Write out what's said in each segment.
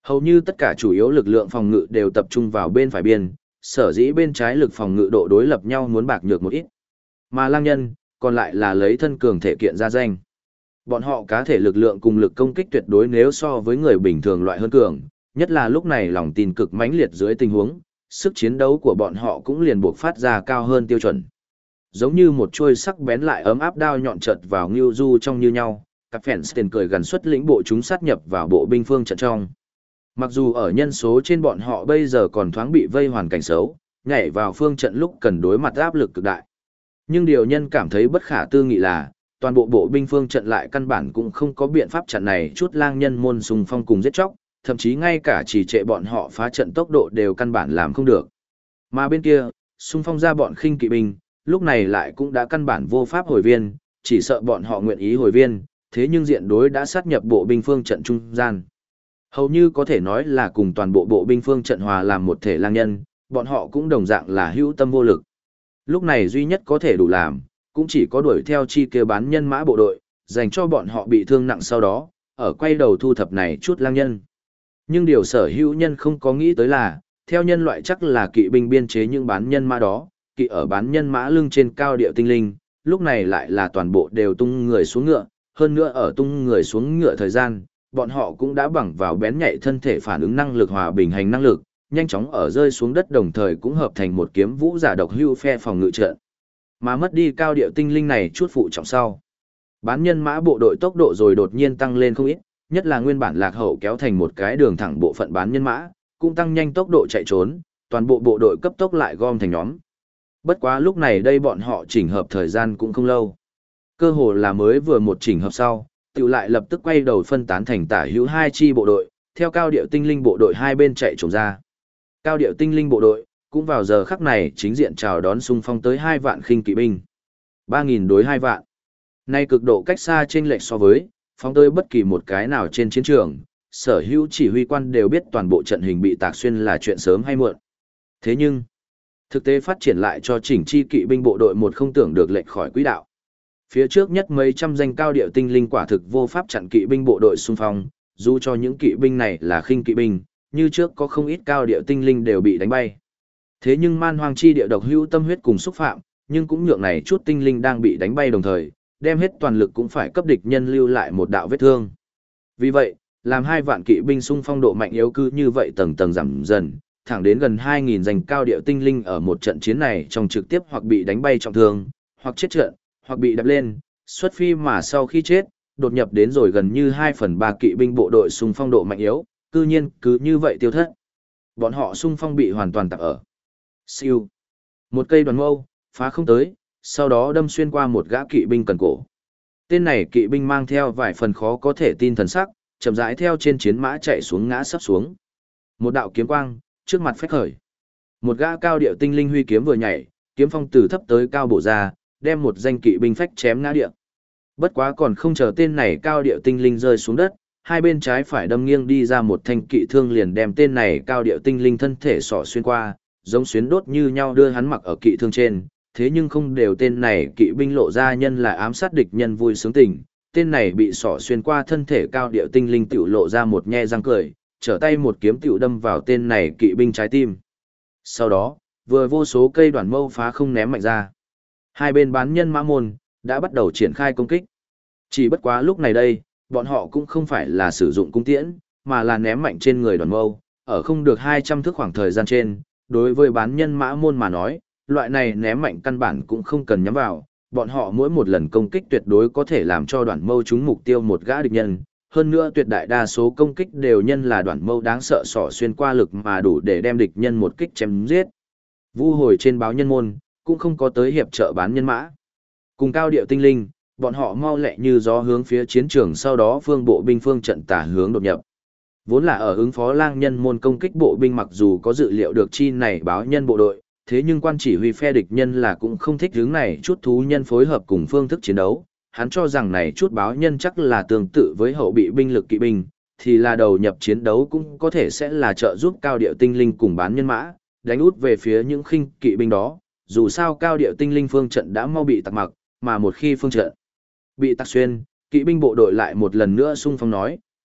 Hầu như tất cả chủ yếu lực lượng phòng ngự đều tập trung vào bên phải biên, sở dĩ bên trái lực phòng ngự độ đối lập nhau muốn bạc nhược một ít. Mà lang nhân, còn lại là lấy thân cường thể kiện ra danh. Bọn họ cá thể lực lượng cùng lực công kích tuyệt đối nếu so với người bình thường loại hơn cường, nhất là lúc này lòng tin cực mãnh liệt dưới tình huống, sức chiến đấu của bọn họ cũng liền buộc phát ra cao hơn tiêu chuẩn. Giống như một chuôi sắc bén lại ấm áp đao nhọn chợt vào Ngưu Du trong như nhau, các Fensten cười gần xuất lĩnh bộ chúng sát nhập vào bộ binh phương trận trong. Mặc dù ở nhân số trên bọn họ bây giờ còn thoáng bị vây hoàn cảnh xấu, nhảy vào phương trận lúc cần đối mặt áp lực cực đại. Nhưng điều nhân cảm thấy bất khả tư nghị là, toàn bộ bộ binh phương trận lại căn bản cũng không có biện pháp chặn này chút lang nhân môn xung phong cùng giết chóc, thậm chí ngay cả chỉ trệ bọn họ phá trận tốc độ đều căn bản làm không được. Mà bên kia, xung phong ra bọn khinh kỵ binh, lúc này lại cũng đã căn bản vô pháp hồi viên, chỉ sợ bọn họ nguyện ý hồi viên, thế nhưng diện đối đã sát nhập bộ binh phương trận trung gian. Hầu như có thể nói là cùng toàn bộ bộ binh phương trận hòa làm một thể lang nhân, bọn họ cũng đồng dạng là hữu tâm vô lực. Lúc này duy nhất có thể đủ làm, cũng chỉ có đuổi theo chi kia bán nhân mã bộ đội, dành cho bọn họ bị thương nặng sau đó, ở quay đầu thu thập này chút lang nhân. Nhưng điều sở hữu nhân không có nghĩ tới là, theo nhân loại chắc là kỵ binh biên chế những bán nhân mã đó, kỵ ở bán nhân mã lưng trên cao điệu tinh linh, lúc này lại là toàn bộ đều tung người xuống ngựa, hơn nữa ở tung người xuống ngựa thời gian, bọn họ cũng đã bằng vào bén nhạy thân thể phản ứng năng lực hòa bình hành năng lực, nhanh chóng ở rơi xuống đất đồng thời cũng hợp thành một kiếm vũ giả độc hưu phe phòng ngự trận. Mà mất đi cao điệu tinh linh này chút phụ trọng sau. Bán nhân mã bộ đội tốc độ rồi đột nhiên tăng lên không ít, nhất là nguyên bản lạc hậu kéo thành một cái đường thẳng bộ phận bán nhân mã, cũng tăng nhanh tốc độ chạy trốn, toàn bộ bộ đội cấp tốc lại gom thành nhóm. Bất quá lúc này đây bọn họ chỉnh hợp thời gian cũng không lâu. Cơ hồ là mới vừa một chỉnh hợp sau, tự lại lập tức quay đầu phân tán thành tả hữu hai chi bộ đội, theo cao điệu tinh linh bộ đội hai bên chạy trốn ra. Cao điệu tinh linh bộ đội, cũng vào giờ khắc này chính diện chào đón xung phong tới 2 vạn khinh kỵ binh. 3.000 đối 2 vạn. Nay cực độ cách xa trên lệch so với, phóng tới bất kỳ một cái nào trên chiến trường, sở hữu chỉ huy quan đều biết toàn bộ trận hình bị tạc xuyên là chuyện sớm hay muộn. Thế nhưng, thực tế phát triển lại cho chỉnh chi kỵ binh bộ đội một không tưởng được lệch khỏi quỹ đạo. Phía trước nhất mấy trăm danh cao điệu tinh linh quả thực vô pháp chặn kỵ binh bộ đội xung phong, dù cho những kỵ binh này là khinh kỵ binh, như trước có không ít cao điệu tinh linh đều bị đánh bay. Thế nhưng man hoang chi địa độc hữu tâm huyết cùng xúc phạm, nhưng cũng nhượng này chút tinh linh đang bị đánh bay đồng thời, đem hết toàn lực cũng phải cấp địch nhân lưu lại một đạo vết thương. Vì vậy, làm 2 vạn kỵ binh xung phong độ mạnh yếu cứ như vậy tầng tầng giảm dần, thẳng đến gần 2.000 danh cao điệu tinh linh ở một trận chiến này trong trực tiếp hoặc bị đánh bay trọng thương, hoặc chết trận, hoặc bị đập lên, xuất phi mà sau khi chết, đột nhập đến rồi gần như 2/3 kỵ binh bộ đội xung phong độ mạnh yếu, cư nhiên cứ như vậy tiêu thất. Bọn họ xung phong bị hoàn toàn tạp ở. Siêu. Một cây đoàn mâu, phá không tới, sau đó đâm xuyên qua một gã kỵ binh cần cổ. Tên này kỵ binh mang theo vài phần khó có thể tin thần sắc, chậm rãi theo trên chiến mã chạy xuống ngã sắp xuống. Một đạo kiếm quang, trước mặt phách khởi. Một gã cao điệu tinh linh huy kiếm vừa nhảy, kiếm phong từ thấp tới cao bổ ra, đem một danh kỵ binh phách chém ngã địa. Bất quá còn không chờ tên này cao điệu tinh linh rơi xuống đất, hai bên trái phải đâm nghiêng đi ra một thanh kỵ thương liền đem tên này cao điệu tinh linh thân thể sọ xuyên qua, giống xuyến đốt như nhau đưa hắn mặc ở kỵ thương trên, thế nhưng không đều tên này kỵ binh lộ ra nhân là ám sát địch nhân vui sướng tình, tên này bị sọ xuyên qua thân thể cao điệu tinh linh tiểu lộ ra một nhe răng cười, trở tay một kiếm tiểu đâm vào tên này kỵ binh trái tim. Sau đó, vừa vô số cây đoàn mâu phá không ném mạnh ra. Hai bên bán nhân mã môn đã bắt đầu triển khai công kích. Chỉ bất quá lúc này đây, bọn họ cũng không phải là sử dụng cung tiễn, mà là ném mạnh trên người đoàn mâu, ở không được 200 thước khoảng thời gian trên, đối với bán nhân mã môn mà nói, loại này ném mạnh căn bản cũng không cần nhắm vào, bọn họ mỗi một lần công kích tuyệt đối có thể làm cho đoàn mâu trúng mục tiêu một gã địch nhân, hơn nữa tuyệt đại đa số công kích đều nhân là đoàn mâu đáng sợ sỏ xuyên qua lực mà đủ để đem địch nhân một kích chém giết. Vu hồi trên báo nhân môn, cũng không có tới hiệp trợ bán nhân mã. Cùng cao điệu tinh linh, bọn họ mau lẹ như gió hướng phía chiến trường, sau đó phương bộ binh phương trận tả hướng đột nhập. Vốn là ở ứng phó lang nhân môn công kích bộ binh, mặc dù có dự liệu được chi này báo nhân bộ đội, thế nhưng quan chỉ huy phe địch nhân là cũng không thích hướng này chút thú nhân phối hợp cùng phương thức chiến đấu. Hắn cho rằng này chút báo nhân chắc là tương tự với hậu bị binh lực kỵ binh, thì là đầu nhập chiến đấu cũng có thể sẽ là trợ giúp cao điệu tinh linh cùng bán nhân mã, đánh út về phía những khinh kỵ binh đó. Dù sao cao điệu tinh linh phương trận đã mau bị tạc mặc, mà một khi phương trận bị tạc xuyên, kỵ binh bộ đội lại một lần nữa xung phong nói,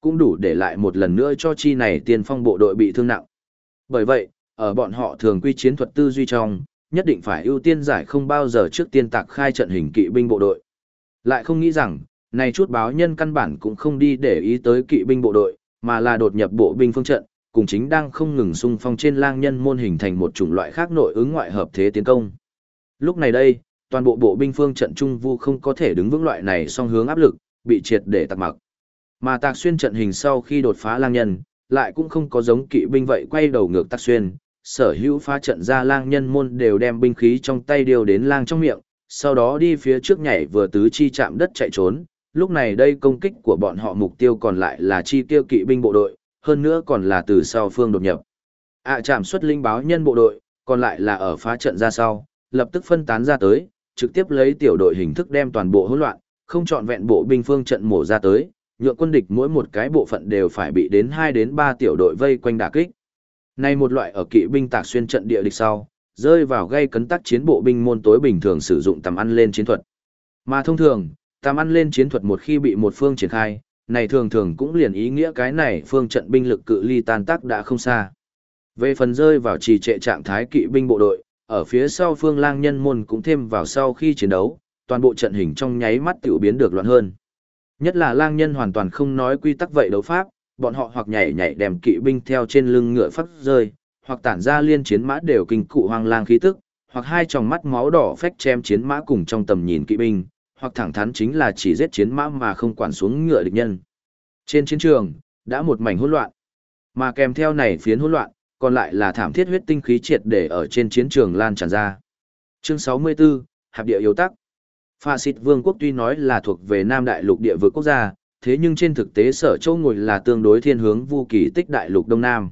cũng đủ để lại một lần nữa cho chi này tiên phong bộ đội bị thương nặng. Bởi vậy, ở bọn họ thường quy chiến thuật tư duy trong, nhất định phải ưu tiên giải không bao giờ trước tiên tạc khai trận hình kỵ binh bộ đội. Lại không nghĩ rằng, này chút báo nhân căn bản cũng không đi để ý tới kỵ binh bộ đội, mà là đột nhập bộ binh phương trận, cùng chính đang không ngừng xung phong trên lang nhân môn hình thành một chủng loại khác nội ứng ngoại hợp thế tiến công. Lúc này đây, toàn bộ bộ binh phương trận trung vu không có thể đứng vững loại này song hướng áp lực, bị triệt để tạc mặc. Mà tạc xuyên trận hình sau khi đột phá lang nhân, lại cũng không có giống kỵ binh vậy quay đầu ngược tạc xuyên, sở hữu phá trận ra lang nhân môn đều đem binh khí trong tay điều đến lang trong miệng, sau đó đi phía trước nhảy vừa tứ chi chạm đất chạy trốn. Lúc này đây công kích của bọn họ mục tiêu còn lại là chi tiêu kỵ binh bộ đội, hơn nữa còn là từ sau phương đột nhập. Chạm xuất linh báo nhân bộ đội, còn lại là ở phá trận ra sau, lập tức phân tán ra tới, trực tiếp lấy tiểu đội hình thức đem toàn bộ hỗn loạn, không chọn vẹn bộ binh phương trận mổ ra tới, nhượng quân địch mỗi một cái bộ phận đều phải bị đến 2 đến 3 tiểu đội vây quanh đả kích. Này một loại ở kỵ binh tạc xuyên trận địa địch sau, rơi vào gây cấn tác chiến bộ binh môn tối bình thường sử dụng tầm ăn lên chiến thuật. Mà thông thường, tầm ăn lên chiến thuật một khi bị một phương triển khai, này thường thường cũng liền ý nghĩa cái này phương trận binh lực cự ly tan tác đã không xa. Về phần rơi vào trì trệ trạng thái kỵ binh bộ đội, ở phía sau phương lang nhân môn cũng thêm vào sau khi chiến đấu, toàn bộ trận hình trong nháy mắt tiểu biến được loạn hơn. Nhất là lang nhân hoàn toàn không nói quy tắc vậy đấu pháp, bọn họ hoặc nhảy nhảy đem kỵ binh theo trên lưng ngựa phát rơi, hoặc tản ra liên chiến mã đều kinh cụ hoang lang khí tức, hoặc hai tròng mắt máu đỏ phách chém chiến mã cùng trong tầm nhìn kỵ binh, hoặc thẳng thắn chính là chỉ giết chiến mã mà không quản xuống ngựa địch nhân. Trên chiến trường, đã một mảnh hỗn loạn, mà kèm theo này phiến hỗn loạn, còn lại là thảm thiết huyết tinh khí triệt để ở trên chiến trường lan tràn ra. Chương 64, Hạp địa yếu tắc. Phạ Xịt Vương quốc tuy nói là thuộc về Nam Đại lục địa vực quốc gia, thế nhưng trên thực tế sở châu ngồi là tương đối thiên hướng Vu Kỳ Tích Đại lục Đông Nam.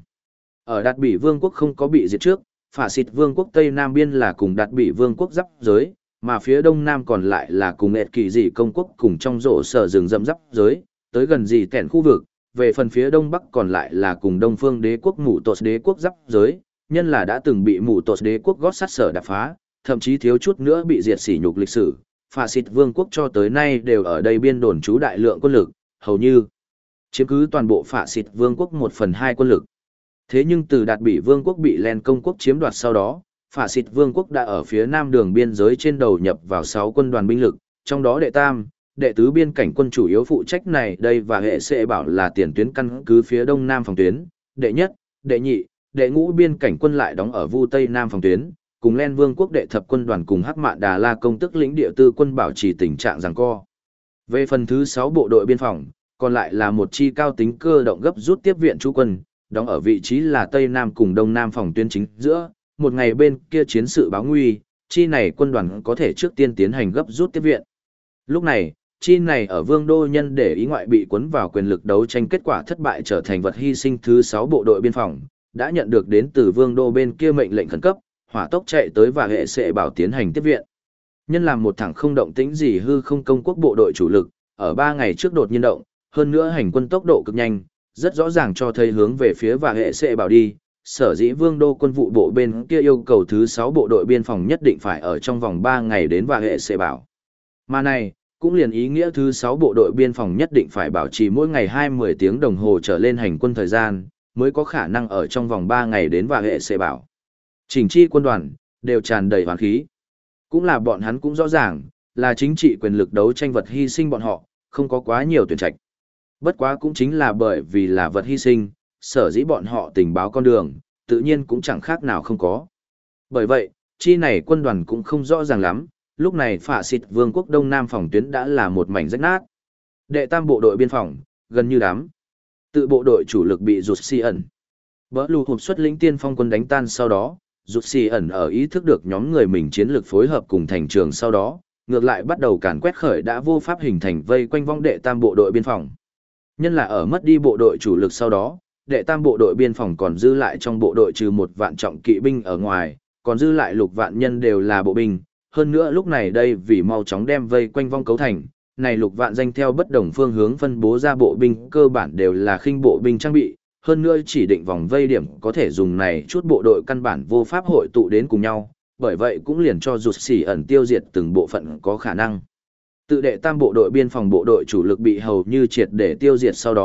Ở Đạt Bỉ Vương quốc không có bị diệt trước, Phạ Xịt Vương quốc Tây Nam biên là cùng Đạt Bỉ Vương quốc giáp giới, mà phía Đông Nam còn lại là cùng Ed Kỳ Dị công quốc cùng trong rổ sở rừng rậm giáp giới, tới gần dị tẻn khu vực. Về phần phía Đông Bắc còn lại là cùng Đông Phương Đế quốc Mù Tột Đế quốc giáp giới, nhân là đã từng bị Mù Tột Đế quốc gót sắt sở đạp phá, thậm chí thiếu chút nữa bị diệt sỉ nhục lịch sử. Phạ Xịt Vương quốc cho tới nay đều ở đây biên đồn trú đại lượng quân lực, hầu như chiếm cứ toàn bộ Phạ Xịt Vương quốc 1/2 quân lực. Thế nhưng từ Đạt Bỉ Vương quốc bị Len công quốc chiếm đoạt sau đó, Phạ Xịt Vương quốc đã ở phía nam đường biên giới trên đầu nhập vào 6 quân đoàn binh lực, trong đó đệ tam, đệ tứ biên cảnh quân chủ yếu phụ trách này đây và hệ sẽ bảo là tiền tuyến căn cứ phía đông nam phòng tuyến, đệ nhất, đệ nhị, đệ ngũ biên cảnh quân lại đóng ở Vu Tây Nam phòng tuyến, cùng Len Vương quốc đệ thập quân đoàn cùng Hắc Mạn Đà La công tức lĩnh địa tư quân bảo trì tình trạng giằng co. Về phần thứ 6 bộ đội biên phòng, còn lại là một chi cao tính cơ động gấp rút tiếp viện trú quân, đóng ở vị trí là Tây Nam cùng Đông Nam phòng tuyến chính giữa, một ngày bên kia chiến sự báo nguy, chi này quân đoàn có thể trước tiên tiến hành gấp rút tiếp viện. Lúc này, chi này ở Vương đô nhân để ý ngoại bị cuốn vào quyền lực đấu tranh kết quả thất bại trở thành vật hy sinh thứ 6 bộ đội biên phòng, đã nhận được đến từ Vương đô bên kia mệnh lệnh khẩn cấp, hỏa tốc chạy tới và hệ sẽ bảo tiến hành tiếp viện. Nhân làm một thằng không động tĩnh gì hư không công quốc bộ đội chủ lực, ở 3 ngày trước đột nhiên động, hơn nữa hành quân tốc độ cực nhanh, rất rõ ràng cho thấy hướng về phía và hệ sẽ bảo đi. Sở dĩ Vương đô quân vụ bộ bên kia yêu cầu thứ 6 bộ đội biên phòng nhất định phải ở trong vòng 3 ngày đến và hệ sẽ bảo. Mà này, cũng liền ý nghĩa thứ 6 bộ đội biên phòng nhất định phải bảo trì mỗi ngày 20 tiếng đồng hồ trở lên hành quân thời gian, mới có khả năng ở trong vòng 3 ngày đến và hệ sẽ bảo. Chỉnh chi quân đoàn, đều tràn đầy hoàn khí. Cũng là bọn hắn cũng rõ ràng, là chính trị quyền lực đấu tranh vật hy sinh bọn họ, không có quá nhiều tuyển trạch. Bất quá cũng chính là bởi vì là vật hy sinh, sở dĩ bọn họ tình báo con đường, tự nhiên cũng chẳng khác nào không có. Bởi vậy, chi này quân đoàn cũng không rõ ràng lắm, lúc này Phạ Xịt Vương quốc Đông Nam phòng tuyến đã là một mảnh rách nát. Đệ tam bộ đội biên phòng, gần như đám. Tự bộ đội chủ lực bị rụt xì ẩn. Bỡ lù hụp xuất lĩnh tiên phong quân đánh tan sau đó, rụt xì ẩn ở ý thức được nhóm người mình chiến lược phối hợp cùng thành trường sau đó, ngược lại bắt đầu càn quét khởi đã vô pháp hình thành vây quanh vong đệ tam bộ đội biên phòng. Nhân là ở mất đi bộ đội chủ lực sau đó, đệ tam bộ đội biên phòng còn dư lại trong bộ đội trừ 1 vạn trọng kỵ binh ở ngoài, còn dư lại 6 vạn nhân đều là bộ binh. Hơn nữa lúc này đây vì mau chóng đem vây quanh vong cấu thành, này 6 vạn danh theo bất đồng phương hướng phân bố ra bộ binh cơ bản đều là khinh bộ binh trang bị, hơn nữa chỉ định vòng vây điểm có thể dùng này chút bộ đội căn bản vô pháp hội tụ đến cùng nhau, bởi vậy cũng liền cho rụt xỉ ẩn tiêu diệt từng bộ phận có khả năng. Tự đệ tam bộ đội biên phòng bộ đội chủ lực bị hầu như triệt để tiêu diệt sau đó,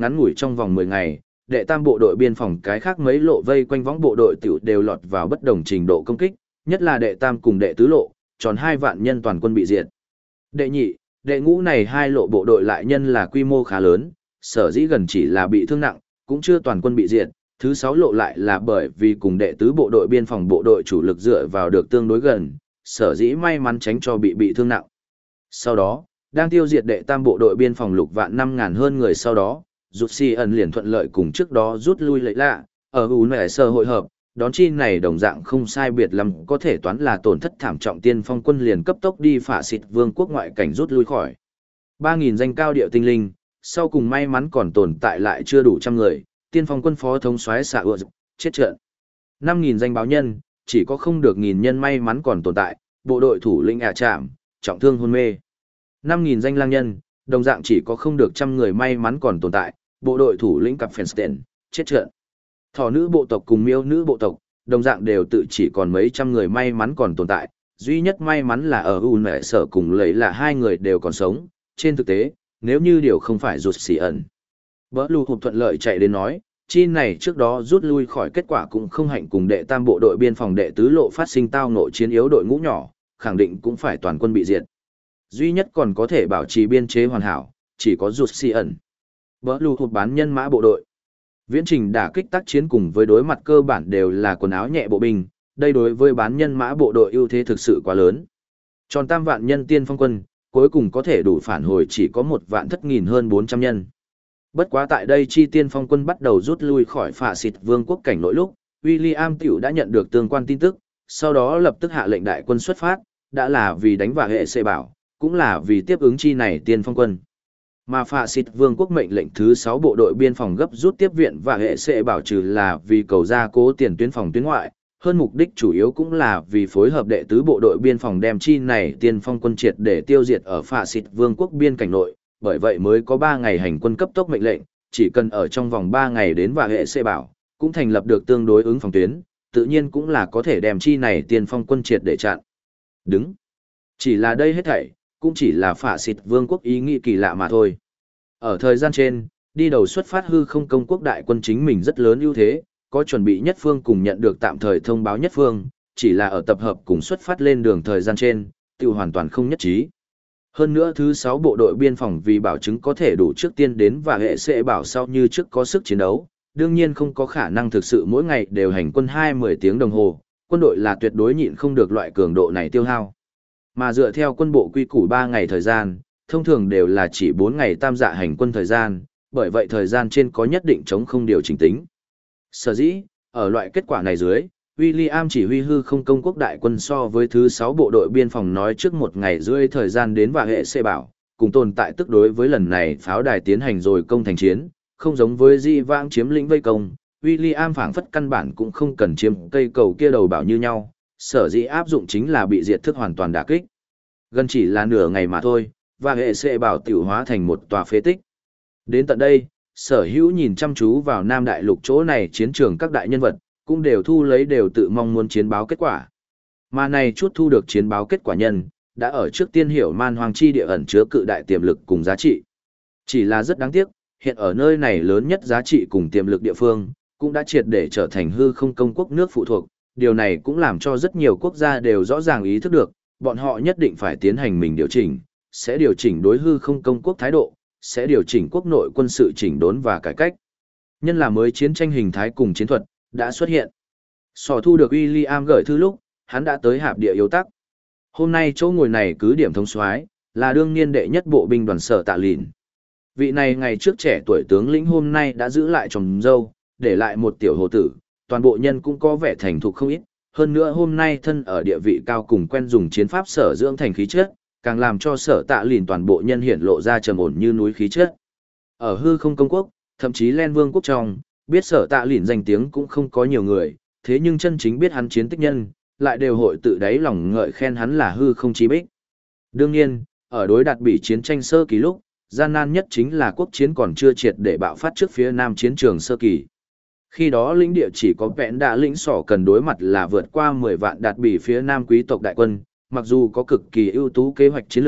ngắn ngủi trong vòng 10 ngày, đệ tam bộ đội biên phòng cái khác mấy lộ vây quanh võng bộ đội tiểu đều lọt vào bất đồng trình độ công kích, nhất là đệ tam cùng đệ tứ lộ, tròn 2 vạn nhân toàn quân bị diệt. Đệ nhị, đệ ngũ này 2 lộ bộ đội lại nhân là quy mô khá lớn, sở dĩ gần chỉ là bị thương nặng, cũng chưa toàn quân bị diệt. Thứ 6 lộ lại là bởi vì cùng đệ tứ bộ đội biên phòng bộ đội chủ lực dựa vào được tương đối gần, sở dĩ may mắn tránh cho bị thương nặng. Sau đó, đang tiêu diệt đệ tam bộ đội biên phòng lục vạn 5.000 hơn người sau đó, rút si ẩn liền thuận lợi cùng trước đó rút lui lấy lạ, ở UNSR hội hợp, đón chi này đồng dạng không sai biệt lắm có thể toán là tổn thất thảm trọng tiên phong quân liền cấp tốc đi phá xịt vương quốc ngoại cảnh rút lui khỏi. 3.000 danh cao điệu tinh linh, sau cùng may mắn còn tồn tại lại chưa đủ trăm người, tiên phong quân phó thống soái xạ ựa chết trận. 5.000 danh báo nhân, chỉ có không được nghìn nhân may mắn còn tồn tại, bộ đội thủ lĩnh Trạm, trọng thương hôn mê. 5.000 danh lang nhân, đồng dạng chỉ có không được trăm người may mắn còn tồn tại, bộ đội thủ lĩnh cặp Fenstein, chết trận. Thỏ nữ bộ tộc cùng miêu nữ bộ tộc, đồng dạng đều tự chỉ còn mấy trăm người may mắn còn tồn tại, duy nhất may mắn là ở UNSR cùng lấy là 2 người đều còn sống, trên thực tế, nếu như điều không phải rụt xỉ ẩn. Bỡ lù hụt thuận lợi chạy đến nói, chi này trước đó rút lui khỏi kết quả cũng không hạnh cùng đệ tam bộ đội biên phòng đệ tứ lộ phát sinh tao ngộ chiến yếu đội ngũ nhỏ, khẳng định cũng phải toàn quân bị diệt. Duy nhất còn có thể bảo trì biên chế hoàn hảo, chỉ có rụt xỉ ẩn. Bỡ lù hụt bán nhân mã bộ đội. Viễn trình đả kích tác chiến cùng với đối mặt cơ bản đều là quần áo nhẹ bộ binh, đây đối với bán nhân mã bộ đội ưu thế thực sự quá lớn. Tròn tam vạn nhân tiên phong quân, cuối cùng có thể đủ phản hồi chỉ có 1 vạn thất nghìn hơn 400 nhân. Bất quá tại đây chi tiên phong quân bắt đầu rút lui khỏi phá xịt vương quốc cảnh nội lúc, William tiểu đã nhận được tương quan tin tức, sau đó lập tức hạ lệnh đại quân xuất phát, đã là vì đánh vào hệ xê bảo, cũng là vì tiếp ứng chi này tiên phong quân. Mà phá xịt vương quốc mệnh lệnh thứ 6 bộ đội biên phòng gấp rút tiếp viện và hệ sẽ bảo trừ là vì cầu gia cố tiền tuyến phòng tuyến ngoại, hơn mục đích chủ yếu cũng là vì phối hợp đệ tứ bộ đội biên phòng đem chi này tiên phong quân triệt để tiêu diệt ở phá xịt vương quốc biên cảnh nội, bởi vậy mới có 3 ngày hành quân cấp tốc mệnh lệnh, chỉ cần ở trong vòng 3 ngày đến và hệ sẽ bảo, cũng thành lập được tương đối ứng phòng tuyến, tự nhiên cũng là có thể đem chi này tiên phong quân triệt để chặn. Đứng. Chỉ là đây hết thảy, cũng chỉ là phá xịt vương quốc ý nghĩ kỳ lạ mà thôi. Ở thời gian trên, đi đầu xuất phát hư không công quốc đại quân chính mình rất lớn ưu thế, có chuẩn bị nhất phương cùng nhận được tạm thời thông báo nhất phương, chỉ là ở tập hợp cùng xuất phát lên đường thời gian trên, tiêu hoàn toàn không nhất trí. Hơn nữa thứ 6 bộ đội biên phòng vì bảo chứng có thể đủ trước tiên đến và hệ sẽ bảo sau như trước có sức chiến đấu, đương nhiên không có khả năng thực sự mỗi ngày đều hành quân 20 tiếng đồng hồ, quân đội là tuyệt đối nhịn không được loại cường độ này tiêu hao. Mà dựa theo quân bộ quy củ 3 ngày thời gian, thông thường đều là chỉ 4 ngày tam dạ hành quân thời gian, bởi vậy thời gian trên có nhất định chống không điều chỉnh tính. Sở dĩ, ở loại kết quả này dưới, William chỉ huy hư không công quốc đại quân so với thứ 6 bộ đội biên phòng nói trước 1 ngày rưỡi thời gian đến và hệ sẽ bảo, cùng tồn tại tức đối với lần này pháo đài tiến hành rồi công thành chiến, không giống với di vãng chiếm lĩnh vây công, William phảng phất căn bản cũng không cần chiếm cây cầu kia đầu bảo như nhau, sở dĩ áp dụng chính là bị diệt thức hoàn toàn đả kích. Gần chỉ là nửa ngày mà thôi, và hệ sẽ bảo tiểu hóa thành một tòa phế tích. Đến tận đây, sở hữu nhìn chăm chú vào Nam Đại Lục chỗ này chiến trường các đại nhân vật, cũng đều thu lấy đều tự mong muốn chiến báo kết quả. Mà này chút thu được chiến báo kết quả nhân, đã ở trước tiên hiểu man hoang chi địa ẩn chứa cự đại tiềm lực cùng giá trị. Chỉ là rất đáng tiếc, hiện ở nơi này lớn nhất giá trị cùng tiềm lực địa phương, cũng đã triệt để trở thành hư không công quốc nước phụ thuộc. Điều này cũng làm cho rất nhiều quốc gia đều rõ ràng ý thức được, bọn họ nhất định phải tiến hành mình điều chỉnh, sẽ điều chỉnh đối hư không công quốc thái độ, sẽ điều chỉnh quốc nội quân sự chỉnh đốn và cải cách. Nhân là mới chiến tranh hình thái cùng chiến thuật, đã xuất hiện. Sò thu được William gửi thư lúc, hắn đã tới hạp địa yếu tắc. Hôm nay chỗ ngồi này cứ điểm thống soái là đương niên đệ nhất bộ binh đoàn Sở Tạ Lìn. Vị này ngày trước trẻ tuổi tướng lĩnh hôm nay đã giữ lại tròm dâu, để lại một tiểu hồ tử, toàn bộ nhân cũng có vẻ thành thục không ít. Hơn nữa hôm nay thân ở địa vị cao cùng quen dùng chiến pháp sở dưỡng thành khí chất, càng làm cho Sở Tạ Lìn toàn bộ nhân hiện lộ ra trầm ổn như núi khí chất. Ở hư không công quốc, thậm chí Len Vương quốc trong, biết Sở Tạ Lìn danh tiếng cũng không có nhiều người, thế nhưng chân chính biết hắn chiến tích nhân, lại đều hội tự đáy lòng ngợi khen hắn là hư không chí bích. Đương nhiên, ở đối đạt bị chiến tranh sơ kỳ lúc, gian nan nhất chính là quốc chiến còn chưa triệt để bạo phát trước phía nam chiến trường sơ kỳ. Khi đó lĩnh địa chỉ có vẹn đạ lĩnh sỏ cần đối mặt là vượt qua 10 vạn đạt bị phía nam quý tộc đại quân, mặc dù có cực kỳ ưu tú kế hoạch chiến lược,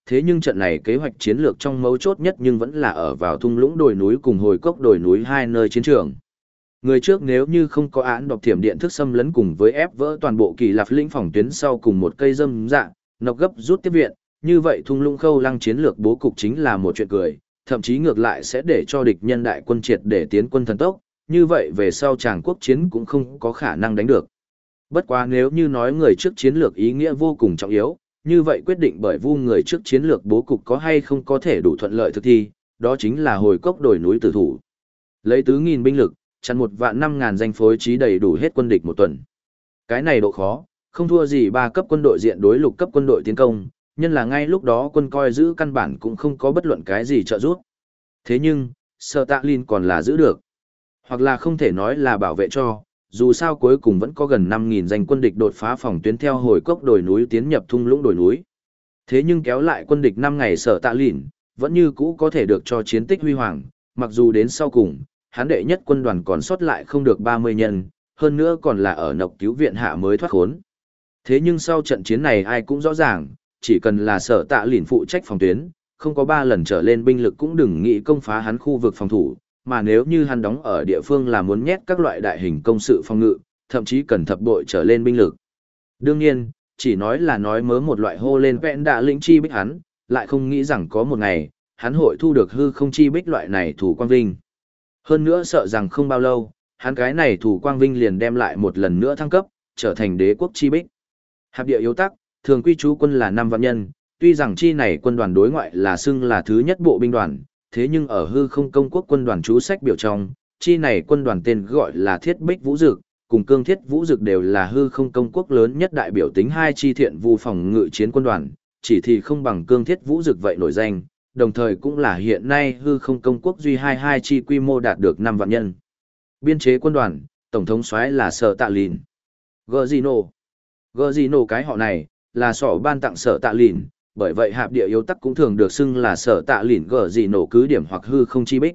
Thế nhưng trận này kế hoạch chiến lược trong mấu chốt nhất nhưng vẫn là ở vào thung lũng đồi núi cùng hồi cốc đồi núi hai nơi chiến trường. Người trước nếu như không có án độc thiểm điện thức xâm lấn cùng với ép vỡ toàn bộ kỳ lạp lĩnh phòng tuyến sau cùng một cây dâm dạ, nọc gấp rút tiếp viện, như vậy thung lũng khâu lăng chiến lược bố cục chính là một chuyện cười, thậm chí ngược lại sẽ để cho địch nhân đại quân triệt để tiến quân thần tốc, như vậy về sau tràng quốc chiến cũng không có khả năng đánh được. Bất quá nếu như nói người trước chiến lược ý nghĩa vô cùng trọng yếu, như vậy quyết định bởi vu người trước chiến lược bố cục có hay không có thể đủ thuận lợi thực thi, đó chính là hồi cốc đồi núi tử thủ. Lấy 4.000 binh lực, chặn 1.500.000 danh phối trí đầy đủ hết quân địch một tuần. Cái này độ khó, không thua gì 3 cấp quân đội diện đối lục cấp quân đội tiến công, nhân là ngay lúc đó quân coi giữ căn bản cũng không có bất luận cái gì trợ giúp. Thế nhưng, Sở Tạ Lin còn là giữ được. Hoặc là không thể nói là bảo vệ cho, dù sao cuối cùng vẫn có gần 5.000 danh quân địch đột phá phòng tuyến theo hồi cốc đồi núi tiến nhập thung lũng đồi núi. Thế nhưng kéo lại quân địch 5 ngày Sở Tạ Lin, vẫn như cũ có thể được cho chiến tích huy hoàng, mặc dù đến sau cùng, hắn đệ nhất quân đoàn còn sót lại không được 30 nhân, hơn nữa còn là ở nọc cứu viện hạ mới thoát khốn. Thế nhưng sau trận chiến này ai cũng rõ ràng, chỉ cần là Sở Tạ Lin phụ trách phòng tuyến, không có 3 lần trở lên binh lực cũng đừng nghĩ công phá hắn khu vực phòng thủ, mà nếu như hắn đóng ở địa phương là muốn nhét các loại đại hình công sự phòng ngự, thậm chí cần thập bội trở lên binh lực. Đương nhiên, chỉ nói là nói mớ một loại hô lên vẹn đạ lĩnh chi bích hắn, lại không nghĩ rằng có một ngày, hắn hội thu được hư không chi bích loại này thủ quang vinh. Hơn nữa sợ rằng không bao lâu, hắn cái này thủ quang vinh liền đem lại một lần nữa thăng cấp, trở thành đế quốc chi bích. Hạp địa yếu tắc, thường quy trú quân là 5 vạn nhân, tuy rằng chi này quân đoàn đối ngoại là xưng là thứ nhất bộ binh đoàn, thế nhưng ở hư không công quốc quân đoàn chú sách biểu trong, chi này quân đoàn tên gọi là Thiết Bích Vũ Dực, cùng Cương Thiết Vũ Dực đều là hư không công quốc lớn nhất đại biểu tính hai chi thiện vu phòng ngự chiến quân đoàn, chỉ thì không bằng Cương Thiết Vũ Dực vậy nổi danh, đồng thời cũng là hiện nay hư không công quốc duy hai chi quy mô đạt được 5 vạn nhân. Biên chế quân đoàn, tổng thống soái là Sở Tạ Lìn. Gino cái họ này là sỏ ban tặng Sở Tạ Lìn, bởi vậy hạp địa yếu tắc cũng thường được xưng là Sở Tạ Lìn Gino cứ điểm hoặc hư không chi bích.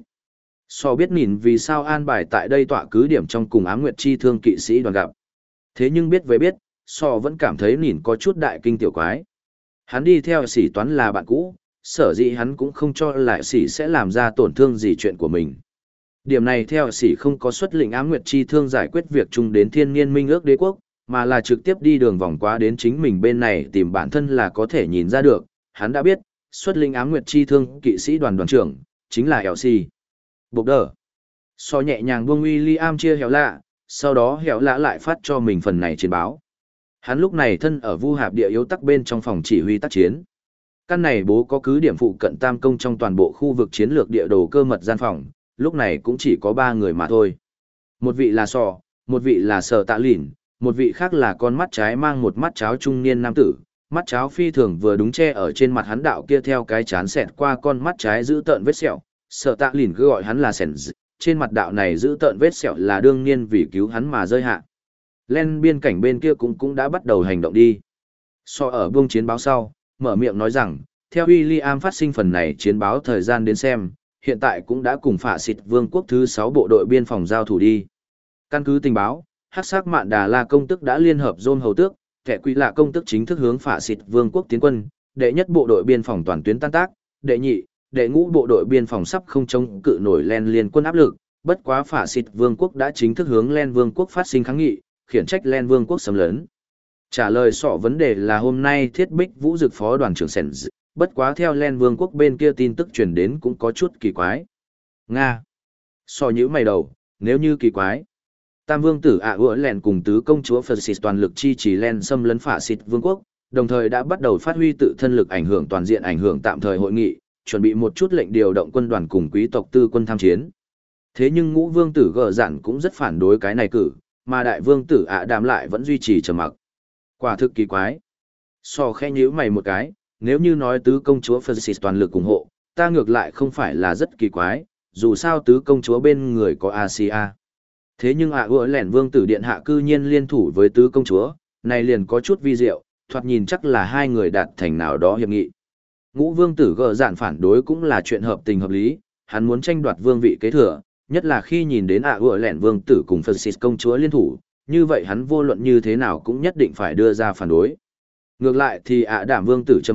So biết nhìn vì sao an bài tại đây tọa cứ điểm trong cùng Ám Nguyệt chi thương kỵ sĩ đoàn gặp. Thế nhưng biết về biết, So vẫn cảm thấy nhìn có chút đại kinh tiểu quái. Hắn đi theo sĩ toán là bạn cũ, sở dĩ hắn cũng không cho lại sĩ sẽ làm ra tổn thương gì chuyện của mình. Điểm này theo sĩ không có xuất lệnh Ám Nguyệt chi thương giải quyết việc chung đến thiên niên minh ước đế quốc, mà là trực tiếp đi đường vòng qua đến chính mình bên này tìm bản thân là có thể nhìn ra được. Hắn đã biết, xuất lĩnh Ám Nguyệt chi thương kỵ sĩ đoàn đoàn trưởng, chính là Elsie. Bộc đờ. So nhẹ nhàng buông William chia hẻo lạ, sau đó hẻo lạ lại phát cho mình phần này chiến báo. Hắn lúc này thân ở vu hạp địa yếu tắc bên trong phòng chỉ huy tác chiến. Căn này bố có cứ điểm phụ cận tam công trong toàn bộ khu vực chiến lược địa đồ cơ mật gian phòng, lúc này cũng chỉ có 3 người mà thôi. Một vị là So, một vị là Sở Tạ Lìn, một vị khác là con mắt trái mang một mắt cháo trung niên nam tử. Mắt cháo phi thường vừa đúng che ở trên mặt hắn đạo kia theo cái chán xẹt qua con mắt trái giữ tợn vết sẹo. Sở Tạ Lìn cứ gọi hắn là sẻn, trên mặt đạo này giữ tợn vết sẹo là đương nhiên vì cứu hắn mà rơi hạ. Len biên cảnh bên kia cũng đã bắt đầu hành động đi. So ở buông chiến báo sau, mở miệng nói rằng, theo William phát sinh phần này chiến báo thời gian đến xem, hiện tại cũng đã cùng phả xịt vương quốc thứ 6 bộ đội biên phòng giao thủ đi. Căn cứ tình báo, Hắc Sắc Mạn Đà La công tức đã liên hợp Dôn hầu tước, Kẻ Quỷ Lạ công tức chính thức hướng phả xịt vương quốc tiến quân, đệ nhất bộ đội biên phòng toàn tuyến tan tác, đệ nhị, đệ ngũ bộ đội biên phòng sắp không chống cự nổi Len liên quân áp lực, bất quá phả xịt vương quốc đã chính thức hướng Len vương quốc phát sinh kháng nghị, khiển trách Len vương quốc xâm lấn. Trả lời sọ vấn đề là hôm nay Thiết Bích Vũ Dực phó đoàn trưởng Sèn, bất quá theo Len vương quốc bên kia tin tức truyền đến cũng có chút kỳ quái. Nga. So nhữ mày đầu, nếu như kỳ quái. Tam vương tử ủa Len cùng tứ công chúa Phật xịt toàn lực chi trì Len xâm lấn phả xịt vương quốc, đồng thời đã bắt đầu phát huy tự thân lực ảnh hưởng toàn diện ảnh hưởng tạm thời hội nghị, chuẩn bị một chút lệnh điều động quân đoàn cùng quý tộc tư quân tham chiến. Thế nhưng ngũ vương tử gờ dặn cũng rất phản đối cái này cử, mà đại vương tử đàm lại vẫn duy trì trầm mặc. Quả thực kỳ quái. So khẽ nhíu mày một cái, nếu như nói tứ công chúa Francis toàn lực ủng hộ, ta ngược lại không phải là rất kỳ quái, dù sao tứ công chúa bên người có Asia. Thế nhưng ủa lẻn vương tử điện hạ cư nhiên liên thủ với tứ công chúa, này liền có chút vi diệu, thoạt nhìn chắc là hai người đạt thành nào đó hiệp nghị. Ngũ vương tử gờ dạn phản đối cũng là chuyện hợp tình hợp lý, hắn muốn tranh đoạt vương vị kế thừa, nhất là khi nhìn đến ủa lẻn vương tử cùng Francis công chúa liên thủ, như vậy hắn vô luận như thế nào cũng nhất định phải đưa ra phản đối. Ngược lại thì đảm vương tử trầm mặc,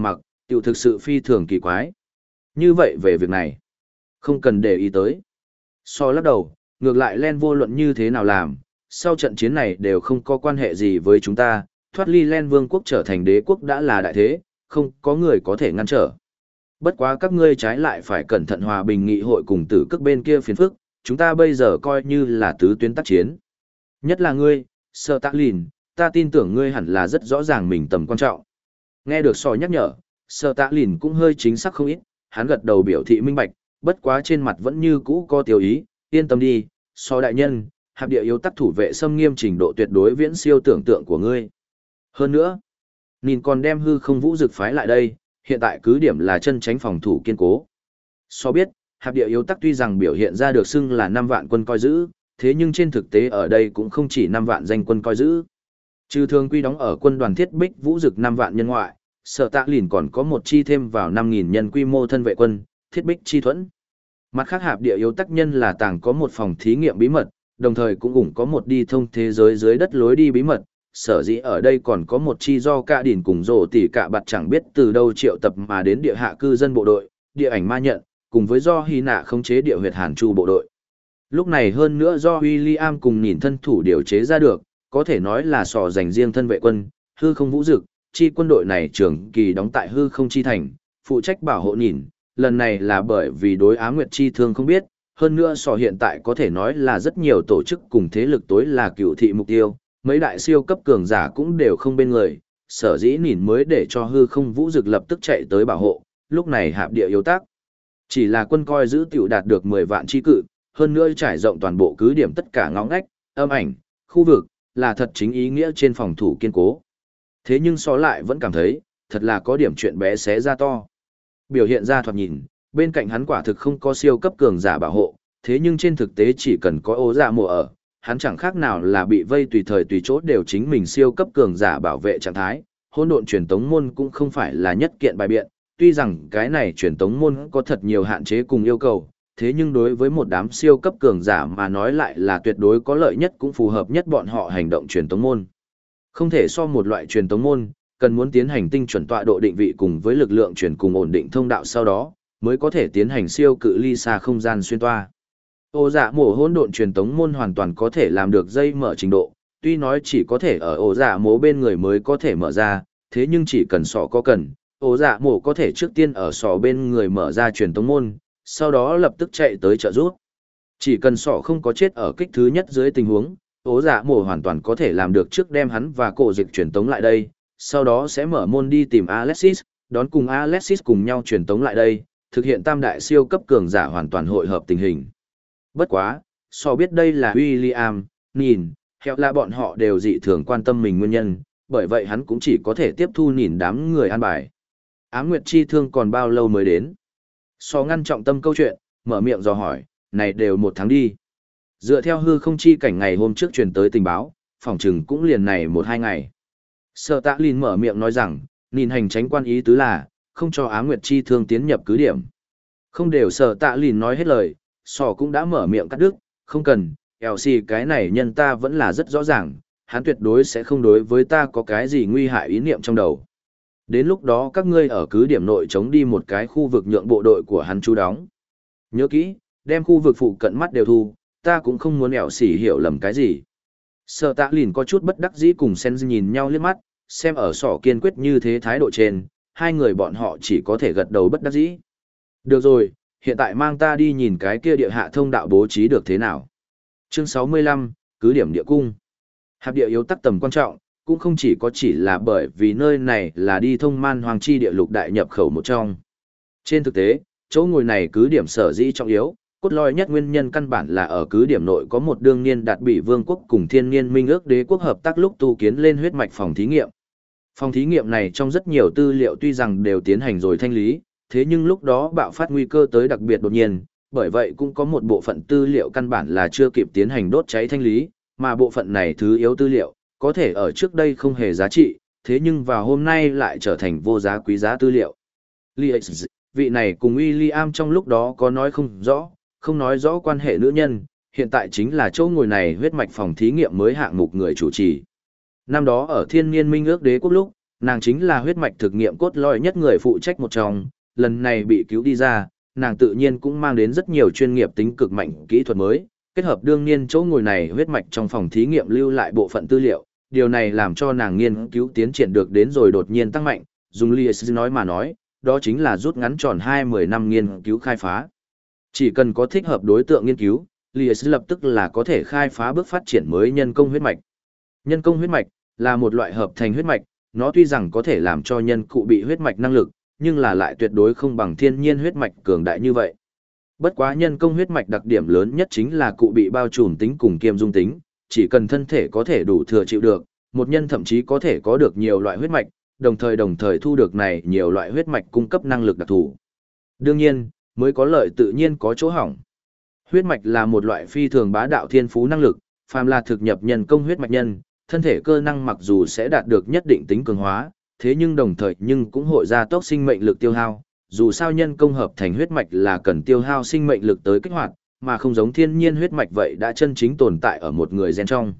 Tiểu thực sự phi thường kỳ quái. Như vậy về việc này, không cần để ý tới. So lắc đầu, ngược lại Len vô luận như thế nào làm, sau trận chiến này đều không có quan hệ gì với chúng ta, thoát ly Len vương quốc trở thành đế quốc đã là đại thế, không có người có thể ngăn trở. Bất quá các ngươi trái lại phải cẩn thận hòa bình nghị hội cùng tử cước bên kia phiền phức, chúng ta bây giờ coi như là tứ tuyến tác chiến. Nhất là ngươi, Sơ Tạ Lìn, ta tin tưởng ngươi hẳn là rất rõ ràng mình tầm quan trọng. Nghe được soi nhắc nhở, Sơ Tạ Lìn cũng hơi chính xác không ít, hắn gật đầu biểu thị minh bạch, bất quá trên mặt vẫn như cũ có tiêu ý, yên tâm đi, so đại nhân, hạp địa yếu tắc thủ vệ xâm nghiêm trình độ tuyệt đối viễn siêu tưởng tượng của ngươi. Hơn nữa, nhìn còn đem hư không vũ dực phái lại đây, hiện tại cứ điểm là chân tránh phòng thủ kiên cố. So biết, hạp địa yếu tắc tuy rằng biểu hiện ra được xưng là 5 vạn quân coi giữ, thế nhưng trên thực tế ở đây cũng không chỉ 5 vạn danh quân coi giữ. Trừ thường quy đóng ở quân đoàn thiết bích vũ dực 5 vạn nhân ngoại, Sở Tạ Lìn còn có một chi thêm vào 5.000 nhân quy mô thân vệ quân, thiết bích chi thuẫn. Mặt khác hạp địa yếu tắc nhân là tàng có một phòng thí nghiệm bí mật, đồng thời cũng ủng có một đi thông thế giới dưới đất lối đi bí mật. Sở dĩ ở đây còn có một chi do cả đỉnh cùng rổ tỉ cả bạt chẳng biết từ đâu triệu tập mà đến địa hạ cư dân bộ đội, địa ảnh ma nhận, cùng với do Hy Nạ khống chế địa huyệt Hàn Chu bộ đội. Lúc này hơn nữa do William cùng nhìn thân thủ điều chế ra được, có thể nói là sò dành riêng thân vệ quân, hư không vũ dực, chi quân đội này trưởng kỳ đóng tại hư không chi thành, phụ trách bảo hộ nhìn, lần này là bởi vì đối Á Nguyệt chi thương không biết, hơn nữa sò hiện tại có thể nói là rất nhiều tổ chức cùng thế lực tối là cựu thị mục tiêu, mấy đại siêu cấp cường giả cũng đều không bên người, sở dĩ nhìn mới để cho hư không vũ dực lập tức chạy tới bảo hộ, lúc này hạp địa yếu tác. Chỉ là quân coi giữ tiểu đạt được 10 vạn chi cự, hơn nữa trải rộng toàn bộ cứ điểm tất cả ngõ ngách, âm ảnh, khu vực, là thật chính ý nghĩa trên phòng thủ kiên cố. Thế nhưng so lại vẫn cảm thấy, thật là có điểm chuyện bé xé ra to. Biểu hiện ra thoạt nhìn, bên cạnh hắn quả thực không có siêu cấp cường giả bảo hộ, thế nhưng trên thực tế chỉ cần có ố dạ mùa ở, hắn chẳng khác nào là bị vây tùy thời tùy chỗ đều chính mình siêu cấp cường giả bảo vệ trạng thái. Hỗn độn truyền tống môn cũng không phải là nhất kiện bài biện, tuy rằng cái này truyền tống môn có thật nhiều hạn chế cùng yêu cầu, thế nhưng đối với một đám siêu cấp cường giả mà nói lại là tuyệt đối có lợi nhất cũng phù hợp nhất bọn họ hành động truyền tống môn. Không thể so một loại truyền tống môn, cần muốn tiến hành tinh chuẩn tọa độ định vị cùng với lực lượng truyền cùng ổn định thông đạo sau đó, mới có thể tiến hành siêu cự ly xa không gian xuyên toa. Ổ dạ mổ hỗn độn truyền tống môn hoàn toàn có thể làm được dây mở trình độ, tuy nói chỉ có thể ở ổ dạ mổ bên người mới có thể mở ra, thế nhưng chỉ cần sọ có cần, ổ dạ mổ có thể trước tiên ở sọ bên người mở ra truyền tống môn, sau đó lập tức chạy tới trợ giúp. Chỉ cần sọ không có chết ở kích thứ nhất dưới tình huống, ổ dạ mổ hoàn toàn có thể làm được trước đem hắn và cổ dịch truyền tống lại đây, sau đó sẽ mở môn đi tìm Alexis, đón cùng Alexis cùng nhau truyền tống lại đây, thực hiện tam đại siêu cấp cường giả hoàn toàn hội hợp tình hình. Bất quá, so biết đây là William, nhìn, hẹo là bọn họ đều dị thường quan tâm mình nguyên nhân, bởi vậy hắn cũng chỉ có thể tiếp thu nhìn đám người an bài. Ám Nguyệt chi thương còn bao lâu mới đến? So ngăn trọng tâm câu chuyện, mở miệng dò hỏi, này đều 1 tháng đi. Dựa theo hư không chi cảnh ngày hôm trước truyền tới tình báo, phòng trừng cũng liền này 1-2 ngày. Sở Tạ Lìn mở miệng nói rằng, nhìn hành tránh quan ý tứ là, không cho Ám Nguyệt chi thương tiến nhập cứ điểm. Không đều Sở Tạ Lìn nói hết lời, sò cũng đã mở miệng cắt đứt, không cần, LC cái này nhân ta vẫn là rất rõ ràng, hắn tuyệt đối sẽ không đối với ta có cái gì nguy hại ý niệm trong đầu. Đến lúc đó các ngươi ở cứ điểm nội chống đi một cái khu vực nhượng bộ đội của hắn chú đóng. Nhớ kỹ, đem khu vực phụ cận mắt đều thu, ta cũng không muốn LC hiểu lầm cái gì. Sở Tạ Lìn có chút bất đắc dĩ cùng Senji nhìn nhau liếc mắt, xem ở sỏ kiên quyết như thế thái độ trên, hai người bọn họ chỉ có thể gật đầu bất đắc dĩ. Được rồi, hiện tại mang ta đi nhìn cái kia địa hạ thông đạo bố trí được thế nào. Chương 65, cứ điểm địa cung. Hạp địa yếu tắc tầm quan trọng, cũng không chỉ là bởi vì nơi này là đi thông man hoàng chi địa lục đại nhập khẩu một trong. Trên thực tế, chỗ ngồi này cứ điểm sở dĩ trọng yếu, cốt lõi nhất nguyên nhân căn bản là ở cứ điểm nội có một đương niên đạt bị vương quốc cùng thiên niên minh ước đế quốc hợp tác lúc tu kiến lên huyết mạch phòng thí nghiệm. Phòng thí nghiệm này trong rất nhiều tư liệu tuy rằng đều tiến hành rồi thanh lý, thế nhưng lúc đó bạo phát nguy cơ tới đặc biệt đột nhiên, bởi vậy cũng có một bộ phận tư liệu căn bản là chưa kịp tiến hành đốt cháy thanh lý, mà bộ phận này thứ yếu tư liệu, có thể ở trước đây không hề giá trị, thế nhưng vào hôm nay lại trở thành vô giá quý giá tư liệu. Leeds, vị này cùng William trong lúc đó có nói không nói rõ quan hệ nữ nhân, hiện tại chính là chỗ ngồi này huyết mạch phòng thí nghiệm mới hạng mục người chủ trì. Năm đó ở thiên niên minh ước đế quốc lúc, Nàng chính là huyết mạch thực nghiệm cốt lõi nhất người phụ trách một trong, lần này bị cứu đi ra, nàng tự nhiên cũng mang đến rất nhiều chuyên nghiệp tính cực mạnh kỹ thuật mới, kết hợp đương nhiên chỗ ngồi này huyết mạch trong phòng thí nghiệm lưu lại bộ phận tư liệu, điều này làm cho nàng nghiên cứu tiến triển được đến rồi đột nhiên tăng mạnh, dùng Lies nói mà nói, đó chính là rút ngắn tròn 20 năm nghiên cứu khai phá. Chỉ cần có thích hợp đối tượng nghiên cứu, Lies lập tức là có thể khai phá bước phát triển mới nhân công huyết mạch. Nhân công huyết mạch là một loại hợp thành huyết mạch, nó tuy rằng có thể làm cho nhân cụ bị huyết mạch năng lực, nhưng là lại tuyệt đối không bằng thiên nhiên huyết mạch cường đại như vậy. Bất quá nhân công huyết mạch đặc điểm lớn nhất chính là cụ bị bao trùm tính cùng kiêm dung tính, chỉ cần thân thể có thể đủ thừa chịu được, một nhân thậm chí có thể có được nhiều loại huyết mạch, đồng thời thu được này nhiều loại huyết mạch cung cấp năng lực đặc thù. Đương nhiên, mới có lợi tự nhiên có chỗ hỏng. Huyết mạch là một loại phi thường bá đạo thiên phú năng lực, phàm là thực nhập nhân công huyết mạch nhân, thân thể cơ năng mặc dù sẽ đạt được nhất định tính cường hóa, thế nhưng đồng thời cũng hội gia tốc sinh mệnh lực tiêu hao, dù sao nhân công hợp thành huyết mạch là cần tiêu hao sinh mệnh lực tới kích hoạt, mà không giống thiên nhiên huyết mạch vậy đã chân chính tồn tại ở một người gen trong.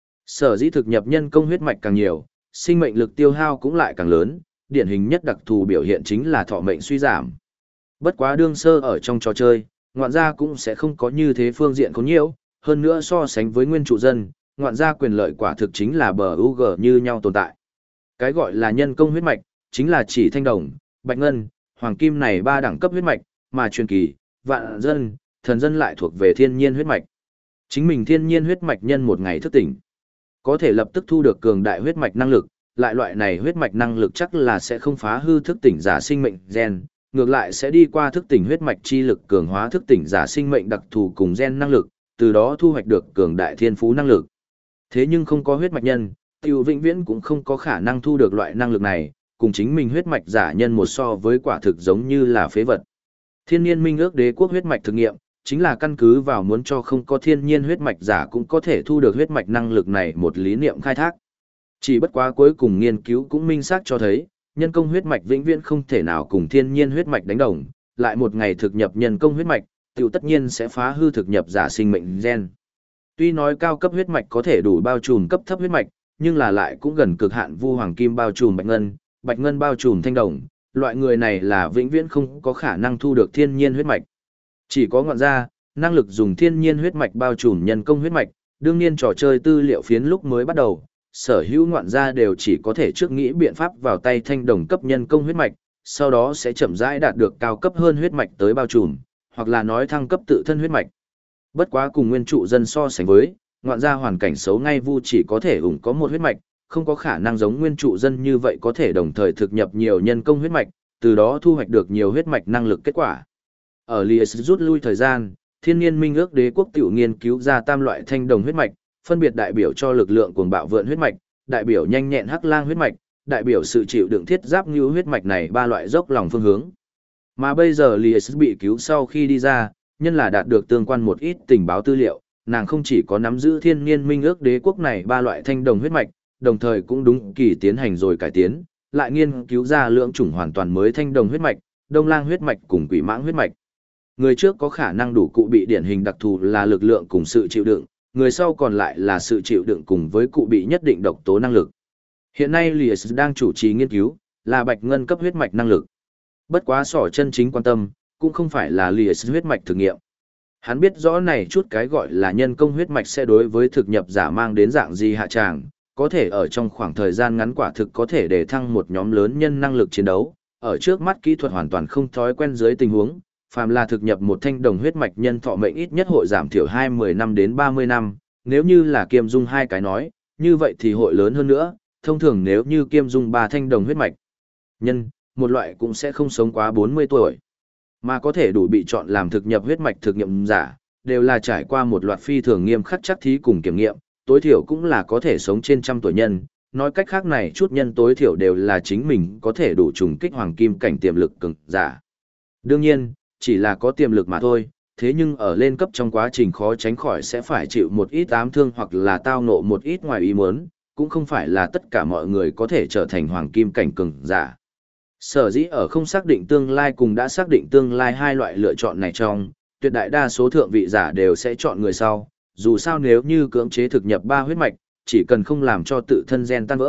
Sở dĩ thực nhập nhân công huyết mạch càng nhiều, sinh mệnh lực tiêu hao cũng lại càng lớn, điển hình nhất đặc thù biểu hiện chính là thọ mệnh suy giảm. Bất quá đương sơ ở trong trò chơi, ngoạn gia cũng sẽ không có như thế phương diện có nhiều, hơn nữa so sánh với nguyên trụ dân, ngoạn gia quyền lợi quả thực chính là bờ UG như nhau tồn tại. Cái gọi là nhân công huyết mạch, chính là chỉ thanh đồng, bạch ngân, hoàng kim này ba đẳng cấp huyết mạch, mà truyền kỳ, vạn dân, thần dân lại thuộc về thiên nhiên huyết mạch. Chính mình thiên nhiên huyết mạch nhân một ngày thức tỉnh, có thể lập tức thu được cường đại huyết mạch năng lực, lại loại này huyết mạch năng lực chắc là sẽ không phá hư thức tỉnh giả sinh mệnh gen, ngược lại sẽ đi qua thức tỉnh huyết mạch chi lực cường hóa thức tỉnh giả sinh mệnh đặc thù cùng gen năng lực, từ đó thu hoạch được cường đại thiên phú năng lực. Thế nhưng không có huyết mạch nhân, tiểu vĩnh viễn cũng không có khả năng thu được loại năng lực này, cùng chính mình huyết mạch giả nhân một so với quả thực giống như là phế vật. Thiên nhiên minh ước đế quốc huyết mạch thực nghiệm, chính là căn cứ vào muốn cho không có thiên nhiên huyết mạch giả cũng có thể thu được huyết mạch năng lực này một lý niệm khai thác. Chỉ bất quá cuối cùng nghiên cứu cũng minh xác cho thấy, nhân công huyết mạch vĩnh viễn không thể nào cùng thiên nhiên huyết mạch đánh đồng, lại một ngày thực nhập nhân công huyết mạch, tiểu tất nhiên sẽ phá hư thực nhập giả sinh mệnh gen. Tuy nói cao cấp huyết mạch có thể đủ bao trùm cấp thấp huyết mạch, nhưng là lại cũng gần cực hạn vu hoàng kim bao trùm bạch ngân bao trùm thanh đồng, loại người này là vĩnh viễn không có khả năng thu được thiên nhiên huyết mạch. Chỉ có ngọn ra, năng lực dùng thiên nhiên huyết mạch bao trùm nhân công huyết mạch, đương nhiên trò chơi tư liệu phiến lúc mới bắt đầu, sở hữu ngoạn gia đều chỉ có thể trước nghĩ biện pháp vào tay thanh đồng cấp nhân công huyết mạch, sau đó sẽ chậm rãi đạt được cao cấp hơn huyết mạch tới bao trùm, hoặc là nói thăng cấp tự thân huyết mạch. Bất quá cùng nguyên trụ dân so sánh với, ngoạn gia hoàn cảnh xấu ngay vu chỉ có thể có một huyết mạch, không có khả năng giống nguyên trụ dân như vậy có thể đồng thời thực nhập nhiều nhân công huyết mạch, từ đó thu hoạch được nhiều huyết mạch năng lực kết quả. Ở Lies rút lui thời gian, thiên nhiên minh ước đế quốc tiểu nghiên cứu ra tam loại thanh đồng huyết mạch, phân biệt đại biểu cho lực lượng cuồng bạo vượn huyết mạch, đại biểu nhanh nhẹn hắc lang huyết mạch, đại biểu sự chịu đựng thiết giáp như huyết mạch này ba loại dốc lòng phương hướng. Mà bây giờ Lies bị cứu sau khi đi ra, nhân là đạt được tương quan một ít tình báo tư liệu, nàng không chỉ có nắm giữ thiên nhiên minh ước đế quốc này ba loại thanh đồng huyết mạch, đồng thời cũng đúng kỳ tiến hành rồi cải tiến, lại nghiên cứu ra lượng chủng hoàn toàn mới thanh đồng huyết mạch, đông lang huyết mạch cùng quỷ mãng huyết mạch. Người trước có khả năng đủ cụ bị điển hình đặc thù là lực lượng cùng sự chịu đựng, người sau còn lại là sự chịu đựng cùng với cụ bị nhất định độc tố năng lực. Hiện nay Lies đang chủ trì nghiên cứu là bạch ngân cấp huyết mạch năng lực. Bất quá sỏ chân chính quan tâm cũng không phải là Lies huyết mạch thử nghiệm. Hắn biết rõ này chút cái gọi là nhân công huyết mạch sẽ đối với thực nhập giả mang đến dạng gì hạ tràng, có thể ở trong khoảng thời gian ngắn quả thực có thể để thăng một nhóm lớn nhân năng lực chiến đấu, ở trước mắt kỹ thuật hoàn toàn không thói quen dưới tình huống, phàm là thực nhập một thanh đồng huyết mạch nhân thọ mệnh ít nhất hội giảm thiểu 20 năm đến 30 năm, nếu như là kiêm dung hai cái nói, như vậy thì hội lớn hơn nữa, thông thường nếu như kiêm dung ba thanh đồng huyết mạch nhân, một loại cũng sẽ không sống quá 40 tuổi. Mà có thể đủ bị chọn làm thực nhập huyết mạch thực nghiệm giả, đều là trải qua một loạt phi thường nghiêm khắc chắc thí cùng kiểm nghiệm, tối thiểu cũng là có thể sống trên trăm tuổi nhân. Nói cách khác này chút nhân tối thiểu đều là chính mình có thể đủ trùng kích hoàng kim cảnh tiềm lực cường giả. Đương nhiên, chỉ là có tiềm lực mà thôi, thế nhưng ở lên cấp trong quá trình khó tránh khỏi sẽ phải chịu một ít ám thương hoặc là tao ngộ một ít ngoài ý muốn, cũng không phải là tất cả mọi người có thể trở thành hoàng kim cảnh cường giả. Sở dĩ ở không xác định tương lai cùng đã xác định tương lai hai loại lựa chọn này trong, tuyệt đại đa số thượng vị giả đều sẽ chọn người sau, dù sao nếu như cưỡng chế thực nhập ba huyết mạch, chỉ cần không làm cho tự thân gen tan vỡ,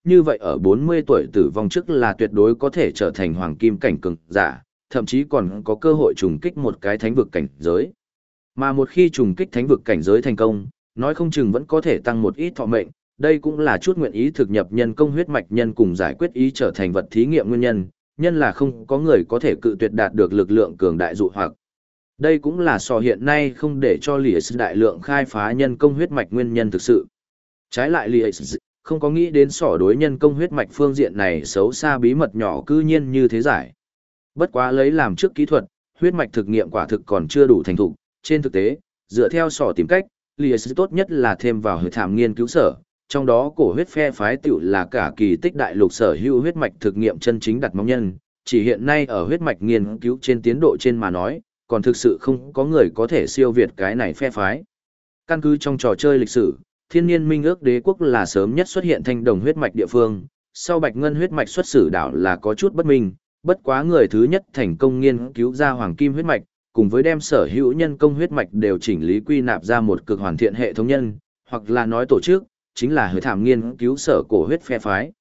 như vậy ở 40 tuổi tử vong trước là tuyệt đối có thể trở thành hoàng kim cảnh cường giả, thậm chí còn có cơ hội trùng kích một cái thánh vực cảnh giới. Mà một khi trùng kích thánh vực cảnh giới thành công, nói không chừng vẫn có thể tăng một ít thọ mệnh, đây cũng là chút nguyện ý thực nhập nhân công huyết mạch nhân cùng giải quyết ý trở thành vật thí nghiệm nguyên nhân, nhân là không có người có thể cự tuyệt đạt được lực lượng cường đại dụ hoặc. Đây cũng là hiện nay không để cho Lies đại lượng khai phá nhân công huyết mạch nguyên nhân thực sự. Trái lại Lies không có nghĩ đến đối nhân công huyết mạch phương diện này xấu xa bí mật nhỏ cư nhiên như thế giải. Bất quá lấy làm trước kỹ thuật, huyết mạch thực nghiệm quả thực còn chưa đủ thành thục, trên thực tế, dựa theo tìm cách, Lies tốt nhất là thêm vào hội thảm nghiên cứu sở, trong đó cổ huyết phe phái tiểu là cả kỳ tích đại lục sở hữu huyết mạch thực nghiệm chân chính đặt mong nhân, chỉ hiện nay ở huyết mạch nghiên cứu trên tiến độ trên mà nói, còn thực sự không có người có thể siêu việt cái này phe phái. Căn cứ trong trò chơi lịch sử, Thiên Nhiên Minh ước đế quốc là sớm nhất xuất hiện thanh đồng huyết mạch địa phương, sau Bạch Ngân huyết mạch xuất xử đảo là có chút bất minh, bất quá người thứ nhất thành công nghiên cứu ra hoàng kim huyết mạch, cùng với đem sở hữu nhân công huyết mạch đều chỉnh lý quy nạp ra một cực hoàn thiện hệ thống nhân, hoặc là nói tổ chức, chính là Hứa Thảm nghiên cứu sở cổ huyết phe phái.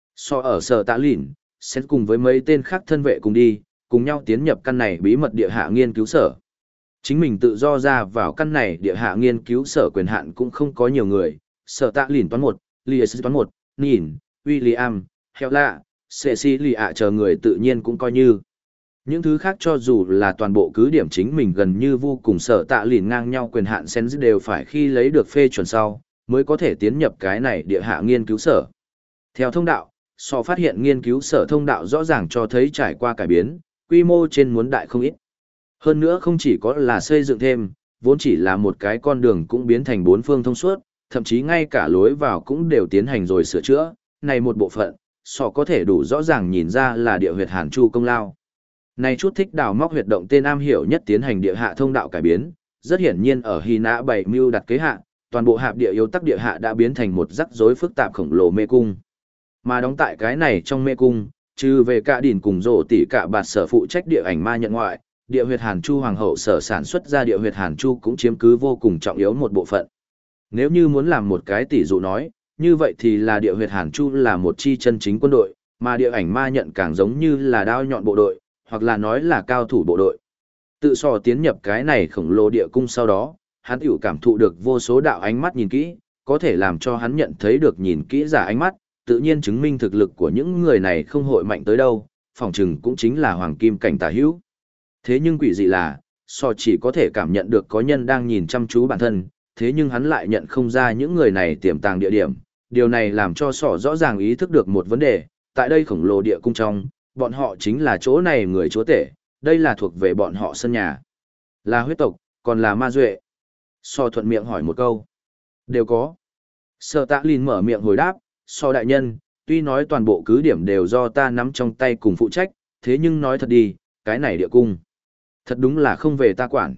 Ở sở Tạ Lìn, sẽ cùng với mấy tên khác thân vệ cùng đi, cùng nhau tiến nhập căn này bí mật địa hạ nghiên cứu sở. Chính mình tự do ra vào căn này địa hạ nghiên cứu sở quyền hạn cũng không có nhiều người, sở Tạ Lìn toán 1, Lies toán 1, Nhìn, William, Hela, Cecilia chờ người tự nhiên cũng coi như. Những thứ khác cho dù là toàn bộ cứ điểm chính mình gần như vô cùng sở Tạ Lìn ngang nhau quyền hạn sen đều phải khi lấy được phê chuẩn sau, mới có thể tiến nhập cái này địa hạ nghiên cứu sở. Theo thông đạo, phát hiện nghiên cứu sở thông đạo rõ ràng cho thấy trải qua cải biến, quy mô trên muốn đại không ít. Hơn nữa không chỉ có là xây dựng thêm, vốn chỉ là một cái con đường cũng biến thành 4 phương thông suốt, thậm chí ngay cả lối vào cũng đều tiến hành rồi sửa chữa, này một bộ phận, có thể đủ rõ ràng nhìn ra là địa huyệt Hàn Chu công lao. Này chút thích đào móc huyệt động tên am hiểu nhất tiến hành địa hạ thông đạo cải biến, rất hiển nhiên ở Hy Nã bảy mưu đặt kế hạ, toàn bộ hạp địa yếu tắc địa hạ đã biến thành một rắc rối phức tạp khổng lồ mê cung. Mà đóng tại cái này trong mê cung, trừ về cả đỉnh cùng rổ tỉ cả bạt sở phụ trách địa ảnh ma nhận ngoại, địa huyệt Hàn Chu hoàng hậu sở sản xuất ra địa huyệt Hàn Chu cũng chiếm cứ vô cùng trọng yếu một bộ phận. Nếu như muốn làm một cái tỷ dụ nói, như vậy thì là địa huyệt Hàn Chu là một chi chân chính quân đội, mà địa ảnh ma nhận càng giống như là đao nhọn bộ đội, hoặc là nói là cao thủ bộ đội. Tự tiến nhập cái này khổng lồ địa cung sau đó, hắn tiểu cảm thụ được vô số đạo ánh mắt nhìn kỹ, có thể làm cho hắn nhận thấy được nhìn kỹ giả ánh mắt, tự nhiên chứng minh thực lực của những người này không hội mạnh tới đâu, phỏng chừng cũng chính là hoàng kim cảnh tà hữu. Thế nhưng quỷ dị là, chỉ có thể cảm nhận được có nhân đang nhìn chăm chú bản thân, thế nhưng hắn lại nhận không ra những người này tiềm tàng địa điểm, điều này làm cho rõ ràng ý thức được một vấn đề, tại đây khổng lồ địa cung trong, bọn họ chính là chỗ này người chúa tể, đây là thuộc về bọn họ sân nhà. Là huyết tộc, còn là ma duệ. Thuận miệng hỏi một câu. Đều có. Sở Tạ Lìn mở miệng hồi đáp, đại nhân, tuy nói toàn bộ cứ điểm đều do ta nắm trong tay cùng phụ trách, thế nhưng nói thật đi, cái này địa cung. Thật đúng là không về ta quản.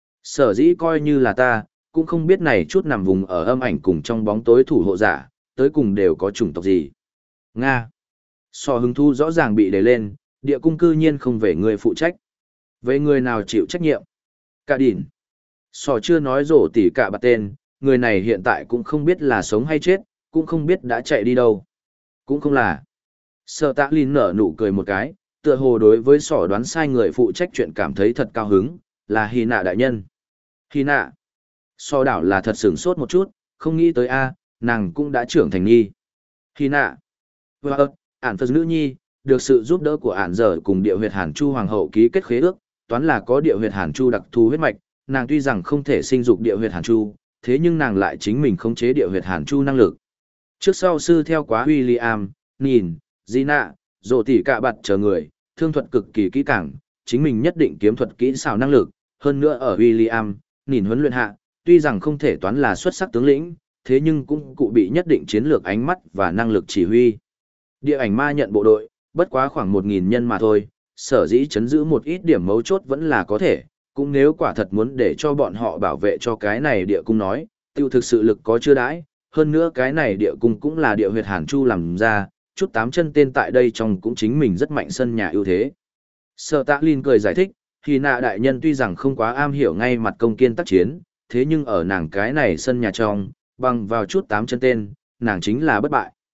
Sở dĩ coi như là ta, cũng không biết này chút nằm vùng ở âm ảnh cùng trong bóng tối thủ hộ giả, tới cùng đều có chủng tộc gì. Nga. Hứng thu rõ ràng bị đẩy lên, địa cung cư nhiên không về người phụ trách. Về người nào chịu trách nhiệm? Cả đỉn. Chưa nói rổ tỉ cả bạt tên, người này hiện tại cũng không biết là sống hay chết, cũng không biết đã chạy đi đâu. Cũng không là. Sở Tạ Lìn nở nụ cười một cái, tựa hồ đối với đoán sai người phụ trách chuyện cảm thấy thật cao hứng, là Hy Nạ đại nhân. Hy Nạ. Đảo là thật sửng sốt một chút, không nghĩ tới nàng cũng đã trưởng thành nhi. Hy Nạ. Ản Phật nữ nhi, được sự giúp đỡ của Ản Dở cùng địa huyệt Hàn Chu hoàng hậu ký kết khế ước, toán là có địa huyệt Hàn Chu đặc thù huyết mạch, nàng tuy rằng không thể sinh dục địa huyệt Hàn Chu, thế nhưng nàng lại chính mình khống chế địa huyệt Hàn Chu năng lực. Trước sau sư theo quá William, Nhìn, Gina, rổ tỉ cả bạt chờ người, thương thuật cực kỳ kỹ càng, chính mình nhất định kiếm thuật kỹ xảo năng lực, hơn nữa ở William, Nhìn huấn luyện hạ, tuy rằng không thể toán là xuất sắc tướng lĩnh, thế nhưng cũng cụ bị nhất định chiến lược ánh mắt và năng lực chỉ huy. Địa ảnh ma nhận bộ đội, bất quá khoảng 1.000 nhân mà thôi, sở dĩ chấn giữ một ít điểm mấu chốt vẫn là có thể, cũng nếu quả thật muốn để cho bọn họ bảo vệ cho cái này địa cung nói, tiêu thực sự lực có chưa đãi, hơn nữa cái này địa cung cũng là địa huyệt Hàn Chu làm ra, chút 8 chân tên tại đây trong cũng chính mình rất mạnh sân nhà ưu thế. Sở Tạ Lìn cười giải thích, Hy Nạ đại nhân tuy rằng không quá am hiểu ngay mặt công kiên tác chiến, thế nhưng ở nàng cái này sân nhà trong, bằng vào chút 8 chân tên, nàng chính là bất bại.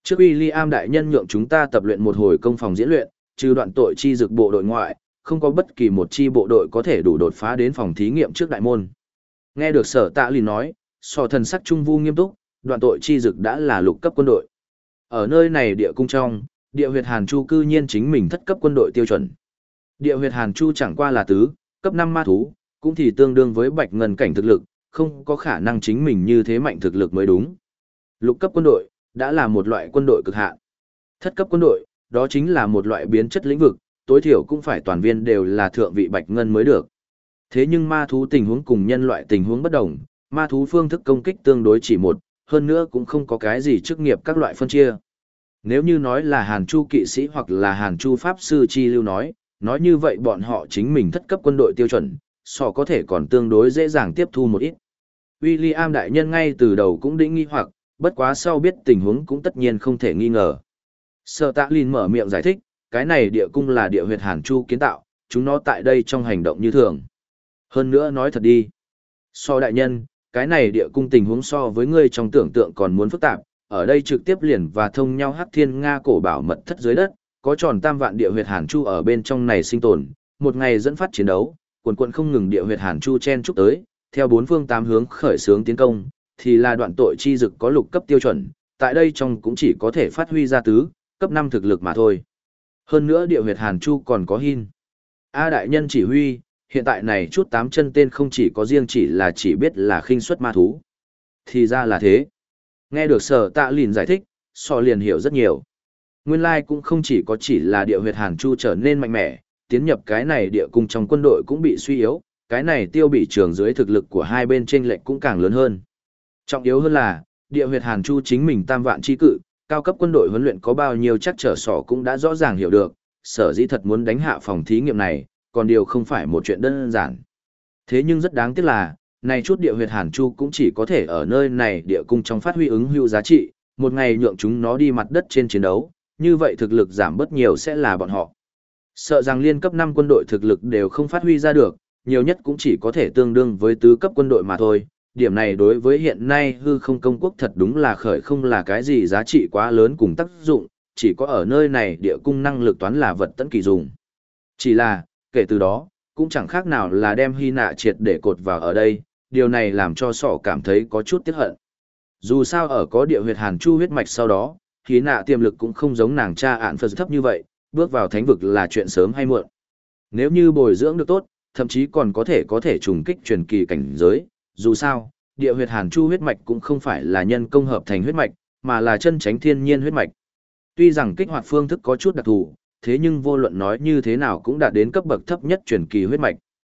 Trước William đại nhân nhượng chúng ta tập luyện một hồi công phòng diễn luyện, trừ đoạn tội chi dực bộ đội ngoại, không có bất kỳ một chi bộ đội có thể đủ đột phá đến phòng thí nghiệm trước đại môn. Nghe được Sở Tạ Lìn nói, so thần sắc trung vu nghiêm túc, đoạn tội chi dực đã là lục cấp quân đội. Ở nơi này địa cung trong, địa huyệt Hàn Chu cư nhiên chính mình thất cấp quân đội tiêu chuẩn. Địa huyệt Hàn Chu chẳng qua là tứ, cấp 5 ma thú, cũng thì tương đương với bạch ngân cảnh thực lực, không có khả năng chính mình như thế mạnh thực lực mới đúng. Lục cấp quân đội, đã là một loại quân đội cực hạn. Thất cấp quân đội, đó chính là một loại biến chất lĩnh vực, tối thiểu cũng phải toàn viên đều là thượng vị bạch ngân mới được. Thế nhưng ma thú tình huống cùng nhân loại tình huống bất đồng, ma thú phương thức công kích tương đối chỉ một, hơn nữa cũng không có cái gì chức nghiệp các loại phân chia. Nếu như nói là Hàn Chu kỵ sĩ hoặc là Hàn Chu pháp sư chi lưu nói như vậy bọn họ chính mình thất cấp quân đội tiêu chuẩn, có thể còn tương đối dễ dàng tiếp thu một ít. William đại nhân ngay từ đầu cũng định nghi hoặc, bất quá sau biết tình huống cũng tất nhiên không thể nghi ngờ. Sở Tạ Lìn mở miệng giải thích, cái này địa cung là địa huyệt Hàn Chu kiến tạo, chúng nó tại đây trong hành động như thường. Hơn nữa nói thật đi. Đại nhân, cái này địa cung tình huống so với ngươi trong tưởng tượng còn muốn phức tạp, ở đây trực tiếp liền và thông nhau Hắc Thiên Nga cổ bảo mật thất dưới đất, có tròn tam vạn địa huyệt Hàn Chu ở bên trong này sinh tồn, một ngày dẫn phát chiến đấu, quần không ngừng địa huyệt Hàn Chu chen chúc tới, theo bốn phương tám hướng khởi xướng tiến công, thì là đoạn tội chi dực có lục cấp tiêu chuẩn, tại đây trong cũng chỉ có thể phát huy ra tứ, cấp 5 thực lực mà thôi. Hơn nữa địa huyệt Hàn Chu còn có hin. Đại nhân chỉ huy, hiện tại này chút 8 chân tên không chỉ có riêng chỉ biết là khinh suất ma thú. Thì ra là thế. Nghe được Sở Tạ Lìn giải thích, liền hiểu rất nhiều. Nguyên lai cũng không chỉ là địa huyệt Hàn Chu trở nên mạnh mẽ, tiến nhập cái này địa cung trong quân đội cũng bị suy yếu, cái này tiêu bị trường dưới thực lực của hai bên chênh lệch cũng càng lớn hơn. Trọng yếu hơn là, địa huyệt Hàn Chu chính mình tam vạn chi cự, cao cấp quân đội huấn luyện có bao nhiêu chắc trở cũng đã rõ ràng hiểu được, sở dĩ thật muốn đánh hạ phòng thí nghiệm này, còn điều không phải một chuyện đơn giản. Thế nhưng rất đáng tiếc là, này chút địa huyệt Hàn Chu cũng chỉ có thể ở nơi này địa cung trong phát huy ứng hữu giá trị, một ngày nhượng chúng nó đi mặt đất trên chiến đấu, như vậy thực lực giảm bớt nhiều sẽ là bọn họ. Sợ rằng liên cấp 5 quân đội thực lực đều không phát huy ra được, nhiều nhất cũng chỉ có thể tương đương với tứ cấp quân đội mà thôi. Điểm này đối với hiện nay hư không công quốc thật đúng là khởi không là cái gì giá trị quá lớn cùng tác dụng, chỉ có ở nơi này địa cung năng lực toán là vật tận kỳ dùng. Chỉ là, kể từ đó, cũng chẳng khác nào là đem Hy Nạ triệt để cột vào ở đây, điều này làm cho cảm thấy có chút tiếc hận. Dù sao ở có địa huyệt Hàn Chu huyết mạch sau đó, Hy Nạ tiềm lực cũng không giống nàng cha ạn Phật thấp như vậy, bước vào thánh vực là chuyện sớm hay muộn. Nếu như bồi dưỡng được tốt, thậm chí còn có thể trùng kích truyền kỳ cảnh giới, dù sao, địa huyệt Hàn Chu huyết mạch cũng không phải là nhân công hợp thành huyết mạch, mà là chân chánh thiên nhiên huyết mạch. Tuy rằng kích hoạt phương thức có chút đặc thù, thế nhưng vô luận nói như thế nào cũng đạt đến cấp bậc thấp nhất truyền kỳ huyết mạch.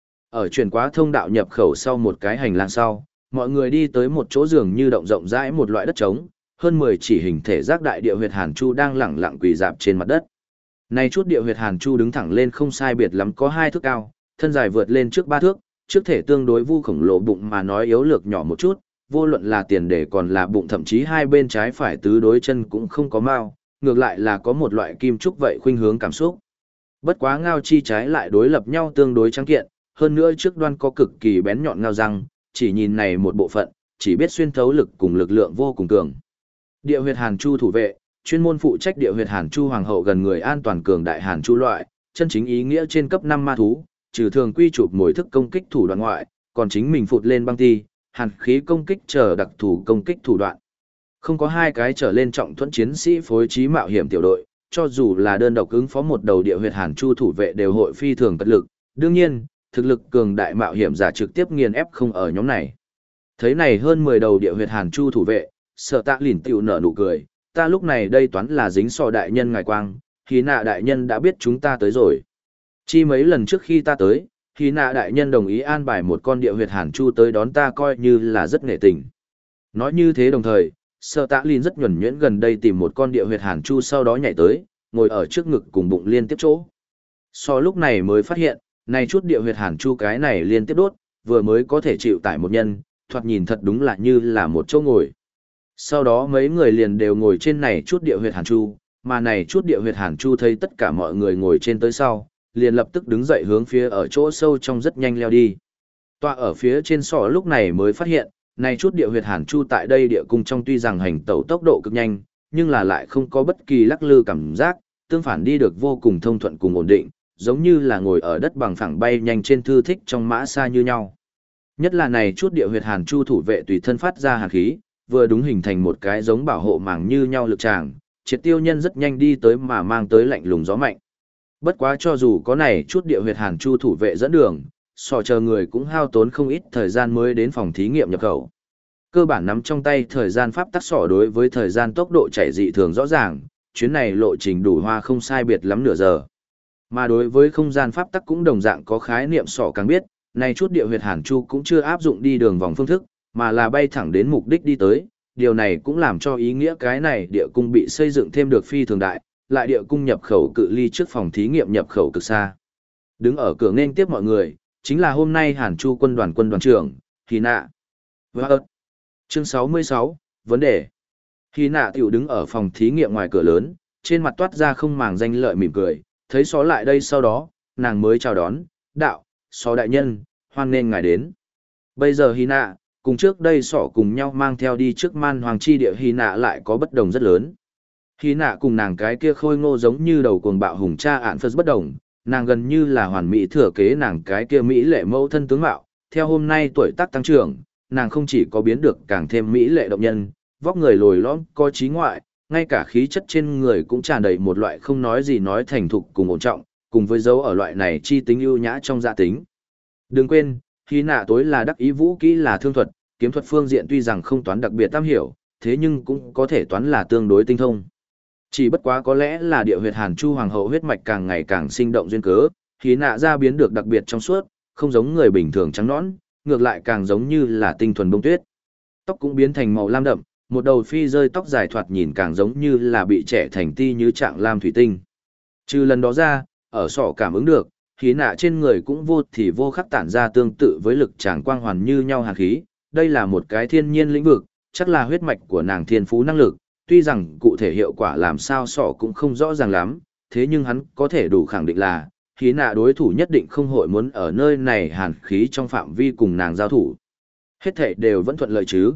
Ở truyền quá thông đạo nhập khẩu sau một cái hành lang sau, mọi người đi tới một chỗ giường như động rộng rãi một loại đất trống, hơn 10 chỉ hình thể giác đại địa huyệt Hàn Chu đang lẳng lặng quỳ rạp trên mặt đất. Này chút địa huyệt Hàn Chu đứng thẳng lên không sai biệt lắm có 2 thước cao, thân dài vượt lên trước 3 thước, trước thể tương đối vu khổng lồ bụng mà nói yếu lược nhỏ một chút, vô luận là tiền đề còn là bụng thậm chí hai bên trái phải tứ đối chân cũng không có mao, ngược lại là có một loại kim trúc vậy khuynh hướng cảm xúc. Bất quá ngao chi trái lại đối lập nhau tương đối trắng kiện, hơn nữa trước đoan có cực kỳ bén nhọn ngao răng, chỉ nhìn này một bộ phận, chỉ biết xuyên thấu lực cùng lực lượng vô cùng cường. Địa huyệt Hàn Chu thủ vệ, chuyên môn phụ trách địa huyệt Hàn Chu hoàng hậu gần người an toàn cường đại Hàn Chu loại, chân chính ý nghĩa trên cấp 5 ma thú, trừ thường quy chụp mồi thức công kích thủ đoạn ngoại, còn chính mình phụt lên băng ti, hàn khí công kích chờ đặc thù công kích thủ đoạn. Không có 2 cái trở lên trọng thuẫn chiến sĩ phối trí mạo hiểm tiểu đội, cho dù là đơn độc ứng phó một đầu địa huyệt Hàn Chu thủ vệ đều hội phi thường cật lực, đương nhiên, thực lực cường đại mạo hiểm giả trực tiếp nghiền ép không ở nhóm này. Thấy này hơn 10 đầu địa huyệt Hàn Chu thủ vệ, Sở Tạ Lìn tiểu nở nụ cười, ta lúc này đây toán là dính đại nhân ngài quang, Hy Nạ đại nhân đã biết chúng ta tới rồi. Chi mấy lần trước khi ta tới, Hy Nạ đại nhân đồng ý an bài một con địa huyệt Hàn Chu tới đón ta coi như là rất nghệ tình. Nói như thế đồng thời, Sở Tạ Lìn rất nhuần nhuyễn gần đây tìm một con địa huyệt Hàn Chu sau đó nhảy tới, ngồi ở trước ngực cùng bụng liên tiếp chỗ. Lúc này mới phát hiện, này chút địa huyệt Hàn Chu cái này liên tiếp đốt, vừa mới có thể chịu tải một nhân, thoạt nhìn thật đúng là như là một chỗ ngồi. Sau đó mấy người liền đều ngồi trên này chút địa huyệt Hàn Chu, mà này chút địa huyệt Hàn Chu thấy tất cả mọi người ngồi trên tới sau, liền lập tức đứng dậy hướng phía ở chỗ sâu trong rất nhanh leo đi. Tọa ở phía trên lúc này mới phát hiện, này chút địa huyệt Hàn Chu tại đây địa cung trong tuy rằng hành tẩu tốc độ cực nhanh, nhưng là lại không có bất kỳ lắc lư cảm giác, tương phản đi được vô cùng thông thuận cùng ổn định, giống như là ngồi ở đất bằng phẳng bay nhanh trên thư thích trong mã xa như nhau. Nhất là này chút địa huyệt hàn chu thủ vệ tùy thân phát ra hàn khí, vừa đúng hình thành một cái giống bảo hộ màng như nhau lực tràng, triệt tiêu nhân rất nhanh đi tới mà mang tới lạnh lùng gió mạnh. Bất quá cho dù có này chút địa huyệt hàn chu thủ vệ dẫn đường, sò chờ người cũng hao tốn không ít thời gian mới đến phòng thí nghiệm nhập khẩu. Cơ bản nắm trong tay thời gian pháp tắc sỏ đối với thời gian tốc độ chạy dị thường rõ ràng, chuyến này lộ trình đủ hoa không sai biệt lắm nửa giờ. Mà đối với không gian pháp tắc cũng đồng dạng có khái niệm sỏ càng biết, này chút địa huyệt hàn chu cũng chưa áp dụng đi đường vòng phương thức, mà là bay thẳng đến mục đích đi tới. Điều này cũng làm cho ý nghĩa cái này địa cung bị xây dựng thêm được phi thường đại, lại địa cung nhập khẩu cự ly trước phòng thí nghiệm nhập khẩu cực xa. Đứng ở cửa nên tiếp mọi người, chính là hôm nay Hàn Chu quân đoàn trưởng, Hy Nạ. Chương 66, vấn đề. Hy Nạ tiểu đứng ở phòng thí nghiệm ngoài cửa lớn, trên mặt toát ra không màng danh lợi mỉm cười, thấy xó lại đây sau đó, nàng mới chào đón, đạo, xó đại nhân, hoan nên ngài đến. Bây giờ Hy Nạ, cùng trước đây sỏ cùng nhau mang theo đi trước man hoàng chi địa Hy Nạ lại có bất đồng rất lớn. Hy Nạ cùng nàng cái kia khôi ngô giống như đầu cuồng bạo hùng cha ạn phật bất đồng, nàng gần như là hoàn mỹ thừa kế nàng cái kia mỹ lệ mẫu thân tướng mạo, theo hôm nay tuổi tác tăng trưởng, nàng không chỉ có biến được càng thêm mỹ lệ động nhân, vóc người lồi lõm, có trí ngoại, ngay cả khí chất trên người cũng tràn đầy một loại không nói gì nói thành thục cùng ổn trọng, cùng với dấu ở loại này chi tính ưu nhã trong gia tính. Đừng quên, Hy Nạ tối là đắc ý vũ kỹ là thương thuật, kiếm thuật phương diện tuy rằng không toán đặc biệt tam hiểu, thế nhưng cũng có thể toán là tương đối tinh thông. Chỉ bất quá có lẽ là địa huyệt Hàn Chu hoàng hậu huyết mạch càng ngày càng sinh động duyên cớ, Hy Nạ ra biến được đặc biệt trong suốt, không giống người bình thường trắng nõn, ngược lại càng giống như là tinh thuần bông tuyết. Tóc cũng biến thành màu lam đậm, một đầu phi rơi tóc dài thoạt nhìn càng giống như là bị trẻ thành ti như trạng lam thủy tinh. Trừ lần đó ra, ở sọ cảm ứng được, Hy Nạ trên người cũng vô thì vô khắc tản ra tương tự với lực tràng quang hoàn như nhau hàn khí, đây là một cái thiên nhiên lĩnh vực, chắc là huyết mạch của nàng thiên phú năng lực, tuy rằng cụ thể hiệu quả làm sao sọ cũng không rõ ràng lắm, thế nhưng hắn có thể đủ khẳng định là, Hy Nạ đối thủ nhất định không hội muốn ở nơi này hàn khí trong phạm vi cùng nàng giao thủ. Hết thảy đều vẫn thuận lợi chứ?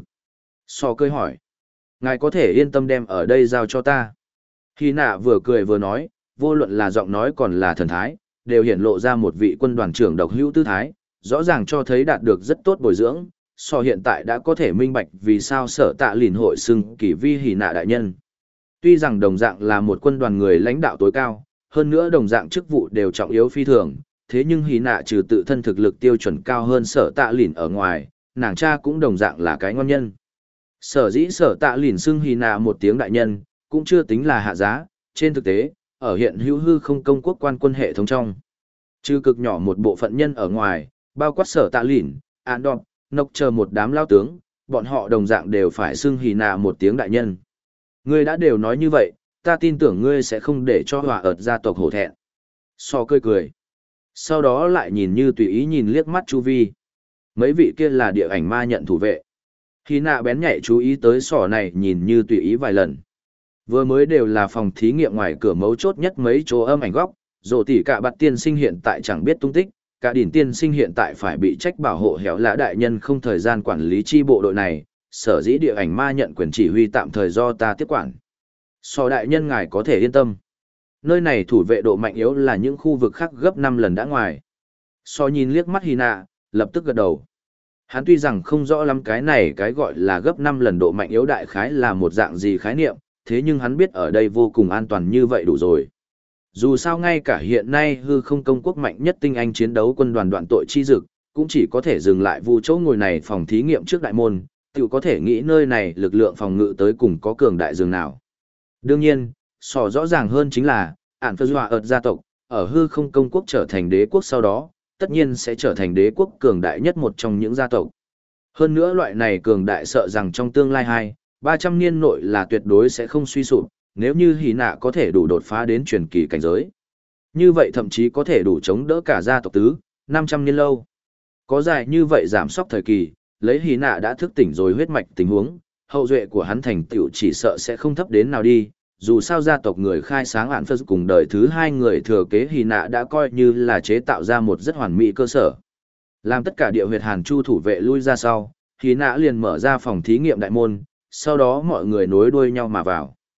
Sọ cười hỏi. Ngài có thể yên tâm đem ở đây giao cho ta. Hy Nạ vừa cười vừa nói, vô luận là giọng nói còn là thần thái, đều hiển lộ ra một vị quân đoàn trưởng độc hữu tư thái, rõ ràng cho thấy đạt được rất tốt bồi dưỡng, so hiện tại đã có thể minh bạch vì sao Sở Tạ Lìn hội xưng kỳ vi Hy Nạ đại nhân. Tuy rằng đồng dạng là một quân đoàn người lãnh đạo tối cao, hơn nữa đồng dạng chức vụ đều trọng yếu phi thường, thế nhưng Hy Nạ trừ tự thân thực lực tiêu chuẩn cao hơn Sở Tạ Lìn ở ngoài, nàng cha cũng đồng dạng là cái ngon nhân. Sở dĩ Sở Tạ Lìn xưng Hy Nạ một tiếng đại nhân, cũng chưa tính là hạ giá, trên thực tế, ở hiện hữu hư không công quốc quan quân hệ thống trong. Trừ cực nhỏ một bộ phận nhân ở ngoài, bao quát Sở Tạ Lìn, An Đọc, Nộc chờ một đám lao tướng, bọn họ đồng dạng đều phải xưng Hy Nạ một tiếng đại nhân. Ngươi đã đều nói như vậy, ta tin tưởng ngươi sẽ không để cho Hỏa ợt gia tộc hổ thẹn. So cười cười. Sau đó lại nhìn như tùy ý nhìn liếc mắt chu vi. Mấy vị kia là địa ảnh ma nhận thủ vệ. Hy Nạ bén nhạy chú ý tới sỏ này nhìn như tùy ý vài lần. Vừa mới đều là phòng thí nghiệm ngoài cửa mấu chốt nhất mấy chỗ âm ảnh góc, rổ tỉ cả bạt tiên sinh hiện tại chẳng biết tung tích, cả đỉnh tiên sinh hiện tại phải bị trách bảo hộ héo lã đại nhân không thời gian quản lý chi bộ đội này, sở dĩ địa ảnh ma nhận quyền chỉ huy tạm thời do ta tiếp quản. So đại nhân ngài có thể yên tâm. Nơi này thủ vệ độ mạnh yếu là những khu vực khác gấp 5 lần đã ngoài. So nhìn liếc mắt Hy Nạ, lập tức gật đầu. Hắn tuy rằng không rõ lắm cái này cái gọi là gấp 5 lần độ mạnh yếu đại khái là một dạng gì khái niệm, thế nhưng hắn biết ở đây vô cùng an toàn như vậy đủ rồi. Dù sao ngay cả hiện nay hư không công quốc mạnh nhất tinh anh chiến đấu quân đoàn đoạn tội chi dực, cũng chỉ có thể dừng lại vụ chỗ ngồi này phòng thí nghiệm trước đại môn, tự có thể nghĩ nơi này lực lượng phòng ngự tới cùng có cường đại dường nào. Đương nhiên, rõ ràng hơn chính là, ản phơ dọa ợt gia tộc, ở hư không công quốc trở thành đế quốc sau đó, tất nhiên sẽ trở thành đế quốc cường đại nhất một trong những gia tộc. Hơn nữa loại này cường đại sợ rằng trong tương lai 200-300 niên nội là tuyệt đối sẽ không suy sụp, nếu như Hy Nạ có thể đủ đột phá đến truyền kỳ cảnh giới. Như vậy thậm chí có thể đủ chống đỡ cả gia tộc tứ, 500 niên lâu. Có dài như vậy giảm sóc thời kỳ, lấy Hy Nạ đã thức tỉnh rồi huyết mạch tình huống, hậu duệ của hắn thành tựu chỉ sợ sẽ không thấp đến nào đi, dù sao gia tộc người khai sáng ản phật cùng đời thứ 2 người thừa kế Hy Nạ đã coi như là chế tạo ra một rất hoàn mỹ cơ sở. Làm tất cả địa huyệt Hàn Chu thủ vệ lui ra sau, Hy Nạ liền mở ra phòng thí nghiệm đại môn, sau đó mọi người nối đuôi nhau mà vào.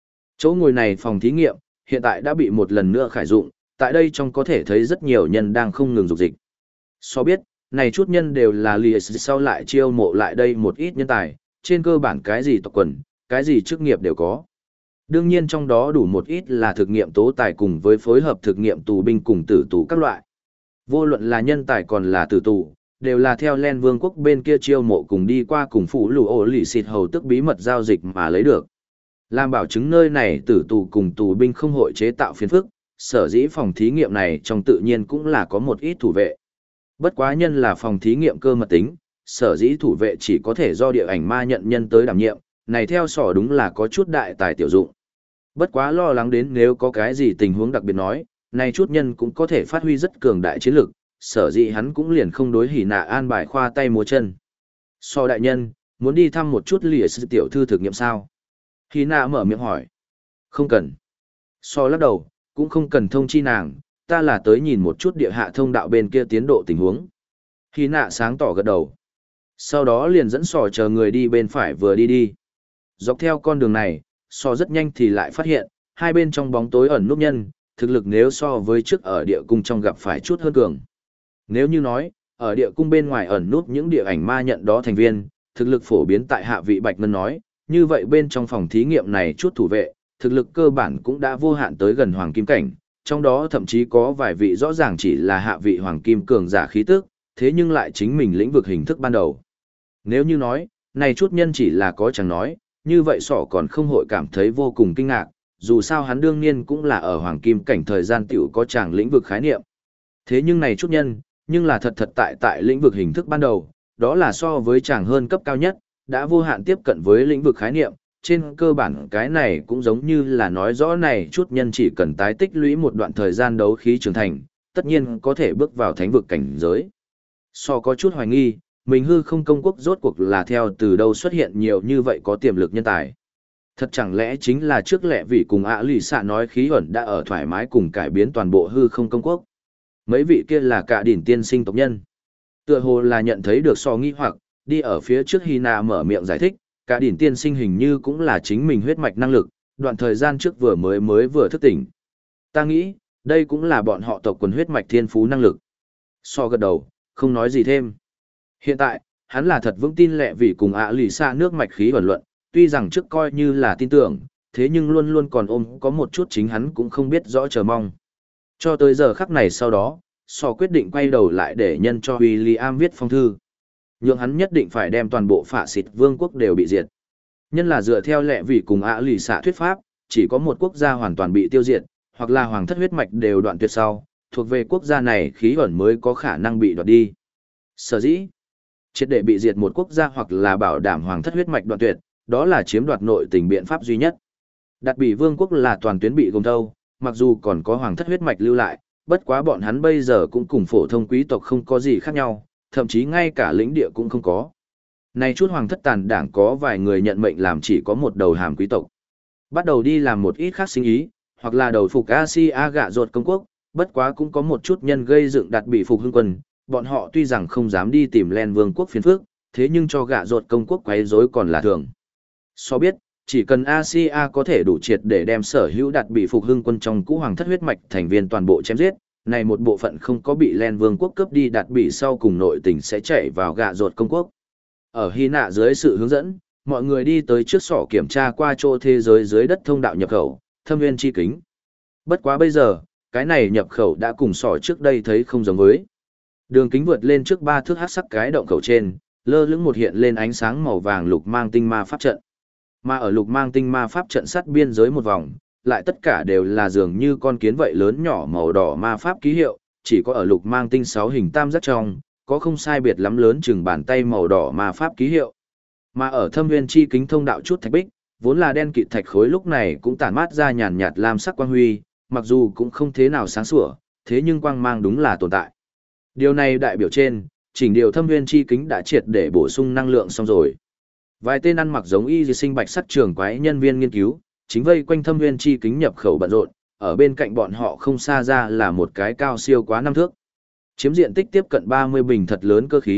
Chỗ ngồi này phòng thí nghiệm, hiện tại đã bị một lần nữa khải dụng, tại đây trong có thể thấy rất nhiều nhân đang không ngừng dục dịch. So biết, này chút nhân đều là lìa sau lại chiêu mộ lại đây một ít nhân tài, trên cơ bản cái gì tộc quần, cái gì chức nghiệp đều có. Đương nhiên trong đó đủ một ít là thực nghiệm tố tài cùng với phối hợp thực nghiệm tù binh cùng tử tù các loại. Vô luận là nhân tài còn là tử tù, đều là theo Len Vương quốc bên kia chiêu mộ cùng đi qua cùng phủ lù ổ lì xịt hầu tức bí mật giao dịch mà lấy được. Làm bảo chứng nơi này tử tù cùng tù binh không hội chế tạo phiền phức, sở dĩ phòng thí nghiệm này trong tự nhiên cũng là có một ít thủ vệ. Bất quá nhân là phòng thí nghiệm cơ mật tính, sở dĩ thủ vệ chỉ có thể do địa ảnh ma nhận nhân tới đảm nhiệm, này theo sỏ đúng là có chút đại tài tiểu dụng. Bất quá lo lắng đến nếu có cái gì tình huống đặc biệt nói, này chút nhân cũng có thể phát huy rất cường đại chiến lực, sở dĩ hắn cũng liền không đối hỉ nạ an bài khoa tay múa chân. So đại nhân, muốn đi thăm một chút lìa sư tiểu thư thực nghiệm sao? Hỉ nạ mở miệng hỏi. Không cần. So lắc đầu, cũng không cần thông chi nàng, ta là tới nhìn một chút địa hạ thông đạo bên kia tiến độ tình huống. Hỉ nạ sáng tỏ gật đầu. Sau đó liền dẫn sò chờ người đi bên phải vừa đi đi. Dọc theo con đường này, so rất nhanh thì lại phát hiện, hai bên trong bóng tối ẩn núp nhân, thực lực nếu so với trước ở địa cung trong gặp phải chút hơn cường. Nếu như nói, ở địa cung bên ngoài ẩn núp những địa ảnh ma nhận đó thành viên, thực lực phổ biến tại hạ vị Bạch Ngân nói, như vậy bên trong phòng thí nghiệm này chút thủ vệ, thực lực cơ bản cũng đã vô hạn tới gần hoàng kim cảnh, trong đó thậm chí có vài vị rõ ràng chỉ là hạ vị hoàng kim cường giả khí tức, thế nhưng lại chính mình lĩnh vực hình thức ban đầu. Nếu như nói, này chút nhân chỉ là có chẳng nói, như vậy sỏ còn không hội cảm thấy vô cùng kinh ngạc, dù sao hắn đương nhiên cũng là ở hoàng kim cảnh thời gian tiểu có chàng lĩnh vực khái niệm. Thế nhưng này chút nhân, nhưng là thật tại lĩnh vực hình thức ban đầu, đó là so với chàng hơn cấp cao nhất, đã vô hạn tiếp cận với lĩnh vực khái niệm, trên cơ bản cái này cũng giống như là nói rõ này chút nhân chỉ cần tái tích lũy một đoạn thời gian đấu khí trưởng thành, tất nhiên có thể bước vào thánh vực cảnh giới. So có chút hoài nghi, mình hư không công quốc rốt cuộc là theo từ đâu xuất hiện nhiều như vậy có tiềm lực nhân tài. Thật chẳng lẽ chính là trước lẽ vì cùng ạ lì xạ nói khí ẩn đã ở thoải mái cùng cải biến toàn bộ hư không công quốc. Mấy vị kia là cả đỉnh tiên sinh tộc nhân. Tựa hồ là nhận thấy được so nghi hoặc, đi ở phía trước Hina mở miệng giải thích, cả đỉnh tiên sinh hình như cũng là chính mình huyết mạch năng lực, đoạn thời gian trước vừa thức tỉnh. Ta nghĩ, đây cũng là bọn họ tộc quần huyết mạch thiên phú năng lực. So gật đầu, không nói gì thêm. Hiện tại, hắn là thật vững tin lẹ vì cùng ạ lì xa nước mạch khí ẩn luận, tuy rằng trước coi như là tin tưởng, thế nhưng luôn luôn còn ôm có một chút chính hắn cũng không biết rõ chờ mong. Cho tới giờ khắc này sau đó, so quyết định quay đầu lại để nhân cho William viết phong thư. Nhưng hắn nhất định phải đem toàn bộ phạ xịt vương quốc đều bị diệt. Nhân là dựa theo lệ vì cùng ạ lì xạ thuyết pháp, chỉ có một quốc gia hoàn toàn bị tiêu diệt, hoặc là hoàng thất huyết mạch đều đoạn tuyệt sau, thuộc về quốc gia này khí ẩn mới có khả năng bị đoạt đi. Sở dĩ, triệt để bị diệt một quốc gia hoặc là bảo đảm hoàng thất huyết mạch đoạn tuyệt, đó là chiếm đoạt nội tình biện pháp duy nhất. Đặt bị vương quốc là toàn tuyến bị gồm thâu, mặc dù còn có hoàng thất huyết mạch lưu lại, bất quá bọn hắn bây giờ cũng cùng phổ thông quý tộc không có gì khác nhau, thậm chí ngay cả lĩnh địa cũng không có. Này chút hoàng thất tàn đảng có vài người nhận mệnh làm chỉ có một đầu hàm quý tộc. Bắt đầu đi làm một ít khác sinh ý, hoặc là đầu phục Asia gạ ruột công quốc, bất quá cũng có một chút nhân gây dựng đặt bị phục hưng quân, bọn họ tuy rằng không dám đi tìm Len vương quốc phiền phức, thế nhưng cho gạ ruột công quốc quấy rối còn là thường. So biết, chỉ cần Asia có thể đủ triệt để đem sở hữu đặt bị phục hưng quân trong cũ hoàng thất huyết mạch thành viên toàn bộ chém giết, này một bộ phận không có bị Len vương quốc cướp đi đặt bị sau cùng nội tình sẽ chạy vào gạ ruột công quốc. Ở Hy Nạ dưới sự hướng dẫn, mọi người đi tới trước sỏ kiểm tra qua chỗ thế giới dưới đất thông đạo nhập khẩu, thâm nguyên chi kính. Bất quá bây giờ, cái này nhập khẩu đã cùng sỏ trước đây thấy không giống với. Đường kính vượt lên trước 3 thước hắc sắc cái động khẩu trên, lơ lửng một hiện lên ánh sáng màu vàng lục mang tinh ma pháp trận. Mà ở lục mang tinh ma pháp trận sát biên giới một vòng, lại tất cả đều là dường như con kiến vậy lớn nhỏ màu đỏ ma pháp ký hiệu, chỉ có ở lục mang tinh 6 hình tam giác trong, có không sai biệt lắm lớn chừng bàn tay màu đỏ ma pháp ký hiệu. Mà ở thâm nguyên chi kính thông đạo chút thạch bích, vốn là đen kịt thạch khối lúc này cũng tản mát ra nhàn nhạt lam sắc quang huy, mặc dù cũng không thế nào sáng sủa, thế nhưng quang mang đúng là tồn tại. Điều này đại biểu trên, chỉnh điều thâm nguyên chi kính đã triệt để bổ sung năng lượng xong rồi. Vài tên ăn mặc giống y sinh bạch sắc trường quái nhân viên nghiên cứu, chính vây quanh thâm nguyên chi kính nhập khẩu bận rộn, ở bên cạnh bọn họ không xa ra là một cái cao siêu quá 5 thước. Chiếm diện tích tiếp cận 30 bình thật lớn cơ khí,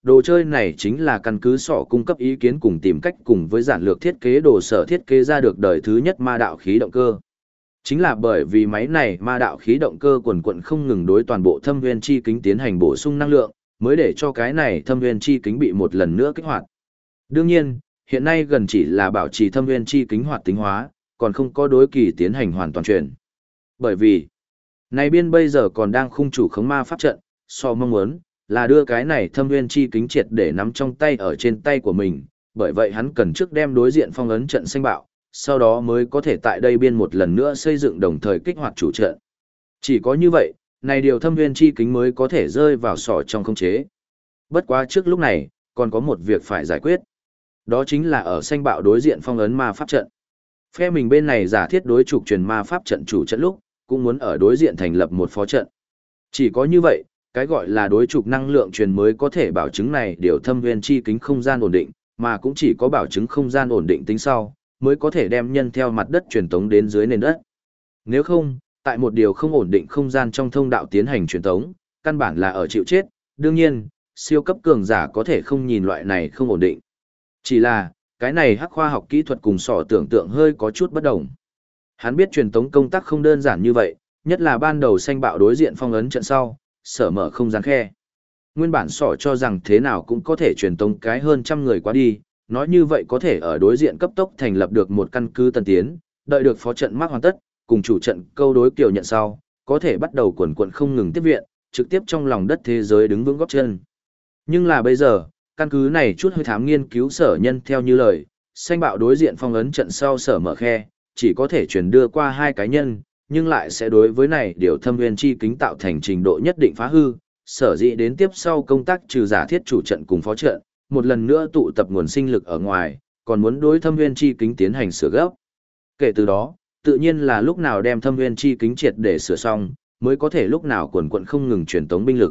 đồ chơi này chính là căn cứ sỏ cung cấp ý kiến cùng tìm cách cùng với giản lược thiết kế đồ sở thiết kế ra được đời thứ nhất ma đạo khí động cơ. Chính là bởi vì máy này ma đạo khí động cơ quần quận không ngừng đối toàn bộ thâm viên chi kính tiến hành bổ sung năng lượng, mới để cho cái này thâm viên chi kính bị một lần nữa kích hoạt. Đương nhiên, hiện nay gần chỉ là bảo trì thâm viên chi kính hoạt tính hóa, còn không có đối kỳ tiến hành hoàn toàn chuyển. Bởi vì, này biên bây giờ còn đang khung chủ khống ma pháp trận, so mong muốn, là đưa cái này thâm viên chi kính triệt để nắm trong tay ở trên tay của mình, bởi vậy hắn cần trước đem đối diện phong ấn trận xanh bạo, sau đó mới có thể tại đây biên một lần nữa xây dựng đồng thời kích hoạt chủ trận. Chỉ có như vậy, này điều thâm viên chi kính mới có thể rơi vào sỏ trong khống chế. Bất quá trước lúc này, còn có một việc phải giải quyết. Đó chính là ở xanh bạo đối diện phong ấn ma pháp trận. Phe mình bên này giả thiết đối trục truyền ma pháp trận chủ trận lúc, cũng muốn ở đối diện thành lập một phó trận. Chỉ có như vậy, cái gọi là đối trục năng lượng truyền mới có thể bảo chứng này điều thâm viên chi kính không gian ổn định, mà cũng chỉ có bảo chứng không gian ổn định tính sau, mới có thể đem nhân theo mặt đất truyền tống đến dưới nền đất. Nếu không, tại một điều không ổn định không gian trong thông đạo tiến hành truyền tống, căn bản là ở chịu chết, đương nhiên, siêu cấp cường giả có thể không nhìn loại này không ổn định. Chỉ là, cái này hắc khoa học kỹ thuật cùng sỏ tưởng tượng hơi có chút bất đồng. Hắn biết truyền tống công tác không đơn giản như vậy, nhất là ban đầu xanh bạo đối diện phong ấn trận sau, sở mở không gian khe. Nguyên bản sỏ cho rằng thế nào cũng có thể truyền tống cái hơn trăm người qua đi, nói như vậy có thể ở đối diện cấp tốc thành lập được một căn cứ tân tiến, đợi được phó trận mắc hoàn tất, cùng chủ trận câu đối kiểu nhận sau, có thể bắt đầu quần quận không ngừng tiếp viện, trực tiếp trong lòng đất thế giới đứng vững góp chân. Nhưng là bây giờ, căn cứ này chút hơi thám nghiên cứu sở nhân theo như lời, xanh bạo đối diện phong ấn trận sau sở mở khe, chỉ có thể truyền đưa qua hai cá nhân, nhưng lại sẽ đối với này điều thâm viên chi kính tạo thành trình độ nhất định phá hư, sở dĩ đến tiếp sau công tác trừ giả thiết chủ trận cùng phó trận, một lần nữa tụ tập nguồn sinh lực ở ngoài, còn muốn đối thâm viên chi kính tiến hành sửa gấp. Kể từ đó, tự nhiên là lúc nào đem thâm viên chi kính triệt để sửa xong, mới có thể lúc nào quần quận không ngừng truyền tống binh lực.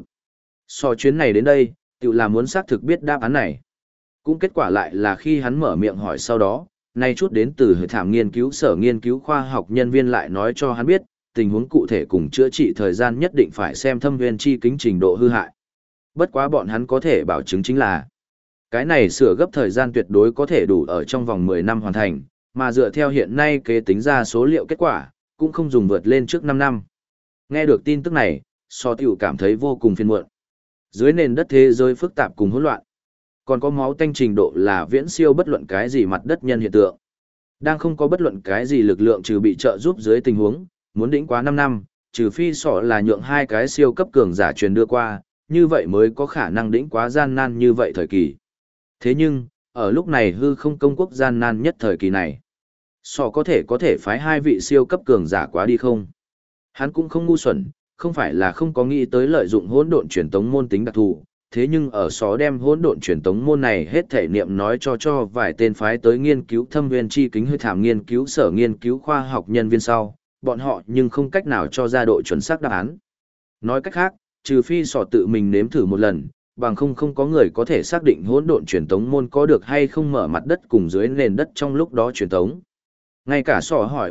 So chuyến này đến đây, tự là muốn xác thực biết đáp án này. Cũng kết quả lại là khi hắn mở miệng hỏi sau đó, nay chút đến từ hội thảm nghiên cứu sở nghiên cứu khoa học nhân viên lại nói cho hắn biết, tình huống cụ thể cùng chữa trị thời gian nhất định phải xem thâm viên chi kính trình độ hư hại. Bất quá bọn hắn có thể bảo chứng chính là, cái này sửa gấp thời gian tuyệt đối có thể đủ ở trong vòng 10 năm hoàn thành, mà dựa theo hiện nay kế tính ra số liệu kết quả, cũng không dùng vượt lên trước 5 năm. Nghe được tin tức này, So Tiểu cảm thấy vô cùng phiền muộn. Dưới nền đất thế giới phức tạp cùng hỗn loạn, còn có máu tanh trình độ là viễn siêu bất luận cái gì mặt đất nhân hiện tượng. Đang không có bất luận cái gì lực lượng trừ bị trợ giúp dưới tình huống, muốn đỉnh quá 5 năm, trừ phi sọ là nhượng hai cái siêu cấp cường giả truyền đưa qua, như vậy mới có khả năng đỉnh quá gian nan như vậy thời kỳ. Thế nhưng, ở lúc này hư không công quốc gian nan nhất thời kỳ này, sọ có thể phái hai vị siêu cấp cường giả quá đi không? Hắn cũng không ngu xuẩn, không phải là không có nghĩ tới lợi dụng hỗn độn truyền tống môn tính đặc thù, thế nhưng ở xó đem hỗn độn truyền tống môn này hết thể niệm nói cho vài tên phái tới nghiên cứu thâm viên chi kính hơi thảm nghiên cứu sở nghiên cứu khoa học nhân viên sau, bọn họ nhưng không cách nào cho ra độ chuẩn xác đáp án. Nói cách khác, trừ phi sọ tự mình nếm thử một lần, bằng không có người có thể xác định hỗn độn truyền tống môn có được hay không mở mặt đất cùng dưới nền đất trong lúc đó truyền tống. Ngay cả sọ hỏi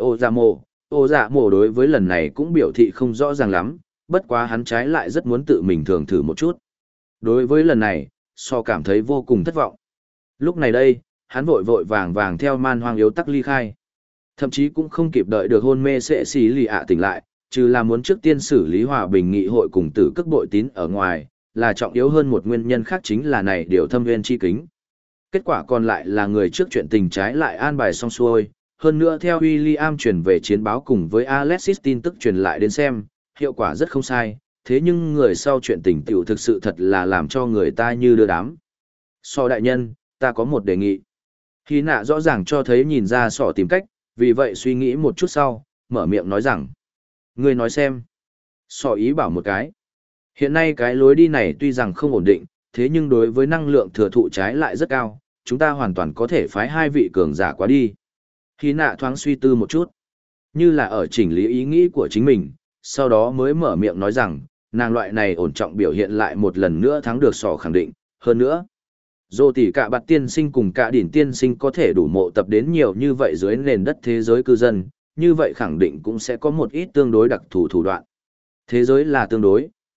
ô dạ mộ đối với lần này cũng biểu thị không rõ ràng lắm, bất quá hắn trái lại rất muốn tự mình thường thử một chút. Đối với lần này, so cảm thấy vô cùng thất vọng. Lúc này đây, hắn vội vàng theo man hoang yếu tắc ly khai. Thậm chí cũng không kịp đợi được hôn mê sẽ xí lì ạ tỉnh lại, trừ là muốn trước tiên xử lý hòa bình nghị hội cùng tử cức bội tín ở ngoài, là trọng yếu hơn một nguyên nhân khác chính là này điều thâm viên chi kính. Kết quả còn lại là người trước chuyện tình trái lại an bài xong xuôi, hơn nữa theo William truyền về chiến báo cùng với Alexis tin tức truyền lại đến xem, hiệu quả rất không sai, thế nhưng người sau chuyện tình tiểu thực sự thật là làm cho người ta như đưa đám. So đại nhân, ta có một đề nghị. Hy nạ rõ ràng cho thấy nhìn ra sỏ tìm cách, vì vậy suy nghĩ một chút sau, mở miệng nói rằng. Ngươi nói xem. Sỏ ý bảo một cái. Hiện nay cái lối đi này tuy rằng không ổn định, thế nhưng đối với năng lượng thừa thụ trái lại rất cao, chúng ta hoàn toàn có thể phái hai vị cường giả quá đi. Hy nạ thoáng suy tư một chút, như là ở chỉnh lý ý nghĩ của chính mình, sau đó mới mở miệng nói rằng, nàng loại này ổn trọng biểu hiện lại một lần nữa thắng được sỏ khẳng định, hơn nữa. Dù tỷ cả bạt tiên sinh cùng cả đỉnh tiên sinh có thể đủ mộ tập đến nhiều như vậy dưới nền đất thế giới cư dân, như vậy khẳng định cũng sẽ có một ít tương đối đặc thù thủ đoạn. Thế giới là tương đối,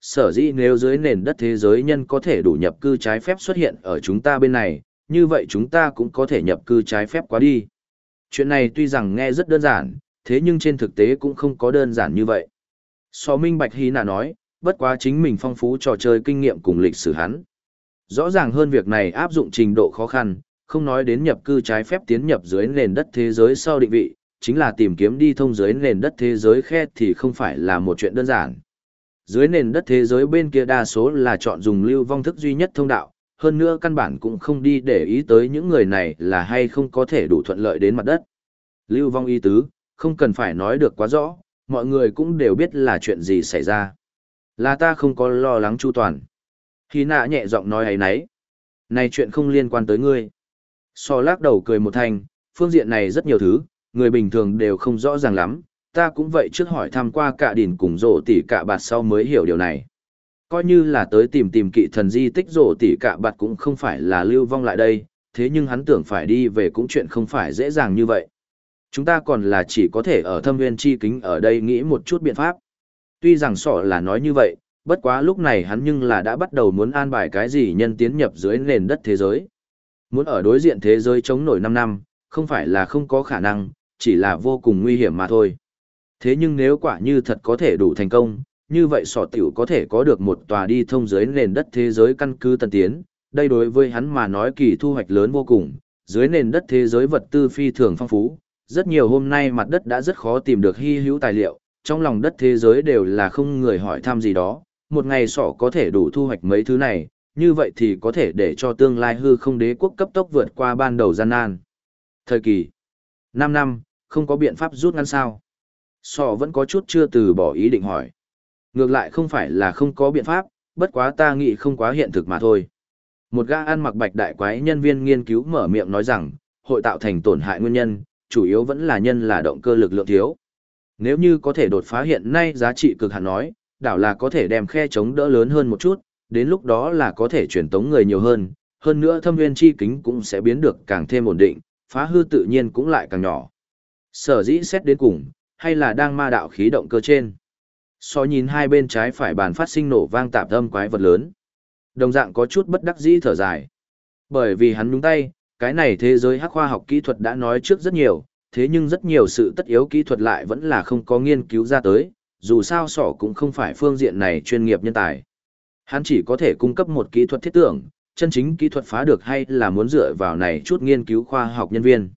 Sở dĩ nếu dưới nền đất thế giới nhân có thể đủ nhập cư trái phép xuất hiện ở chúng ta bên này, như vậy chúng ta cũng có thể nhập cư trái phép qua đi. Chuyện này tuy rằng nghe rất đơn giản, thế nhưng trên thực tế cũng không có đơn giản như vậy. So minh bạch Hy nạ nói, bất quá chính mình phong phú trò chơi kinh nghiệm cùng lịch sử hắn. Rõ ràng hơn việc này áp dụng trình độ khó khăn, không nói đến nhập cư trái phép tiến nhập dưới nền đất thế giới sau định vị, chính là tìm kiếm đi thông dưới nền đất thế giới khe thì không phải là một chuyện đơn giản. Dưới nền đất thế giới bên kia đa số là chọn dùng lưu vong thức duy nhất thông đạo, hơn nữa căn bản cũng không đi để ý tới những người này là hay không có thể đủ thuận lợi đến mặt đất. Lưu vong ý tứ, không cần phải nói được quá rõ, mọi người cũng đều biết là chuyện gì xảy ra. Là ta không có lo lắng chu toàn. Hy nạ nhẹ giọng nói ấy nấy. Này chuyện không liên quan tới ngươi. So lắc đầu cười một thanh, phương diện này rất nhiều thứ, người bình thường đều không rõ ràng lắm, ta cũng vậy trước hỏi thăm qua cả đỉnh cùng rổ tỉ cả bạt sau mới hiểu điều này. Coi như là tới tìm kỵ thần di tích rổ tỉ cả bạt cũng không phải là lưu vong lại đây, thế nhưng hắn tưởng phải đi về cũng chuyện không phải dễ dàng như vậy. Chúng ta còn là chỉ có thể ở thâm nguyên chi kính ở đây nghĩ một chút biện pháp. Tuy rằng sọ là nói như vậy, bất quá lúc này hắn nhưng là đã bắt đầu muốn an bài cái gì nhân tiến nhập dưới nền đất thế giới. Muốn ở đối diện thế giới chống nổi 5 năm, không phải là không có khả năng, chỉ là vô cùng nguy hiểm mà thôi. Thế nhưng nếu quả như thật có thể đủ thành công, như vậy sọ tiểu có thể có được một tòa đi thông dưới nền đất thế giới căn cứ tân tiến, đây đối với hắn mà nói kỳ thu hoạch lớn vô cùng, dưới nền đất thế giới vật tư phi thường phong phú, rất nhiều hôm nay mặt đất đã rất khó tìm được hy hữu tài liệu, trong lòng đất thế giới đều là không người hỏi thăm gì đó, một ngày sọ có thể đủ thu hoạch mấy thứ này, như vậy thì có thể để cho tương lai hư không đế quốc cấp tốc vượt qua ban đầu gian nan. Thời kỳ 5 năm, không có biện pháp rút ngắn sao. Sọ vẫn có chút chưa từ bỏ ý định hỏi. Ngược lại không phải là không có biện pháp, bất quá ta nghĩ không quá hiện thực mà thôi. Một gã ăn mặc bạch đại quái nhân viên nghiên cứu mở miệng nói rằng, hội tạo thành tổn hại nguyên nhân, chủ yếu vẫn là nhân là động cơ lực lượng thiếu. Nếu như có thể đột phá hiện nay giá trị cực hạn nói, đảo là có thể đem khe chống đỡ lớn hơn một chút, đến lúc đó là có thể truyền tống người nhiều hơn nữa thâm nguyên chi kính cũng sẽ biến được càng thêm ổn định, phá hư tự nhiên cũng lại càng nhỏ. Sở dĩ xét đến cùng, hay là đang ma đạo khí động cơ trên. So nhìn hai bên trái phải bàn phát sinh nổ vang tạp âm quái vật lớn. Đồng dạng có chút bất đắc dĩ thở dài. Bởi vì hắn nhúng tay, cái này thế giới hắc khoa học kỹ thuật đã nói trước rất nhiều, thế nhưng rất nhiều sự tất yếu kỹ thuật lại vẫn là không có nghiên cứu ra tới, dù sao sỏ cũng không phải phương diện này chuyên nghiệp nhân tài. Hắn chỉ có thể cung cấp một kỹ thuật thiết tưởng, chân chính kỹ thuật phá được hay là muốn dựa vào này chút nghiên cứu khoa học nhân viên.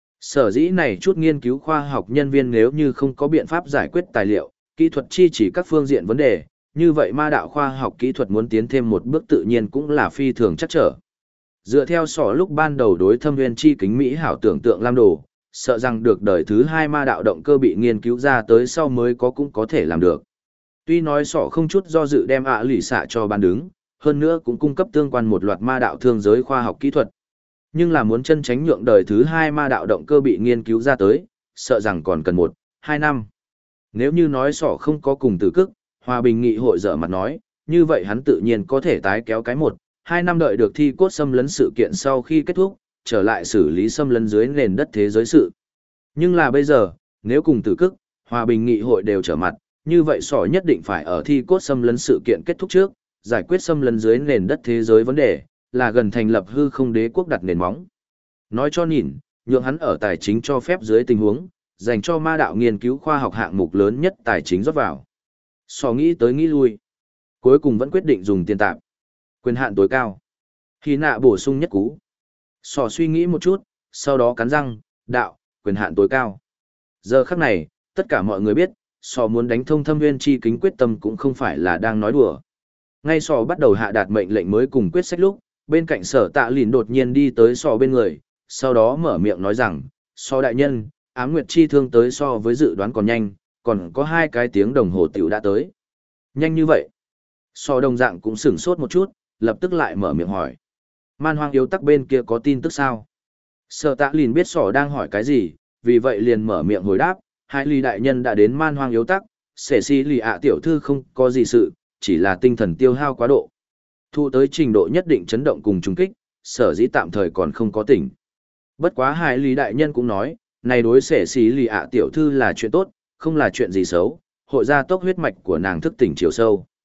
Sở dĩ này chút nghiên cứu khoa học nhân viên nếu như không có biện pháp giải quyết tài liệu, kỹ thuật chi chỉ các phương diện vấn đề, như vậy ma đạo khoa học kỹ thuật muốn tiến thêm một bước tự nhiên cũng là phi thường chắc trở. Dựa theo sỏ lúc ban đầu đối thâm nguyên chi kính Mỹ hảo tưởng tượng lam đồ, sợ rằng được đời thứ hai ma đạo động cơ bị nghiên cứu ra tới sau mới cũng có thể làm được. Tuy nói sỏ không chút do dự đem lì xạ cho ban đứng, hơn nữa cũng cung cấp tương quan một loạt ma đạo thương giới khoa học kỹ thuật. Nhưng là muốn chân tránh nhượng đời thứ hai ma đạo động cơ bị nghiên cứu ra tới, sợ rằng còn cần 1-2 năm. Nếu như nói sỏ không có cùng tử cức, hòa bình nghị hội dở mặt nói, như vậy hắn tự nhiên có thể tái kéo cái 1-2 năm đợi được thi cốt xâm lấn sự kiện sau khi kết thúc, trở lại xử lý xâm lấn dưới nền đất thế giới sự. Nhưng là bây giờ, nếu cùng tử cức, hòa bình nghị hội đều trở mặt, như vậy sỏ nhất định phải ở thi cốt xâm lấn sự kiện kết thúc trước, giải quyết xâm lấn dưới nền đất thế giới vấn đề, là gần thành lập hư không đế quốc đặt nền móng. Nói cho nhìn, nhượng hắn ở tài chính cho phép dưới tình huống, dành cho ma đạo nghiên cứu khoa học hạng mục lớn nhất tài chính rót vào. Sò nghĩ tới nghĩ lui. Cuối cùng vẫn quyết định dùng tiền tạp. Quyền hạn tối cao. Hy nạ bổ sung nhất cú. Sò suy nghĩ một chút, sau đó cắn răng, đạo, quyền hạn tối cao. Giờ khắc này, tất cả mọi người biết, sò muốn đánh thông thâm nguyên chi kính quyết tâm cũng không phải là đang nói đùa. Ngay sò bắt đầu hạ đạt mệnh lệnh mới cùng quyết sách lúc, bên cạnh sở tạ lìn đột nhiên đi tới sò bên người, sau đó mở miệng nói rằng, sò đại nhân, ám nguyệt chi thương tới so với dự đoán còn nhanh, còn có 2 cái tiếng đồng hồ tiểu đã tới. Nhanh như vậy. Sò đồng dạng cũng sửng sốt một chút, lập tức lại mở miệng hỏi. Man hoang yếu tắc bên kia có tin tức sao? Sở tạ lìn biết sò đang hỏi cái gì, vì vậy liền mở miệng hồi đáp, hai ly đại nhân đã đến man hoang yếu tắc, sẻ si lì ạ tiểu thư không có gì sự, chỉ là tinh thần tiêu hao quá độ. Thu tới trình độ nhất định chấn động cùng trùng kích, sở dĩ tạm thời còn không có tỉnh. Bất quá hai lý đại nhân cũng nói, này đối sẻ xí lì ạ tiểu thư là chuyện tốt, không là chuyện gì xấu, hội gia tốc huyết mạch của nàng thức tỉnh chiều sâu.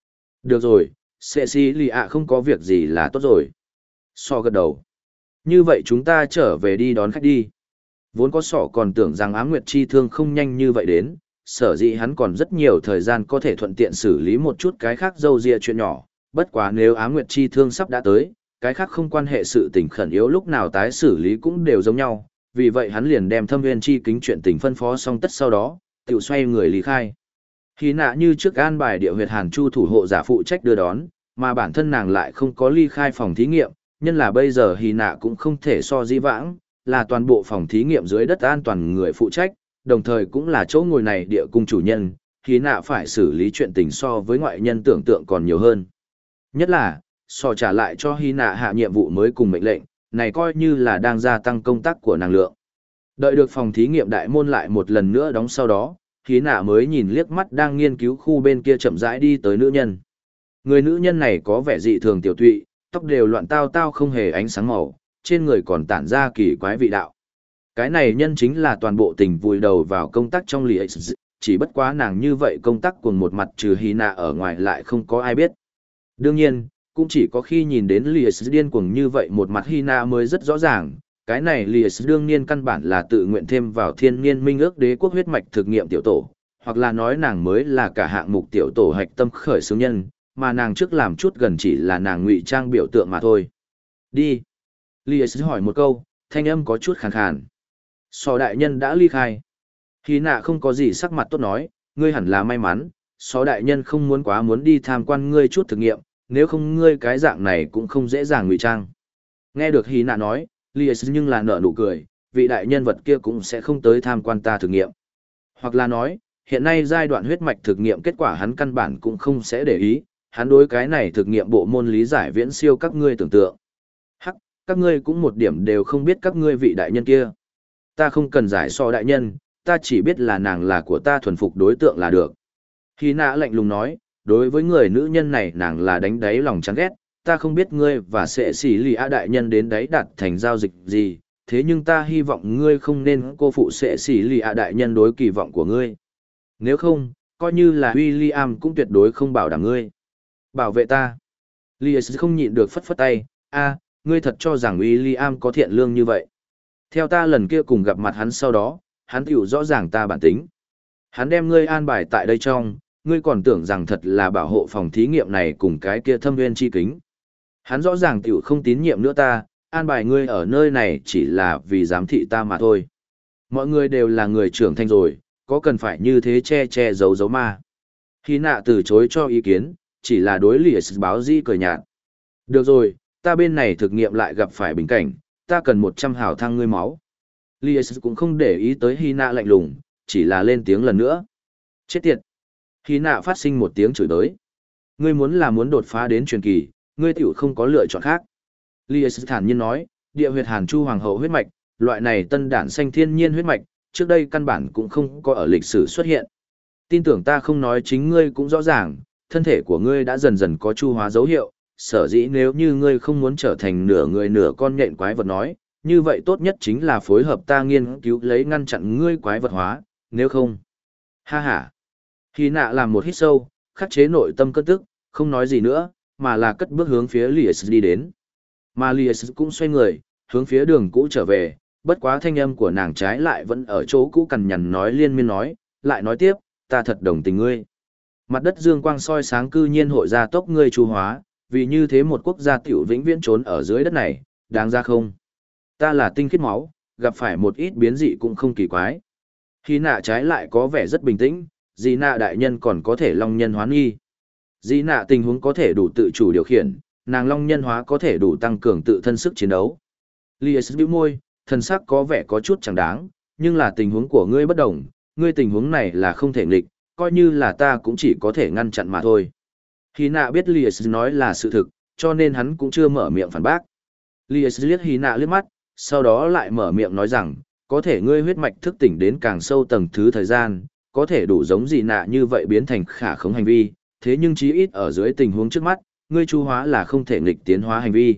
Được rồi, Cecilia không có việc gì là tốt rồi. So gật đầu. Như vậy chúng ta trở về đi đón khách đi. Vốn có sọ còn tưởng rằng Ám Nguyệt Chi Thương không nhanh như vậy đến, sở dĩ hắn còn rất nhiều thời gian có thể thuận tiện xử lý một chút cái khác dâu dịa chuyện nhỏ. Bất quá nếu Ám Nguyệt Chi Thương sắp đã tới, cái khác không quan hệ sự tình khẩn yếu lúc nào tái xử lý cũng đều giống nhau. Vì vậy hắn liền đem Thâm Nguyên Chi Kính chuyện tình phân phó xong tất sau đó, tự xoay người lý khai. Hy nạ như trước an bài địa huyệt Hàn Chu thủ hộ giả phụ trách đưa đón, mà bản thân nàng lại không có ly khai phòng thí nghiệm, nhân là bây giờ Hy nạ cũng không thể so dĩ vãng, là toàn bộ phòng thí nghiệm dưới đất an toàn người phụ trách, đồng thời cũng là chỗ ngồi này địa cung chủ nhân, Hy nạ phải xử lý chuyện tình so với ngoại nhân tưởng tượng còn nhiều hơn. Nhất là, so trả lại cho Hy nạ hạ nhiệm vụ mới cùng mệnh lệnh, này coi như là đang gia tăng công tác của năng lượng. Đợi được phòng thí nghiệm đại môn lại một lần nữa đóng sau đó, Hy nạ mới nhìn liếc mắt đang nghiên cứu khu bên kia chậm rãi đi tới nữ nhân. Người nữ nhân này có vẻ dị thường tiểu tụy, tóc đều loạn tao tao không hề ánh sáng màu, trên người còn tản ra kỳ quái vị đạo. Cái này nhân chính là toàn bộ tình vùi đầu vào công tác trong lì chỉ bất quá nàng như vậy công tác cùng một mặt trừ Hy nạ ở ngoài lại không có ai biết. Đương nhiên, cũng chỉ có khi nhìn đến lì điên cuồng như vậy một mặt Hy nạ mới rất rõ ràng, cái này lì đương nhiên căn bản là tự nguyện thêm vào thiên niên minh ước đế quốc huyết mạch thực nghiệm tiểu tổ, hoặc là nói nàng mới là cả hạng mục tiểu tổ hạch tâm khởi xướng nhân, mà nàng trước làm chút gần chỉ là nàng ngụy trang biểu tượng mà thôi. Đi. Lies hỏi một câu, thanh âm có chút khàn khàn. So đại nhân đã ly khai. Hy nạ không có gì sắc mặt tốt nói, ngươi hẳn là may mắn, so đại nhân không muốn quá muốn đi tham quan ngươi chút thực nghiệm, nếu không ngươi cái dạng này cũng không dễ dàng ngụy trang. Nghe được Hy nạ nói, Lies nhưng là nở nụ cười, vị đại nhân vật kia cũng sẽ không tới tham quan ta thực nghiệm. Hoặc là nói, hiện nay giai đoạn huyết mạch thực nghiệm kết quả hắn căn bản cũng không sẽ để ý, hắn đối cái này thực nghiệm bộ môn lý giải viễn siêu các ngươi tưởng tượng. Hắc, các ngươi cũng một điểm đều không biết các ngươi vị đại nhân kia. Ta không cần giải so đại nhân, ta chỉ biết là nàng là của ta thuần phục đối tượng là được. Hy nạ lạnh lùng nói, đối với người nữ nhân này nàng là đánh đáy lòng chán ghét, ta không biết ngươi và sẽ xỉ lì a đại nhân đến đấy đạt thành giao dịch gì, thế nhưng ta hy vọng ngươi không nên cô phụ sẽ xỉ lì a đại nhân đối kỳ vọng của ngươi. Nếu không, coi như là William cũng tuyệt đối không bảo đảm ngươi. Bảo vệ ta. Lies không nhịn được phất phất tay, ngươi thật cho rằng William có thiện lương như vậy. Theo ta lần kia cùng gặp mặt hắn sau đó, hắn tiểu rõ ràng ta bản tính. Hắn đem ngươi an bài tại đây trong, ngươi còn tưởng rằng thật là bảo hộ phòng thí nghiệm này cùng cái kia Thâm Nguyên Chi Kính. Hắn rõ ràng tiểu không tín nhiệm nữa ta, an bài ngươi ở nơi này chỉ là vì giám thị ta mà thôi. Mọi người đều là người trưởng thành rồi, có cần phải như thế che che giấu giấu ma. Hy nạ từ chối cho ý kiến, chỉ là đối Lies báo di cười nhạt. Được rồi, ta bên này thực nghiệm lại gặp phải bình cảnh, ta cần 100 hào thăng ngươi máu. Lies cũng không để ý tới Hy nạ lạnh lùng, chỉ là lên tiếng lần nữa. Chết tiệt. Hy nạ phát sinh một tiếng chửi đới. Ngươi muốn đột phá đến truyền kỳ, ngươi tiểu không có lựa chọn khác. Lies thản nhiên nói, địa huyệt Hàn Chu hoàng hậu huyết mạch, loại này tân đản xanh thiên nhiên huyết mạch, trước đây căn bản cũng không có ở lịch sử xuất hiện. Tin tưởng ta không nói chính ngươi cũng rõ ràng, thân thể của ngươi đã dần dần có chu hóa dấu hiệu, sở dĩ nếu như ngươi không muốn trở thành nửa người nửa con nhện quái vật nói, như vậy tốt nhất chính là phối hợp ta nghiên cứu lấy ngăn chặn ngươi quái vật hóa, nếu không. Ha ha. Hy nạ làm một hít sâu, khắc chế nội tâm cơn tức, không nói gì nữa, mà là cất bước hướng phía Lies đi đến. Mà Lies cũng xoay người, hướng phía đường cũ trở về, bất quá thanh âm của nàng trái lại vẫn ở chỗ cũ cằn nhằn nói liên miên nói, lại nói tiếp, ta thật đồng tình ngươi. Mặt đất dương quang soi sáng cư nhiên hội ra tốc ngươi chu hóa, vì như thế một quốc gia tiểu vĩnh viễn trốn ở dưới đất này, đáng ra không? Ta là tinh khiết máu, gặp phải một ít biến dị cũng không kỳ quái. Hy nạ trái lại có vẻ rất bình tĩnh, dì nạ đại nhân còn có thể long nhân hóa nghi. Dì nạ tình huống có thể đủ tự chủ điều khiển, nàng long nhân hóa có thể đủ tăng cường tự thân sức chiến đấu. Lies bĩu môi, thân sắc có vẻ có chút chẳng đáng, nhưng là tình huống của ngươi bất đồng, ngươi tình huống này là không thể nghịch, coi như là ta cũng chỉ có thể ngăn chặn mà thôi. Hy nạ biết Lies nói là sự thực, cho nên hắn cũng chưa mở miệng phản bác. Lies liếc Hy nạ liếc mắt, sau đó lại mở miệng nói rằng, có thể ngươi huyết mạch thức tỉnh đến càng sâu tầng thứ thời gian, có thể đủ giống gì nạ như vậy biến thành khả khống hành vi, thế nhưng chí ít ở dưới tình huống trước mắt, ngươi chu hóa là không thể nghịch tiến hóa hành vi.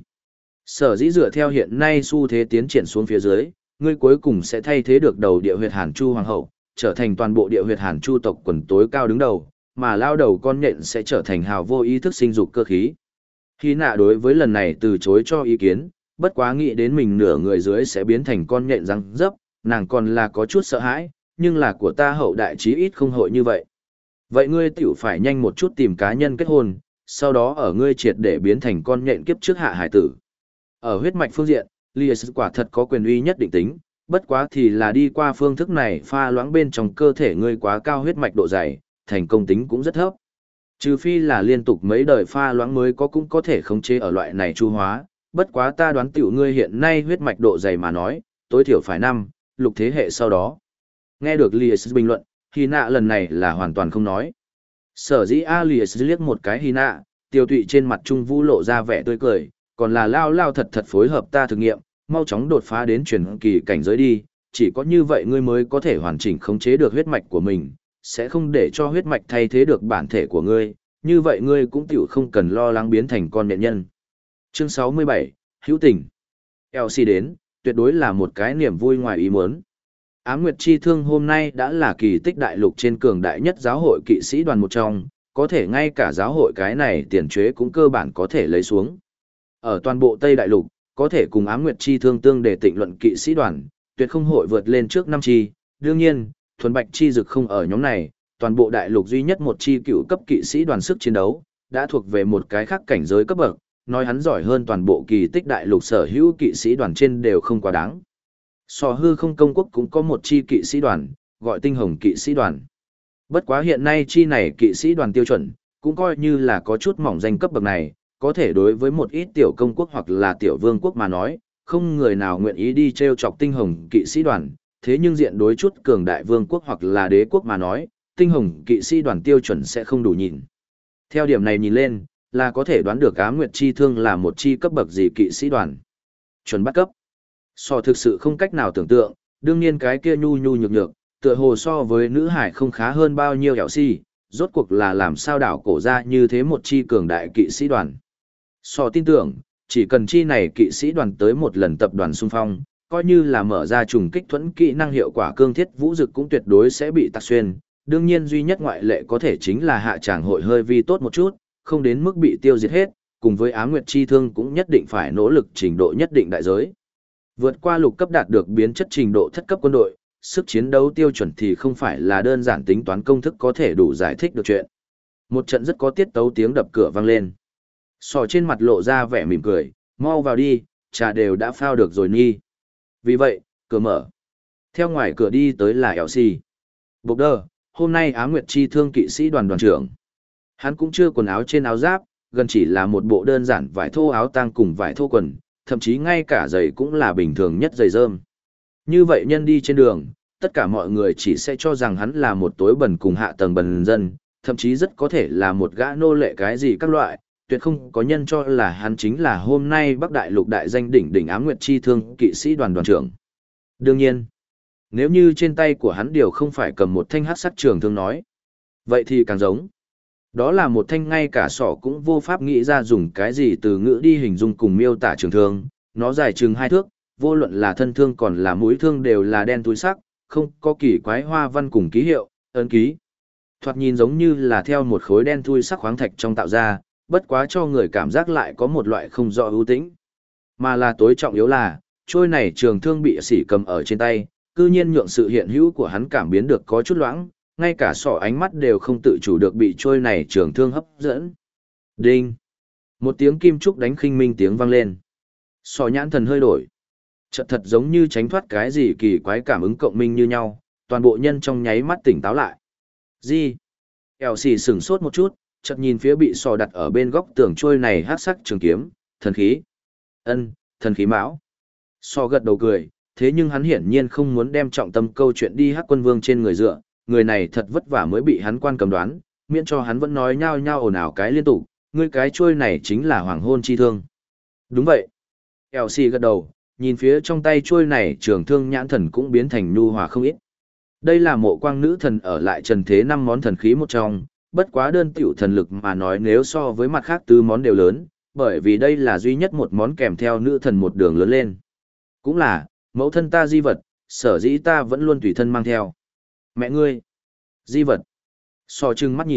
Sở dĩ dựa theo hiện nay xu thế tiến triển xuống phía dưới, ngươi cuối cùng sẽ thay thế được đầu địa huyệt Hàn Chu hoàng hậu, trở thành toàn bộ địa huyệt Hàn Chu tộc quần tối cao đứng đầu, mà lao đầu con nhện sẽ trở thành hào vô ý thức sinh dục cơ khí. Hy nạ đối với lần này từ chối cho ý kiến, bất quá nghĩ đến mình nửa người dưới sẽ biến thành con nhện răng dấp, nàng còn là có chút sợ hãi, nhưng là của ta hậu đại chí ít không hội như vậy. Vậy ngươi tiểu phải nhanh một chút tìm cá nhân kết hôn, sau đó ở ngươi triệt để biến thành con nhện kiếp trước hạ hải tử. Ở huyết mạch phương diện, Lies quả thật có quyền uy nhất định tính, bất quá thì là đi qua phương thức này pha loãng bên trong cơ thể ngươi quá cao huyết mạch độ dày, thành công tính cũng rất thấp. Trừ phi là liên tục mấy đời pha loãng mới cũng có thể khống chế ở loại này chu hóa, bất quá ta đoán tiểu ngươi hiện nay huyết mạch độ dày mà nói, tối thiểu phải 6 thế hệ sau đó. Nghe được Lies bình luận, Hina lần này là hoàn toàn không nói. Sở dĩ Lies liếc một cái Hina, tiêu tụy trên mặt trung vũ lộ ra vẻ tươi cười, còn là lao thật phối hợp ta thử nghiệm, mau chóng đột phá đến truyền kỳ cảnh giới đi, chỉ có như vậy ngươi mới có thể hoàn chỉnh khống chế được huyết mạch của mình, sẽ không để cho huyết mạch thay thế được bản thể của ngươi, như vậy ngươi cũng tiểu không cần lo lắng biến thành con nện nhân. Chương 67, Hữu tình. Elsie đến, tuyệt đối là một cái niềm vui ngoài ý muốn. Ám Nguyệt Chi Thương hôm nay đã là kỳ tích đại lục trên cường đại nhất giáo hội kỵ sĩ đoàn một trong, có thể ngay cả giáo hội cái này tiền chế cũng cơ bản có thể lấy xuống. Ở toàn bộ Tây Đại Lục, có thể cùng Ám Nguyệt Chi Thương tương để tịnh luận kỵ sĩ đoàn, tuyệt không hội vượt lên trước 5 chi. Đương nhiên, thuần bạch chi dực không ở nhóm này, toàn bộ đại lục duy nhất một chi cựu cấp kỵ sĩ đoàn sức chiến đấu, đã thuộc về một cái khác cảnh giới cấp bậc, nói hắn giỏi hơn toàn bộ kỳ tích đại lục sở hữu kỵ sĩ đoàn trên đều không quá đáng. So hư không công quốc cũng có một chi kỵ sĩ đoàn, gọi tinh hồng kỵ sĩ đoàn. Bất quá hiện nay chi này kỵ sĩ đoàn tiêu chuẩn, cũng coi như là có chút mỏng danh cấp bậc này, có thể đối với một ít tiểu công quốc hoặc là tiểu vương quốc mà nói, không người nào nguyện ý đi treo chọc tinh hồng kỵ sĩ đoàn, thế nhưng diện đối chút cường đại vương quốc hoặc là đế quốc mà nói, tinh hồng kỵ sĩ đoàn tiêu chuẩn sẽ không đủ nhìn. Theo điểm này nhìn lên, là có thể đoán được Ám Nguyệt Chi Thương là một chi cấp bậc gì kỵ sĩ đoàn. Chuẩn bắt cấp. So thực sự không cách nào tưởng tượng, đương nhiên cái kia nhu nhược nhược, tựa hồ so với nữ hải không khá hơn bao nhiêu hẻo si, rốt cuộc là làm sao đảo cổ ra như thế một chi cường đại kỵ sĩ đoàn. So tin tưởng, chỉ cần chi này kỵ sĩ đoàn tới một lần tập đoàn xung phong, coi như là mở ra trùng kích thuẫn kỹ năng hiệu quả cương thiết vũ dực cũng tuyệt đối sẽ bị tạc xuyên. Đương nhiên duy nhất ngoại lệ có thể chính là hạ tràng hội hơi vi tốt một chút, không đến mức bị tiêu diệt hết, cùng với Ám Nguyệt Chi Thương cũng nhất định phải nỗ lực trình độ nhất định đại giới. Vượt qua lục cấp đạt được biến chất trình độ thất cấp quân đội, sức chiến đấu tiêu chuẩn thì không phải là đơn giản tính toán công thức có thể đủ giải thích được chuyện. Một trận rất có tiết tấu tiếng đập cửa vang lên. Sò trên mặt lộ ra vẻ mỉm cười, mau vào đi, trà đều đã phao được rồi nhi. Vì vậy, cửa mở. Theo ngoài cửa đi tới là Elsie. Bộc đơ, hôm nay Ám Nguyệt Chi Thương kỵ sĩ đoàn đoàn trưởng. Hắn cũng chưa quần áo trên áo giáp, gần chỉ là một bộ đơn giản vải thô áo tang cùng vải thô quần, thậm chí ngay cả giày cũng là bình thường nhất giày rơm. Như vậy nhân đi trên đường, tất cả mọi người chỉ sẽ cho rằng hắn là một tối bần cùng hạ tầng bần dân, thậm chí rất có thể là một gã nô lệ cái gì các loại, tuyệt không có nhân cho là hắn chính là hôm nay Bắc Đại Lục đại danh đỉnh Ám Nguyệt Chi Thương kỵ sĩ đoàn đoàn trưởng. Đương nhiên, nếu như trên tay của hắn điều không phải cầm một thanh hắc sắc trường thương nói, vậy thì càng giống. Đó là một thanh ngay cả sọ cũng vô pháp nghĩ ra dùng cái gì từ ngữ đi hình dung cùng miêu tả trường thương, nó dài chừng 2 thước, vô luận là thân thương còn là mũi thương đều là đen túi sắc, không có kỳ quái hoa văn cùng ký hiệu, ấn ký. Thoạt nhìn giống như là theo một khối đen thui sắc khoáng thạch trong tạo ra, bất quá cho người cảm giác lại có một loại không rõ ưu tĩnh. Mà là tối trọng yếu là, trôi này trường thương bị sỉ cầm ở trên tay, cư nhiên nhượng sự hiện hữu của hắn cảm biến được có chút loãng, ngay cả sọ ánh mắt đều không tự chủ được bị trôi này trường thương hấp dẫn. Đinh! Một tiếng kim trúc đánh khinh minh tiếng vang lên. Sọ nhãn thần hơi đổi. Chợt thật giống như tránh thoát cái gì kỳ quái cảm ứng cộng minh như nhau, toàn bộ nhân trong nháy mắt tỉnh táo lại. Gì? Elsie sửng sốt một chút, chợt nhìn phía bị sọ đặt ở bên góc tường trôi này hắc sắc trường kiếm, thần khí. Thần khí mão. Sọ gật đầu cười, thế nhưng hắn hiển nhiên không muốn đem trọng tâm câu chuyện đi hắc quân vương trên người dựa, người này thật vất vả mới bị hắn quan cầm đoán, miễn cho hắn vẫn nói nhao nhao ồn ào cái liên tục, ngươi cái trôi này chính là hoàng hôn chi thương. Đúng vậy. Elsie gật đầu, nhìn phía trong tay trôi này trường thương nhãn thần cũng biến thành nhu hòa không ít. Đây là mộ quang nữ thần ở lại trần thế 5 món thần khí một trong, bất quá đơn tiểu thần lực mà nói nếu so với mặt khác 4 món đều lớn, bởi vì đây là duy nhất một món kèm theo nữ thần một đường lớn lên. Cũng là, mẫu thân ta di vật, sở dĩ ta vẫn luôn tùy thân mang theo. Mẹ ngươi, di vật. So trừng mắt nhìn,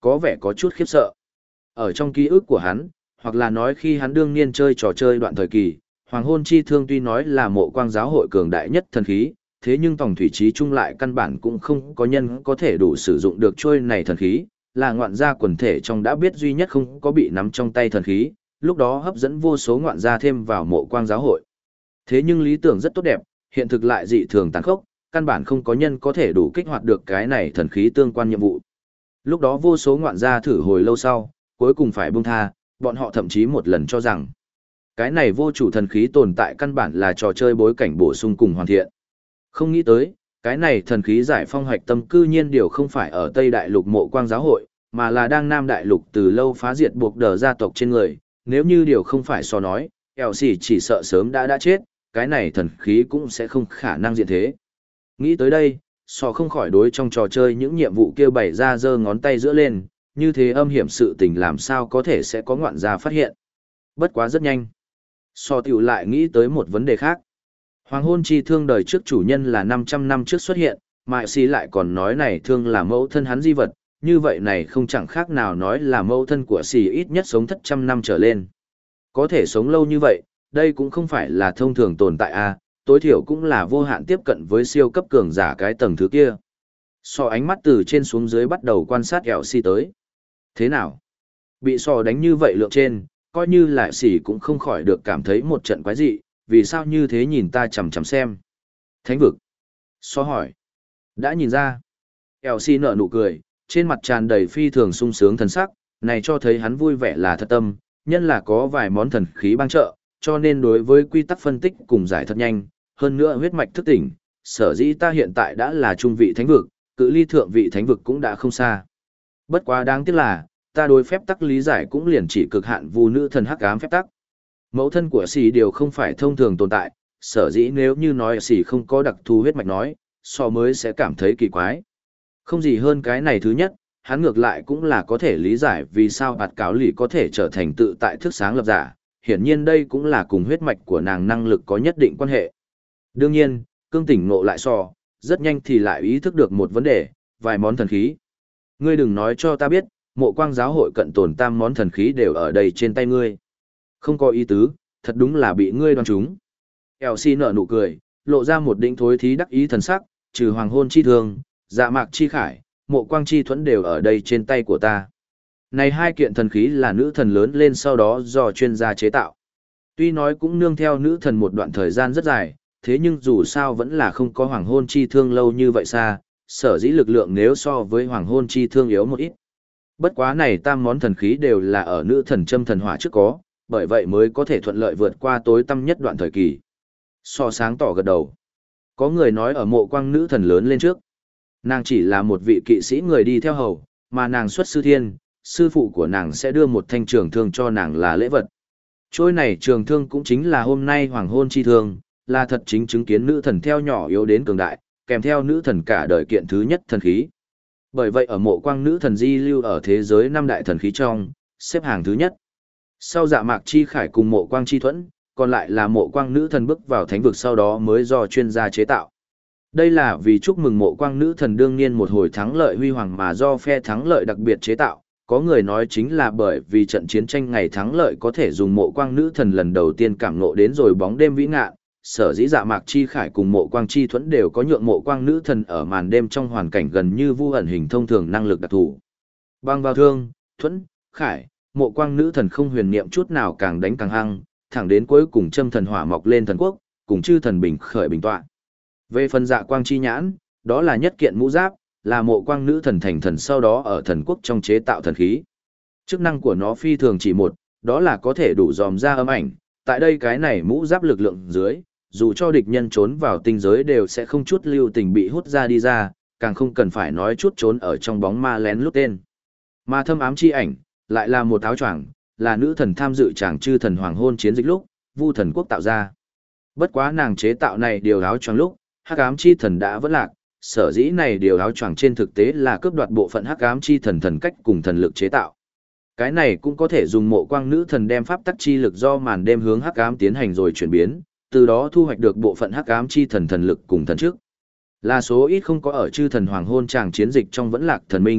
có vẻ có chút khiếp sợ. Ở trong ký ức của hắn, hoặc là nói khi hắn đương niên chơi trò chơi đoạn thời kỳ, Hoàng hôn chi thương tuy nói là mộ quang giáo hội cường đại nhất thần khí, thế nhưng tổng thủy trí chung lại căn bản cũng không có nhân có thể đủ sử dụng được trôi này thần khí, là ngoạn gia quần thể trong đã biết duy nhất không có bị nắm trong tay thần khí, lúc đó hấp dẫn vô số ngoạn gia thêm vào mộ quang giáo hội. Thế nhưng lý tưởng rất tốt đẹp, hiện thực lại dị thường tàn khốc, căn bản không có nhân có thể đủ kích hoạt được cái này thần khí tương quan nhiệm vụ. Lúc đó vô số ngoạn gia thử hồi lâu sau, cuối cùng phải buông tha, bọn họ thậm chí một lần cho rằng cái này vô chủ thần khí tồn tại căn bản là trò chơi bối cảnh bổ sung cùng hoàn thiện. Không nghĩ tới, cái này thần khí giải phong hoạch tâm cư nhiên điều không phải ở Tây Đại Lục mộ quang giáo hội, mà là đang Nam Đại Lục từ lâu phá diệt buộc đờ gia tộc trên người, nếu như điều không phải so nói, eo xỉ chỉ sợ sớm đã chết, cái này thần khí cũng sẽ không khả năng diện thế. Nghĩ tới đây, so không khỏi đối trong trò chơi những nhiệm vụ kêu bày ra giơ ngón tay giữa lên, như thế âm hiểm sự tình làm sao có thể sẽ có ngoạn gia phát hiện. Bất quá rất nhanh. So tiểu lại nghĩ tới một vấn đề khác. Hoàng hôn chi thương đời trước chủ nhân là 500 năm trước xuất hiện, mà xí lại còn nói này thương là mẫu thân hắn di vật, như vậy này không chẳng khác nào nói là mẫu thân của xì ít nhất sống thất trăm năm trở lên. Có thể sống lâu như vậy, đây cũng không phải là thông thường tồn tại a, tối thiểu cũng là vô hạn tiếp cận với siêu cấp cường giả cái tầng thứ kia. So ánh mắt từ trên xuống dưới bắt đầu quan sát ẻo xì tới. Thế nào? Bị so đánh như vậy lượng trên, coi như là xì cũng không khỏi được cảm thấy một trận quái dị, vì sao như thế nhìn ta chằm chằm xem. Thánh vực. So hỏi. Đã nhìn ra. Ẻo xì nở nụ cười, trên mặt tràn đầy phi thường sung sướng thần sắc, này cho thấy hắn vui vẻ là thật tâm, nhân là có vài món thần khí bang trợ, cho nên đối với quy tắc phân tích cùng giải thật nhanh, hơn nữa huyết mạch thức tỉnh, sở dĩ ta hiện tại đã là trung vị thánh vực, cự ly thượng vị thánh vực cũng đã không xa. Bất quá đáng tiếc là, ta đối phép tắc lý giải cũng liền chỉ cực hạn vu nữ thần hắc ám phép tắc. Mẫu thân của xì đều không phải thông thường tồn tại, sở dĩ nếu như nói xì không có đặc thù huyết mạch nói, so mới sẽ cảm thấy kỳ quái. Không gì hơn cái này thứ nhất, hắn ngược lại cũng là có thể lý giải vì sao bạt cáo lì có thể trở thành tự tại thức sáng lập giả, hiển nhiên đây cũng là cùng huyết mạch của nàng năng lực có nhất định quan hệ. Đương nhiên, cương tỉnh ngộ lại so, rất nhanh thì lại ý thức được một vấn đề, vài món thần khí. Ngươi đừng nói cho ta biết, mộ quang giáo hội cận tồn tam món thần khí đều ở đây trên tay ngươi. Không có ý tứ, thật đúng là bị ngươi đoán trúng. Elsie nở nụ cười, lộ ra một đỉnh thối thí đắc ý thần sắc, trừ hoàng hôn chi thương, dạ mạc chi khải, mộ quang chi thuẫn đều ở đây trên tay của ta. Này hai kiện thần khí là nữ thần lớn lên sau đó do chuyên gia chế tạo. Tuy nói cũng nương theo nữ thần một đoạn thời gian rất dài, thế nhưng dù sao vẫn là không có hoàng hôn chi thương lâu như vậy xa, sở dĩ lực lượng nếu so với hoàng hôn chi thương yếu một ít. Bất quá này tam món thần khí đều là ở nữ thần châm thần hỏa trước có, bởi vậy mới có thể thuận lợi vượt qua tối tăm nhất đoạn thời kỳ. So sáng tỏ gật đầu. Có người nói ở mộ quang nữ thần lớn lên trước. Nàng chỉ là một vị kỵ sĩ người đi theo hầu, mà nàng xuất sư thiên, sư phụ của nàng sẽ đưa một thanh trường thương cho nàng là lễ vật. Trôi này trường thương cũng chính là hôm nay hoàng hôn chi thương, là thật chính chứng kiến nữ thần theo nhỏ yếu đến cường đại, kèm theo nữ thần cả đời kiện thứ nhất thần khí. Bởi vậy ở mộ quang nữ thần di lưu ở thế giới năm đại thần khí trong, xếp hàng thứ nhất. Sau dạ mạc chi khải cùng mộ quang chi thuẫn, còn lại là mộ quang nữ thần bước vào thánh vực sau đó mới do chuyên gia chế tạo. Đây là vì chúc mừng mộ quang nữ thần đương niên một hồi thắng lợi huy hoàng mà do phe thắng lợi đặc biệt chế tạo. Có người nói chính là bởi vì trận chiến tranh ngày thắng lợi có thể dùng mộ quang nữ thần lần đầu tiên cảm ngộ đến rồi bóng đêm vĩ ngạn, sở dĩ dạ mạc chi khải cùng mộ quang chi thuẫn đều có nhượng mộ quang nữ thần ở màn đêm trong hoàn cảnh gần như vu ẩn hình thông thường năng lực đặc thù. Băng vào thương, thuẫn, khải, mộ quang nữ thần không huyền niệm chút nào càng đánh càng hăng, thẳng đến cuối cùng châm thần hỏa mọc lên thần quốc, cùng chư thần bình khởi bình tọa. Về phần dạ quang chi nhãn, đó là nhất kiện mũ giáp, là mộ quang nữ thần thành thần sau đó ở thần quốc trong chế tạo thần khí. Chức năng của nó phi thường chỉ một, đó là có thể đủ dòm ra âm ảnh, tại đây cái này mũ giáp lực lượng dưới, dù cho địch nhân trốn vào tinh giới đều sẽ không chút lưu tình bị hút ra đi ra, càng không cần phải nói chút trốn ở trong bóng ma lén lút tên. Mà thâm ám chi ảnh, lại là một áo choàng, là nữ thần tham dự chàng chư thần hoàng hôn chiến dịch lúc, Vu thần quốc tạo ra. Bất quá nàng chế tạo này điều áo choàng lúc, hắc ám chi thần đã vỡ lạc, sở dĩ này điều áo choàng trên thực tế là cướp đoạt bộ phận hắc ám chi thần thần cách cùng thần lực chế tạo. Cái này cũng có thể dùng mộ quang nữ thần đem pháp tắc chi lực do màn đêm hướng hắc ám tiến hành rồi chuyển biến, từ đó thu hoạch được bộ phận hắc ám chi thần thần lực cùng thần trước. Là số ít không có ở chư thần hoàng hôn tràng chiến dịch trong vẫn lạc thần minh,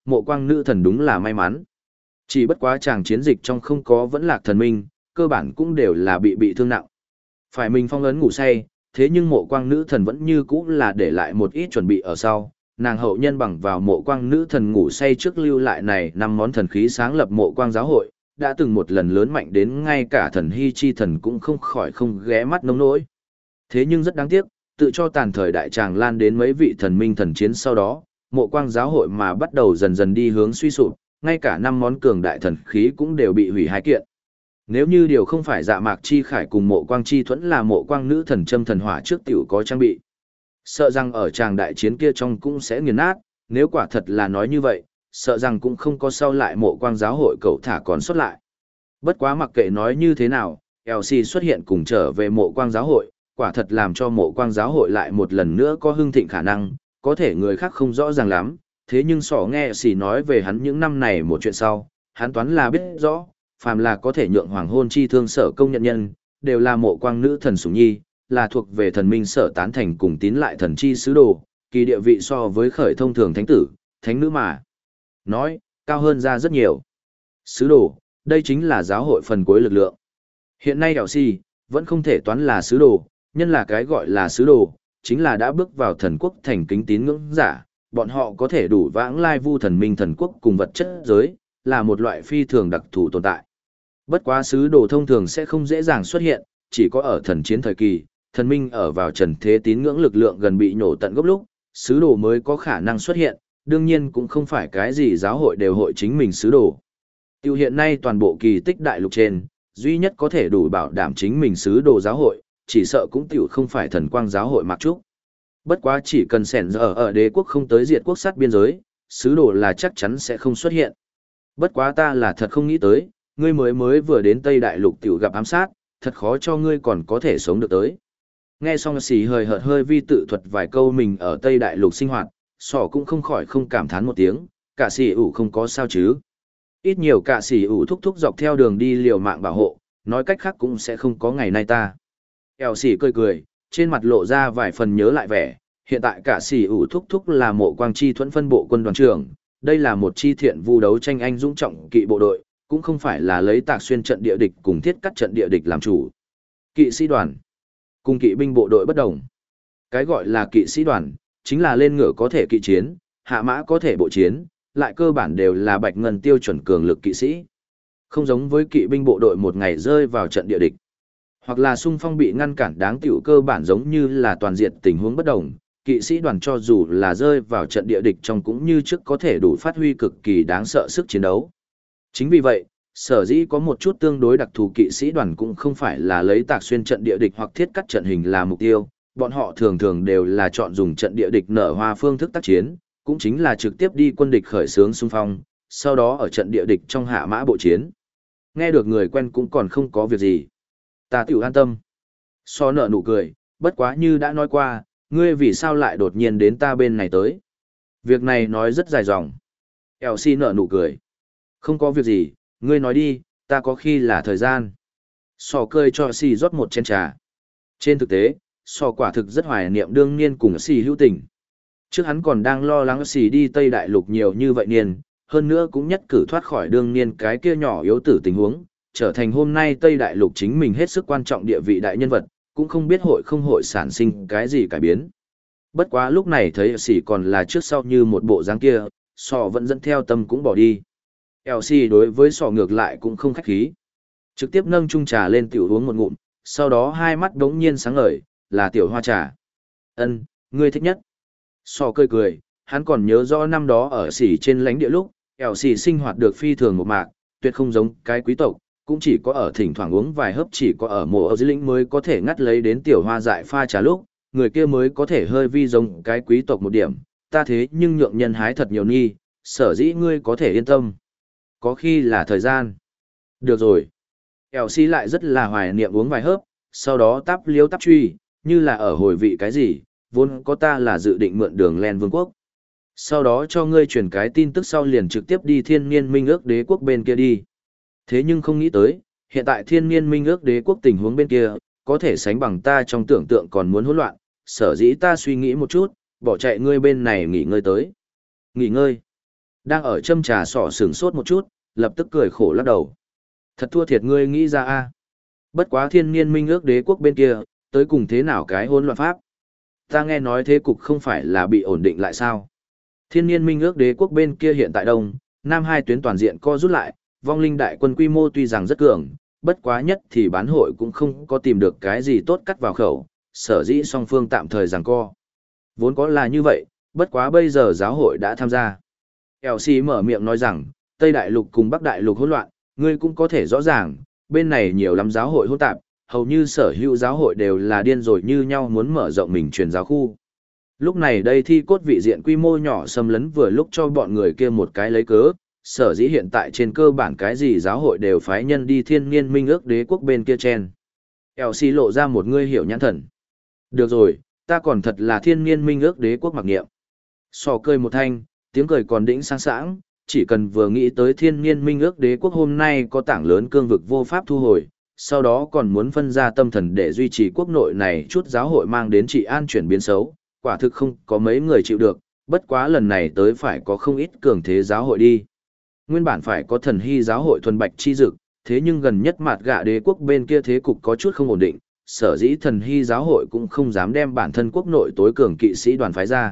mộ quang nữ thần đúng là may mắn. Chỉ bất quá chàng chiến dịch trong không có vẫn lạc thần minh, cơ bản cũng đều là bị thương nặng. Phải mình phong ấn ngủ say, thế nhưng mộ quang nữ thần vẫn như cũ là để lại một ít chuẩn bị ở sau. Nàng hậu nhân bằng vào mộ quang nữ thần ngủ say trước lưu lại này 5 món thần khí sáng lập mộ quang giáo hội, đã từng một lần lớn mạnh đến ngay cả thần hy chi thần cũng không khỏi không ghé mắt nông nỗi. Thế nhưng rất đáng tiếc, tự cho tàn thời đại tràng lan đến mấy vị thần minh thần chiến sau đó, mộ quang giáo hội mà bắt đầu dần dần đi hướng suy sụp, ngay cả 5 món cường đại thần khí cũng đều bị hủy hai kiện. Nếu như điều không phải Dạ Mạc Chi Khải cùng mộ quang chi thuẫn là mộ quang nữ thần châm thần hỏa trước tiểu có trang bị, sợ rằng ở tràng đại chiến kia trong cũng sẽ nghiền nát, nếu quả thật là nói như vậy, sợ rằng cũng không có sau lại mộ quang giáo hội cậu thả còn xuất lại. Bất quá mặc kệ nói như thế nào, LC xuất hiện cùng trở về mộ quang giáo hội, quả thật làm cho mộ quang giáo hội lại một lần nữa có hưng thịnh khả năng, có thể người khác không rõ ràng lắm, thế nhưng sỏ nghe xì nói về hắn những năm này một chuyện sau, hắn toán là biết rõ, phàm là có thể nhượng hoàng hôn chi thương sở công nhận nhân, đều là mộ quang nữ thần sủng nhi, là thuộc về thần minh sở tán thành cùng tín lại thần chi sứ đồ, kỳ địa vị so với khởi thông thường thánh tử, thánh nữ mà nói, cao hơn ra rất nhiều. Sứ đồ, đây chính là giáo hội phần cuối lực lượng. Hiện nay LC vẫn không thể toán là sứ đồ, nhân là cái gọi là sứ đồ, chính là đã bước vào thần quốc thành kính tín ngưỡng giả, bọn họ có thể đủ vãng lai vu thần minh thần quốc cùng vật chất giới, là một loại phi thường đặc thù tồn tại. Bất quá sứ đồ thông thường sẽ không dễ dàng xuất hiện, chỉ có ở thần chiến thời kỳ, thần minh ở vào trần thế tín ngưỡng lực lượng gần bị nhổ tận gốc lúc, sứ đồ mới có khả năng xuất hiện, đương nhiên cũng không phải cái gì giáo hội đều hội chính mình sứ đồ. Tiêu hiện nay toàn bộ kỳ tích đại lục trên, duy nhất có thể đủ bảo đảm chính mình sứ đồ giáo hội, chỉ sợ cũng tiểu không phải thần quang giáo hội mặc trúc. Bất quá chỉ cần sẻn giờ ở đế quốc không tới diệt quốc sát biên giới, sứ đồ là chắc chắn sẽ không xuất hiện. Bất quá ta là thật không nghĩ tới, ngươi mới vừa đến Tây Đại Lục tiểu gặp ám sát, thật khó cho ngươi còn có thể sống được tới. Nghe xong xì hơi hợt hơi vi tự thuật vài câu mình ở Tây Đại Lục sinh hoạt, sỏ cũng không khỏi không cảm thán một tiếng, cả xì ủ không có sao chứ. Ít nhiều cả xì ủ thúc thúc dọc theo đường đi liều mạng bảo hộ, nói cách khác cũng sẽ không có ngày nay ta. Eo xì cười cười, trên mặt lộ ra vài phần nhớ lại vẻ, hiện tại cả xì ủ thúc thúc là mộ quang chi thuẫn phân bộ quân đoàn trưởng, đây là một chi thiện vu đấu tranh anh dũng trọng kỵ bộ đội, cũng không phải là lấy tạc xuyên trận địa địch cùng thiết cắt trận địa địch làm chủ. Kỵ sĩ đoàn cùng kỵ binh bộ đội bất đồng. Cái gọi là kỵ sĩ đoàn, chính là lên ngựa có thể kỵ chiến, hạ mã có thể bộ chiến, lại cơ bản đều là bạch ngân tiêu chuẩn cường lực kỵ sĩ. Không giống với kỵ binh bộ đội một ngày rơi vào trận địa địch, hoặc là xung phong bị ngăn cản đáng tiểu cơ bản giống như là toàn diện tình huống bất đồng, kỵ sĩ đoàn cho dù là rơi vào trận địa địch trong cũng như trước có thể đủ phát huy cực kỳ đáng sợ sức chiến đấu. Chính vì vậy, sở dĩ có một chút tương đối đặc thù kỵ sĩ đoàn cũng không phải là lấy tạc xuyên trận địa địch hoặc thiết cắt trận hình là mục tiêu, bọn họ thường thường đều là chọn dùng trận địa địch nở hoa phương thức tác chiến, cũng chính là trực tiếp đi quân địch khởi xướng xung phong, sau đó ở trận địa địch trong hạ mã bộ chiến. Nghe được người quen cũng còn không có việc gì. Ta tiểu an tâm. So nở nụ cười, bất quá như đã nói qua, ngươi vì sao lại đột nhiên đến ta bên này tới. Việc này nói rất dài dòng. LC nở nụ cười. Không có việc gì, ngươi nói đi, ta có khi là thời gian. Sò cười cho xì rót một chén trà. Trên thực tế, sò quả thực rất hoài niệm đương niên cùng xì hữu tình. Trước hắn còn đang lo lắng xì đi Tây Đại Lục nhiều như vậy niên, hơn nữa cũng nhất cử thoát khỏi đương niên cái kia nhỏ yếu tử tình huống, trở thành hôm nay Tây Đại Lục chính mình hết sức quan trọng địa vị đại nhân vật, cũng không biết hội không hội sản sinh cái gì cải biến. Bất quá lúc này thấy xì còn là trước sau như một bộ dáng kia, sò vẫn dẫn theo tâm cũng bỏ đi. LC đối với sò ngược lại cũng không khách khí. Trực tiếp nâng chung trà lên tiểu uống một ngụm, sau đó hai mắt đống nhiên sáng ngời, là tiểu hoa trà. Ân, ngươi thích nhất. Sò cười cười, hắn còn nhớ rõ năm đó ở xỉ trên lãnh địa lúc, LC sinh hoạt được phi thường một mạc, tuyệt không giống cái quý tộc, cũng chỉ có ở thỉnh thoảng uống vài hớp chỉ có ở mộ ở dưới lĩnh mới có thể ngắt lấy đến tiểu hoa dại pha trà lúc, người kia mới có thể hơi vi giống cái quý tộc một điểm, ta thế nhưng nhượng nhân hái thật nhiều nghi, sở dĩ ngươi có thể yên tâm. Có khi là thời gian. Được rồi. LC lại rất là hoài niệm uống vài hớp, sau đó táp liếu táp truy, như là ở hồi vị cái gì, vốn có ta là dự định mượn đường len vương quốc. Sau đó cho ngươi truyền cái tin tức sau liền trực tiếp đi thiên niên minh ước đế quốc bên kia đi. Thế nhưng không nghĩ tới, hiện tại thiên niên minh ước đế quốc tình huống bên kia, có thể sánh bằng ta trong tưởng tượng còn muốn hỗn loạn, sở dĩ ta suy nghĩ một chút, bỏ chạy ngươi bên này nghỉ ngơi tới. Nghỉ ngơi. Đang ở châm trà sọ sửng sốt một chút, lập tức cười khổ lắc đầu. Thật thua thiệt ngươi nghĩ ra a. Bất quá thiên niên minh ước đế quốc bên kia, tới cùng thế nào cái hỗn loạn pháp. Ta nghe nói thế cục không phải là bị ổn định lại sao. Thiên niên minh ước đế quốc bên kia hiện tại đông, nam hai tuyến toàn diện co rút lại, vong linh đại quân quy mô tuy rằng rất cường, bất quá nhất thì bán hội cũng không có tìm được cái gì tốt cắt vào khẩu, sở dĩ song phương tạm thời giằng co. Vốn có là như vậy, bất quá bây giờ giáo hội đã tham gia. LC mở miệng nói rằng, Tây Đại Lục cùng Bắc Đại Lục hỗn loạn, ngươi cũng có thể rõ ràng, bên này nhiều lắm giáo hội hỗn tạp, hầu như sở hữu giáo hội đều là điên rồi như nhau muốn mở rộng mình truyền giáo khu. Lúc này đây thi cốt vị diện quy mô nhỏ xâm lấn vừa lúc cho bọn người kia một cái lấy cớ, sở dĩ hiện tại trên cơ bản cái gì giáo hội đều phái nhân đi thiên niên minh ước đế quốc bên kia chen. LC lộ ra một ngươi hiểu nhãn thần. Được rồi, ta còn thật là thiên niên minh ước đế quốc mặc niệm. Sò cười một thanh, tiếng cười còn đĩnh sang sảng, chỉ cần vừa nghĩ tới thiên niên minh ước đế quốc hôm nay có tảng lớn cương vực vô pháp thu hồi, sau đó còn muốn phân ra tâm thần để duy trì quốc nội này chút giáo hội mang đến trị an chuyển biến xấu, quả thực không có mấy người chịu được, bất quá lần này tới phải có không ít cường thế giáo hội đi. Nguyên bản phải có thần hy giáo hội thuần bạch chi dực, thế nhưng gần nhất mặt gạ đế quốc bên kia thế cục có chút không ổn định, sở dĩ thần hy giáo hội cũng không dám đem bản thân quốc nội tối cường kỵ sĩ đoàn phái ra.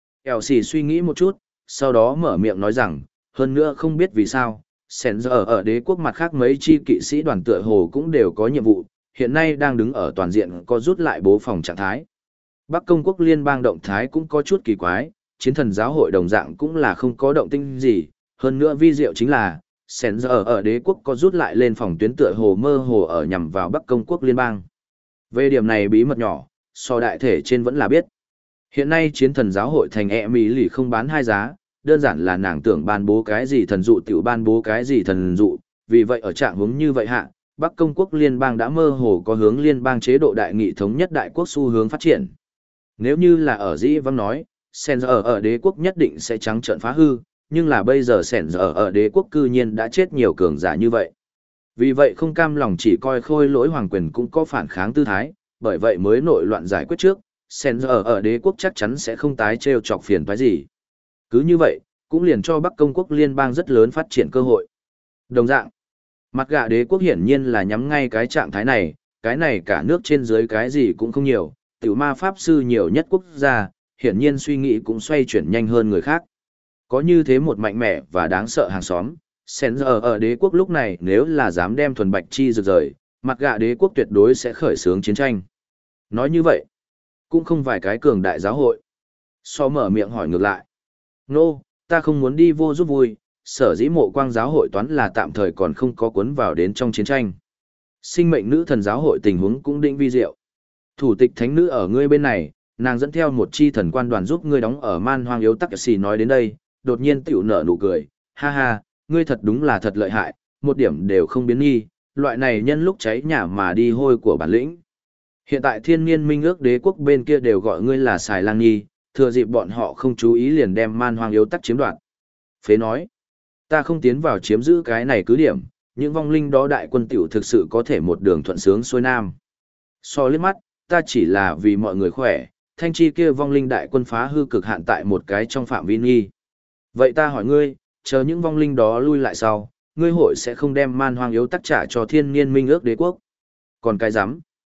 LC suy nghĩ một chút, sau đó mở miệng nói rằng, hơn nữa không biết vì sao, sẻn giờ ở đế quốc mặt khác mấy chi kỵ sĩ đoàn tựa hồ cũng đều có nhiệm vụ, hiện nay đang đứng ở toàn diện có rút lại bố phòng trạng thái. Bắc Công quốc liên bang động thái cũng có chút kỳ quái, chiến thần giáo hội đồng dạng cũng là không có động tĩnh gì, hơn nữa vi diệu chính là, sẻn giờ ở đế quốc có rút lại lên phòng tuyến tựa hồ mơ hồ ở nhằm vào Bắc Công quốc liên bang. Về điểm này bí mật nhỏ, so đại thể trên vẫn là biết. Hiện nay chiến thần giáo hội thành mỹ lì không bán hai giá, đơn giản là nàng tưởng ban bố cái gì thần dụ tiểu ban bố cái gì thần dụ, vì vậy ở trạng huống như vậy hạ, Bắc Công quốc liên bang đã mơ hồ có hướng liên bang chế độ đại nghị thống nhất đại quốc xu hướng phát triển. Nếu như là ở dĩ vắng nói, Sen giờ ở đế quốc nhất định sẽ trắng trợn phá hư, nhưng là bây giờ Sen giờ ở đế quốc cư nhiên đã chết nhiều cường giả như vậy. Vì vậy không cam lòng chỉ coi khôi lỗi hoàng quyền cũng có phản kháng tư thái, bởi vậy mới nội loạn giải quyết trước, Sen giờ ở đế quốc chắc chắn sẽ không tái trêu chọc phiền toái gì. Cứ như vậy, cũng liền cho Bắc Công quốc liên bang rất lớn phát triển cơ hội. Đồng dạng, mặt gạ đế quốc hiển nhiên là nhắm ngay cái trạng thái này, cái này cả nước trên dưới cái gì cũng không nhiều, tiểu ma pháp sư nhiều nhất quốc gia, hiển nhiên suy nghĩ cũng xoay chuyển nhanh hơn người khác. Có như thế một mạnh mẽ và đáng sợ hàng xóm, Sen giờ ở đế quốc lúc này nếu là dám đem thuần bạch chi rực rời, mặt gạ đế quốc tuyệt đối sẽ khởi xướng chiến tranh. Nói như vậy, cũng không vài cái cường đại giáo hội. So mở miệng hỏi ngược lại. Nô, ta không muốn đi vô giúp vui, sở dĩ mộ quang giáo hội toán là tạm thời còn không có cuốn vào đến trong chiến tranh. Sinh mệnh nữ thần giáo hội tình huống cũng định vi diệu. Thủ tịch thánh nữ ở ngươi bên này, nàng dẫn theo một chi thần quan đoàn giúp ngươi đóng ở man hoang yếu tắc xì nói đến đây, đột nhiên tiểu nở nụ cười, ha ha, ngươi thật đúng là thật lợi hại, một điểm đều không biến nghi, loại này nhân lúc cháy nhà mà đi hôi của bản lĩnh. Hiện tại thiên niên minh ước đế quốc bên kia đều gọi ngươi là xài lang nhi, thừa dịp bọn họ không chú ý liền đem man hoang yếu tắc chiếm đoạt. Phế nói, ta không tiến vào chiếm giữ cái này cứ điểm, những vong linh đó đại quân tiểu thực sự có thể một đường thuận sướng xuôi nam. So liếc mắt, ta chỉ là vì mọi người khỏe, thanh chi kia vong linh đại quân phá hư cực hạn tại một cái trong phạm vi nghi. Vậy ta hỏi ngươi, chờ những vong linh đó lui lại sau, ngươi hội sẽ không đem man hoang yếu tắc trả cho thiên niên minh ước đế quốc. Còn cái rắm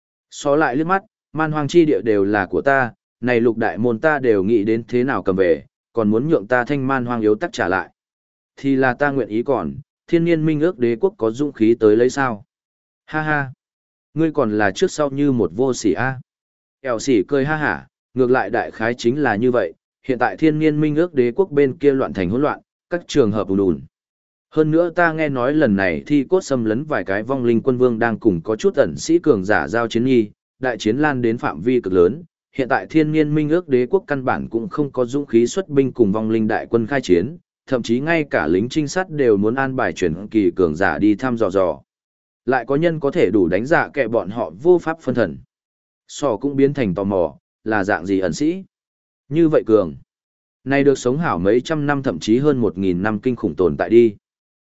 So lại liếc mắt, man hoang chi địa đều là của ta, này lục đại môn ta đều nghĩ đến thế nào cầm về, còn muốn nhượng ta thanh man hoang yếu tắc trả lại. Thì là ta nguyện ý còn, thiên niên minh ước đế quốc có dũng khí tới lấy sao. Ha ha, ngươi còn là trước sau như một vô sỉ a. Kẻo sỉ cười ha hả, ngược lại đại khái chính là như vậy, hiện tại thiên niên minh ước đế quốc bên kia loạn thành hỗn loạn, các trường hợp ùn ùn. Hơn nữa ta nghe nói lần này thi cốt xâm lấn vài cái vong linh quân vương đang cùng có chút ẩn sĩ cường giả giao chiến nghi, đại chiến lan đến phạm vi cực lớn, hiện tại thiên niên minh ước đế quốc căn bản cũng không có dũng khí xuất binh cùng vong linh đại quân khai chiến, thậm chí ngay cả lính trinh sát đều muốn an bài chuyển kỳ cường giả đi thăm dò. Lại có nhân có thể đủ đánh giả kệ bọn họ vô pháp phân thần. Sò cũng biến thành tò mò, là dạng gì ẩn sĩ? Như vậy cường. Này được sống hảo mấy trăm năm thậm chí hơn 1.000 năm kinh khủng tồn tại đi.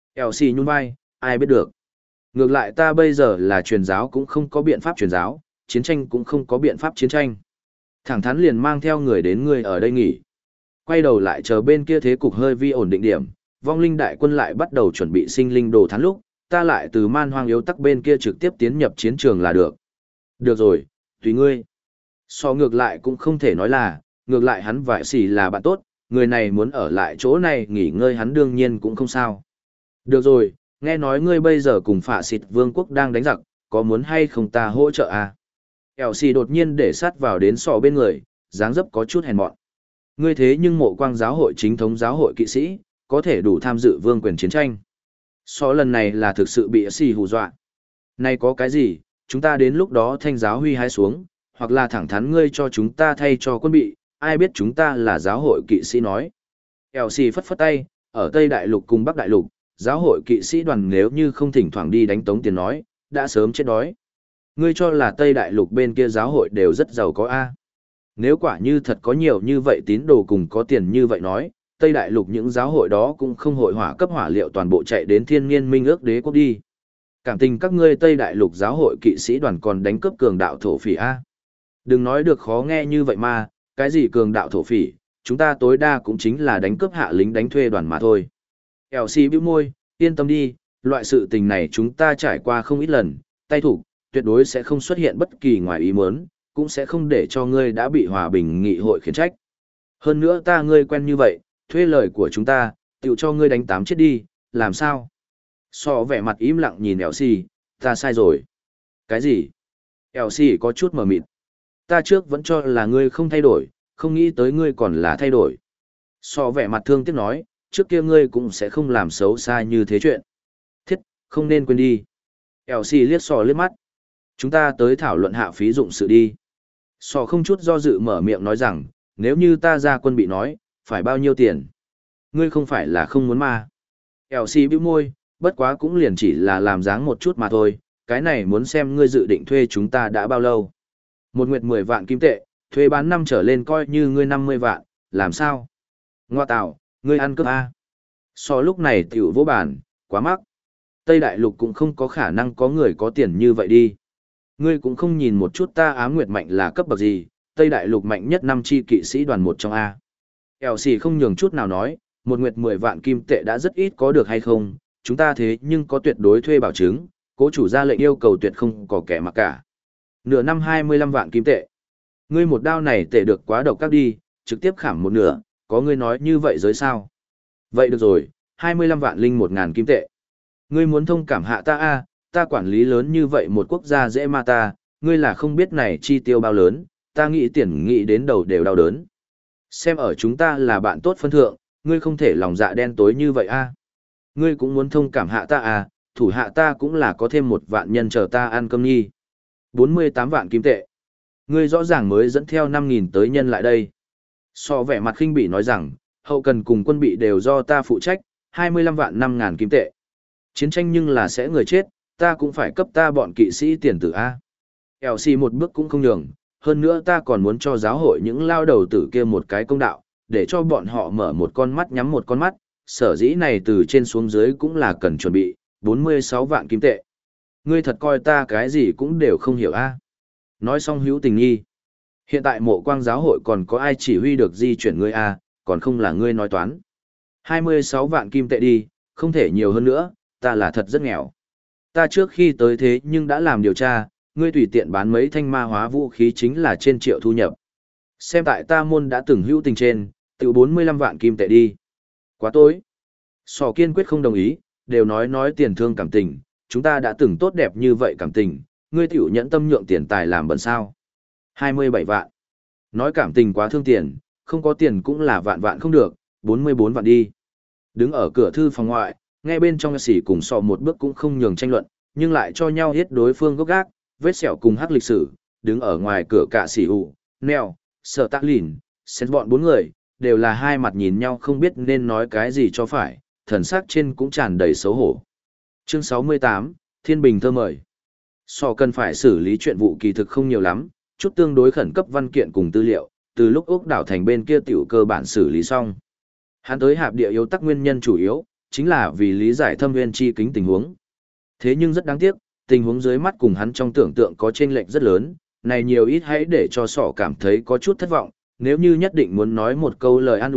LC nhún vai, ai biết được. Ngược lại ta bây giờ là truyền giáo cũng không có biện pháp truyền giáo, chiến tranh cũng không có biện pháp chiến tranh. Thẳng thắn liền mang theo người đến người ở đây nghỉ. Quay đầu lại chờ bên kia thế cục hơi vi ổn định điểm, vong linh đại quân lại bắt đầu chuẩn bị sinh linh đồ thán lúc, ta lại từ man hoang yếu tắc bên kia trực tiếp tiến nhập chiến trường là được. Được rồi, tùy ngươi. So ngược lại cũng không thể nói là, ngược lại hắn và xỉ là bạn tốt, người này muốn ở lại chỗ này nghỉ ngơi hắn đương nhiên cũng không sao. Được rồi, nghe nói ngươi bây giờ cùng phạ xịt vương quốc đang đánh giặc, có muốn hay không ta hỗ trợ à? Eo xì đột nhiên để sát vào đến sọ bên người, dáng dấp có chút hèn mọn. Ngươi thế nhưng mộ quang giáo hội chính thống giáo hội kỵ sĩ, có thể đủ tham dự vương quyền chiến tranh. Sọ lần này là thực sự bị xì hù dọa. Này có cái gì, chúng ta đến lúc đó thanh giáo huy hái xuống, hoặc là thẳng thắn ngươi cho chúng ta thay cho quân bị, ai biết chúng ta là giáo hội kỵ sĩ nói. Eo xì phất phất tay, ở Tây Đại Lục cùng Bắc Đại Lục, giáo hội kỵ sĩ đoàn nếu như không thỉnh thoảng đi đánh tống tiền nói, đã sớm chết đói. Ngươi cho là Tây Đại Lục bên kia giáo hội đều rất giàu có A. Nếu quả như thật có nhiều như vậy tín đồ cùng có tiền như vậy nói, Tây Đại Lục những giáo hội đó cũng không hội hỏa cấp hỏa liệu toàn bộ chạy đến thiên niên minh ước đế quốc đi. Cảm tình các ngươi Tây Đại Lục giáo hội kỵ sĩ đoàn còn đánh cướp cường đạo thổ phỉ A. Đừng nói được khó nghe như vậy mà, cái gì cường đạo thổ phỉ, chúng ta tối đa cũng chính là đánh cướp hạ lính đánh thuê đoàn mà thôi. Elsie bĩu môi, yên tâm đi, loại sự tình này chúng ta trải qua không ít lần, tay thủ, tuyệt đối sẽ không xuất hiện bất kỳ ngoài ý muốn, cũng sẽ không để cho ngươi đã bị hòa bình nghị hội khiển trách. Hơn nữa ta ngươi quen như vậy, thuê lời của chúng ta, tiểu cho ngươi đánh 8 chết đi, làm sao? So vẻ mặt im lặng nhìn Elsie, ta sai rồi. Cái gì? Elsie có chút mờ mịt. Ta trước vẫn cho là ngươi không thay đổi, không nghĩ tới ngươi còn là thay đổi. So vẻ mặt thương tiếc nói, trước kia ngươi cũng sẽ không làm xấu xa như thế chuyện. Thiết, không nên quên đi. Elsie liếc So liếc mắt. Chúng ta tới thảo luận hạ phí dụng sự đi. So không chút do dự mở miệng nói rằng, nếu như ta ra quân bị nói, phải bao nhiêu tiền? Ngươi không phải là không muốn mà. Elsie bĩu môi, bất quá cũng liền chỉ là làm dáng một chút mà thôi, cái này muốn xem ngươi dự định thuê chúng ta đã bao lâu. Một nguyệt 10 vạn kim tệ, thuê bán năm trở lên coi như ngươi 50 vạn, làm sao? Ngoa tạo, ngươi ăn cướp A. So lúc này tiểu vô bản, quá mắc. Tây Đại Lục cũng không có khả năng có người có tiền như vậy đi. Ngươi cũng không nhìn một chút ta Ám Nguyệt Mạnh là cấp bậc gì, Tây Đại Lục mạnh nhất 5 chi kỵ sĩ đoàn một trong A. Elsie không nhường chút nào nói, một nguyệt 10 vạn kim tệ đã rất ít có được hay không, chúng ta thế nhưng có tuyệt đối thuê bảo chứng, cố chủ ra lệnh yêu cầu tuyệt không có kẻ mặc cả. Nửa năm 25 vạn kim tệ. Ngươi một đao này tệ được quá độc các đi, trực tiếp khảm một nửa, có ngươi nói như vậy giới sao? Vậy được rồi, 25 vạn linh 1.000 kim tệ. Ngươi muốn thông cảm hạ ta a, ta quản lý lớn như vậy một quốc gia dễ ma ta, ngươi là không biết này chi tiêu bao lớn, ta nghĩ tiền nghĩ đến đầu đều đau đớn. Xem ở chúng ta là bạn tốt phân thượng, ngươi không thể lòng dạ đen tối như vậy a. Ngươi cũng muốn thông cảm hạ ta à, thủ hạ ta cũng là có thêm 1 vạn nhân chờ ta ăn cơm nhi. 48 vạn kim tệ. Ngươi rõ ràng mới dẫn theo 5.000 tới nhân lại đây. So vẻ mặt khinh bỉ nói rằng, hậu cần cùng quân bị đều do ta phụ trách, 25 vạn 5.000 kim tệ. Chiến tranh nhưng là sẽ người chết, ta cũng phải cấp ta bọn kỵ sĩ tiền tử A. Elsie một bước cũng không nhường, hơn nữa ta còn muốn cho giáo hội những lao đầu tử kia một cái công đạo, để cho bọn họ mở một con mắt nhắm một con mắt, sở dĩ này từ trên xuống dưới cũng là cần chuẩn bị, 46 vạn kim tệ. Ngươi thật coi ta cái gì cũng đều không hiểu a. Nói xong hữu tình nghi. Hiện tại mộ quang giáo hội còn có ai chỉ huy được di chuyển ngươi a, còn không là ngươi nói toán. 26 vạn kim tệ đi, không thể nhiều hơn nữa, ta là thật rất nghèo. Ta trước khi tới thế nhưng đã làm điều tra, ngươi tùy tiện bán mấy thanh ma hóa vũ khí chính là trên triệu thu nhập. Xem tại ta môn đã từng hữu tình trên, tự 45 vạn kim tệ đi. Quá tối. Sò kiên quyết không đồng ý, đều nói tiền thương cảm tình, chúng ta đã từng tốt đẹp như vậy cảm tình, ngươi tiểu nhẫn tâm nhượng tiền tài làm bẩn sao. 27 vạn. Nói cảm tình quá thương tiền, không có tiền cũng là vạn không được, 44 vạn đi. Đứng ở cửa thư phòng ngoại, nghe bên trong xỉ cùng sò một bước cũng không nhường tranh luận, nhưng lại cho nhau hết đối phương gốc gác, vết sẹo cùng hắc lịch sử, đứng ở ngoài cửa cả xỉ ụ, neo, sợ tạ lìn, xét bọn 4 người, đều là hai mặt nhìn nhau không biết nên nói cái gì cho phải, thần sắc trên cũng tràn đầy xấu hổ. Chương 68, Thiên Bình thơ mời. So cần phải xử lý chuyện vụ kỳ thực không nhiều lắm, chút tương đối khẩn cấp văn kiện cùng tư liệu, từ lúc ốc đảo thành bên kia tiểu cơ bản xử lý xong. Hắn tới hạp địa yếu tắc nguyên nhân chủ yếu, chính là vì lý giải thâm nguyên chi kính tình huống. Thế nhưng rất đáng tiếc, tình huống dưới mắt cùng hắn trong tưởng tượng có chênh lệch rất lớn, này nhiều ít hãy để cho sọ cảm thấy có chút thất vọng, nếu như nhất định muốn nói một câu lời an ủi,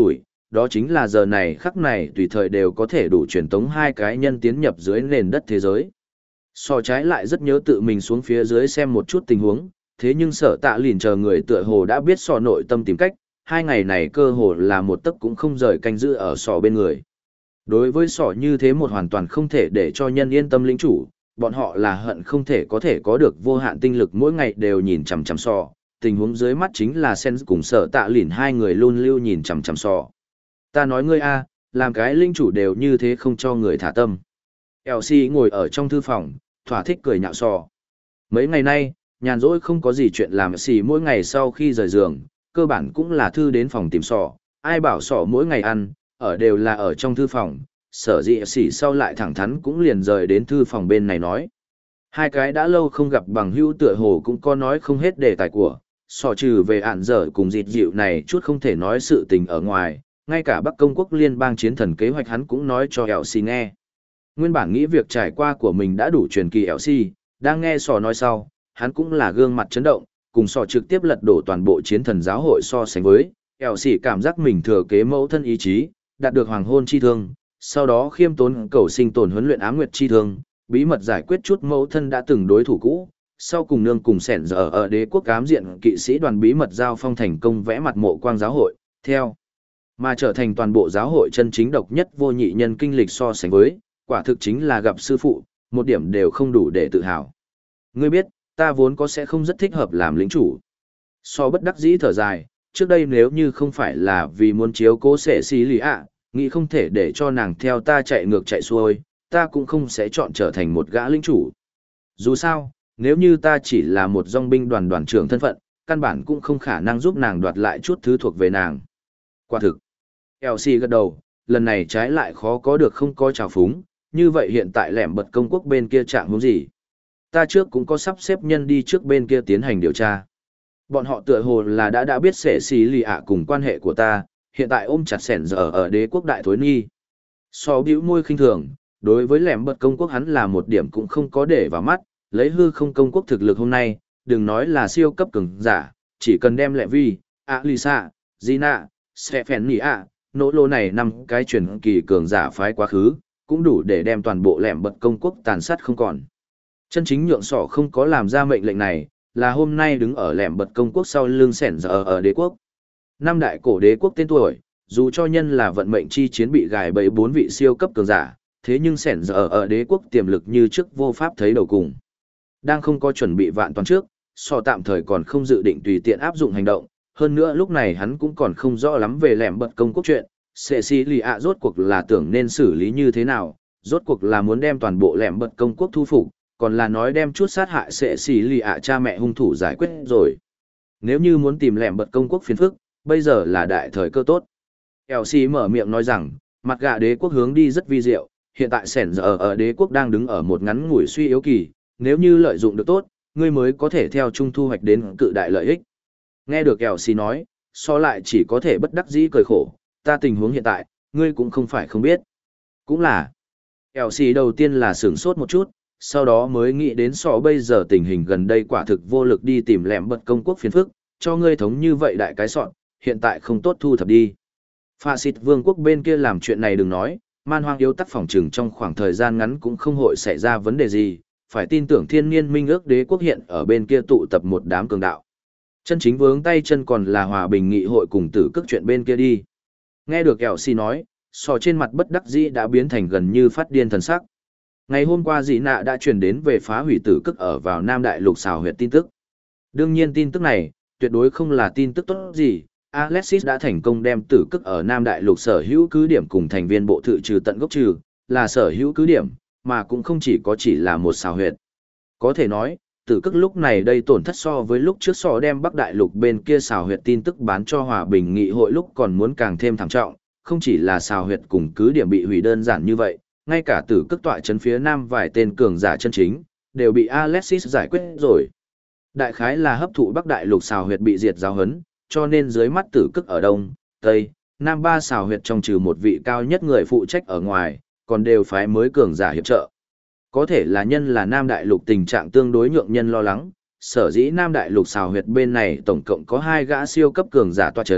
đó chính là giờ này khắc này tùy thời đều có thể đủ truyền tống hai cái nhân tiến nhập dưới nền đất thế giới. So trái lại rất nhớ tự mình xuống phía dưới xem một chút tình huống, thế nhưng Sở Tạ Lìn chờ người tựa hồ đã biết sò nội tâm tìm cách, 2 ngày này cơ hồ là một tấc cũng không rời canh giữ ở sò bên người. Đối với sò như thế một hoàn toàn không thể để cho nhân yên tâm lĩnh chủ, bọn họ là hận không thể có được vô hạn tinh lực mỗi ngày đều nhìn chằm chằm sò, tình huống dưới mắt chính là Sen cùng Sở Tạ Lìn hai người luôn lưu nhìn chằm chằm sò. Ta nói ngươi a, làm cái linh chủ đều như thế không cho người thả tâm. Elsie ngồi ở trong thư phòng, thỏa thích cười nhạo sò. Mấy ngày nay, nhàn rỗi không có gì chuyện làm, Elsie mỗi ngày sau khi rời giường, cơ bản cũng là thư đến phòng tìm sò, ai bảo sò mỗi ngày ăn, ở đều là ở trong thư phòng, sở dĩ Elsie sau lại thẳng thắn cũng liền rời đến thư phòng bên này nói. Hai cái đã lâu không gặp bằng hữu tựa hồ cũng có nói không hết đề tài của, sò trừ về ạn dở cùng dịt dịu này chút không thể nói sự tình ở ngoài, ngay cả Bắc Công quốc liên bang chiến thần kế hoạch hắn cũng nói cho Elsie nghe. Nguyên bản nghĩ việc trải qua của mình đã đủ truyền kỳ Elsie, đang nghe sò nói sau, hắn cũng là gương mặt chấn động, cùng sò trực tiếp lật đổ toàn bộ chiến thần giáo hội so sánh với, Elsie cảm giác mình thừa kế mẫu thân ý chí, đạt được hoàng hôn chi thương, sau đó khiêm tốn cầu sinh tồn huấn luyện ám nguyệt chi thương, bí mật giải quyết chút mẫu thân đã từng đối thủ cũ, sau cùng nương cùng sẻn giờ ở đế quốc ám diện kỵ sĩ đoàn bí mật giao phong thành công vẽ mặt mộ quang giáo hội, theo mà trở thành toàn bộ giáo hội chân chính độc nhất vô nhị nhân kinh lịch so sánh với, quả thực chính là gặp sư phụ, một điểm đều không đủ để tự hào. Ngươi biết, ta vốn có sẽ không rất thích hợp làm lính chủ. So bất đắc dĩ thở dài, trước đây nếu như không phải là vì muốn chiếu cố sẻ xí lì ạ, nghĩ không thể để cho nàng theo ta chạy ngược chạy xuôi, ta cũng không sẽ chọn trở thành một gã lính chủ. Dù sao, nếu như ta chỉ là một dòng binh đoàn đoàn trưởng thân phận, căn bản cũng không khả năng giúp nàng đoạt lại chút thứ thuộc về nàng. Quả thực. Elsie gật đầu, lần này trái lại khó có được không có trào phúng, như vậy hiện tại lẻm bật công quốc bên kia trạng huống gì? Ta trước cũng có sắp xếp nhân đi trước bên kia tiến hành điều tra. Bọn họ tựa hồ là đã biết sẻ xì lì ạ cùng quan hệ của ta, hiện tại ôm chặt sẻn giờ ở đế quốc đại thối nghi. So bĩu môi khinh thường, đối với lẻm bật công quốc hắn là một điểm cũng không có để vào mắt, lấy hư không công quốc thực lực hôm nay, đừng nói là siêu cấp cường giả, chỉ cần đem lẹ vi, Lisa, Gina, Stephanie nỗ lô này 5 cái truyền kỳ cường giả phái quá khứ, cũng đủ để đem toàn bộ lẻm bật công quốc tàn sát không còn. Chân chính nhượng sỏ không có làm ra mệnh lệnh này, là hôm nay đứng ở lẻm bật công quốc sau lưng sẻn giờ ở đế quốc. 5 đại cổ đế quốc tên tuổi, dù cho nhân là vận mệnh chi chiến bị gài bẫy 4 vị siêu cấp cường giả, thế nhưng sẻn giờ ở đế quốc tiềm lực như trước vô pháp thấy đầu cùng. Đang không có chuẩn bị vạn toàn trước, sọ tạm thời còn không dự định tùy tiện áp dụng hành động, hơn nữa lúc này hắn cũng còn không rõ lắm về lẻm bật công quốc chuyện, sệ xì lì ạ rốt cuộc là tưởng nên xử lý như thế nào, rốt cuộc là muốn đem toàn bộ lẻm bật công quốc thu phục, còn là nói đem chút sát hại sệ xì lì ạ cha mẹ hung thủ giải quyết rồi. Nếu như muốn tìm lẻm bật công quốc phiền phức, bây giờ là đại thời cơ tốt. Elsie mở miệng nói rằng, mặt gạ đế quốc hướng đi rất vi diệu, hiện tại sẻn giờ ở đế quốc đang đứng ở một ngắn ngủi suy yếu kỳ, nếu như lợi dụng được tốt, ngươi mới có thể theo chung thu hoạch đến cự đại lợi ích. Nghe được Elsie nói, so lại chỉ có thể bất đắc dĩ cười khổ, ta tình huống hiện tại, ngươi cũng không phải không biết. Cũng là, Elsie đầu tiên là sửng sốt một chút, sau đó mới nghĩ đến so bây giờ tình hình gần đây quả thực vô lực đi tìm lẻm bật công quốc phiền phức, cho ngươi thống như vậy đại cái sọn, hiện tại không tốt thu thập đi. Phạ xịt vương quốc bên kia làm chuyện này đừng nói, man hoang yếu tắc phòng trừng trong khoảng thời gian ngắn cũng không hội xảy ra vấn đề gì, phải tin tưởng thiên niên minh ước đế quốc hiện ở bên kia tụ tập một đám cường đạo. Chân chính vướng tay chân còn là hòa bình nghị hội cùng tử cước chuyện bên kia đi. Nghe được Elsie nói, sò trên mặt bất đắc dĩ đã biến thành gần như phát điên thần sắc. Ngày hôm qua dị nạ đã truyền đến về phá hủy tử cước ở vào Nam Đại Lục xào huyệt tin tức. Đương nhiên tin tức này, tuyệt đối không là tin tức tốt gì. Alexis đã thành công đem tử cước ở Nam Đại Lục sở hữu cứ điểm cùng thành viên bộ thự trừ tận gốc trừ, là sở hữu cứ điểm, mà cũng không chỉ là một xào huyệt. Có thể nói, tử cước lúc này đây tổn thất so với lúc trước so đem Bắc Đại Lục bên kia xào huyệt tin tức bán cho hòa bình nghị hội lúc còn muốn càng thêm thảm trọng, không chỉ là xào huyệt cùng cứ điểm bị hủy đơn giản như vậy, ngay cả tử cước tọa trấn phía Nam vài tên cường giả chân chính, đều bị Alexis giải quyết rồi. Đại khái là hấp thụ Bắc Đại Lục xào huyệt bị diệt giáo hấn, cho nên dưới mắt tử cước ở Đông, Tây, Nam ba xào huyệt trong trừ một vị cao nhất người phụ trách ở ngoài, còn đều phái mới cường giả hiệp trợ. Có thể là nhân là Nam Đại Lục tình trạng tương đối nhượng nhân lo lắng, sở dĩ Nam Đại Lục xào huyệt bên này tổng cộng có 2 gã siêu cấp cường giả tọa chấn,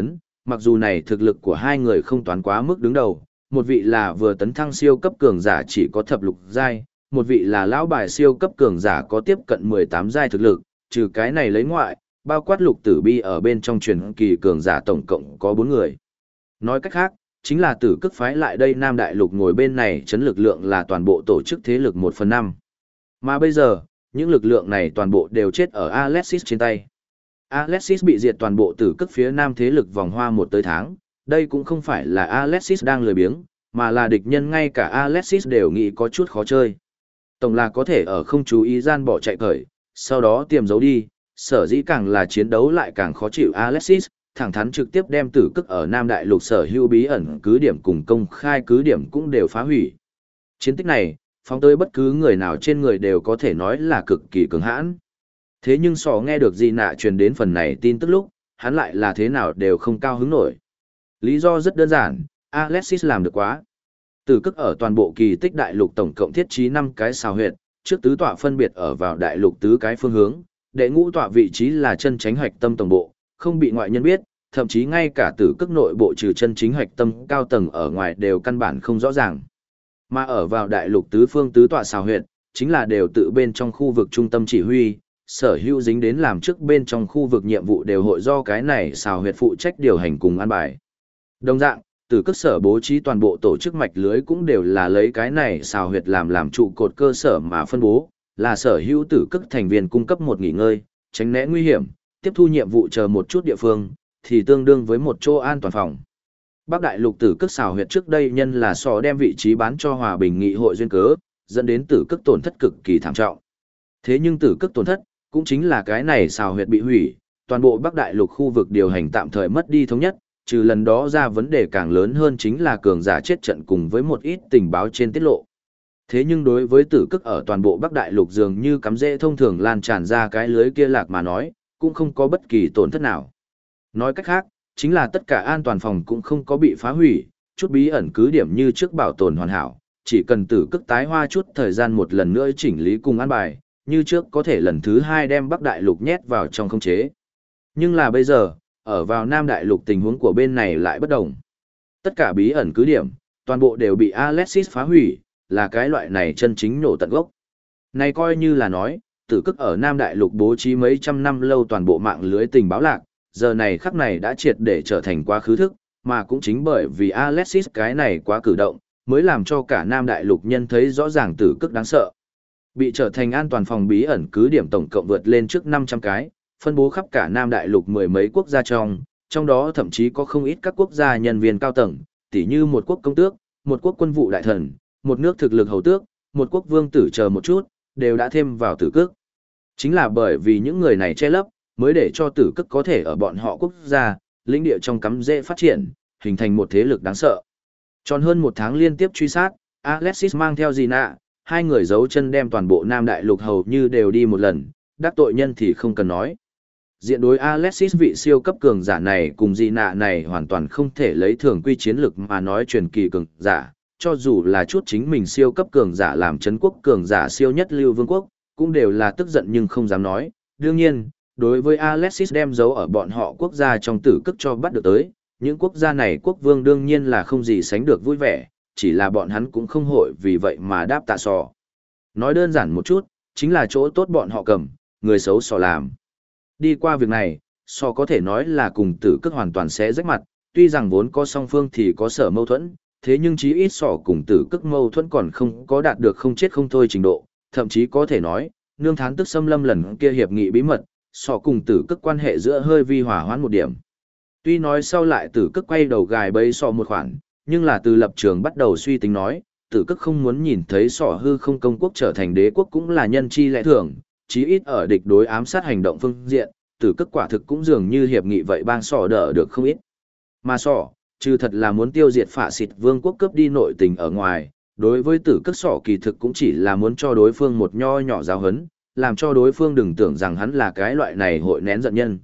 mặc dù này thực lực của hai người không toán quá mức đứng đầu, một vị là vừa tấn thăng siêu cấp cường giả chỉ có thập lục giai, một vị là lão bài siêu cấp cường giả có tiếp cận 18 giai thực lực, trừ cái này lấy ngoại, bao quát lục tử bi ở bên trong truyền kỳ cường giả tổng cộng có 4 người. Nói cách khác, chính là tử cức phái lại đây Nam Đại Lục ngồi bên này chấn lực lượng là toàn bộ tổ chức thế lực 1/5. Mà bây giờ, những lực lượng này toàn bộ đều chết ở Alexis trên tay. Alexis bị diệt toàn bộ tử cức phía Nam thế lực vòng hoa một tới tháng, đây cũng không phải là Alexis đang lười biếng, mà là địch nhân ngay cả Alexis đều nghĩ có chút khó chơi. Tổng là có thể ở không chú ý gian bỏ chạy cởi, sau đó tiềm giấu đi, sở dĩ càng là chiến đấu lại càng khó chịu Alexis, thẳng thắn trực tiếp đem tử cức ở Nam Đại Lục sở hữu bí ẩn cứ điểm cùng công khai cứ điểm cũng đều phá hủy. Chiến tích này, phóng tới bất cứ người nào trên người đều có thể nói là cực kỳ cường hãn. Thế nhưng sò nghe được gì nạ truyền đến phần này tin tức lúc, hắn lại là thế nào đều không cao hứng nổi. Lý do rất đơn giản, Alexis làm được quá. Tử cức ở toàn bộ kỳ tích đại lục tổng cộng thiết trí 5 cái xào huyệt, trước tứ tọa phân biệt ở vào đại lục tứ cái phương hướng, đệ ngũ tọa vị trí là chân chính hạch tâm tổng bộ, không bị ngoại nhân biết, thậm chí ngay cả tử cức nội bộ trừ chân chính hạch tâm cao tầng ở ngoài đều căn bản không rõ ràng. Mà ở vào đại lục tứ phương tứ tọa xào huyệt, chính là đều tự bên trong khu vực trung tâm chỉ huy, sở hữu dính đến làm trước bên trong khu vực nhiệm vụ đều hội do cái này xào huyệt phụ trách điều hành cùng an bài. Đồng dạng, từ các sở bố trí toàn bộ tổ chức mạch lưới cũng đều là lấy cái này xào huyệt làm trụ cột cơ sở mà phân bố, là sở hữu tử cức thành viên cung cấp một nghỉ ngơi, tránh né nguy hiểm, tiếp thu nhiệm vụ chờ một chút địa phương, thì tương đương với một chỗ an toàn phòng. Bắc Đại Lục tử cức xào huyệt trước đây nhân là sò đem vị trí bán cho Hòa Bình Nghị hội duyên cớ, dẫn đến tử cức tổn thất cực kỳ thảm trọng. Thế nhưng tử cức tổn thất, cũng chính là cái này xào huyệt bị hủy, toàn bộ Bắc Đại Lục khu vực điều hành tạm thời mất đi thống nhất, trừ lần đó ra vấn đề càng lớn hơn chính là cường giả chết trận cùng với một ít tình báo trên tiết lộ. Thế nhưng đối với tử cức ở toàn bộ Bắc Đại Lục dường như cắm rễ thông thường lan tràn ra cái lưới kia lạc mà nói, cũng không có bất kỳ tổn thất nào. Nói cách khác, chính là tất cả an toàn phòng cũng không có bị phá hủy, chút bí ẩn cứ điểm như trước bảo tồn hoàn hảo, chỉ cần tử cức tái hoa chút thời gian một lần nữa chỉnh lý cùng an bài, như trước có thể lần thứ 2 đem Bắc Đại Lục nhét vào trong khống chế. Nhưng là bây giờ, ở vào Nam Đại Lục tình huống của bên này lại bất đồng. Tất cả bí ẩn cứ điểm, toàn bộ đều bị Alexis phá hủy, là cái loại này chân chính nổ tận gốc. Này coi như là nói, tử cức ở Nam Đại Lục bố trí mấy trăm năm lâu toàn bộ mạng lưới tình báo lạc, giờ này khắc này đã triệt để trở thành quá khứ thức, mà cũng chính bởi vì Alexis cái này quá cử động, mới làm cho cả Nam Đại Lục nhân thấy rõ ràng tử cức đáng sợ. Bị trở thành an toàn phòng bí ẩn cứ điểm tổng cộng vượt lên trước 500 cái, phân bố khắp cả Nam Đại Lục mười mấy quốc gia trong đó thậm chí có không ít các quốc gia nhân viên cao tầng, tỉ như một quốc công tước, một quốc quân vụ đại thần, một nước thực lực hầu tước, một quốc vương tử chờ một chút, đều đã thêm vào tử cức. Chính là bởi vì những người này che lấp, mới để cho tử cức có thể ở bọn họ quốc gia, lĩnh địa trong cắm rễ phát triển, hình thành một thế lực đáng sợ. Tròn hơn một tháng liên tiếp truy sát, Alexis mang theo Gina, hai người giấu chân đem toàn bộ Nam Đại Lục hầu như đều đi một lần, đắc tội nhân thì không cần nói. Diện đối Alexis vị siêu cấp cường giả này cùng Gina này hoàn toàn không thể lấy thường quy chiến lực mà nói truyền kỳ cường giả, cho dù là chút chính mình siêu cấp cường giả làm chấn quốc cường giả siêu nhất lưu vương quốc, cũng đều là tức giận nhưng không dám nói. Đương nhiên, đối với Alexis đem giấu ở bọn họ quốc gia trong tử cức cho bắt được tới, những quốc gia này quốc vương đương nhiên là không gì sánh được vui vẻ, chỉ là bọn hắn cũng không hội vì vậy mà đáp tạ sò. Nói đơn giản một chút, chính là chỗ tốt bọn họ cầm, người xấu sò làm. Đi qua việc này, sò có thể nói là cùng tử cức hoàn toàn sẽ rách mặt, tuy rằng vốn có song phương thì có sở mâu thuẫn, thế nhưng chí ít sò cùng tử cức mâu thuẫn còn không có đạt được không chết không thôi trình độ, thậm chí có thể nói, nương thán tức xâm lâm lần kia hiệp nghị bí mật, sò cùng tử cức quan hệ giữa hơi vi hòa hoãn một điểm. Tuy nói sau lại tử cức quay đầu gài bẫy sò một khoản, nhưng là từ lập trường bắt đầu suy tính nói, tử cức không muốn nhìn thấy sò hư không công quốc trở thành đế quốc cũng là nhân chi lẽ thường, chí ít ở địch đối ám sát hành động phương diện, tử cức quả thực cũng dường như hiệp nghị vậy bang sò đỡ được không ít. Mà sò, trừ thật là muốn tiêu diệt phạ xịt vương quốc cướp đi nội tình ở ngoài, đối với tử cức sò kỳ thực cũng chỉ là muốn cho đối phương một nho nhỏ giáo hấn, làm cho đối phương đừng tưởng rằng hắn là cái loại này hội nén giận nhân.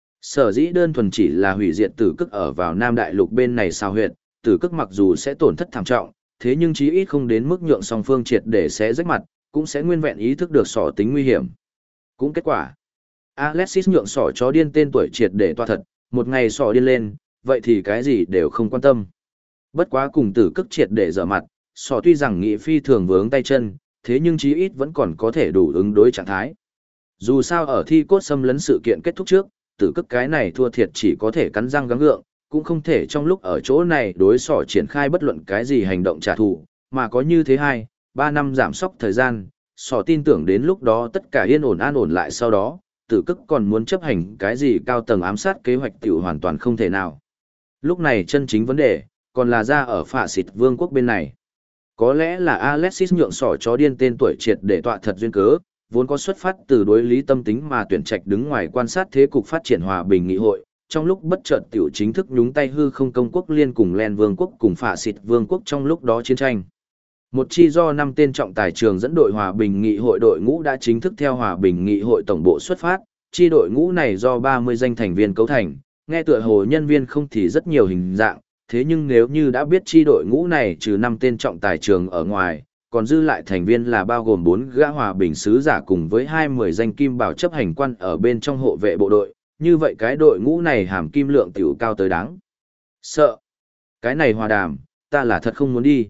Sở dĩ đơn thuần chỉ là hủy diệt tử cức ở vào Nam Đại Lục bên này sao huyệt, tử cức mặc dù sẽ tổn thất thảm trọng, thế nhưng chí ít không đến mức nhượng song phương triệt để xé rách mặt, cũng sẽ nguyên vẹn ý thức được sỏ tính nguy hiểm. Cũng kết quả, Alexis nhượng sỏ chó điên tên tuổi triệt để toa thật, một ngày sỏ điên lên, vậy thì cái gì đều không quan tâm. Bất quá cùng tử cức triệt để dở mặt, sọ tuy rằng nghị phi thường vướng tay chân, thế nhưng chí ít vẫn còn có thể đủ ứng đối trạng thái. Dù sao ở thi cốt xâm lấn sự kiện kết thúc trước, tử cức cái này thua thiệt chỉ có thể cắn răng gắng gượng, cũng không thể trong lúc ở chỗ này đối sọ triển khai bất luận cái gì hành động trả thù, mà có như thế 2-3 năm giảm sóc thời gian, sọ tin tưởng đến lúc đó tất cả yên ổn an ổn lại sau đó, tử cức còn muốn chấp hành cái gì cao tầng ám sát kế hoạch tiểu hoàn toàn không thể nào. Lúc này chân chính vấn đề, còn là ra ở phạ xịt vương quốc bên này. Có lẽ là Alexis nhượng sỏ chó điên tên tuổi triệt để tọa thật duyên cớ, vốn có xuất phát từ đối lý tâm tính mà tuyển trạch đứng ngoài quan sát thế cục phát triển hòa bình nghị hội, trong lúc bất chợt tiểu chính thức nhúng tay hư không công quốc liên cùng Len vương quốc cùng phạ xịt vương quốc trong lúc đó chiến tranh. Một chi do 5 tên trọng tài trường dẫn đội hòa bình nghị hội đội ngũ đã chính thức theo hòa bình nghị hội tổng bộ xuất phát, chi đội ngũ này do 30 danh thành viên cấu thành, nghe tựa hồ nhân viên không thì rất nhiều hình dạng, thế nhưng nếu như đã biết chi đội ngũ này trừ 5 tên trọng tài trường ở ngoài, còn dư lại thành viên là bao gồm 4 gã hòa bình sứ giả cùng với 20 danh kim bảo chấp hành quan ở bên trong hộ vệ bộ đội, như vậy cái đội ngũ này hàm kim lượng tiểu cao tới đáng sợ. Cái này hòa đàm, ta là thật không muốn đi.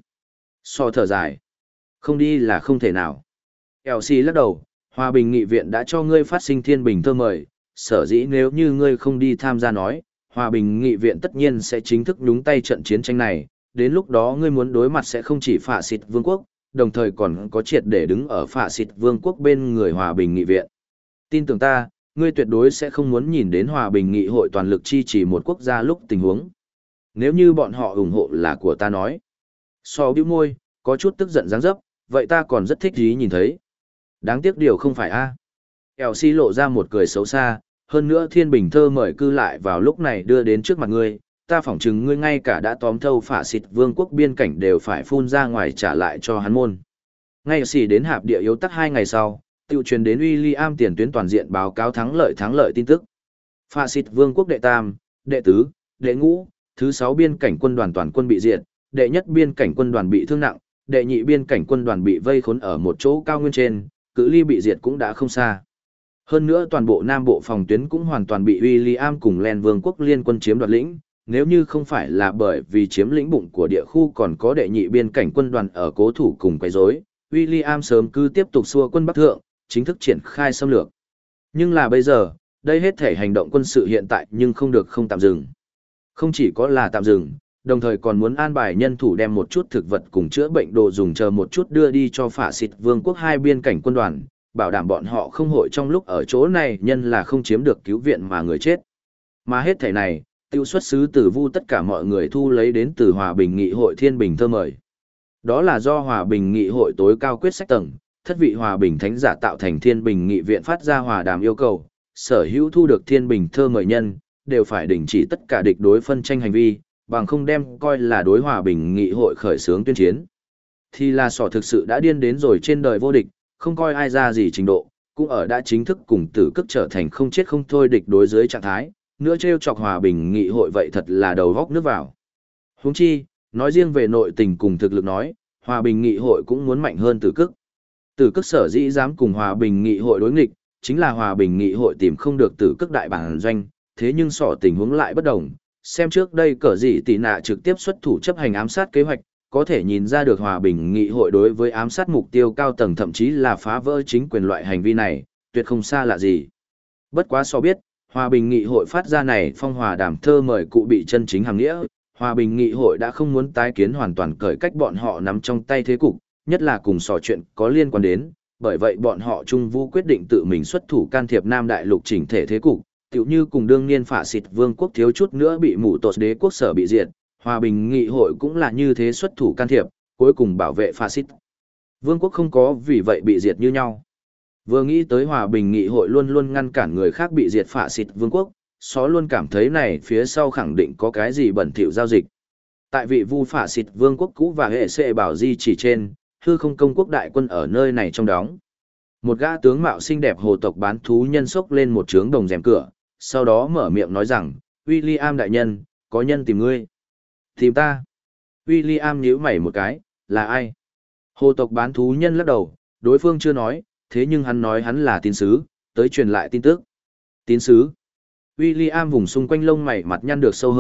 So thở dài. Không đi là không thể nào. Elsie lắc đầu, hòa bình nghị viện đã cho ngươi phát sinh thiên bình thơ mời, sở dĩ nếu như ngươi không đi tham gia nói, hòa bình nghị viện tất nhiên sẽ chính thức nhúng tay trận chiến tranh này, đến lúc đó ngươi muốn đối mặt sẽ không chỉ phạ xịt vương quốc, đồng thời còn có triệt để đứng ở phạ xịt vương quốc bên người hòa bình nghị viện. Tin tưởng ta, ngươi tuyệt đối sẽ không muốn nhìn đến hòa bình nghị hội toàn lực chi trì một quốc gia lúc tình huống. Nếu như bọn họ ủng hộ là của ta nói. So bĩu môi, có chút tức giận dáng dấp, vậy ta còn rất thích ý nhìn thấy. Đáng tiếc điều không phải a. Elsie lộ ra một cười xấu xa, hơn nữa thiên bình thơ mời cư lại vào lúc này đưa đến trước mặt ngươi, ta phỏng chừng ngươi ngay cả đã tóm thâu phả xịt vương quốc biên cảnh đều phải phun ra ngoài trả lại cho hắn môn. Ngay xỉ đến hạp địa yếu tắc 2 ngày sau, tiêu truyền đến William tiền tuyến toàn diện báo cáo thắng lợi tin tức. Phả xịt vương quốc đệ tam, đệ tứ, đệ ngũ, thứ 6 biên cảnh quân đoàn toàn quân bị diệt, đệ nhất biên cảnh quân đoàn bị thương nặng, đệ nhị biên cảnh quân đoàn bị vây khốn ở một chỗ cao nguyên trên, cự ly bị diệt cũng đã không xa. Hơn nữa toàn bộ Nam Bộ phòng tuyến cũng hoàn toàn bị William cùng Len Vương quốc liên quân chiếm đoạt lĩnh, nếu như không phải là bởi vì chiếm lĩnh bụng của địa khu còn có đệ nhị biên cảnh quân đoàn ở cố thủ cùng quấy rối, William sớm cứ tiếp tục xua quân Bắc Thượng, chính thức triển khai xâm lược. Nhưng là bây giờ, đây hết thể hành động quân sự hiện tại nhưng không được không tạm dừng. Không chỉ có là tạm dừng, đồng thời còn muốn an bài nhân thủ đem một chút thực vật cùng chữa bệnh đồ dùng chờ một chút đưa đi cho phả xịt vương quốc 2 biên cảnh quân đoàn, bảo đảm bọn họ không hội trong lúc ở chỗ này nhân là không chiếm được cứu viện mà người chết. Mà hết thể này, tiêu xuất xứ từ vu tất cả mọi người thu lấy đến từ Hòa bình Nghị hội Thiên Bình Thơ mời. Đó là do Hòa bình Nghị hội tối cao quyết sách tầng, thất vị Hòa bình thánh giả tạo thành Thiên Bình Nghị viện phát ra hòa đàm yêu cầu, sở hữu thu được Thiên Bình Thơ mời nhân, đều phải đình chỉ tất cả địch đối phân tranh hành vi, bằng không đem coi là đối Hòa bình Nghị hội khởi xướng tuyên chiến. Thì là sỏ thực sự đã điên đến rồi trên đời vô địch, không coi ai ra gì trình độ, cũng ở đã chính thức cùng tử cức trở thành không chết không thôi địch đối dưới trạng thái, nữa trêu chọc Hòa bình Nghị hội vậy thật là đầu góc nước vào. Huống chi, nói riêng về nội tình cùng thực lực nói, Hòa bình Nghị hội cũng muốn mạnh hơn tử cức. Tử cức sở dĩ dám cùng Hòa bình Nghị hội đối nghịch, chính là Hòa bình Nghị hội tìm không được tử cức đại bản doanh, thế nhưng sỏ tình huống lại bất đồng. Xem trước đây cỡ gì tỷ nạ trực tiếp xuất thủ chấp hành ám sát kế hoạch, có thể nhìn ra được Hòa bình Nghị hội đối với ám sát mục tiêu cao tầng thậm chí là phá vỡ chính quyền loại hành vi này, tuyệt không xa lạ gì. Bất quá so biết, Hòa bình Nghị hội phát ra này phong hòa đàm thơ mời cụ bị chân chính hàng nghĩa, Hòa bình Nghị hội đã không muốn tái kiến hoàn toàn cởi cách bọn họ nắm trong tay thế cục, nhất là cùng sò chuyện có liên quan đến, bởi vậy bọn họ Trung Vu quyết định tự mình xuất thủ can thiệp Nam Đại Lục chỉnh thể thế cục, tựu như cùng đương niên phả xịt vương quốc thiếu chút nữa bị mụ tột đế quốc sở bị diệt, Hòa bình Nghị hội cũng là như thế xuất thủ can thiệp, cuối cùng bảo vệ phả xịt. Vương quốc không có vì vậy bị diệt như nhau. Vừa nghĩ tới Hòa bình Nghị hội luôn luôn ngăn cản người khác bị diệt phả xịt vương quốc, xó luôn cảm thấy này phía sau khẳng định có cái gì bẩn thỉu giao dịch. Tại vị vu phả xịt vương quốc cũ và hệ sệ bảo di chỉ trên, hư không công quốc đại quân ở nơi này trong đóng. Một gã tướng mạo xinh đẹp hồ tộc bán thú nhân sốc lên một trướng đồng rèm cửa, sau đó mở miệng nói rằng, William đại nhân, có nhân tìm ngươi. Tìm ta. William nhíu mày một cái, là ai? Hồ tộc bán thú nhân lắc đầu, đối phương chưa nói, thế nhưng hắn nói hắn là tín sứ, tới truyền lại tin tức. Tín sứ. William vùng xung quanh lông mày mặt nhăn được sâu hơn,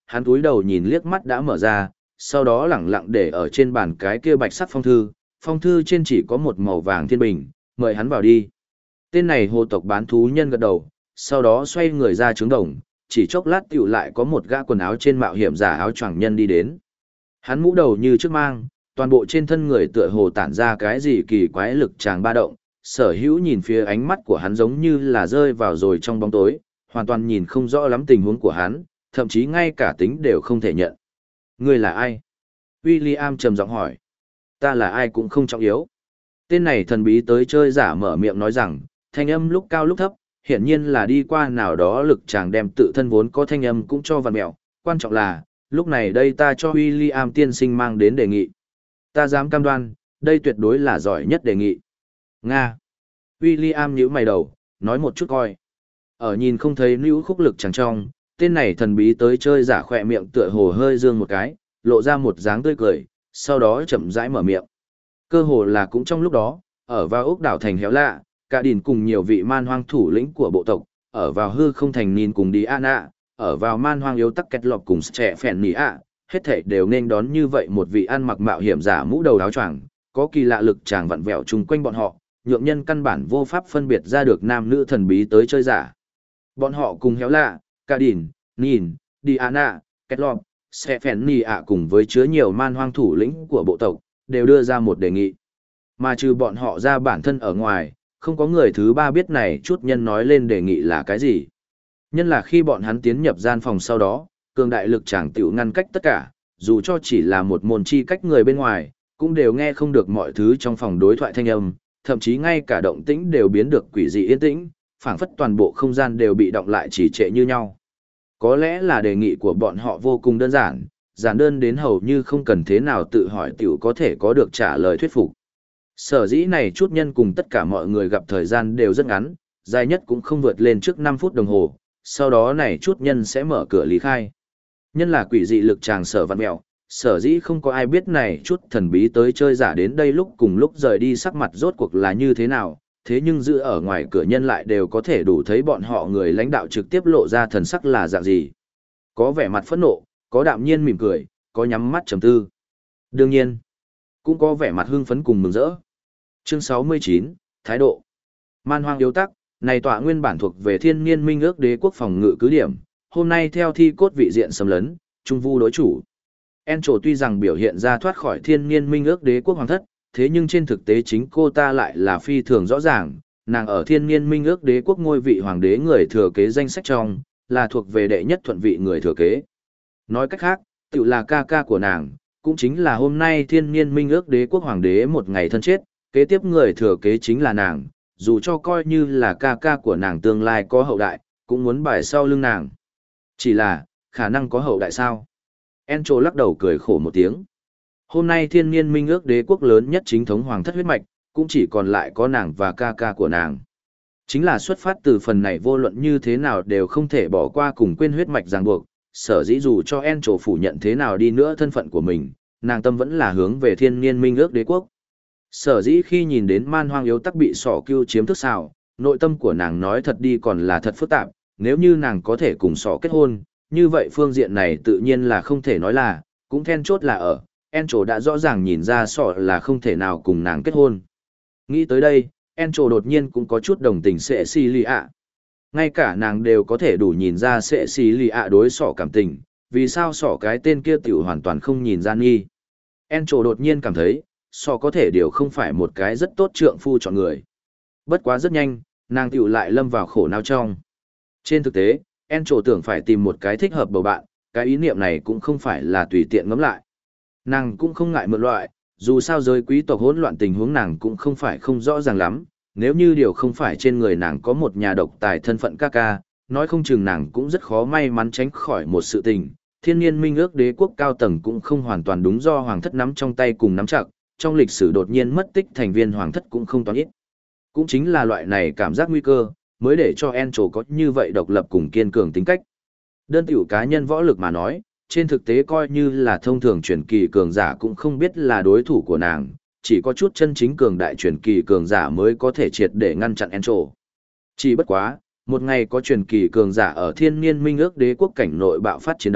hắn cúi đầu nhìn liếc mắt đã mở ra, sau đó lẳng lặng để ở trên bàn cái kia bạch sắc phong thư trên chỉ có một màu vàng thiên bình, mời hắn vào đi. Tên này hồ tộc bán thú nhân gật đầu, sau đó xoay người ra trướng đồng, chỉ chốc lát tiểu lại có một gã quần áo trên mạo hiểm giả áo choàng nhân đi đến. Hắn mũ đầu như trước mang, toàn bộ trên thân người tựa hồ tản ra cái gì kỳ quái lực tràng ba động, sở hữu nhìn phía ánh mắt của hắn giống như là rơi vào rồi trong bóng tối, hoàn toàn nhìn không rõ lắm tình huống của hắn, thậm chí ngay cả tính đều không thể nhận. Ngươi là ai? William trầm giọng hỏi. Ta là ai cũng không trọng yếu. Tên này thần bí tới chơi giả mở miệng nói rằng, thanh âm lúc cao lúc thấp, hiển nhiên là đi qua nào đó lực chàng đem tự thân vốn có thanh âm cũng cho vặn mẹo. Quan trọng là, lúc này đây ta cho William tiên sinh mang đến đề nghị. Ta dám cam đoan, đây tuyệt đối là giỏi nhất đề nghị. Nga. William nhíu mày đầu, nói một chút coi. Ở nhìn không thấy nữ khúc lực chẳng trong, tên này thần bí tới chơi giả khỏe miệng tựa hồ hơi dương một cái, lộ ra một dáng tươi cười, sau đó chậm rãi mở miệng. Cơ hồ là cũng trong lúc đó, ở vào ốc đảo thành héo lạ, cả đìn cùng nhiều vị man hoang thủ lĩnh của bộ tộc, ở vào hư không thành nín cùng đi Anna, ở vào man hoang yếu tắc kẹt lọc cùng trẻ phèn nỉ ạ, hết thảy đều nên đón như vậy một vị ăn mặc mạo hiểm giả mũ đầu áo choàng, có kỳ lạ lực chàng vặn vẹo chung quanh bọn họ, nhượng nhân căn bản vô pháp phân biệt ra được nam nữ thần bí tới chơi giả. Bọn họ cùng héo lạ, cả đìn, nín, đi Anna, kẹt lọc, sẽ phèn nỉ ạ cùng với chứa nhiều man hoang thủ lĩnh của bộ tộc, đều đưa ra một đề nghị. Mà trừ bọn họ ra bản thân ở ngoài, không có người thứ ba biết này chút nhân nói lên đề nghị là cái gì. Nhân là khi bọn hắn tiến nhập gian phòng sau đó, cường đại lực chẳng tiểu ngăn cách tất cả, dù cho chỉ là một môn chi cách người bên ngoài, cũng đều nghe không được mọi thứ trong phòng đối thoại thanh âm, thậm chí ngay cả động tĩnh đều biến được quỷ dị yên tĩnh, phảng phất toàn bộ không gian đều bị động lại chỉ trệ như nhau. Có lẽ là đề nghị của bọn họ vô cùng đơn giản, giản đơn đến hầu như không cần thế nào tự hỏi tiểu có thể có được trả lời thuyết phục. Sở dĩ này chút nhân cùng tất cả mọi người gặp thời gian đều rất ngắn, dài nhất cũng không vượt lên trước 5 phút đồng hồ, sau đó này chút nhân sẽ mở cửa lý khai. Nhân là quỷ dị lực chàng sở văn mẹo, sở dĩ không có ai biết này chút thần bí tới chơi giả đến đây lúc cùng lúc rời đi sắc mặt rốt cuộc là như thế nào, thế nhưng giữ ở ngoài cửa nhân lại đều có thể đủ thấy bọn họ người lãnh đạo trực tiếp lộ ra thần sắc là dạng gì. Có vẻ mặt phẫn nộ, có đạm nhiên mỉm cười, có nhắm mắt trầm tư. Đương nhiên, cũng có vẻ mặt hưng phấn cùng mừng rỡ. Chương 69, Thái độ. Man hoang yếu tắc, này tọa nguyên bản thuộc về thiên niên minh ước đế quốc phòng ngự cứ điểm, hôm nay theo thi cốt vị diện xâm lấn, trung vu đối chủ. Encho tuy rằng biểu hiện ra thoát khỏi thiên niên minh ước đế quốc hoàng thất, thế nhưng trên thực tế chính cô ta lại là phi thường rõ ràng, nàng ở thiên niên minh ước đế quốc ngôi vị hoàng đế người thừa kế danh sách trong, là thuộc về đệ nhất thuận vị người thừa kế. Nói cách khác, tự là ca ca của nàng, cũng chính là hôm nay thiên niên minh ước đế quốc hoàng đế một ngày thân chết, kế tiếp người thừa kế chính là nàng, dù cho coi như là ca ca của nàng tương lai có hậu đại, cũng muốn bài sau lưng nàng. Chỉ là, khả năng có hậu đại sao? Encho lắc đầu cười khổ một tiếng. Hôm nay thiên niên minh ước đế quốc lớn nhất chính thống hoàng thất huyết mạch, cũng chỉ còn lại có nàng và ca ca của nàng. Chính là xuất phát từ phần này vô luận như thế nào đều không thể bỏ qua cùng quên huyết mạch ràng buộc, sở dĩ dù cho Encho phủ nhận thế nào đi nữa thân phận của mình, nàng tâm vẫn là hướng về thiên niên minh ước đế quốc. Sở dĩ khi nhìn đến man hoang yếu tắc bị sỏ cưu chiếm thức xào, nội tâm của nàng nói thật đi còn là thật phức tạp, nếu như nàng có thể cùng sỏ kết hôn, như vậy phương diện này tự nhiên là không thể nói là, cũng then chốt là ở, Encho đã rõ ràng nhìn ra sỏ là không thể nào cùng nàng kết hôn. Nghĩ tới đây, Encho đột nhiên cũng có chút đồng tình Cecilia. Ngay cả nàng đều có thể đủ nhìn ra Cecilia đối sỏ cảm tình, vì sao sỏ cái tên kia tiểu hoàn toàn không nhìn ra nghi. Encho đột nhiên cảm thấy, sỏ có thể điều không phải một cái rất tốt trượng phu chọn người. Bất quá rất nhanh, nàng tiểu lại lâm vào khổ não trong. Trên thực tế, Encho tưởng phải tìm một cái thích hợp bầu bạn, cái ý niệm này cũng không phải là tùy tiện ngẫm lại. Nàng cũng không ngại mượn loại, dù sao giới quý tộc hỗn loạn tình huống nàng cũng không phải không rõ ràng lắm, nếu như điều không phải trên người nàng có một nhà độc tài thân phận ca ca, nói không chừng nàng cũng rất khó may mắn tránh khỏi một sự tình. Thiên niên minh ước đế quốc cao tầng cũng không hoàn toàn đúng do hoàng thất nắm trong tay cùng nắm chặt, trong lịch sử đột nhiên mất tích thành viên hoàng thất cũng không toán ít. Cũng chính là loại này cảm giác nguy cơ, mới để cho Encho có như vậy độc lập cùng kiên cường tính cách. Đơn tiểu cá nhân võ lực mà nói, trên thực tế coi như là thông thường truyền kỳ cường giả cũng không biết là đối thủ của nàng, chỉ có chút chân chính cường đại truyền kỳ cường giả mới có thể triệt để ngăn chặn Encho. Chỉ bất quá, một ngày có truyền kỳ cường giả ở thiên niên minh ước đế quốc cảnh nội bạo phát chiến đấu,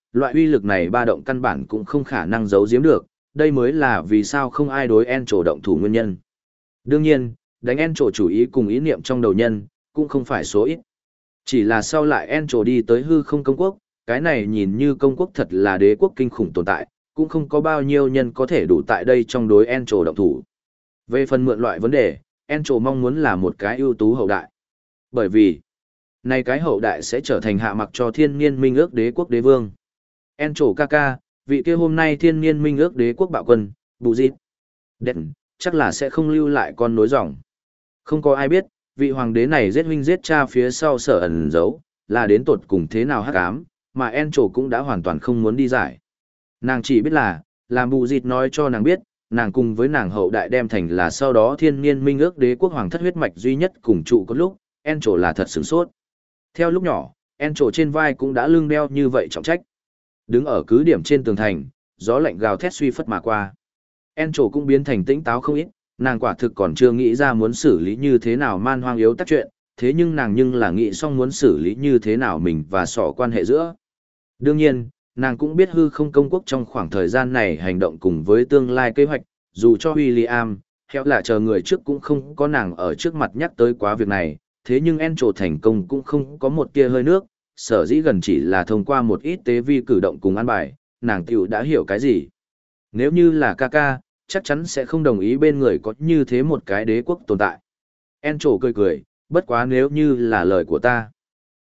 loại uy lực này ba động căn bản cũng không khả năng giấu giếm được, đây mới là vì sao không ai đối En trổ động thủ nguyên nhân. Đương nhiên, đánh En trổ chủ ý cùng ý niệm trong đầu nhân, cũng không phải số ít. Chỉ là sau lại En trổ đi tới hư không công quốc, cái này nhìn như công quốc thật là đế quốc kinh khủng tồn tại, cũng không có bao nhiêu nhân có thể đủ tại đây trong đối En trổ động thủ. Về phần mượn loại vấn đề, En trổ mong muốn là một cái ưu tú hậu đại. Bởi vì, này cái hậu đại sẽ trở thành hạ mặc cho thiên niên minh ước đế quốc đế vương. En trổ ca ca, vị kia hôm nay thiên niên minh ước đế quốc bạo quân, Bù Dịt, Đện, chắc là sẽ không lưu lại con nối dòng. Không có ai biết, vị hoàng đế này giết huynh giết cha phía sau sở ẩn giấu, là đến tột cùng thế nào hắc ám, mà En trổ cũng đã hoàn toàn không muốn đi giải. Nàng chỉ biết là, làm Bù Dịt nói cho nàng biết, nàng cùng với nàng hậu đại đem thành là sau đó thiên niên minh ước đế quốc hoàng thất huyết mạch duy nhất cùng trụ có lúc, En trổ là thật sửng sốt. Theo lúc nhỏ, En trổ trên vai cũng đã lưng đeo như vậy trọng trách. Đứng ở cứ điểm trên tường thành, gió lạnh gào thét suy phất mà qua. En trổ cũng biến thành tĩnh táo không ít, nàng quả thực còn chưa nghĩ ra muốn xử lý như thế nào man hoang yếu tác chuyện, thế nhưng nàng nhưng là nghĩ xong muốn xử lý như thế nào mình và sỏ quan hệ giữa. Đương nhiên, nàng cũng biết hư không công quốc trong khoảng thời gian này hành động cùng với tương lai kế hoạch, dù cho William, theo là chờ người trước cũng không có nàng ở trước mặt nhắc tới quá việc này, thế nhưng En trổ thành công cũng không có một tia hơi nước, sở dĩ gần chỉ là thông qua một ít tế vi cử động cùng ăn bài, nàng tiểu đã hiểu cái gì. Nếu như là ca, chắc chắn sẽ không đồng ý bên người có như thế một cái đế quốc tồn tại. En trổ cười cười, bất quá nếu như là lời của ta,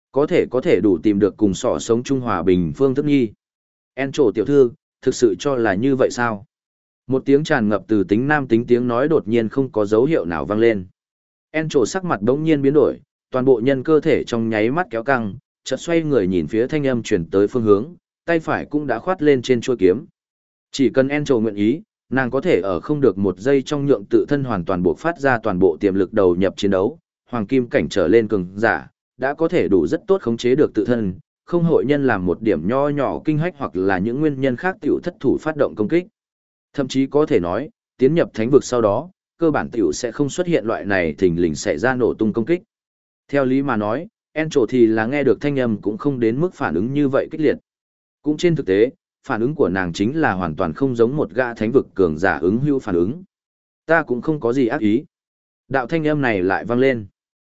có thể đủ tìm được cùng sỏ sống trung hòa bình phương thức nhi. En trổ tiểu thư, thực sự cho là như vậy sao? Một tiếng tràn ngập từ tính nam tính tiếng nói đột nhiên không có dấu hiệu nào vang lên. En trổ sắc mặt đống nhiên biến đổi, toàn bộ nhân cơ thể trong nháy mắt kéo căng, chợt xoay người nhìn phía thanh âm chuyển tới phương hướng, tay phải cũng đã khoát lên trên chuôi kiếm. Chỉ cần En trổ nguyện ý, nàng có thể ở không được một giây trong nhượng tự thân hoàn toàn buộc phát ra toàn bộ tiềm lực đầu nhập chiến đấu, hoàng kim cảnh trở lên cường giả, đã có thể đủ rất tốt khống chế được tự thân, không hội nhân làm một điểm nho nhỏ kinh hách hoặc là những nguyên nhân khác tiểu thất thủ phát động công kích. Thậm chí có thể nói, tiến nhập thánh vực sau đó, cơ bản tiểu sẽ không xuất hiện loại này thình lình xảy ra nổ tung công kích. Theo lý mà nói, En trổ thì là nghe được thanh âm cũng không đến mức phản ứng như vậy kích liệt. Cũng trên thực tế, phản ứng của nàng chính là hoàn toàn không giống một gã thánh vực cường giả ứng hữu phản ứng. Ta cũng không có gì ác ý. Đạo thanh âm này lại vang lên.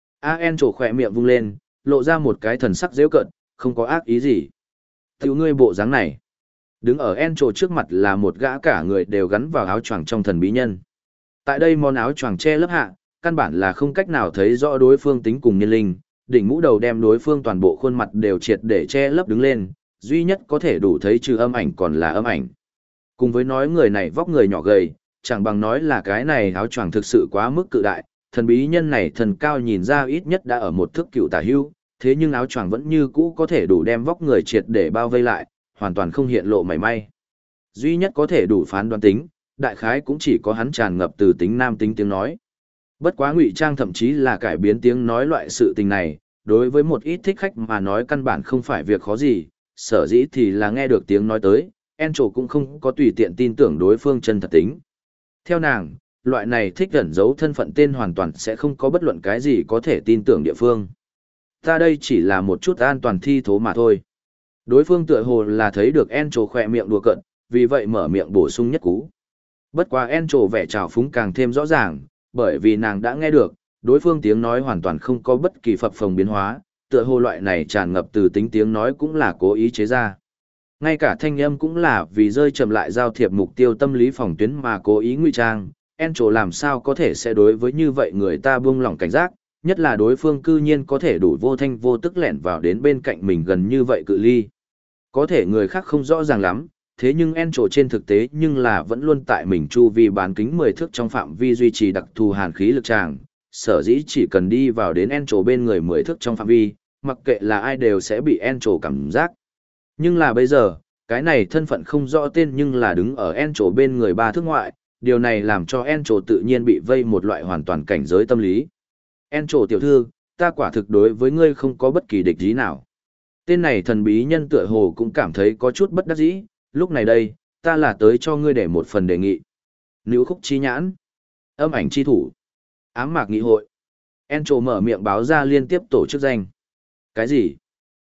En trổ khỏe miệng vung lên, lộ ra một cái thần sắc giễu cợt, không có ác ý gì. Tiểu ngươi bộ dáng này. Đứng ở En trổ trước mặt là một gã cả người đều gắn vào áo choàng trong thần bí nhân. Tại đây món áo choàng che lấp hạ, căn bản là không cách nào thấy rõ đối phương tính cùng nhân linh, đỉnh mũ đầu đem đối phương toàn bộ khuôn mặt đều triệt để che lấp đứng lên, duy nhất có thể đủ thấy trừ âm ảnh còn là âm ảnh. Cùng với nói người này vóc người nhỏ gầy, chẳng bằng nói là cái này áo choàng thực sự quá mức cự đại, thần bí nhân này thần cao nhìn ra ít nhất đã ở một thước cựu tả hưu, thế nhưng áo choàng vẫn như cũ có thể đủ đem vóc người triệt để bao vây lại, hoàn toàn không hiện lộ mảy may. Duy nhất có thể đủ phán đoán tính, đại khái cũng chỉ có hắn tràn ngập từ tính nam tính tiếng nói. Bất quá ngụy trang thậm chí là cải biến tiếng nói loại sự tình này, đối với một ít thích khách mà nói căn bản không phải việc khó gì, sở dĩ thì là nghe được tiếng nói tới, En trổ cũng không có tùy tiện tin tưởng đối phương chân thật tính. Theo nàng, loại này thích ẩn giấu thân phận tên hoàn toàn sẽ không có bất luận cái gì có thể tin tưởng địa phương. Ta đây chỉ là một chút an toàn thi thố mà thôi. Đối phương tựa hồ là thấy được En trổ khỏe miệng đùa cợt, vì vậy mở miệng bổ sung nhất cú. Bất quá En trổ vẻ trào phúng càng thêm rõ ràng, bởi vì nàng đã nghe được, đối phương tiếng nói hoàn toàn không có bất kỳ phập phồng biến hóa, tựa hồ loại này tràn ngập từ tính tiếng nói cũng là cố ý chế ra. Ngay cả thanh âm cũng là vì rơi chậm lại giao thiệp mục tiêu tâm lý phòng tuyến mà cố ý ngụy trang, En trổ làm sao có thể sẽ đối với như vậy người ta buông lỏng cảnh giác, nhất là đối phương cư nhiên có thể đủ vô thanh vô tức lẻn vào đến bên cạnh mình gần như vậy cự ly. Có thể người khác không rõ ràng lắm, thế nhưng En trổ trên thực tế nhưng là vẫn luôn tại mình chu vi bán kính 10 thước trong phạm vi duy trì đặc thù hàn khí lực tràng, sở dĩ chỉ cần đi vào đến En trổ bên người 10 thước trong phạm vi, mặc kệ là ai đều sẽ bị En trổ cảm giác. Nhưng là bây giờ, cái này thân phận không rõ tên nhưng là đứng ở En trổ bên người 3 thước ngoại, điều này làm cho En trổ tự nhiên bị vây một loại hoàn toàn cảnh giới tâm lý. En trổ tiểu thư, ta quả thực đối với ngươi không có bất kỳ địch ý nào. Tên này thần bí nhân tựa hồ cũng cảm thấy có chút bất đắc dĩ, lúc này đây, ta là tới cho ngươi để một phần đề nghị. Nữ khúc chi nhãn, âm ảnh chi thủ, ám mạc nghị hội. En trổ mở miệng báo ra liên tiếp tổ chức danh. Cái gì?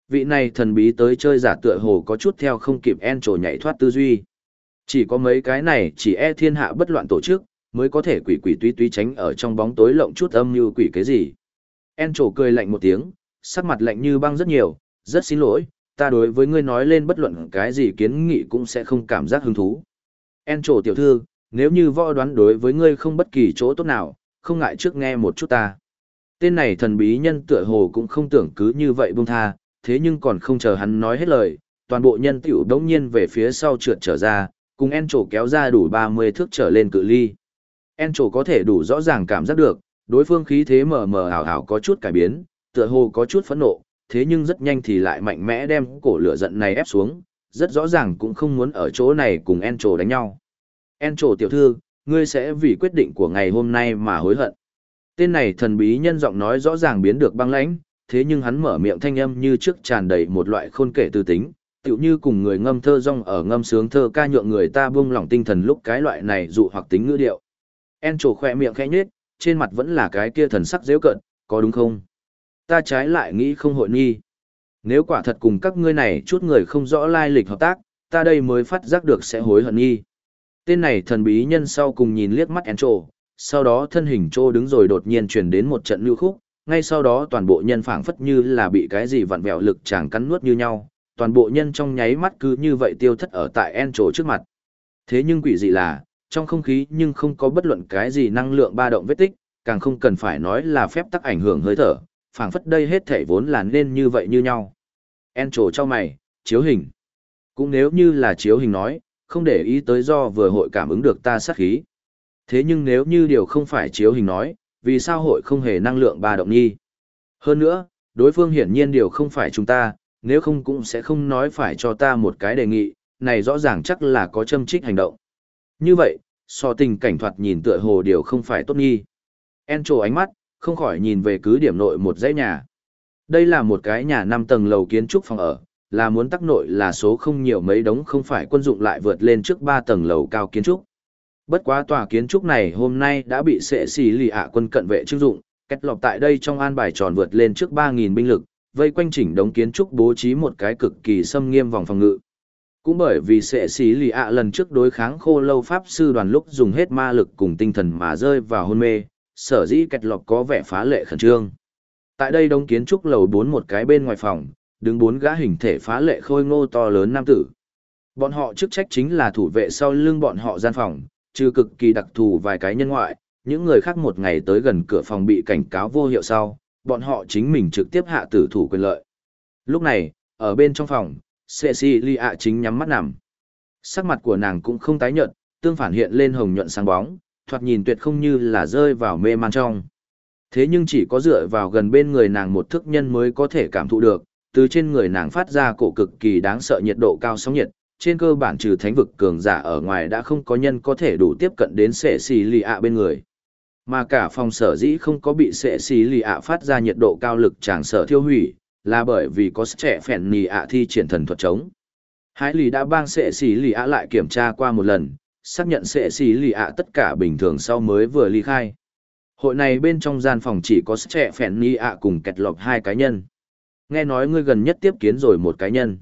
Vị này thần bí tới chơi giả tựa hồ có chút theo không kịp Encho nhảy thoát tư duy. Chỉ có mấy cái này chỉ e thiên hạ bất loạn tổ chức, mới có thể quỷ quỷ túy túy tránh ở trong bóng tối lộng chút âm như quỷ cái gì. Encho cười lạnh một tiếng, sắc mặt lạnh như băng rất nhiều, rất xin lỗi, ta đối với ngươi nói lên bất luận cái gì kiến nghị cũng sẽ không cảm giác hứng thú. Encho tiểu thư, nếu như võ đoán đối với ngươi không bất kỳ chỗ tốt nào, không ngại trước nghe một chút ta. Tên này thần bí nhân tựa hồ cũng không tưởng cứ như vậy buông tha, thế nhưng còn không chờ hắn nói hết lời, toàn bộ nhân tiểu đống nhiên về phía sau trượt trở ra, cùng Encho kéo ra đủ 30 thước trở lên cự ly. Encho có thể đủ rõ ràng cảm giác được, đối phương khí thế mờ mờ ảo ảo có chút cải biến, tựa hồ có chút phẫn nộ, thế nhưng rất nhanh thì lại mạnh mẽ đem cổ lửa giận này ép xuống, rất rõ ràng cũng không muốn ở chỗ này cùng Encho đánh nhau. Encho tiểu thư, ngươi sẽ vì quyết định của ngày hôm nay mà hối hận. Tên này thần bí nhân giọng nói rõ ràng biến được băng lãnh, thế nhưng hắn mở miệng thanh âm như trước tràn đầy một loại khôn kể tư tính, tựu như cùng người ngâm thơ rong ở ngâm sướng thơ ca nhượng người ta buông lỏng tinh thần lúc cái loại này dụ hoặc tính ngữ điệu. Encho khỏe miệng khẽ nhếch, trên mặt vẫn là cái kia thần sắc giễu cợt, có đúng không? Ta trái lại nghĩ không hội nghi. Nếu quả thật cùng các ngươi này chút người không rõ lai lịch hợp tác, ta đây mới phát giác được sẽ hối hận nghi. Tên này thần bí nhân sau cùng nhìn liếc mắt Encho, sau đó thân hình Trô đứng rồi đột nhiên truyền đến một trận lưu khúc, ngay sau đó toàn bộ nhân phảng phất như là bị cái gì vặn vẹo lực chàng cắn nuốt như nhau, toàn bộ nhân trong nháy mắt cứ như vậy tiêu thất ở tại Encho trước mặt. Thế nhưng quỷ dị là, trong không khí nhưng không có bất luận cái gì năng lượng ba động vết tích, càng không cần phải nói là phép tắc ảnh hưởng hơi thở, phảng phất đây hết thể vốn là nên như vậy như nhau. Encho cho mày, chiếu hình. Cũng nếu như là chiếu hình nói, không để ý tới do vừa hội cảm ứng được ta sát khí. Thế nhưng nếu như điều không phải chiếu hình nói, vì sao hội không hề năng lượng ba động nhi? Hơn nữa, đối phương hiển nhiên điều không phải chúng ta, nếu không cũng sẽ không nói phải cho ta một cái đề nghị, này rõ ràng chắc là có châm trích hành động. Như vậy, so tình cảnh thoạt nhìn tựa hồ điều không phải tốt nhi. Encho ánh mắt, không khỏi nhìn về cứ điểm nội một dãy nhà. Đây là một cái nhà 5 tầng lầu kiến trúc phòng ở, là muốn tắc nội là số không nhiều mấy đống không phải quân dụng lại vượt lên trước 3 tầng lầu cao kiến trúc. Bất quá tòa kiến trúc này hôm nay đã bị sệ xì lì ạ quân cận vệ trưng dụng, kết lọc tại đây trong an bài tròn vượt lên trước 3.000 binh lực, vây quanh chỉnh đống kiến trúc bố trí một cái cực kỳ xâm nghiêm vòng phòng ngự. Cũng bởi vì sệ xì lì ạ lần trước đối kháng khô lâu pháp sư đoàn lúc dùng hết ma lực cùng tinh thần mà rơi vào hôn mê, sở dĩ kết lọc có vẻ phá lệ khẩn trương. Tại đây đống kiến trúc lầu 4 một cái bên ngoài phòng, đứng 4 gã hình thể phá lệ khôi ngô to lớn nam tử. Bọn họ chức trách chính là thủ vệ sau lưng bọn họ gian phòng, trừ cực kỳ đặc thù vài cái nhân ngoại, những người khác một ngày tới gần cửa phòng bị cảnh cáo vô hiệu sau, bọn họ chính mình trực tiếp hạ tử thủ quyền lợi. Lúc này, ở bên trong phòng, Cecilia chính nhắm mắt nằm. Sắc mặt của nàng cũng không tái nhợt, tương phản hiện lên hồng nhuận sáng bóng, thoạt nhìn tuyệt không như là rơi vào mê man trong. Thế nhưng chỉ có dựa vào gần bên người nàng một thức nhân mới có thể cảm thụ được, từ trên người nàng phát ra cổ cực kỳ đáng sợ nhiệt độ cao sóng nhiệt, trên cơ bản trừ thánh vực cường giả ở ngoài đã không có nhân có thể đủ tiếp cận đến sệ xì lì ạ bên người. Mà cả phòng sở dĩ không có bị sệ xì lì ạ phát ra nhiệt độ cao lực tràng sở thiêu hủy, là bởi vì có trẻ phèn nì ạ thi triển thần thuật chống. Hải lì đã bang sệ xì lì ạ lại kiểm tra qua một lần, xác nhận sệ xì lì ạ tất cả bình thường sau mới vừa ly khai. Hội này bên trong gian phòng chỉ có trẻ phèn nì ạ cùng kẹt lọc 2 cá nhân. Nghe nói ngươi gần nhất tiếp kiến rồi một cá nhân.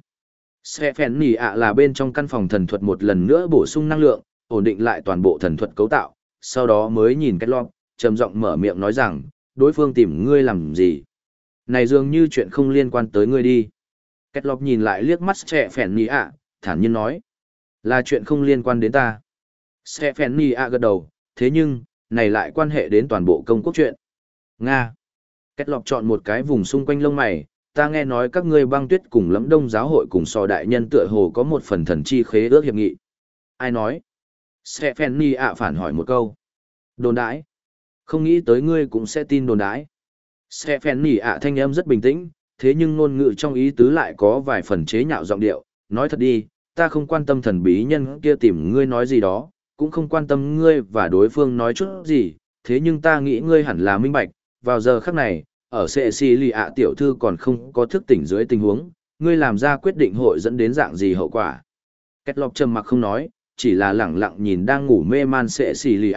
Sẽ phèn nỉ ạ là bên trong căn phòng thần thuật một lần nữa bổ sung năng lượng, ổn định lại toàn bộ thần thuật cấu tạo, sau đó mới nhìn Kết Lọc, trầm giọng mở miệng nói rằng, đối phương tìm ngươi làm gì? Này dường như chuyện không liên quan tới ngươi đi. Kết Lọc nhìn lại liếc mắt sẽ phèn nỉ ạ, thản nhiên nói, là chuyện không liên quan đến ta. Sẽ phèn nỉ ạ gật đầu, thế nhưng, này lại quan hệ đến toàn bộ công quốc chuyện. Nga. Kết Lọc chọn một cái vùng xung quanh lông mày, ta nghe nói các ngươi băng tuyết cùng lẫm đông giáo hội cùng sò đại nhân tựa hồ có một phần thần chi khế ước hiệp nghị. Ai nói? Stephanie ạ phản hỏi một câu. Đồn đãi. Không nghĩ tới ngươi cũng sẽ tin đồn đãi. Stephanie ạ thanh âm rất bình tĩnh, thế nhưng ngôn ngữ trong ý tứ lại có vài phần chế nhạo giọng điệu. Nói thật đi, ta không quan tâm thần bí nhân kia tìm ngươi nói gì đó, cũng không quan tâm ngươi và đối phương nói chút gì, thế nhưng ta nghĩ ngươi hẳn là minh bạch, vào giờ khắc này, ở Cecilia tiểu thư còn không có thức tỉnh dưới tình huống, ngươi làm ra quyết định hội dẫn đến dạng gì hậu quả. Kết Lọc trầm mặc không nói, chỉ là lẳng lặng nhìn đang ngủ mê man Cecilia.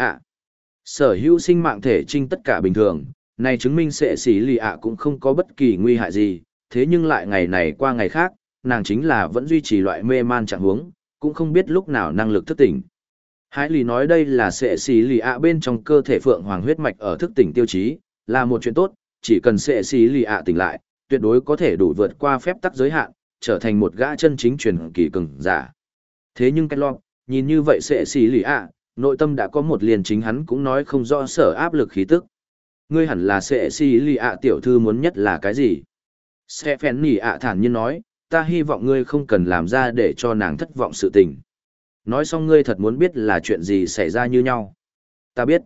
Sở hữu sinh mạng thể trinh tất cả bình thường, này chứng minh Cecilia cũng không có bất kỳ nguy hại gì, thế nhưng lại ngày này qua ngày khác, nàng chính là vẫn duy trì loại mê man trạng huống, cũng không biết lúc nào năng lực thức tỉnh. Hải Lý nói đây là sệ xì lì ạ bên trong cơ thể phượng hoàng huyết mạch ở thức tỉnh tiêu chí, là một chuyện tốt, chỉ cần sệ xì lì ạ tỉnh lại, tuyệt đối có thể đủ vượt qua phép tắc giới hạn, trở thành một gã chân chính truyền kỳ cường giả. Thế nhưng cái lo, nhìn như vậy sệ xì lì ạ, nội tâm đã có một liền chính hắn cũng nói không rõ sở áp lực khí tức. Ngươi hẳn là sệ xì lì ạ tiểu thư muốn nhất là cái gì? Sẽ phèn nỉ ạ thản nhiên nói, ta hy vọng ngươi không cần làm ra để cho nàng thất vọng sự tình. Nói xong ngươi thật muốn biết là chuyện gì xảy ra như nhau. Ta biết.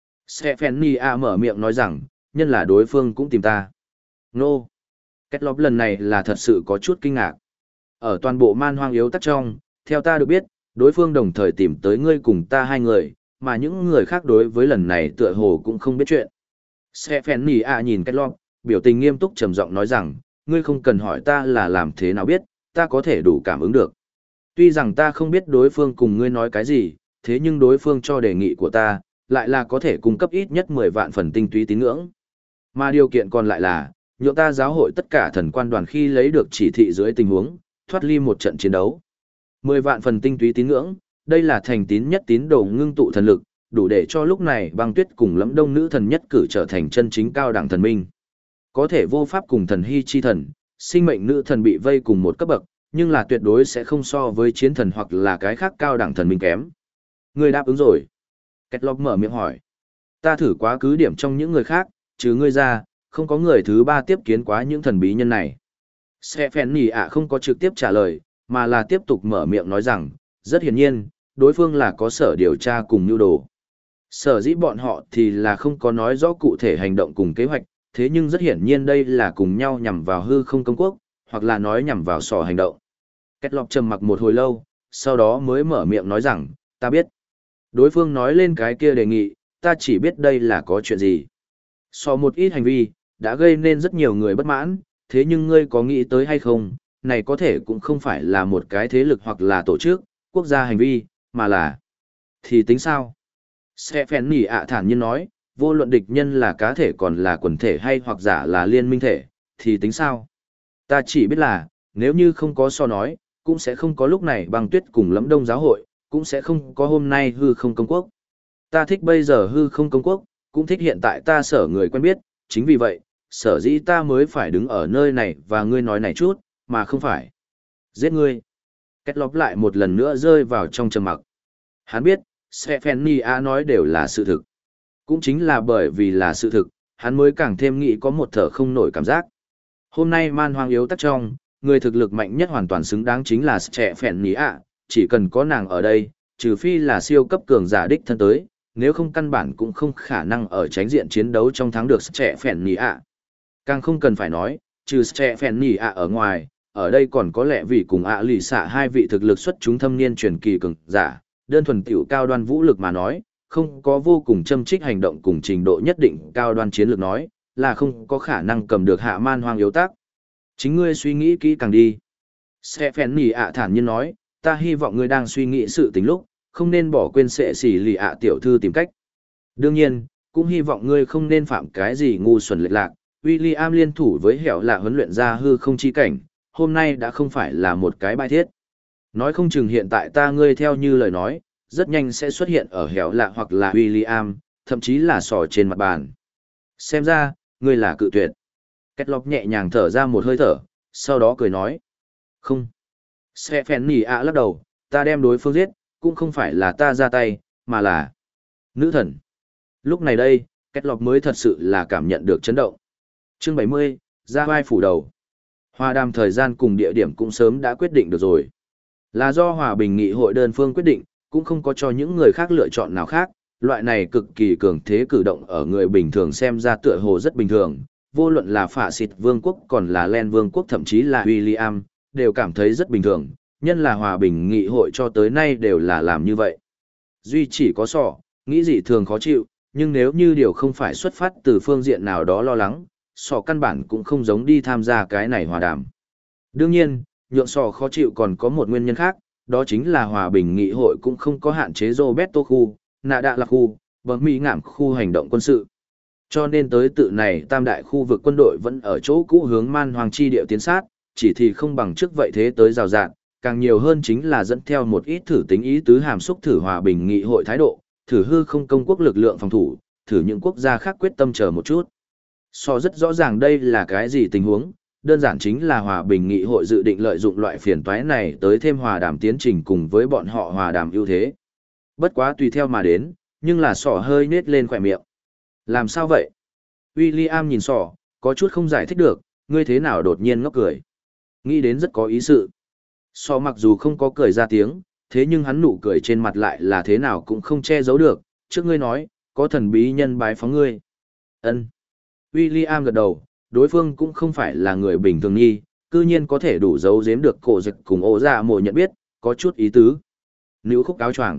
Sẽ phèn nỉ ạ mở miệng nói rằng, nhân là đối phương cũng tìm ta. Nô. Kết lóp lần này là thật sự có chút kinh ngạc. Ở toàn bộ man hoang yếu tắc trong, theo ta được biết, đối phương đồng thời tìm tới ngươi cùng ta hai người, mà những người khác đối với lần này tựa hồ cũng không biết chuyện. Sẽ phèn nỉ ạ nhìn kết lóp, biểu tình nghiêm túc trầm giọng nói rằng, ngươi không cần hỏi ta là làm thế nào biết, ta có thể đủ cảm ứng được. Tuy rằng ta không biết đối phương cùng ngươi nói cái gì, thế nhưng đối phương cho đề nghị của ta, lại là có thể cung cấp ít nhất 10 vạn phần tinh túy tín ngưỡng. Mà điều kiện còn lại là, nhượng ta giáo hội tất cả thần quan đoàn khi lấy được chỉ thị dưới tình huống, thoát ly một trận chiến đấu. 10 vạn phần tinh túy tín ngưỡng, đây là thành tín nhất tín đồ ngưng tụ thần lực, đủ để cho lúc này băng tuyết cùng lẫm đông nữ thần nhất cử trở thành chân chính cao đẳng thần minh. Có thể vô pháp cùng thần hy chi thần, sinh mệnh nữ thần bị vây cùng một cấp bậc, nhưng là tuyệt đối sẽ không so với chiến thần hoặc là cái khác cao đẳng thần minh kém. Ngươi đáp ứng rồi. Kết lọc mở miệng hỏi. Ta thử quá cứ điểm trong những người khác, trừ ngươi ra, không có người thứ ba tiếp kiến quá những thần bí nhân này. Sẽ phèn nỉ ạ không có trực tiếp trả lời, mà là tiếp tục mở miệng nói rằng, rất hiển nhiên, đối phương là có sở điều tra cùng nhu đồ. Sở dĩ bọn họ thì là không có nói rõ cụ thể hành động cùng kế hoạch, thế nhưng rất hiển nhiên đây là cùng nhau nhằm vào hư không công quốc, hoặc là nói nhằm vào sò hành động. Kết lọc trầm mặc một hồi lâu, sau đó mới mở miệng nói rằng, ta biết. Đối phương nói lên cái kia đề nghị, ta chỉ biết đây là có chuyện gì. So một ít hành vi, đã gây nên rất nhiều người bất mãn, thế nhưng ngươi có nghĩ tới hay không, này có thể cũng không phải là một cái thế lực hoặc là tổ chức, quốc gia hành vi, mà là... Thì tính sao? Sẽ phèn nỉ ạ thản nhiên nói, vô luận địch nhân là cá thể còn là quần thể hay hoặc giả là liên minh thể, thì tính sao? Ta chỉ biết là, nếu như không có so nói, cũng sẽ không có lúc này băng tuyết cùng lẫm đông giáo hội, cũng sẽ không có hôm nay hư không công quốc. Ta thích bây giờ hư không công quốc, cũng thích hiện tại ta sở người quen biết, chính vì vậy, sở dĩ ta mới phải đứng ở nơi này và ngươi nói này chút, mà không phải giết ngươi. Kết lóp lại một lần nữa rơi vào trong trầm mặc. Hắn biết, Stephanie nói đều là sự thực. Cũng chính là bởi vì là sự thực, hắn mới càng thêm nghĩ có một thở không nổi cảm giác. Hôm nay man hoang yếu tắc trong, người thực lực mạnh nhất hoàn toàn xứng đáng chính là Stephanie, chỉ cần có nàng ở đây, trừ phi là siêu cấp cường giả đích thân tới, nếu không căn bản cũng không khả năng ở tránh diện chiến đấu trong thắng được Stephanie. Càng không cần phải nói, trừ Stephanie ở ngoài, ở đây còn có lẽ vì cùng lì xạ hai vị thực lực xuất chúng thâm niên truyền kỳ cường giả, đơn thuần tiểu cao đoan vũ lực mà nói, không có vô cùng châm trích hành động cùng trình độ nhất định cao đoan chiến lược nói, là không có khả năng cầm được hạ man hoang yếu tác. Chính ngươi suy nghĩ kỹ càng đi. Stephanie thản nhiên nói, ta hy vọng ngươi đang suy nghĩ sự tình lúc, không nên bỏ quên sẽ xỉ lì tiểu thư tìm cách. Đương nhiên, cũng hy vọng ngươi không nên phạm cái gì ngu xuẩn lệch lạc. William liên thủ với hẻo lạ huấn luyện ra hư không chi cảnh, hôm nay đã không phải là một cái bài thiết. Nói không chừng hiện tại ta ngươi theo như lời nói, rất nhanh sẽ xuất hiện ở hẻo lạ hoặc là William, thậm chí là sò trên mặt bàn. Xem ra, ngươi là cự tuyệt. Kết lọc nhẹ nhàng thở ra một hơi thở, sau đó cười nói. Không. Stephanie lắc đầu, ta đem đối phương giết, cũng không phải là ta ra tay, mà là nữ thần. Lúc này đây, Kết lọc mới thật sự là cảm nhận được chấn động. Chương 70, ra vai phủ đầu. Hòa đàm thời gian cùng địa điểm cũng sớm đã quyết định được rồi. Là do Hòa Bình Nghị hội đơn phương quyết định, cũng không có cho những người khác lựa chọn nào khác, loại này cực kỳ cường thế cử động ở người bình thường xem ra tựa hồ rất bình thường, vô luận là Phạ Xịt Vương quốc còn là Len Vương quốc thậm chí là William, đều cảm thấy rất bình thường, nhân là Hòa Bình Nghị hội cho tới nay đều là làm như vậy. Duy chỉ có sọ, nghĩ gì thường khó chịu, nhưng nếu như điều không phải xuất phát từ phương diện nào đó lo lắng, sọ căn bản cũng không giống đi tham gia cái này hòa đàm. Đương nhiên, nhượng sọ khó chịu còn có một nguyên nhân khác, đó chính là Hòa Bình Nghị hội cũng không có hạn chế Roberto khu, nạ đạ là khu, bờ mỹ ngảm khu hành động quân sự. Cho nên tới tự này tam đại khu vực quân đội vẫn ở chỗ cũ hướng man hoàng chi địa tiến sát, chỉ thì không bằng trước vậy thế tới rào rạt, càng nhiều hơn chính là dẫn theo một ít thử tính ý tứ hàm xúc thử hòa bình nghị hội thái độ, thử hư không công quốc lực lượng phòng thủ, thử những quốc gia khác quyết tâm chờ một chút. So rất rõ ràng đây là cái gì tình huống, đơn giản chính là hòa bình nghị hội dự định lợi dụng loại phiền toái này tới thêm hòa đàm tiến trình cùng với bọn họ hòa đàm ưu thế. Bất quá tùy theo mà đến, nhưng là sỏ hơi nết lên khỏe miệng. Làm sao vậy? William nhìn sỏ, có chút không giải thích được, ngươi thế nào đột nhiên ngốc cười. Nghĩ đến rất có ý sự. Sỏ mặc dù không có cười ra tiếng, thế nhưng hắn nụ cười trên mặt lại là thế nào cũng không che giấu được, trước ngươi nói, có thần bí nhân bái phóng ngươi. Ân. William gật đầu, đối phương cũng không phải là người bình thường nhi, cư nhiên có thể đủ giấu giếm được cổ dịch cùng ổ dạ mộ nhận biết, có chút ý tứ. Níu khúc áo choàng.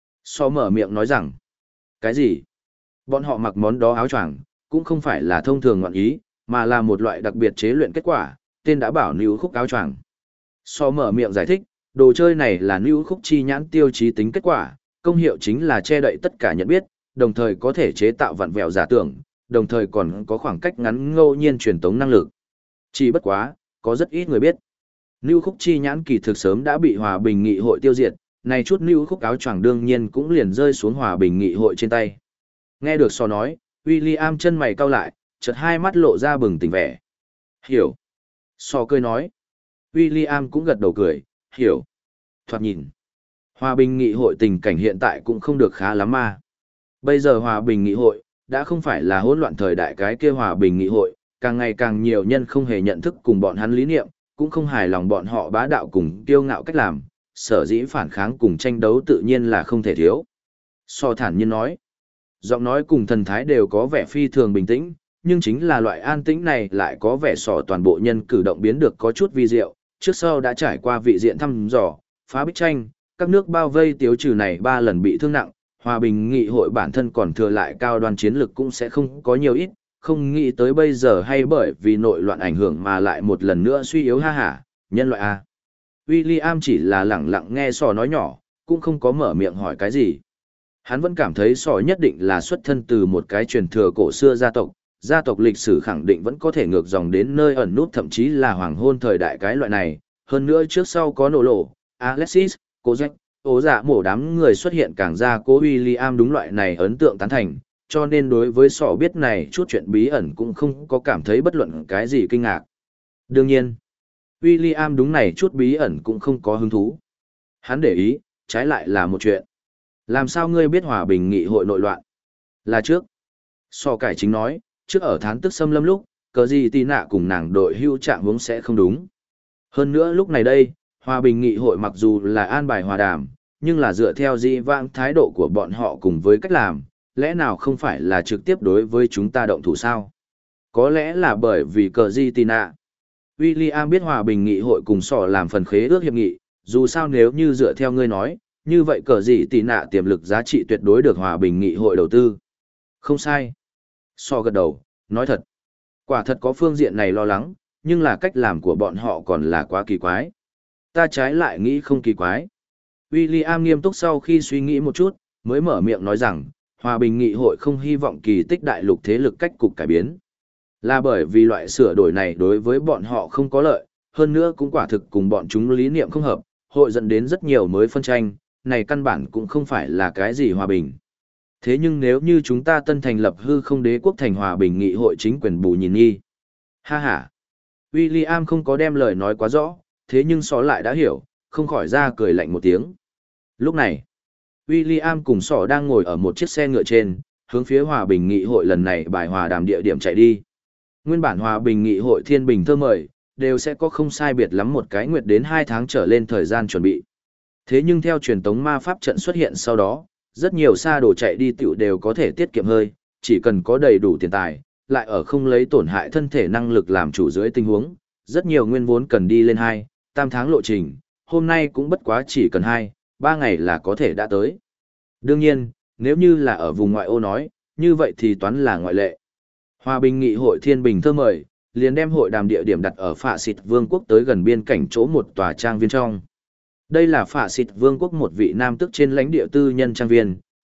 So mở miệng nói rằng, cái gì? Bọn họ mặc món đó áo choàng, cũng không phải là thông thường ngọn ý, mà là một loại đặc biệt chế luyện kết quả, tên đã bảo níu khúc áo choàng. So mở miệng giải thích, đồ chơi này là níu khúc chi nhãn tiêu chí tính kết quả, công hiệu chính là che đậy tất cả nhận biết, đồng thời có thể chế tạo vặn vẹo giả tưởng, đồng thời còn có khoảng cách ngắn ngẫu nhiên truyền tống năng lực. Chỉ bất quá, có rất ít người biết. Níu khúc chi nhãn kỳ thực sớm đã bị hòa bình nghị hội tiêu diệt, này chút níu khúc áo choàng đương nhiên cũng liền rơi xuống hòa bình nghị hội trên tay. Nghe được so nói, William chân mày cau lại, chợt hai mắt lộ ra bừng tỉnh vẻ. Hiểu. So cười nói. William cũng gật đầu cười, hiểu. Thoạt nhìn. Hòa bình nghị hội tình cảnh hiện tại cũng không được khá lắm mà. Bây giờ hòa bình nghị hội, đã không phải là hỗn loạn thời đại cái kia hòa bình nghị hội, càng ngày càng nhiều nhân không hề nhận thức cùng bọn hắn lý niệm, cũng không hài lòng bọn họ bá đạo cùng kiêu ngạo cách làm, sở dĩ phản kháng cùng tranh đấu tự nhiên là không thể thiếu. So thản nhiên nói. Giọng nói cùng thần thái đều có vẻ phi thường bình tĩnh, nhưng chính là loại an tĩnh này lại có vẻ sỏ toàn bộ nhân cử động biến được có chút vi diệu, trước sau đã trải qua vị diện thăm dò, phá bích tranh, các nước bao vây tiêu trừ này 3 lần bị thương nặng, hòa bình nghị hội bản thân còn thừa lại cao đoan chiến lực cũng sẽ không có nhiều ít, không nghĩ tới bây giờ hay bởi vì nội loạn ảnh hưởng mà lại một lần nữa suy yếu ha hả, nhân loại A. William chỉ là lẳng lặng nghe sỏ nói nhỏ, cũng không có mở miệng hỏi cái gì. Hắn vẫn cảm thấy sỏ nhất định là xuất thân từ một cái truyền thừa cổ xưa gia tộc lịch sử khẳng định vẫn có thể ngược dòng đến nơi ẩn nút thậm chí là hoàng hôn thời đại cái loại này, hơn nữa trước sau có nổ lộ, Alexis, Cô Jack, ố dạ mổ đám người xuất hiện càng ra cố William đúng loại này ấn tượng tán thành, cho nên đối với sỏ biết này chút chuyện bí ẩn cũng không có cảm thấy bất luận cái gì kinh ngạc. Đương nhiên, William đúng này chút bí ẩn cũng không có hứng thú. Hắn để ý, trái lại là một chuyện. Làm sao ngươi biết hòa bình nghị hội nội loạn? Là trước. So cải chính nói, trước ở thán tức xâm lâm lúc, cờ gì tì nạ cùng nàng đội hưu trạng hướng sẽ không đúng. Hơn nữa lúc này đây, hòa bình nghị hội mặc dù là an bài hòa đàm, nhưng là dựa theo dị vãng thái độ của bọn họ cùng với cách làm, lẽ nào không phải là trực tiếp đối với chúng ta động thủ sao? Có lẽ là bởi vì cờ gì tì nạ. William biết hòa bình nghị hội cùng sỏ làm phần khế ước hiệp nghị, dù sao nếu như dựa theo ngươi nói, như vậy cờ gì tì nạ tiềm lực giá trị tuyệt đối được hòa bình nghị hội đầu tư. Không sai. So gật đầu, nói thật. Quả thật có phương diện này lo lắng, nhưng là cách làm của bọn họ còn là quá kỳ quái. Ta trái lại nghĩ không kỳ quái. William nghiêm túc sau khi suy nghĩ một chút, mới mở miệng nói rằng, hòa bình nghị hội không hy vọng kỳ tích đại lục thế lực cách cục cải biến. Là bởi vì loại sửa đổi này đối với bọn họ không có lợi, hơn nữa cũng quả thực cùng bọn chúng lý niệm không hợp, hội dẫn đến rất nhiều mới phân tranh, này căn bản cũng không phải là cái gì hòa bình. Thế nhưng nếu như chúng ta tân thành lập hư không đế quốc thành hòa bình nghị hội chính quyền bù nhìn nghi. Ha ha. William không có đem lời nói quá rõ, thế nhưng sỏ lại đã hiểu, không khỏi ra cười lạnh một tiếng. Lúc này, William cùng sỏ đang ngồi ở một chiếc xe ngựa trên, hướng phía hòa bình nghị hội lần này bài hòa đàm địa điểm chạy đi. Nguyên bản hòa bình nghị hội thiên bình thơ mời, đều sẽ có không sai biệt lắm một cái nguyệt đến 2 tháng trở lên thời gian chuẩn bị. Thế nhưng theo truyền tống ma pháp trận xuất hiện sau đó, rất nhiều xa đồ chạy đi tiểu đều có thể tiết kiệm hơi, chỉ cần có đầy đủ tiền tài, lại ở không lấy tổn hại thân thể năng lực làm chủ dưới tình huống, rất nhiều nguyên vốn cần đi lên 2-3 tháng lộ trình, hôm nay cũng bất quá chỉ cần 2-3 ngày là có thể đã tới. Đương nhiên, nếu như là ở vùng ngoại ô nói, như vậy thì toán là ngoại lệ. Hòa bình nghị hội thiên bình thơ mời, liền đem hội đàm địa điểm đặt ở Phạ Xịt Vương quốc tới gần biên cảnh chỗ một tòa trang viên trong. Đây là Phạ Xịt Vương quốc một vị nam tước trên lãnh địa tư nhân trang viên,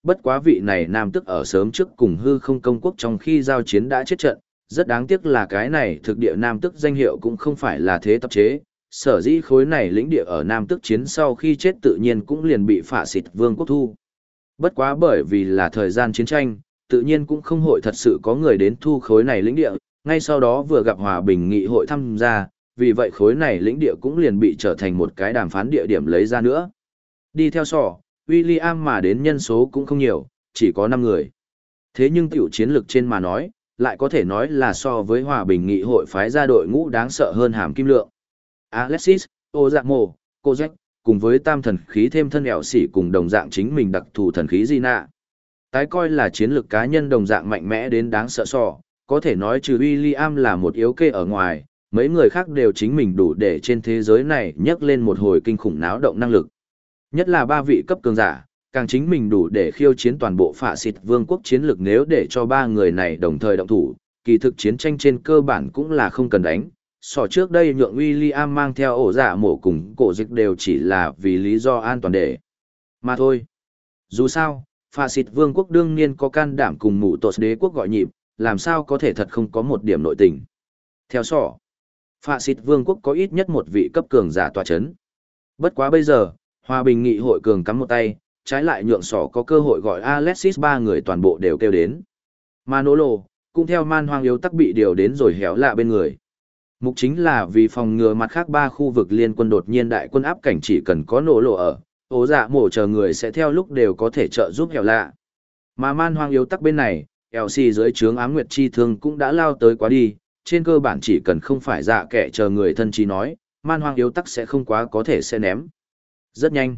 bất quá vị này nam tức ở sớm trước cùng hư không công quốc trong khi giao chiến đã chết trận, rất đáng tiếc là cái này thực địa nam tức danh hiệu cũng không phải là thế tập chế, sở dĩ khối này lĩnh địa ở nam tức chiến sau khi chết tự nhiên cũng liền bị phạ xịt vương quốc thu. Bất quá bởi vì là thời gian chiến tranh, tự nhiên cũng không hội thật sự có người đến thu khối này lĩnh địa, ngay sau đó vừa gặp hòa bình nghị hội tham gia, vì vậy khối này lĩnh địa cũng liền bị trở thành một cái đàm phán địa điểm lấy ra nữa. Đi theo sỏ, William mà đến nhân số cũng không nhiều, chỉ có 5 người. Thế nhưng tiểu chiến lược trên mà nói, lại có thể nói là so với hòa bình nghị hội phái ra đội ngũ đáng sợ hơn hàm kim lượng. Alexis, Ozamo, Kozek, cùng với tam thần khí thêm thân ẻo xỉ cùng đồng dạng chính mình đặc thù thần khí Gina. Tái coi là chiến lược cá nhân đồng dạng mạnh mẽ đến đáng sợ sò, có thể nói trừ William là một yếu kê ở ngoài, mấy người khác đều chính mình đủ để trên thế giới này nhấc lên một hồi kinh khủng náo động năng lực. Nhất là 3 vị cấp cường giả, càng chính mình đủ để khiêu chiến toàn bộ phạ xịt vương quốc chiến lược nếu để cho 3 người này đồng thời động thủ, kỳ thực chiến tranh trên cơ bản cũng là không cần đánh. Sỏ trước đây nhượng William mang theo ổ giả mổ cùng cổ dịch đều chỉ là vì lý do an toàn để. Mà thôi. Dù sao, phạ xịt vương quốc đương nhiên có can đảm cùng mụ tột đế quốc gọi nhịp, làm sao có thể thật không có một điểm nội tình. Theo sỏ, phạ xịt vương quốc có ít nhất một vị cấp cường giả tọa chấn. Bất quá bây giờ, hòa bình nghị hội cường cắm một tay, trái lại nhượng sỏ có cơ hội gọi Alexis 3 người toàn bộ đều kêu đến. Manolo, cũng theo man hoang yếu tắc bị điều đến rồi héo lạ bên người. Mục chính là vì phòng ngừa mặt khác 3 khu vực liên quân đột nhiên đại quân áp cảnh chỉ cần có nổ lộ ở, ố dạ mổ chờ người sẽ theo lúc đều có thể trợ giúp héo lạ. Mà man hoang yếu tắc bên này, LC dưới trướng ám nguyệt chi thương cũng đã lao tới quá đi, trên cơ bản chỉ cần không phải dạ kẻ chờ người thân trí nói, man hoang yếu tắc sẽ không quá có thể sẽ ném. Rất nhanh.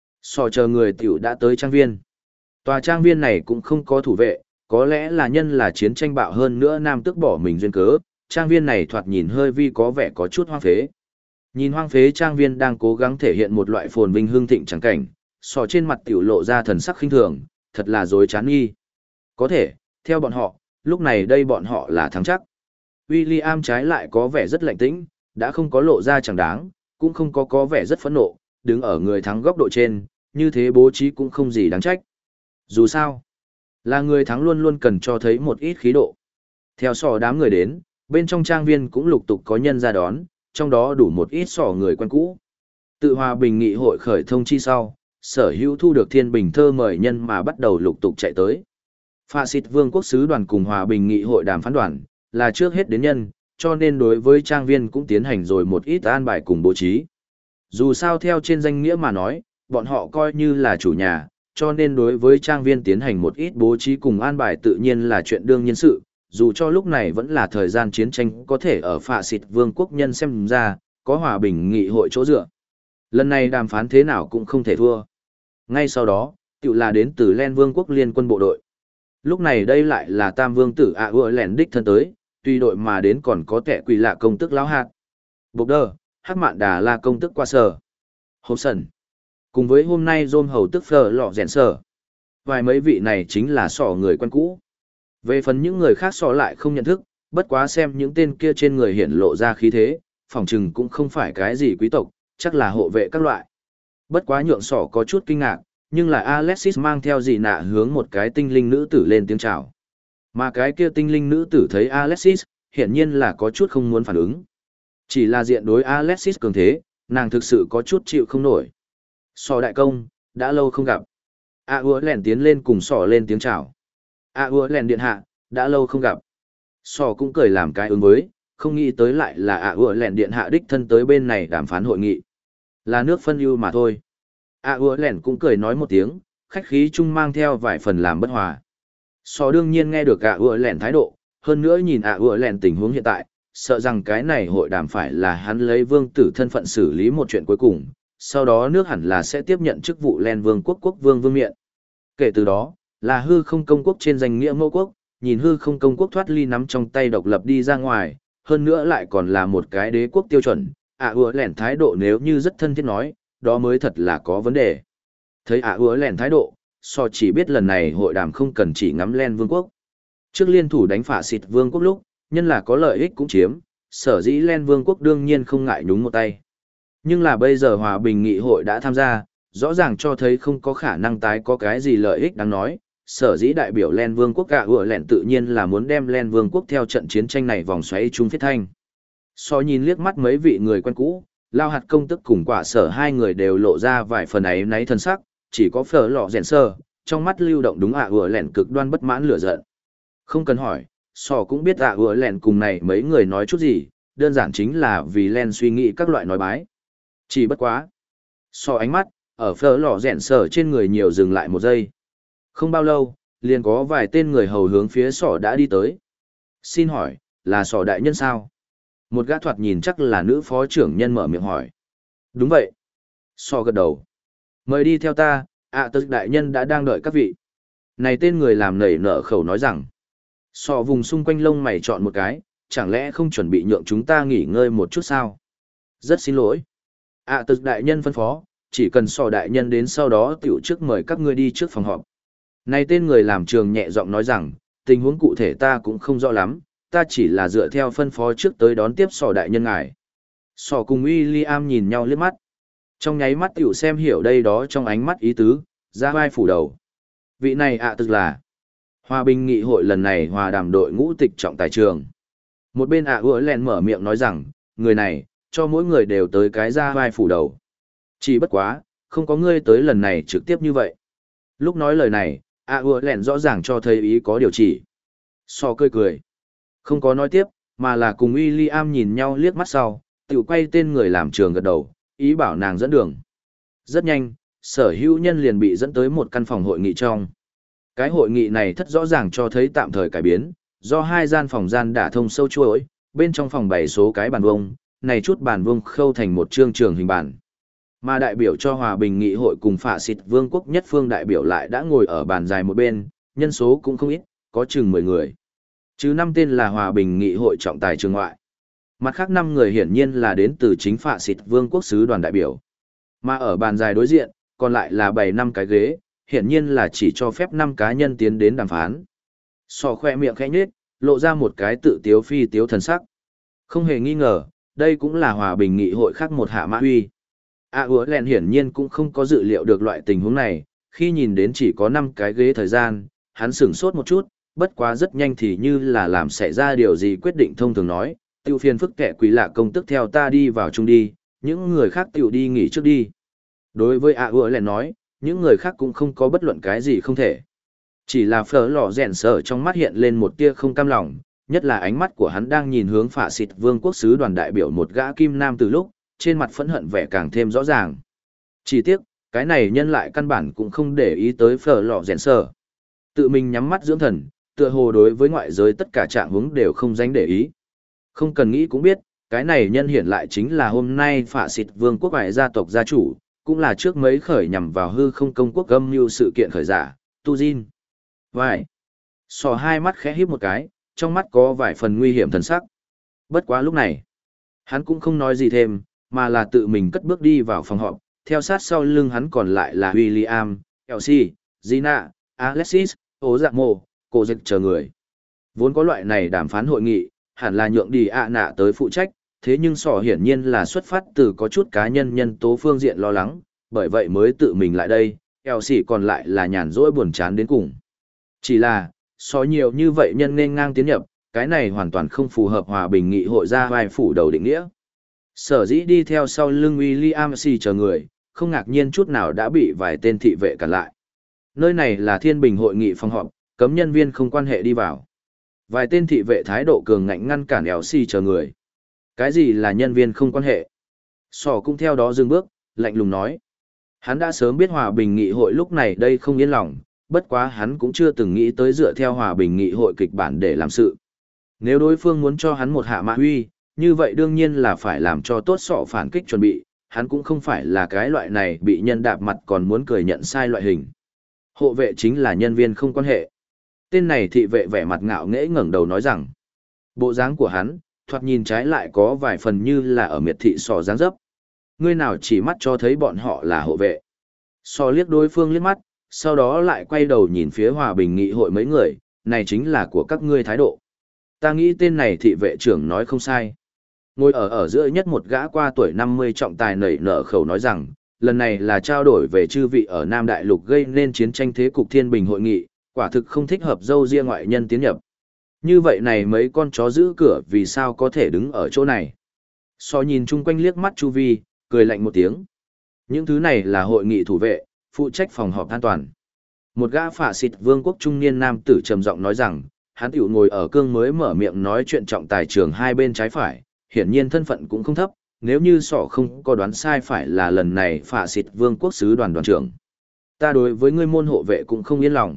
Sò chờ người tiểu đã tới trang viên. Tòa trang viên này cũng không có thủ vệ, có lẽ là nhân là chiến tranh bạo hơn nữa nam tức bỏ mình duyên cớ, trang viên này thoạt nhìn hơi vi có vẻ có chút hoang phế. Nhìn hoang phế trang viên đang cố gắng thể hiện một loại phồn vinh hương thịnh trắng cảnh, sò trên mặt tiểu lộ ra thần sắc khinh thường, thật là dối chán nghi. Có thể, theo bọn họ, lúc này đây bọn họ là thắng chắc. William trái lại có vẻ rất lạnh tĩnh, đã không có lộ ra chẳng đáng, cũng không có vẻ rất phẫn nộ, đứng ở người thắng góc độ trên, như thế bố trí cũng không gì đáng trách. Dù sao, là người thắng luôn luôn cần cho thấy một ít khí độ. Theo sò đám người đến, bên trong trang viên cũng lục tục có nhân ra đón, trong đó đủ một ít sò người quen cũ. Tự hòa bình nghị hội khởi thông chi sau, sở hữu thu được thiên bình thơ mời nhân mà bắt đầu lục tục chạy tới. Phạ xịt vương quốc sứ đoàn cùng hòa bình nghị hội đàm phán đoàn, là trước hết đến nhân, cho nên đối với trang viên cũng tiến hành rồi một ít an bài cùng bố trí. Dù sao theo trên danh nghĩa mà nói, bọn họ coi như là chủ nhà, cho nên đối với trang viên tiến hành một ít bố trí cùng an bài tự nhiên là chuyện đương nhiên sự, dù cho lúc này vẫn là thời gian chiến tranh có thể ở phạ xịt vương quốc nhân xem ra, có hòa bình nghị hội chỗ dựa. Lần này đàm phán thế nào cũng không thể thua. Ngay sau đó, tự là đến từ Len vương quốc liên quân bộ đội. Lúc này đây lại là tam vương tử ạ ưa lẻn đích thân tới, tuy đội mà đến còn có kẻ quỷ lạ công tức lão hạt. Bộc đơ, hắc mạn đà là công tức qua sở. Hộp sần. Cùng với hôm nay dôm hầu tức phở lọ rèn sở. Vài mấy vị này chính là sỏ người quen cũ. Về phần những người khác sỏ lại không nhận thức, bất quá xem những tên kia trên người hiển lộ ra khí thế, phỏng chừng cũng không phải cái gì quý tộc, chắc là hộ vệ các loại. Bất quá nhượng sỏ có chút kinh ngạc, nhưng là Alexis mang theo gì nạ hướng một cái tinh linh nữ tử lên tiếng chào. Mà cái kia tinh linh nữ tử thấy Alexis, hiển nhiên là có chút không muốn phản ứng. Chỉ là diện đối Alexis cường thế, nàng thực sự có chút chịu không nổi. Sỏ đại công, đã lâu không gặp. A ưa lèn tiến lên cùng sỏ lên tiếng chào. A ưa lèn điện hạ, đã lâu không gặp. Sỏ cũng cười làm cái ứng với, không nghĩ tới lại là A ưa lèn điện hạ đích thân tới bên này đàm phán hội nghị. Là nước phân ưu mà thôi. A ưa lèn cũng cười nói một tiếng, khách khí chung mang theo vài phần làm bất hòa. Sỏ đương nhiên nghe được A ưa lèn thái độ, hơn nữa nhìn A ưa lèn tình huống hiện tại, sợ rằng cái này hội đàm phải là hắn lấy vương tử thân phận xử lý một chuyện cuối cùng, sau đó nước hẳn là sẽ tiếp nhận chức vụ Len vương quốc quốc vương vương miện. Kể từ đó, là hư không công quốc trên danh nghĩa mẫu quốc, nhìn hư không công quốc thoát ly nắm trong tay độc lập đi ra ngoài, hơn nữa lại còn là một cái đế quốc tiêu chuẩn, ưa lẻn thái độ nếu như rất thân thiết nói, đó mới thật là có vấn đề. Thấy ưa lẻn thái độ, so chỉ biết lần này hội đàm không cần chỉ ngắm Len vương quốc. Trước liên thủ đánh phạ xịt vương quốc lúc, nhân là có lợi ích cũng chiếm, sở dĩ Len vương quốc đương nhiên không ngại nhúng một tay. Nhưng là bây giờ hòa bình nghị hội đã tham gia, rõ ràng cho thấy không có khả năng tái có cái gì lợi ích đáng nói. Sở dĩ đại biểu Len Vương quốc gạ ủa lẹn tự nhiên là muốn đem Len Vương quốc theo trận chiến tranh này vòng xoáy chung phiết thanh. So nhìn liếc mắt mấy vị người quen cũ, Lao Hạt công tức cùng Quả Sở hai người đều lộ ra vài phần ấy náy thân sắc, chỉ có Phở Lọ Rèn Sơ, trong mắt lưu động đúng ủa lẹn cực đoan bất mãn lửa giận. Không cần hỏi, So cũng biết ủa lẹn cùng này mấy người nói chút gì, đơn giản chính là vì Len suy nghĩ các loại nói bái. Chỉ bất quá. So ánh mắt, ở Phở Lọ Rèn Sơ trên người nhiều dừng lại một giây. Không bao lâu, liền có vài tên người hầu hướng phía sỏ đã đi tới. Xin hỏi, là sỏ đại nhân sao? Một gã thoạt nhìn chắc là nữ phó trưởng nhân mở miệng hỏi. Đúng vậy. Sỏ gật đầu. Mời đi theo ta, tức đại nhân đã đang đợi các vị. Này tên người làm nảy nở khẩu nói rằng. Sỏ vùng xung quanh lông mày chọn một cái, chẳng lẽ không chuẩn bị nhượng chúng ta nghỉ ngơi một chút sao? Rất xin lỗi. Tức đại nhân phân phó, chỉ cần sỏ đại nhân đến sau đó tiểu trước mời các ngươi đi trước phòng họp. Này tên người làm trường nhẹ giọng nói rằng, tình huống cụ thể ta cũng không rõ lắm, ta chỉ là dựa theo phân phó trước tới đón tiếp sỏ đại nhân ngài. Sỏ cùng William nhìn nhau liếc mắt. Trong nháy mắt tiểu xem hiểu đây đó trong ánh mắt ý tứ, ra vai phủ đầu. Vị này tức là Hòa bình nghị hội lần này hòa đàm đội ngũ tịch trọng tài trường. Một bên ủa lẹn mở miệng nói rằng, người này, cho mỗi người đều tới cái ra vai phủ đầu. Chỉ bất quá, không có ngươi tới lần này trực tiếp như vậy. Lúc nói lời này, ủa lẹn rõ ràng cho thấy ý có điều chỉ. So cười cười. Không có nói tiếp, mà là cùng William nhìn nhau liếc mắt sau, tự quay tên người làm trường gật đầu, ý bảo nàng dẫn đường. Rất nhanh, sở hữu nhân liền bị dẫn tới một căn phòng hội nghị trong. Cái hội nghị này thất rõ ràng cho thấy tạm thời cải biến, do hai gian phòng gian đả thông sâu chuỗi, bên trong phòng bày số cái bàn vuông, này chút bàn vuông khâu thành một chương trường hình bàn. Mà đại biểu cho hòa bình nghị hội cùng phạ xịt vương quốc nhất phương đại biểu lại đã ngồi ở bàn dài một bên, nhân số cũng không ít, có chừng 10 người. Chứ 5 tên là hòa bình nghị hội trọng tài trường ngoại. Mặt khác 5 người hiển nhiên là đến từ chính phạ xịt vương quốc sứ đoàn đại biểu. Mà ở bàn dài đối diện, còn lại là 7-5 cái ghế, hiển nhiên là chỉ cho phép 5 cá nhân tiến đến đàm phán. Sò khoe miệng khẽ nhếch, lộ ra một cái tự tiếu phi tiếu thần sắc. Không hề nghi ngờ, đây cũng là hòa bình nghị hội khác một hạ mã huy. ủa lẹn hiển nhiên cũng không có dự liệu được loại tình huống này, khi nhìn đến chỉ có 5 cái ghế thời gian, hắn sửng sốt một chút, bất quá rất nhanh thì như là làm xảy ra điều gì quyết định thông thường nói, tiêu phiền phức kẻ quỷ lạ công tức theo ta đi vào chung đi, những người khác tiêu đi nghỉ trước đi. Đối với ủa lẹn nói, những người khác cũng không có bất luận cái gì không thể. Chỉ là Phở Lọ Rèn Sơ trong mắt hiện lên một tia không cam lòng, nhất là ánh mắt của hắn đang nhìn hướng phạ xịt vương quốc sứ đoàn đại biểu một gã kim nam từ lúc, trên mặt phẫn hận vẻ càng thêm rõ ràng. Chỉ tiếc, cái này nhân lại căn bản cũng không để ý tới Phở Lọ Rèn Sơ. Tự mình nhắm mắt dưỡng thần, tựa hồ đối với ngoại giới tất cả trạng huống đều không dánh để ý. Không cần nghĩ cũng biết, cái này nhân hiện lại chính là hôm nay phạ xịt vương quốc vài gia tộc gia chủ, cũng là trước mấy khởi nhằm vào hư không công quốc âm mưu sự kiện khởi giả, Tu Jin. Vài. Sò hai mắt khẽ híp một cái, trong mắt có vài phần nguy hiểm thần sắc. Bất quá lúc này, hắn cũng không nói gì thêm, mà là tự mình cất bước đi vào phòng họp, theo sát sau lưng hắn còn lại là William, Elsie, Gina, Alexis, Ô Dạ Mô, Cô Dịch chờ người. Vốn có loại này đàm phán hội nghị, hẳn là nhượng đi nạ tới phụ trách, thế nhưng sò hiển nhiên là xuất phát từ có chút cá nhân nhân tố phương diện lo lắng, bởi vậy mới tự mình lại đây, Elsie còn lại là nhàn rỗi buồn chán đến cùng. Chỉ là, so nhiều như vậy nhân nên ngang tiến nhập, cái này hoàn toàn không phù hợp hòa bình nghị hội ra vai phủ đầu định nghĩa. Sở dĩ đi theo sau lưng William chờ người, không ngạc nhiên chút nào đã bị vài tên thị vệ cản lại. Nơi này là thiên bình hội nghị phòng họp, cấm nhân viên không quan hệ đi vào. Vài tên thị vệ thái độ cường ngạnh ngăn cản Elsie chờ người. Cái gì là nhân viên không quan hệ? Sò cũng theo đó dừng bước, lạnh lùng nói. Hắn đã sớm biết hòa bình nghị hội lúc này đây không yên lòng, bất quá hắn cũng chưa từng nghĩ tới dựa theo hòa bình nghị hội kịch bản để làm sự. Nếu đối phương muốn cho hắn một hạ mã huy, như vậy đương nhiên là phải làm cho tốt sọ phản kích chuẩn bị, hắn cũng không phải là cái loại này bị nhân đạp mặt còn muốn cười nhận sai loại hình. Hộ vệ chính là nhân viên không quan hệ. Tên này thị vệ vẻ mặt ngạo nghễ ngẩng đầu nói rằng, bộ dáng của hắn, thoạt nhìn trái lại có vài phần như là ở miệt thị sò dáng dấp. Ngươi nào chỉ mắt cho thấy bọn họ là hộ vệ. Sò liếc đối phương liếc mắt, sau đó lại quay đầu nhìn phía hòa bình nghị hội mấy người, này chính là của các ngươi thái độ. Ta nghĩ tên này thị vệ trưởng nói không sai. Ngồi ở giữa nhất một gã qua tuổi 50 trọng tài nảy nở khẩu nói rằng, lần này là trao đổi về chư vị ở Nam Đại Lục gây nên chiến tranh thế cục thiên bình hội nghị, quả thực không thích hợp dâu riêng ngoại nhân tiến nhập. Như vậy này mấy con chó giữ cửa vì sao có thể đứng ở chỗ này? So nhìn chung quanh liếc mắt chu vi, cười lạnh một tiếng. Những thứ này là hội nghị thủ vệ, phụ trách phòng họp an toàn. Một gã phả xịt vương quốc trung niên nam tử trầm giọng nói rằng, hắn tiểu ngồi ở cương mới mở miệng nói chuyện trọng tài trường hai bên trái phải, hiển nhiên thân phận cũng không thấp, nếu như sọ không có đoán sai phải là lần này phả xịt vương quốc sứ đoàn đoàn trưởng. Ta đối với ngươi môn hộ vệ cũng không yên lòng.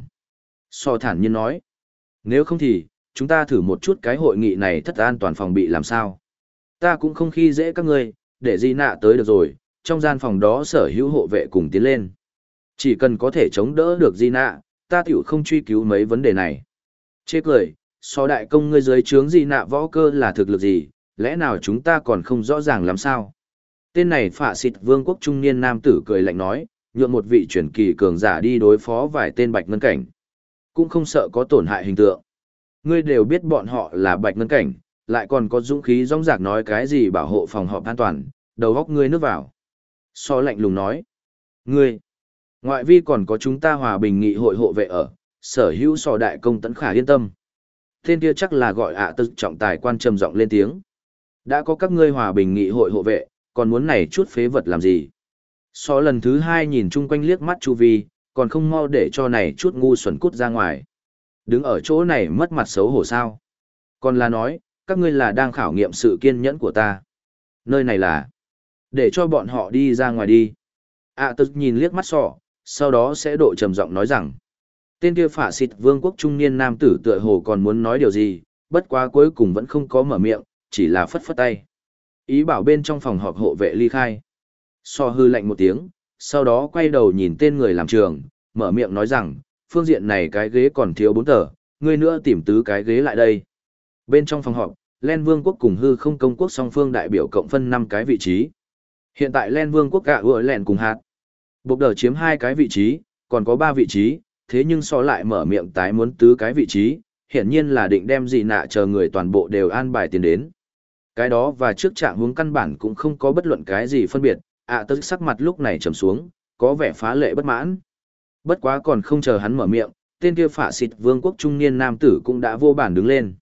Sọ thản nhiên nói, nếu không thì, chúng ta thử một chút cái hội nghị này thất an toàn phòng bị làm sao. Ta cũng không khi dễ các ngươi, để Di Nạ tới được rồi, trong gian phòng đó sở hữu hộ vệ cùng tiến lên. Chỉ cần có thể chống đỡ được Di Nạ, ta tiểu không truy cứu mấy vấn đề này. Chê cười, so đại công ngươi dưới trướng Di Nạ võ cơ là thực lực gì, lẽ nào chúng ta còn không rõ ràng làm sao? Tên này phạ xịt vương quốc trung niên nam tử cười lạnh nói, nhượng một vị truyền kỳ cường giả đi đối phó vài tên bạch ngân cảnh. Cũng không sợ có tổn hại hình tượng. Ngươi đều biết bọn họ là bạch ngân cảnh, lại còn có dũng khí rong rạc nói cái gì bảo hộ phòng họp an toàn, đầu góc ngươi nước vào. So lạnh lùng nói, ngươi, ngoại vi còn có chúng ta hòa bình nghị hội hộ vệ ở, sở hữu sò đại công tấn khả yên tâm. Tên kia chắc là gọi tự trọng tài quan trầm giọng lên tiếng. Đã có các ngươi hòa bình nghị hội hộ vệ, còn muốn này chút phế vật làm gì? So lần thứ hai nhìn chung quanh liếc mắt chu vi, còn không mau để cho này chút ngu xuẩn cút ra ngoài. Đứng ở chỗ này mất mặt xấu hổ sao? Còn là nói, các ngươi là đang khảo nghiệm sự kiên nhẫn của ta. Nơi này là, để cho bọn họ đi ra ngoài đi. Tự nhìn liếc mắt sọ, sau đó sẽ độ trầm giọng nói rằng, tên kia phả xịt vương quốc trung niên nam tử tựa hồ còn muốn nói điều gì, bất quá cuối cùng vẫn không có mở miệng, chỉ là phất phất tay. Ý bảo bên trong phòng họp hộ vệ ly khai. So hư lạnh một tiếng, sau đó quay đầu nhìn tên người làm trường, mở miệng nói rằng, phương diện này cái ghế còn thiếu 4 tờ, ngươi nữa tìm tứ cái ghế lại đây. Bên trong phòng họp, Len Vương quốc cùng hư không công quốc song phương đại biểu cộng phân 5 cái vị trí. Hiện tại Len Vương quốc gạ ủa lẹn cùng hạt. Bộc đờ chiếm 2 cái vị trí, còn có 3 vị trí, thế nhưng so lại mở miệng tái muốn tứ cái vị trí, hiển nhiên là định đem gì nạ chờ người toàn bộ đều an bài tiền đến. Cái đó và trước trạng hướng căn bản cũng không có bất luận cái gì phân biệt, tới sắc mặt lúc này trầm xuống, có vẻ phá lệ bất mãn. Bất quá còn không chờ hắn mở miệng, tên kia phả xịt vương quốc trung niên nam tử cũng đã vô bản đứng lên.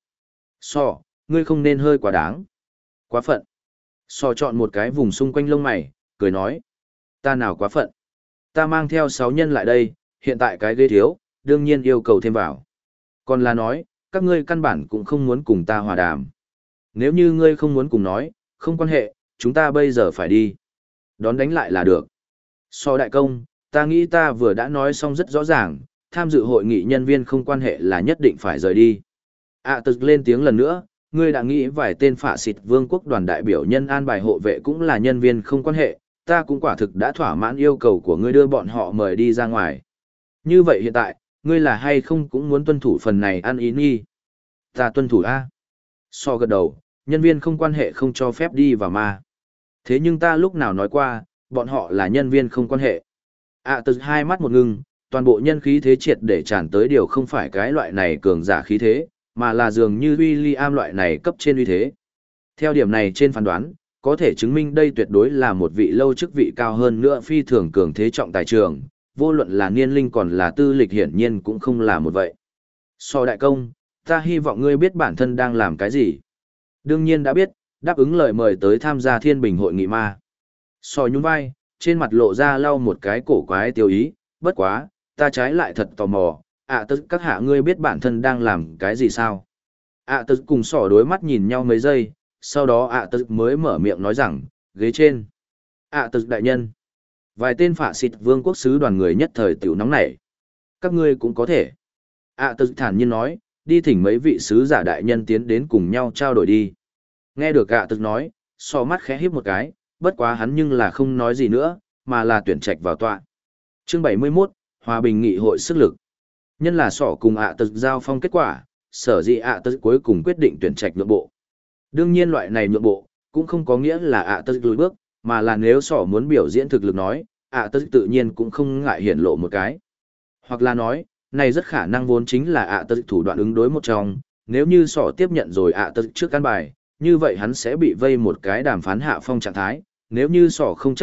So, ngươi không nên hơi quá đáng. Quá phận. So chọn một cái vùng xung quanh lông mày, cười nói. Ta nào quá phận. Ta mang theo 6 nhân lại đây, hiện tại cái ghế thiếu, đương nhiên yêu cầu thêm vào. Còn là nói, các ngươi căn bản cũng không muốn cùng ta hòa đàm. Nếu như ngươi không muốn cùng nói, không quan hệ, chúng ta bây giờ phải đi. Đón đánh lại là được. So đại công, ta nghĩ ta vừa đã nói xong rất rõ ràng, tham dự hội nghị nhân viên không quan hệ là nhất định phải rời đi. Tự lên tiếng lần nữa, ngươi đã nghĩ vài tên phạ xịt vương quốc đoàn đại biểu nhân an bài hộ vệ cũng là nhân viên không quan hệ, ta cũng quả thực đã thỏa mãn yêu cầu của ngươi đưa bọn họ mời đi ra ngoài. Như vậy hiện tại, ngươi là hay không cũng muốn tuân thủ phần này ăn ý nghi? Ta tuân thủ A. So gật đầu, nhân viên không quan hệ không cho phép đi vào ma. Thế nhưng ta lúc nào nói qua, bọn họ là nhân viên không quan hệ. Từ hai mắt một ngưng, toàn bộ nhân khí thế triệt để tràn tới điều không phải cái loại này cường giả khí thế, mà là dường như William loại này cấp trên uy thế. Theo điểm này trên phán đoán, có thể chứng minh đây tuyệt đối là một vị lâu chức vị cao hơn nữa phi thường cường thế trọng tài trường, vô luận là niên linh còn là tư lịch hiển nhiên cũng không là một vậy. So đại công, ta hy vọng ngươi biết bản thân đang làm cái gì. Đương nhiên đã biết, đáp ứng lời mời tới tham gia thiên bình hội nghị ma. So nhún vai, trên mặt lộ ra lau một cái cổ quái tiêu ý, bất quá, ta trái lại thật tò mò, tất các hạ ngươi biết bản thân đang làm cái gì sao? Tất cùng sỏ đối mắt nhìn nhau mấy giây, sau đó tất mới mở miệng nói rằng, ghế trên. Tất đại nhân. Vài tên phạ xịt vương quốc sứ đoàn người nhất thời tiểu nóng nảy. Các ngươi cũng có thể. Tất thản nhiên nói, đi thỉnh mấy vị sứ giả đại nhân tiến đến cùng nhau trao đổi đi. Nghe được tất nói, so mắt khẽ híp một cái, bất quá hắn nhưng là không nói gì nữa, mà là tuyển trạch vào tọa. Chương 71, Hòa bình nghị hội sức lực. Nhân là sỏ cùng tất giao phong kết quả, sở dĩ tất cuối cùng quyết định tuyển trạch nhượng bộ. Đương nhiên loại này nhượng bộ, cũng không có nghĩa là tất lùi bước, mà là nếu sỏ muốn biểu diễn thực lực nói, tất tự nhiên cũng không ngại hiển lộ một cái. Hoặc là nói, này rất khả năng vốn chính là tất thủ đoạn ứng đối một trong, nếu như sỏ tiếp nhận rồi tất trước căn bài, như vậy hắn sẽ bị vây một cái đàm phán hạ phong trạng thái, nếu như sỏ không chấp nhận,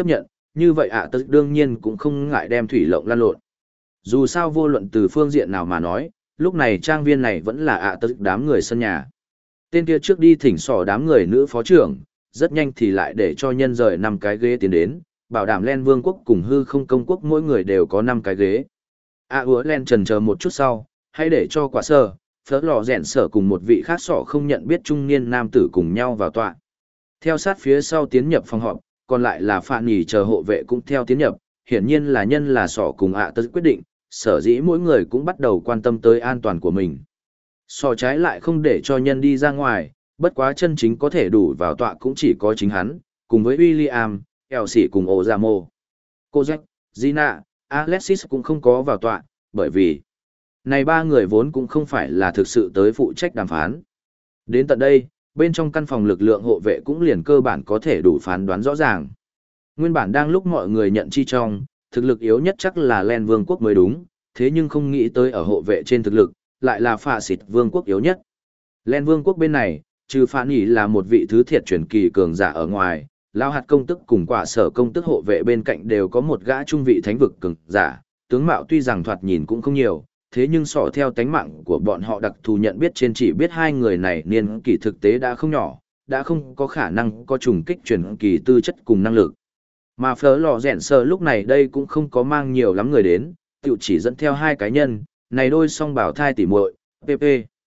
như vậy ạ tật đương nhiên cũng không ngại đem thủy lộng lan lộn. Dù sao vô luận từ phương diện nào mà nói, lúc này trang viên này vẫn là ạ tật đám người sân nhà. Tên kia trước đi thỉnh sỏ đám người nữ phó trưởng, rất nhanh thì lại để cho nhân rời 5 cái ghế tiến đến, bảo đảm Len Vương quốc cùng hư không công quốc mỗi người đều có 5 cái ghế. Hứa Len trần chờ một chút sau, hãy để cho quả sơ, phớt lò rèn sở cùng một vị khác sỏ không nhận biết trung niên nam tử cùng nhau vào tọa. Theo sát phía sau tiến nhập phòng họp, còn lại là Phạn Nhỉ chờ hộ vệ cũng theo tiến nhập, hiển nhiên là nhân là sỏ cùng ạ tật quyết định, sở dĩ mỗi người cũng bắt đầu quan tâm tới an toàn của mình. Sỏ trái lại không để cho nhân đi ra ngoài, bất quá chân chính có thể đủ vào tọa cũng chỉ có chính hắn, cùng với William, Elsie cùng Ozamo. Cô Jack, Gina, Alexis cũng không có vào tọa, bởi vì này 3 người vốn cũng không phải là thực sự tới phụ trách đàm phán. Đến tận đây, bên trong căn phòng lực lượng hộ vệ cũng liền cơ bản có thể đủ phán đoán rõ ràng. Nguyên bản đang lúc mọi người nhận chi trong, thực lực yếu nhất chắc là Len Vương quốc mới đúng, thế nhưng không nghĩ tới ở hộ vệ trên thực lực, lại là Phạ Xịt Vương quốc yếu nhất. Len Vương quốc bên này, trừ Phạn Nhỉ là một vị thứ thiệt truyền kỳ cường giả ở ngoài, Lao hạt công tức cùng quả sở công tức hộ vệ bên cạnh đều có một gã trung vị thánh vực cường giả, tướng mạo tuy rằng thoạt nhìn cũng không nhiều, thế nhưng so theo tánh mạng của bọn họ đặc thù nhận biết trên chỉ biết 2 người này niên kỷ thực tế đã không nhỏ, đã không có khả năng có trùng kích truyền kỳ tư chất cùng năng lực. Mà phở lò rèn sơ lúc này đây cũng không có mang nhiều lắm người đến, tự chỉ dẫn theo 2 cá nhân, này đôi song bảo thai tỉ muội, PP,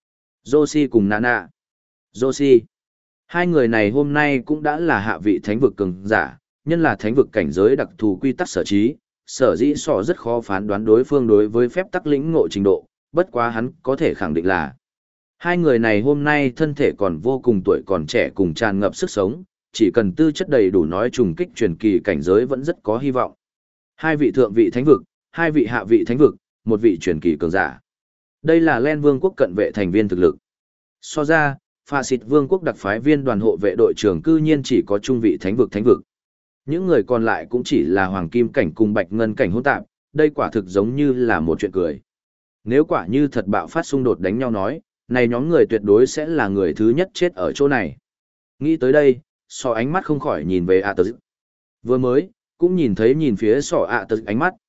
Josie cùng Nana. Josie. 2 người này hôm nay cũng đã là hạ vị thánh vực cường giả, nhân là thánh vực cảnh giới đặc thù quy tắc sở trí, sở dĩ sọ rất khó phán đoán đối phương đối với phép tắc lĩnh ngộ trình độ, bất quá hắn có thể khẳng định là 2 người này hôm nay thân thể còn vô cùng tuổi còn trẻ cùng tràn ngập sức sống, chỉ cần tư chất đầy đủ nói trùng kích truyền kỳ cảnh giới vẫn rất có hy vọng. 2 vị thượng vị thánh vực, 2 vị hạ vị thánh vực, 1 vị truyền kỳ cường giả. Đây là Len Vương quốc cận vệ thành viên thực lực. So ra, Phạ Xịt Vương quốc đặc phái viên đoàn hộ vệ đội trưởng cư nhiên chỉ có trung vị thánh vực. Những người còn lại cũng chỉ là hoàng kim cảnh cùng bạch ngân cảnh hỗn tạp, đây quả thực giống như là một chuyện cười. Nếu quả như thật bạo phát xung đột đánh nhau nói, này nhóm người tuyệt đối sẽ là người thứ nhất chết ở chỗ này. Nghĩ tới đây, sọ ánh mắt không khỏi nhìn về ạ tật. Vừa mới, cũng nhìn phía sọ ạ tật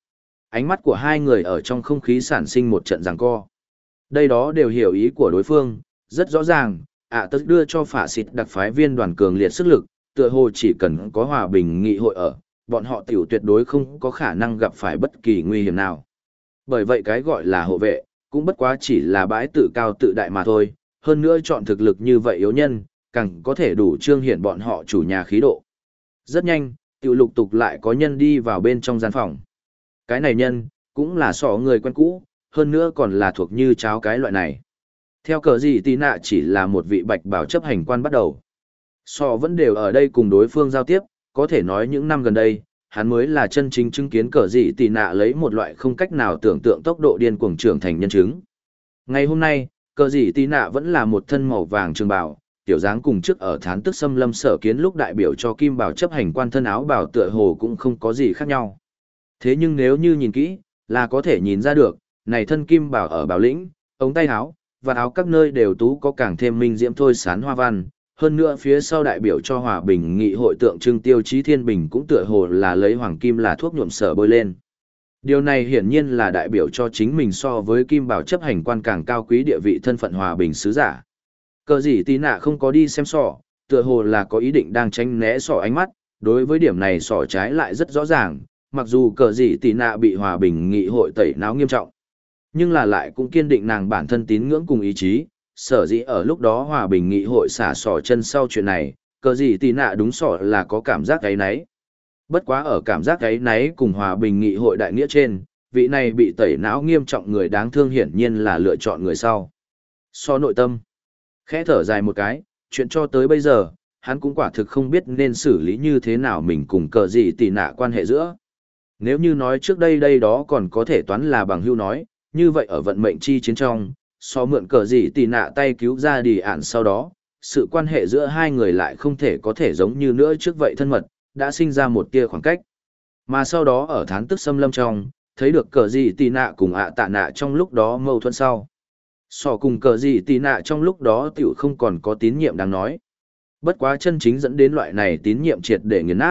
ánh mắt của 2 người ở trong không khí sản sinh một trận giằng co. Đây đó đều hiểu ý của đối phương, rất rõ ràng, ạ tật đưa cho Phạ Xịt đặc phái viên đoàn cường liệt sức lực, tựa hồ chỉ cần có hòa bình nghị hội ở, bọn họ tiểu tuyệt đối không có khả năng gặp phải bất kỳ nguy hiểm nào. Bởi vậy cái gọi là hộ vệ, cũng bất quá chỉ là bãi tự cao tự đại mà thôi, hơn nữa chọn thực lực như vậy yếu nhân, càng có thể đủ trương hiển bọn họ chủ nhà khí độ. Rất nhanh, tiểu lục tục lại có nhân đi vào bên trong gian phòng. Cái này nhân, cũng là sọ người quen cũ, hơn nữa còn là thuộc như cháo cái loại này. Theo cờ gì tí nạ chỉ là một vị bạch bảo chấp hành quan bắt đầu. Sọ vẫn đều ở đây cùng đối phương giao tiếp, có thể nói những năm gần đây, hắn mới là chân chính chứng kiến cờ gì tì nạ lấy một loại không cách nào tưởng tượng tốc độ điên cuồng trưởng thành nhân chứng. Ngày hôm nay, cờ gì tì nạ vẫn là một thân màu vàng trường bào, tiểu dáng cùng trước ở thán tức xâm lâm sở kiến lúc đại biểu cho kim bảo chấp hành quan thân áo bào tựa hồ cũng không có gì khác nhau. Thế nhưng nếu như nhìn kỹ, là có thể nhìn ra được, này thân kim bảo ở bảo lĩnh, ống tay áo, và áo các nơi đều tú có càng thêm minh diễm thôi sán hoa văn. Hơn nữa phía sau đại biểu cho hòa bình nghị hội tượng trưng tiêu chí thiên bình cũng tựa hồ là lấy hoàng kim là thuốc nhuộm sở bôi lên. Điều này hiển nhiên là đại biểu cho chính mình so với kim bảo chấp hành quan càng cao quý địa vị thân phận hòa bình sứ giả. Cờ gì tí nạ không có đi xem sỏ, tựa hồ là có ý định đang tránh né sỏ ánh mắt, đối với điểm này sỏ trái lại rất rõ ràng, mặc dù cờ gì tí nạ bị hòa bình nghị hội tẩy não nghiêm trọng, nhưng là lại cũng kiên định nàng bản thân tín ngưỡng cùng ý chí. Sở dĩ ở lúc đó hòa bình nghị hội xả sỏ chân sau chuyện này, cờ gì tì nạ đúng sỏ là có cảm giác gáy náy. Bất quá ở cảm giác gáy náy cùng hòa bình nghị hội đại nghĩa trên, vị này bị tẩy não nghiêm trọng người đáng thương hiển nhiên là lựa chọn người sau. So nội tâm, khẽ thở dài một cái, chuyện cho tới bây giờ, hắn cũng quả thực không biết nên xử lý như thế nào mình cùng cờ gì tì nạ quan hệ giữa. Nếu như nói trước đây đó còn có thể toán là bằng hữu nói, như vậy ở vận mệnh chi chiến trong, so mượn cờ gì tì nạ tay cứu ra đi ản sau đó, sự quan hệ giữa 2 người lại không thể có thể giống như nữa trước vậy thân mật, đã sinh ra một tia khoảng cách. Mà sau đó ở thán tức xâm lâm trong, thấy được cờ gì tì nạ cùng ạ tạ nạ trong lúc đó mâu thuẫn sau. So cùng cờ gì tì nạ trong lúc đó tiểu không còn có tín nhiệm đáng nói. Bất quá chân chính dẫn đến loại này tín nhiệm triệt để nghiền nát,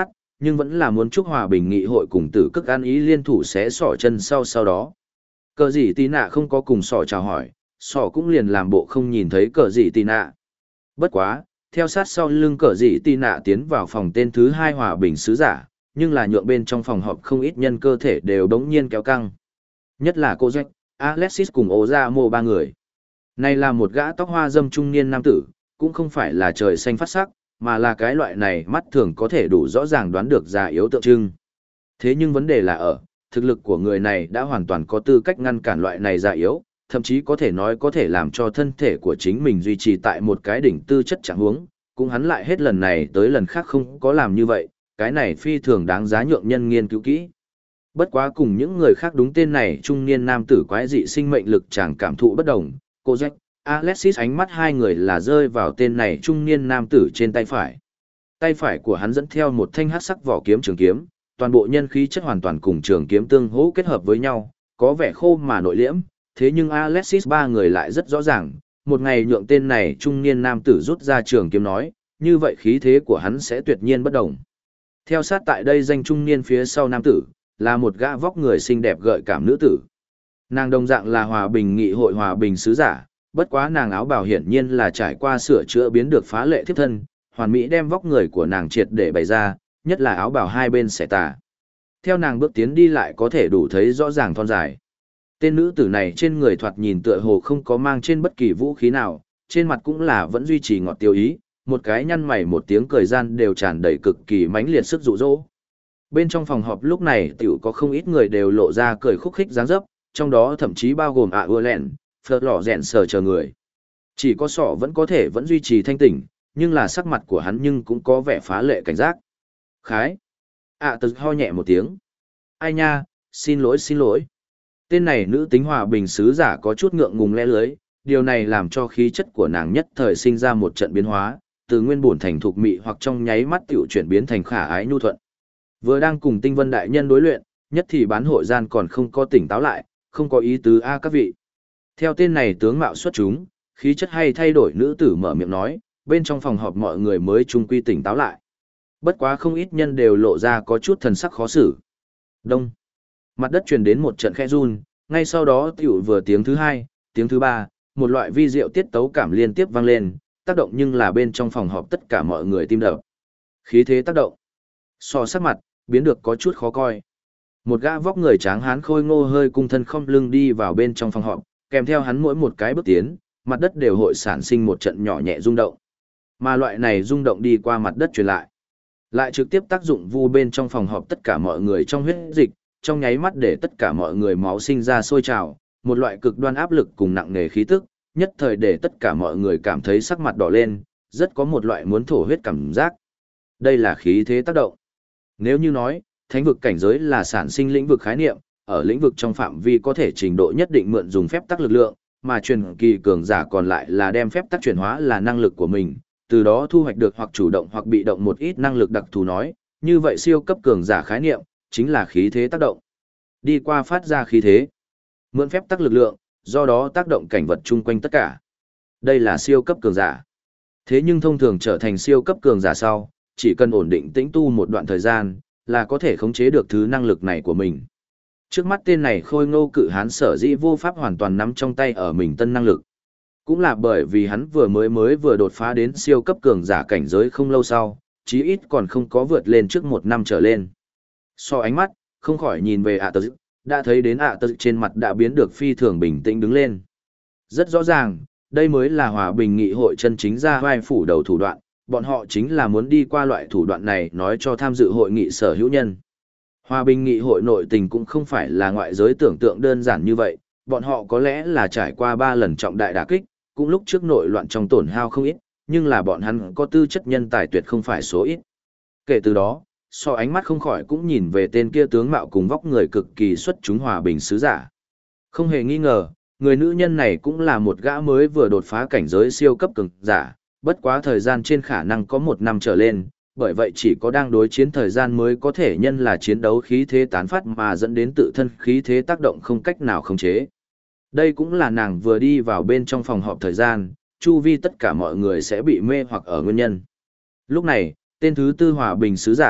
nhưng vẫn là muốn chúc hòa bình nghị hội cùng tử cức an ý liên thủ xé sỏ chân sau đó. Cờ gì tì nạ không có cùng sỏ chào hỏi, sỏ cũng liền làm bộ không nhìn thấy cờ gì tì nạ. Bất quá, theo sát sau lưng cờ gì tì nạ tiến vào phòng tên thứ 2 hòa bình sứ giả, nhưng là nhượng bên trong phòng họp không ít nhân cơ thể đều đống nhiên kéo căng. Nhất là cô Jack, Alexis cùng Ozamo ba người. Này là một gã tóc hoa dâm trung niên nam tử, cũng không phải là trời xanh phát sắc, mà là cái loại này mắt thường có thể đủ rõ ràng đoán được già yếu tượng trưng. Thế nhưng vấn đề là ở, thực lực của người này đã hoàn toàn có tư cách ngăn cản loại này già yếu, thậm chí có thể nói có thể làm cho thân thể của chính mình duy trì tại một cái đỉnh tư chất trạng huống, cũng hắn lại hết lần này tới lần khác không có làm như vậy, cái này phi thường đáng giá nhượng nhân nghiên cứu kỹ. Bất quá cùng những người khác đúng tên này trung niên nam tử quái dị sinh mệnh lực chẳng cảm thụ bất đồng, cô Jack, Alexis ánh mắt hai người là rơi vào tên này trung niên nam tử trên tay phải. Tay phải của hắn dẫn theo một thanh hắc sắc vỏ kiếm trường kiếm, toàn bộ nhân khí chất hoàn toàn cùng trường kiếm tương hỗ kết hợp với nhau, có vẻ khô mà nội liễm, thế nhưng Alexis ba người lại rất rõ ràng, một ngày nhượng tên này trung niên nam tử rút ra trường kiếm nói, như vậy khí thế của hắn sẽ tuyệt nhiên bất động. Theo sát tại đây danh trung niên phía sau nam tử, là một gã vóc người xinh đẹp gợi cảm nữ tử. Nàng đồng dạng là hòa bình nghị hội hòa bình sứ giả, bất quá nàng áo bào hiển nhiên là trải qua sửa chữa biến được phá lệ thiếp thân, hoàn mỹ đem vóc người của nàng triệt để bày ra, nhất là áo bào hai bên xẻ tà. Theo nàng bước tiến đi lại có thể đủ thấy rõ ràng thon dài. Tên nữ tử này trên người thoạt nhìn tựa hồ không có mang trên bất kỳ vũ khí nào, trên mặt cũng là vẫn duy trì ngọt tiêu ý, một cái nhăn mày một tiếng cười gian đều tràn đầy cực kỳ mãnh liệt sức dụ dỗ. Bên trong phòng họp lúc này tiểu có không ít người đều lộ ra cười khúc khích dáng dấp, trong đó thậm chí bao gồm ưa lẹn, phớt lò rèn sờ chờ người. Chỉ có sọ vẫn có thể vẫn duy trì thanh tỉnh, nhưng là sắc mặt của hắn nhưng cũng có vẻ phá lệ cảnh giác. Khái. Tớ ho nhẹ một tiếng. Ai nha, xin lỗi xin lỗi. Tên này nữ tính hòa bình sứ giả có chút ngượng ngùng le lưới, điều này làm cho khí chất của nàng nhất thời sinh ra một trận biến hóa, từ nguyên bổn thành thục mị hoặc trong nháy mắt tiểu chuyển biến thành khả ái nhu thuận. Vừa đang cùng tinh vân đại nhân đối luyện, nhất thì bán hội gian còn không có tỉnh táo lại, không có ý tứ các vị. Theo tên này tướng mạo xuất chúng, khí chất hay thay đổi nữ tử mở miệng nói, bên trong phòng họp mọi người mới chung quy tỉnh táo lại. Bất quá không ít nhân đều lộ ra có chút thần sắc khó xử. Đông. Mặt đất truyền đến một trận khẽ run, ngay sau đó tiểu vừa tiếng thứ hai, tiếng thứ ba, một loại vi diệu tiết tấu cảm liên tiếp vang lên, tác động nhưng là bên trong phòng họp tất cả mọi người tim đập. Khí thế tác động. So sắc mặt, biến được có chút khó coi. Một gã vóc người tráng hán khôi ngô hơi cung thân không lưng đi vào bên trong phòng họp, kèm theo hắn mỗi một cái bước tiến, mặt đất đều hội sản sinh một trận nhỏ nhẹ rung động. Mà loại này rung động đi qua mặt đất truyền lại trực tiếp tác dụng vu bên trong phòng họp tất cả mọi người trong huyết dịch, trong nháy mắt để tất cả mọi người máu sinh ra sôi trào, một loại cực đoan áp lực cùng nặng nề khí tức, nhất thời để tất cả mọi người cảm thấy sắc mặt đỏ lên, rất có một loại muốn thổ huyết cảm giác. Đây là khí thế tác động. Nếu như nói, thánh vực cảnh giới là sản sinh lĩnh vực khái niệm, ở lĩnh vực trong phạm vi có thể trình độ nhất định mượn dùng phép tắc lực lượng, mà truyền kỳ cường giả còn lại là đem phép tắc chuyển hóa là năng lực của mình, từ đó thu hoạch được hoặc chủ động hoặc bị động một ít năng lực đặc thù nói, như vậy siêu cấp cường giả khái niệm, chính là khí thế tác động. Đi qua phát ra khí thế, mượn phép tắc lực lượng, do đó tác động cảnh vật chung quanh tất cả. Đây là siêu cấp cường giả. Thế nhưng thông thường trở thành siêu cấp cường giả sau, chỉ cần ổn định tĩnh tu một đoạn thời gian, là có thể khống chế được thứ năng lực này của mình. Trước mắt tên này khôi ngô cự hán sở dĩ vô pháp hoàn toàn nắm trong tay ở mình tân năng lực. Cũng là bởi vì hắn vừa đột phá đến siêu cấp cường giả cảnh giới không lâu sau, chí ít còn không có vượt lên trước một năm trở lên. So ánh mắt, không khỏi nhìn về tớ, đã thấy đến tớ trên mặt đã biến được phi thường bình tĩnh đứng lên. Rất rõ ràng, đây mới là hòa bình nghị hội chân chính ra vai phủ đầu thủ đoạn, bọn họ chính là muốn đi qua loại thủ đoạn này nói cho tham dự hội nghị sở hữu nhân. Hòa bình nghị hội nội tình cũng không phải là ngoại giới tưởng tượng đơn giản như vậy, bọn họ có lẽ là trải qua 3 lần trọng đại đả kích, cũng lúc trước nội loạn trong tổn hao không ít, nhưng là bọn hắn có tư chất nhân tài tuyệt không phải số ít. Kể từ đó, so ánh mắt không khỏi cũng nhìn về tên kia tướng mạo cùng vóc người cực kỳ xuất chúng hòa bình sứ giả. Không hề nghi ngờ, người nữ nhân này cũng là một gã mới vừa đột phá cảnh giới siêu cấp cường giả, bất quá thời gian trên khả năng có 1 năm trở lên, bởi vậy chỉ có đang đối chiến thời gian mới có thể nhân là chiến đấu khí thế tán phát mà dẫn đến tự thân khí thế tác động không cách nào khống chế. Đây cũng là nàng vừa đi vào bên trong phòng họp thời gian, chu vi tất cả mọi người sẽ bị mê hoặc ở nguyên nhân. Lúc này, tên thứ tư hòa bình sứ giả,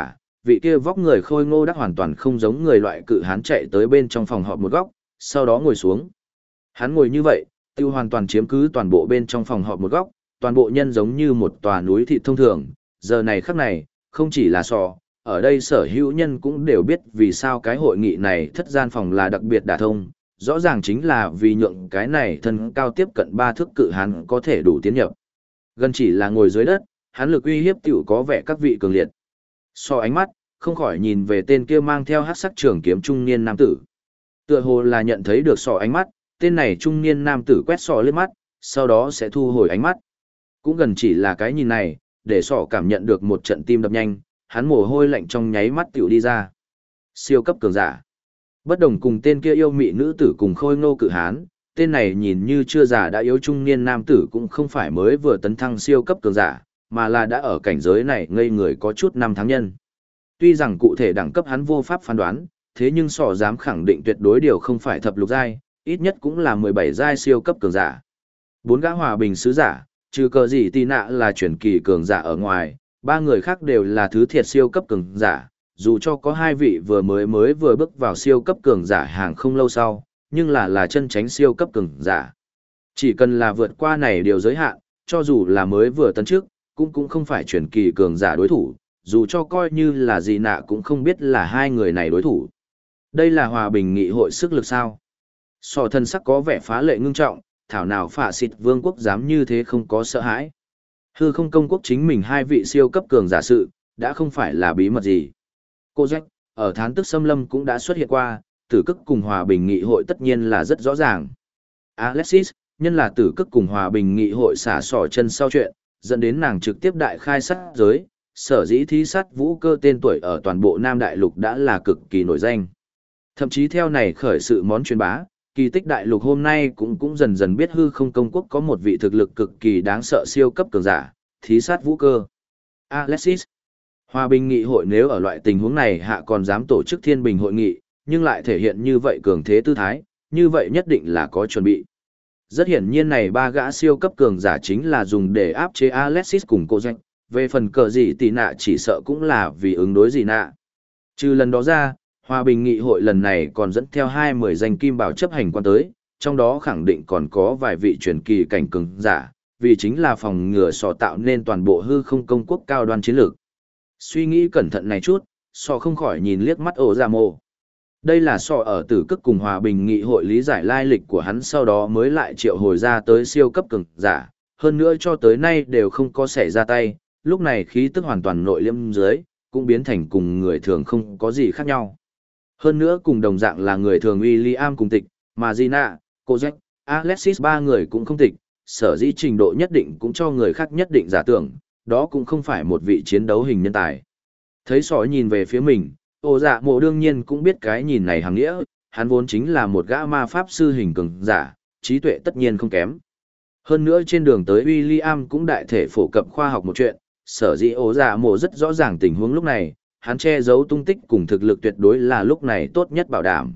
vị kia vóc người khôi ngô đắc hoàn toàn không giống người loại cự hán chạy tới bên trong phòng họp một góc, sau đó ngồi xuống. Hắn ngồi như vậy, tiêu hoàn toàn chiếm cứ toàn bộ bên trong phòng họp một góc, toàn bộ nhân giống như một tòa núi thịt thông thường, giờ này khắc này, không chỉ là sò, ở đây sở hữu nhân cũng đều biết vì sao cái hội nghị này thất gian phòng là đặc biệt đả thông, rõ ràng chính là vì nhượng cái này thân cao tiếp cận 3 thước cự hán có thể đủ tiến nhập. Gần chỉ là ngồi dưới đất, hắn lực uy hiếp tiểu có vẻ các vị cường liệt. So ánh mắt, không khỏi nhìn về tên kia mang theo hắc sắc trường kiếm trung niên nam tử. Tựa hồ là nhận thấy được sọ ánh mắt, tên này trung niên nam tử quét sọ liếc mắt, sau đó sẽ thu hồi ánh mắt. Cũng gần chỉ là cái nhìn này, để sọ cảm nhận được một trận tim đập nhanh, hắn mồ hôi lạnh trong nháy mắt tiểu đi ra. Siêu cấp cường giả. Bất đồng cùng tên kia yêu mị nữ tử cùng khôi ngô cự hán, tên này nhìn như chưa già đã yếu trung niên nam tử cũng không phải mới vừa tấn thăng siêu cấp cường giả, mà là đã ở cảnh giới này ngây người có chút năm tháng nhân. Tuy rằng cụ thể đẳng cấp hắn vô pháp phán đoán, thế nhưng sọ dám khẳng định tuyệt đối điều không phải thập lục giai, ít nhất cũng là 17 giai siêu cấp cường giả. 4 gã hòa bình sứ giả, trừ cờ gì tì nạ là chuyển kỳ cường giả ở ngoài, 3 người khác đều là thứ thiệt siêu cấp cường giả, dù cho có 2 vị vừa vừa bước vào siêu cấp cường giả hàng không lâu sau, nhưng là chân tránh siêu cấp cường giả. Chỉ cần là vượt qua này điều giới hạn, cho dù là mới vừa tấn trước, cũng không phải chuyển kỳ cường giả đối thủ, dù cho coi như là gì nạ cũng không biết là 2 người này đối thủ. Đây là hòa bình nghị hội sức lực sao? Sọ thân sắc có vẻ phá lệ ngưng trọng, thảo nào phạ xịt vương quốc dám như thế không có sợ hãi. Hư không công quốc chính mình 2 vị siêu cấp cường giả sự, đã không phải là bí mật gì. Cô Jack, ở Thán Tức Xâm Lâm cũng đã xuất hiện qua, tử cức cùng hòa bình nghị hội tất nhiên là rất rõ ràng. Alexis, nhân là tử cức cùng hòa bình nghị hội xả sỏ chân sau chuyện, dẫn đến nàng trực tiếp đại khai sát giới, sở dĩ thí sát vũ cơ tên tuổi ở toàn bộ Nam Đại Lục đã là cực kỳ nổi danh. Thậm chí theo này khởi sự món truyền bá, kỳ tích đại lục hôm nay cũng dần dần biết hư không công quốc có một vị thực lực cực kỳ đáng sợ siêu cấp cường giả, thí sát vũ cơ. Alexis. Hòa bình nghị hội nếu ở loại tình huống này hạ còn dám tổ chức thiên bình hội nghị, nhưng lại thể hiện như vậy cường thế tư thái, như vậy nhất định là có chuẩn bị. Rất hiển nhiên này 3 gã siêu cấp cường giả chính là dùng để áp chế Alexis cùng cô Jack, về phần cờ gì tì nạ chỉ sợ cũng là vì ứng đối gì nạ. Trừ lần đó ra, Hòa bình nghị hội lần này còn dẫn theo 20 danh kim bảo chấp hành quan tới, trong đó khẳng định còn có vài vị truyền kỳ cảnh cường giả, vì chính là phòng ngừa sọ tạo nên toàn bộ hư không công quốc cao đoan chiến lược. Suy nghĩ cẩn thận này chút, sọ không khỏi nhìn liếc mắt ổ ra mồ. Đây là sọ ở tử cức cùng hòa bình nghị hội lý giải lai lịch của hắn sau đó mới lại triệu hồi ra tới siêu cấp cường giả, hơn nữa cho tới nay đều không có xảy ra tay, lúc này khí tức hoàn toàn nội liêm dưới, cũng biến thành cùng người thường không có gì khác nhau. Hơn nữa cùng đồng dạng là người thường William cùng tịch, mà Gina, cô Jack, Alexis 3 người cũng không tịch, sở dĩ trình độ nhất định cũng cho người khác nhất định giả tưởng, đó cũng không phải một vị chiến đấu hình nhân tài. Thấy sói nhìn về phía mình, ổ dạ mộ đương nhiên cũng biết cái nhìn này hàng nghĩa, hắn vốn chính là một gã ma pháp sư hình cường giả, trí tuệ tất nhiên không kém. Hơn nữa trên đường tới William cũng đại thể phổ cập khoa học một chuyện, sở dĩ ổ dạ mộ rất rõ ràng tình huống lúc này, hắn che giấu tung tích cùng thực lực tuyệt đối là lúc này tốt nhất bảo đảm.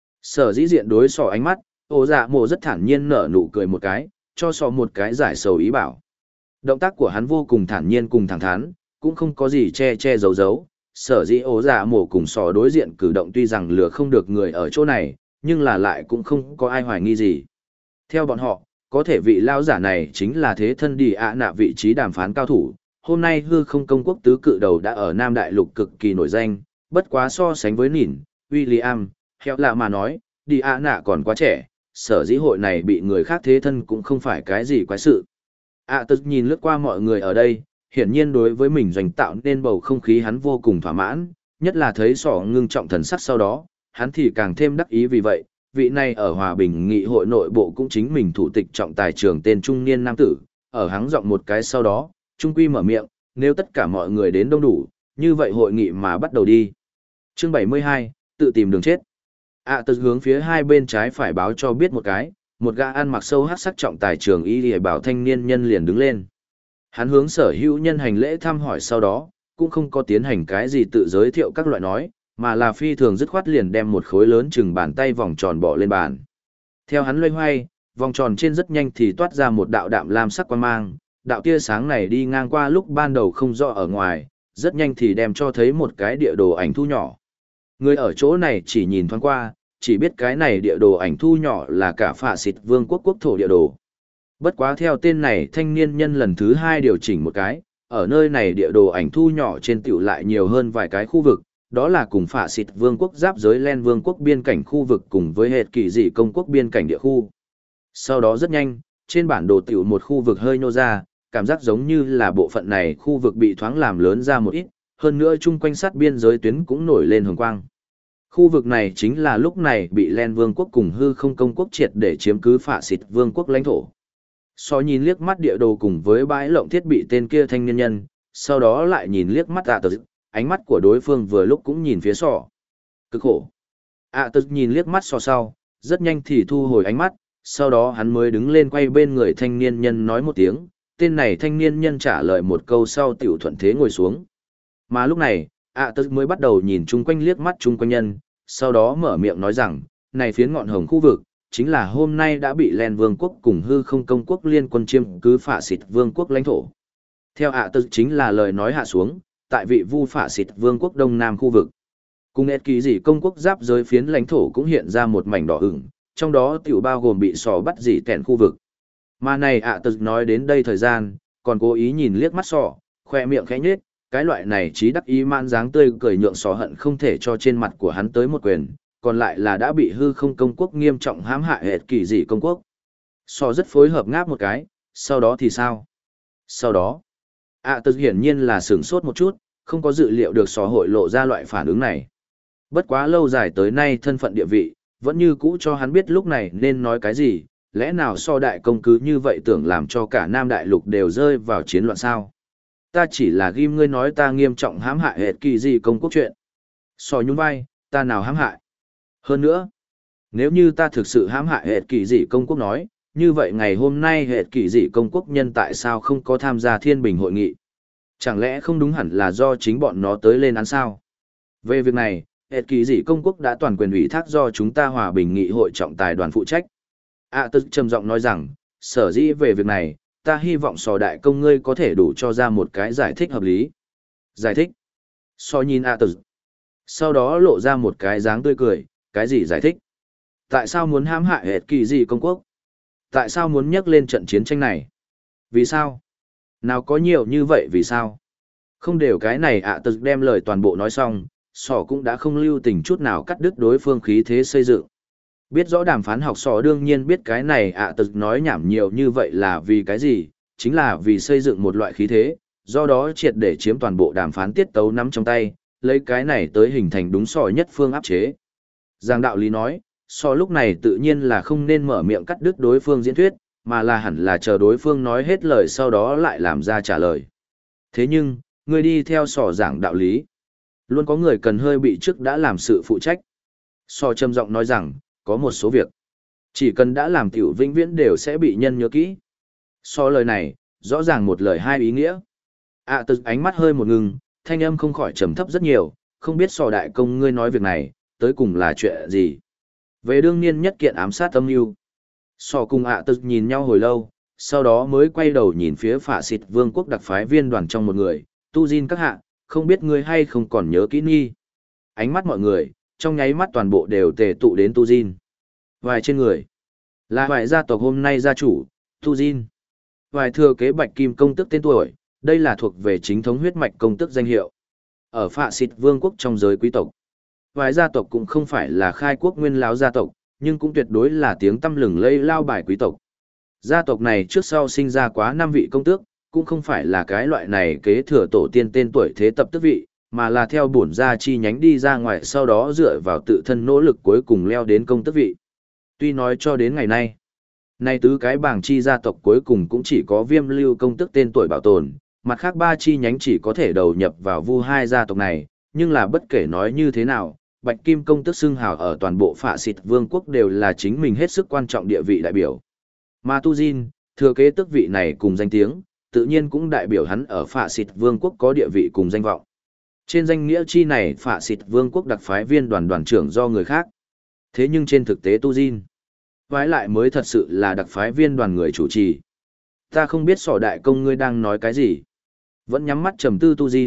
Sở dĩ diện đối sò ánh mắt, ổ dạ mộ rất thản nhiên nở nụ cười một cái, cho sò một cái giải sầu ý bảo. Động tác của hắn vô cùng thản nhiên cùng thẳng thắn, cũng không có gì che giấu giấu. Sở dĩ ổ dạ mộ cùng sò đối diện cử động tuy rằng lừa không được người ở chỗ này, nhưng là lại cũng không có ai hoài nghi gì. Theo bọn họ, có thể vị lao giả này chính là thế thân đi ạ nạ vị trí đàm phán cao thủ. Hôm nay hư không công quốc tứ cự đầu đã ở Nam Đại Lục cực kỳ nổi danh, bất quá so sánh với Nỉn, William, Heo lạ mà nói, đi ạ nạ còn quá trẻ, sở dĩ hội này bị người khác thế thân cũng không phải cái gì quái sự. Tức nhìn lướt qua mọi người ở đây, hiển nhiên đối với mình doanh tạo nên bầu không khí hắn vô cùng thỏa mãn, nhất là thấy sỏ ngưng trọng thần sắc sau đó, hắn thì càng thêm đắc ý vì vậy, vị này ở hòa bình nghị hội nội bộ cũng chính mình thủ tịch trọng tài trường tên trung niên nam tử, ở hắng giọng một cái sau đó, trung quy mở miệng, nếu tất cả mọi người đến đông đủ, như vậy hội nghị mà bắt đầu đi. Chương 72, tự tìm đường chết. Tức hướng phía hai bên trái phải báo cho biết một cái, một gã ăn mặc sâu hắc sắc trọng tài trường y lìa bảo thanh niên nhân liền đứng lên. Hắn hướng sở hữu nhân hành lễ thăm hỏi sau đó, cũng không có tiến hành cái gì tự giới thiệu các loại nói, mà là phi thường dứt khoát liền đem một khối lớn chừng bàn tay vòng tròn bỏ lên bàn. Theo hắn loay hoay, vòng tròn trên rất nhanh thì toát ra một đạo đạm lam sắc quang mang, đạo tia sáng này đi ngang qua lúc ban đầu không rõ ở ngoài, rất nhanh thì đem cho thấy một cái địa đồ ảnh thu nhỏ. Người ở chỗ này chỉ nhìn thoáng qua, chỉ biết cái này địa đồ ảnh thu nhỏ là cả phạ xịt vương quốc quốc thổ địa đồ. Bất quá theo tên này thanh niên nhân lần thứ 2 điều chỉnh một cái, ở nơi này địa đồ ảnh thu nhỏ trên tiểu lại nhiều hơn vài cái khu vực, đó là cùng phạ xịt vương quốc giáp giới Len vương quốc biên cảnh khu vực cùng với hệt kỳ dị công quốc biên cảnh địa khu. Sau đó rất nhanh, trên bản đồ tiểu một khu vực hơi nhô ra, cảm giác giống như là bộ phận này khu vực bị thoáng làm lớn ra một ít, hơn nữa chung quanh sát biên giới tuyến cũng nổi lên hồng quang. Khu vực này chính là lúc này bị Len vương quốc cùng hư không công quốc triệt để chiếm cứ phạ xịt vương quốc lãnh thổ. So nhìn liếc mắt địa đồ cùng với bãi lộng thiết bị tên kia thanh niên nhân, sau đó lại nhìn liếc mắt tờ ánh mắt của đối phương vừa lúc cũng nhìn phía sọ. Cực khổ. Tờ nhìn liếc mắt sọ sau, rất nhanh thì thu hồi ánh mắt, sau đó hắn mới đứng lên quay bên người thanh niên nhân nói một tiếng, tên này thanh niên nhân trả lời một câu sau tiểu thuận thế ngồi xuống. Mà lúc này, tớ mới bắt đầu nhìn chung quanh liếc mắt chung quanh nhân, sau đó mở miệng nói rằng, này phiến ngọn hồng khu vực, chính là hôm nay đã bị Len vương quốc cùng hư không công quốc liên quân chiếm cứ phạ xịt vương quốc lãnh thổ. Theo tớ chính là lời nói hạ xuống, tại vị vu phạ xịt vương quốc đông nam khu vực. Cùng ết kỳ dị công quốc giáp giới phiến lãnh thổ cũng hiện ra một mảnh đỏ ửng, trong đó tiểu bao gồm bị sò bắt dị tẹn khu vực. Mà này tớ nói đến đây thời gian, còn cố ý nhìn liếc mắt sò, khoe miệng khẽ nhếch, cái loại này trí đắc ý man dáng tươi cười nhượng sò hận không thể cho trên mặt của hắn tới một quyền, còn lại là đã bị hư không công quốc nghiêm trọng hãm hại hệt kỳ dị công quốc. Sò rất phối hợp ngáp một cái, sau đó thì sao? Sau đó, tớ hiển nhiên là sửng sốt một chút, không có dự liệu được sò hội lộ ra loại phản ứng này. Bất quá lâu dài tới nay thân phận địa vị, vẫn như cũ cho hắn biết lúc này nên nói cái gì, lẽ nào so đại công cứ như vậy tưởng làm cho cả Nam Đại Lục đều rơi vào chiến loạn sao? Ta chỉ là ghim ngươi nói ta nghiêm trọng hãm hại hệt kỳ dị công quốc chuyện. So nhún vai, ta nào hãm hại? Hơn nữa, nếu như ta thực sự hãm hại hệt kỳ dị công quốc nói, như vậy ngày hôm nay hệt kỳ dị công quốc nhân tại sao không có tham gia thiên bình hội nghị? Chẳng lẽ không đúng hẳn là do chính bọn nó tới lên án sao? Về việc này, hệt kỳ dị công quốc đã toàn quyền ủy thác do chúng ta hòa bình nghị hội trọng tài đoàn phụ trách. Tớ trầm giọng nói rằng, sở dĩ về việc này, ta hy vọng sò đại công ngươi có thể đủ cho ra một cái giải thích hợp lý. Giải thích? So nhìn tớ. Sau đó lộ ra một cái dáng tươi cười, cái gì giải thích? Tại sao muốn hãm hại hệt kỳ dị công quốc? Tại sao muốn nhắc lên trận chiến tranh này? Vì sao? Nào có nhiều như vậy vì sao? Không đều cái này tớ đem lời toàn bộ nói xong, sò cũng đã không lưu tình chút nào cắt đứt đối phương khí thế xây dựng. Biết rõ đàm phán học sò đương nhiên biết cái này tớ nói nhảm nhiều như vậy là vì cái gì, chính là vì xây dựng một loại khí thế, do đó triệt để chiếm toàn bộ đàm phán tiết tấu nắm trong tay, lấy cái này tới hình thành đúng sò nhất phương áp chế. Giang đạo lý nói, sò lúc này tự nhiên là không nên mở miệng cắt đứt đối phương diễn thuyết, mà là hẳn là chờ đối phương nói hết lời sau đó lại làm ra trả lời. Thế nhưng, người đi theo sò giảng đạo lý. Luôn có người cần hơi bị trước đã làm sự phụ trách. Sò trầm giọng nói rằng, có một số việc, chỉ cần đã làm tiểu vĩnh viễn đều sẽ bị nhân nhớ kỹ. So lời này, rõ ràng một lời hai ý nghĩa. Tớ ánh mắt hơi một ngừng, thanh âm không khỏi trầm thấp rất nhiều, không biết sò đại công ngươi nói việc này, tới cùng là chuyện gì. Về đương nhiên nhất kiện ám sát âm mưu. Sò cùng tớ nhìn nhau hồi lâu, sau đó mới quay đầu nhìn phía phạ xịt vương quốc đặc phái viên đoàn trong một người, tu Jin các hạ, không biết ngươi hay không còn nhớ kỹ nghi. Ánh mắt mọi người, trong nháy mắt toàn bộ đều tề tụ đến tu Jin. Vài trên người, là vài gia tộc hôm nay gia chủ, tu Jin. Vài thừa kế bạch kim công tước tên tuổi, đây là thuộc về chính thống huyết mạch công tước danh hiệu. Ở phạ xịt vương quốc trong giới quý tộc, vài gia tộc cũng không phải là khai quốc nguyên lão gia tộc, nhưng cũng tuyệt đối là tiếng tăm lừng lây lao bài quý tộc. Gia tộc này trước sau sinh ra quá 5 vị công tước, cũng không phải là cái loại này kế thừa tổ tiên tên tuổi thế tập tước vị, mà là theo bổn gia chi nhánh đi ra ngoài sau đó dựa vào tự thân nỗ lực cuối cùng leo đến công tước vị. Tuy nói cho đến ngày nay, nay tứ cái bảng chi gia tộc cuối cùng cũng chỉ có Viêm Lưu công tước tên tuổi bảo tồn, mặt khác 3 chi nhánh chỉ có thể đầu nhập vào vu hai gia tộc này, nhưng là bất kể nói như thế nào, Bạch Kim công tước xưng hào ở toàn bộ phạ xịt vương quốc đều là chính mình hết sức quan trọng địa vị đại biểu. Mà Tu Jin, thừa kế tước vị này cùng danh tiếng, tự nhiên cũng đại biểu hắn ở phạ xịt vương quốc có địa vị cùng danh vọng. Trên danh nghĩa chi này phạ xịt vương quốc đặc phái viên đoàn trưởng do người khác. Thế nhưng trên thực tế Tu Jin, vái lại mới thật sự là đặc phái viên đoàn người chủ trì. Ta không biết sỏ đại công ngươi đang nói cái gì. Vẫn nhắm mắt trầm tư Tu Jin,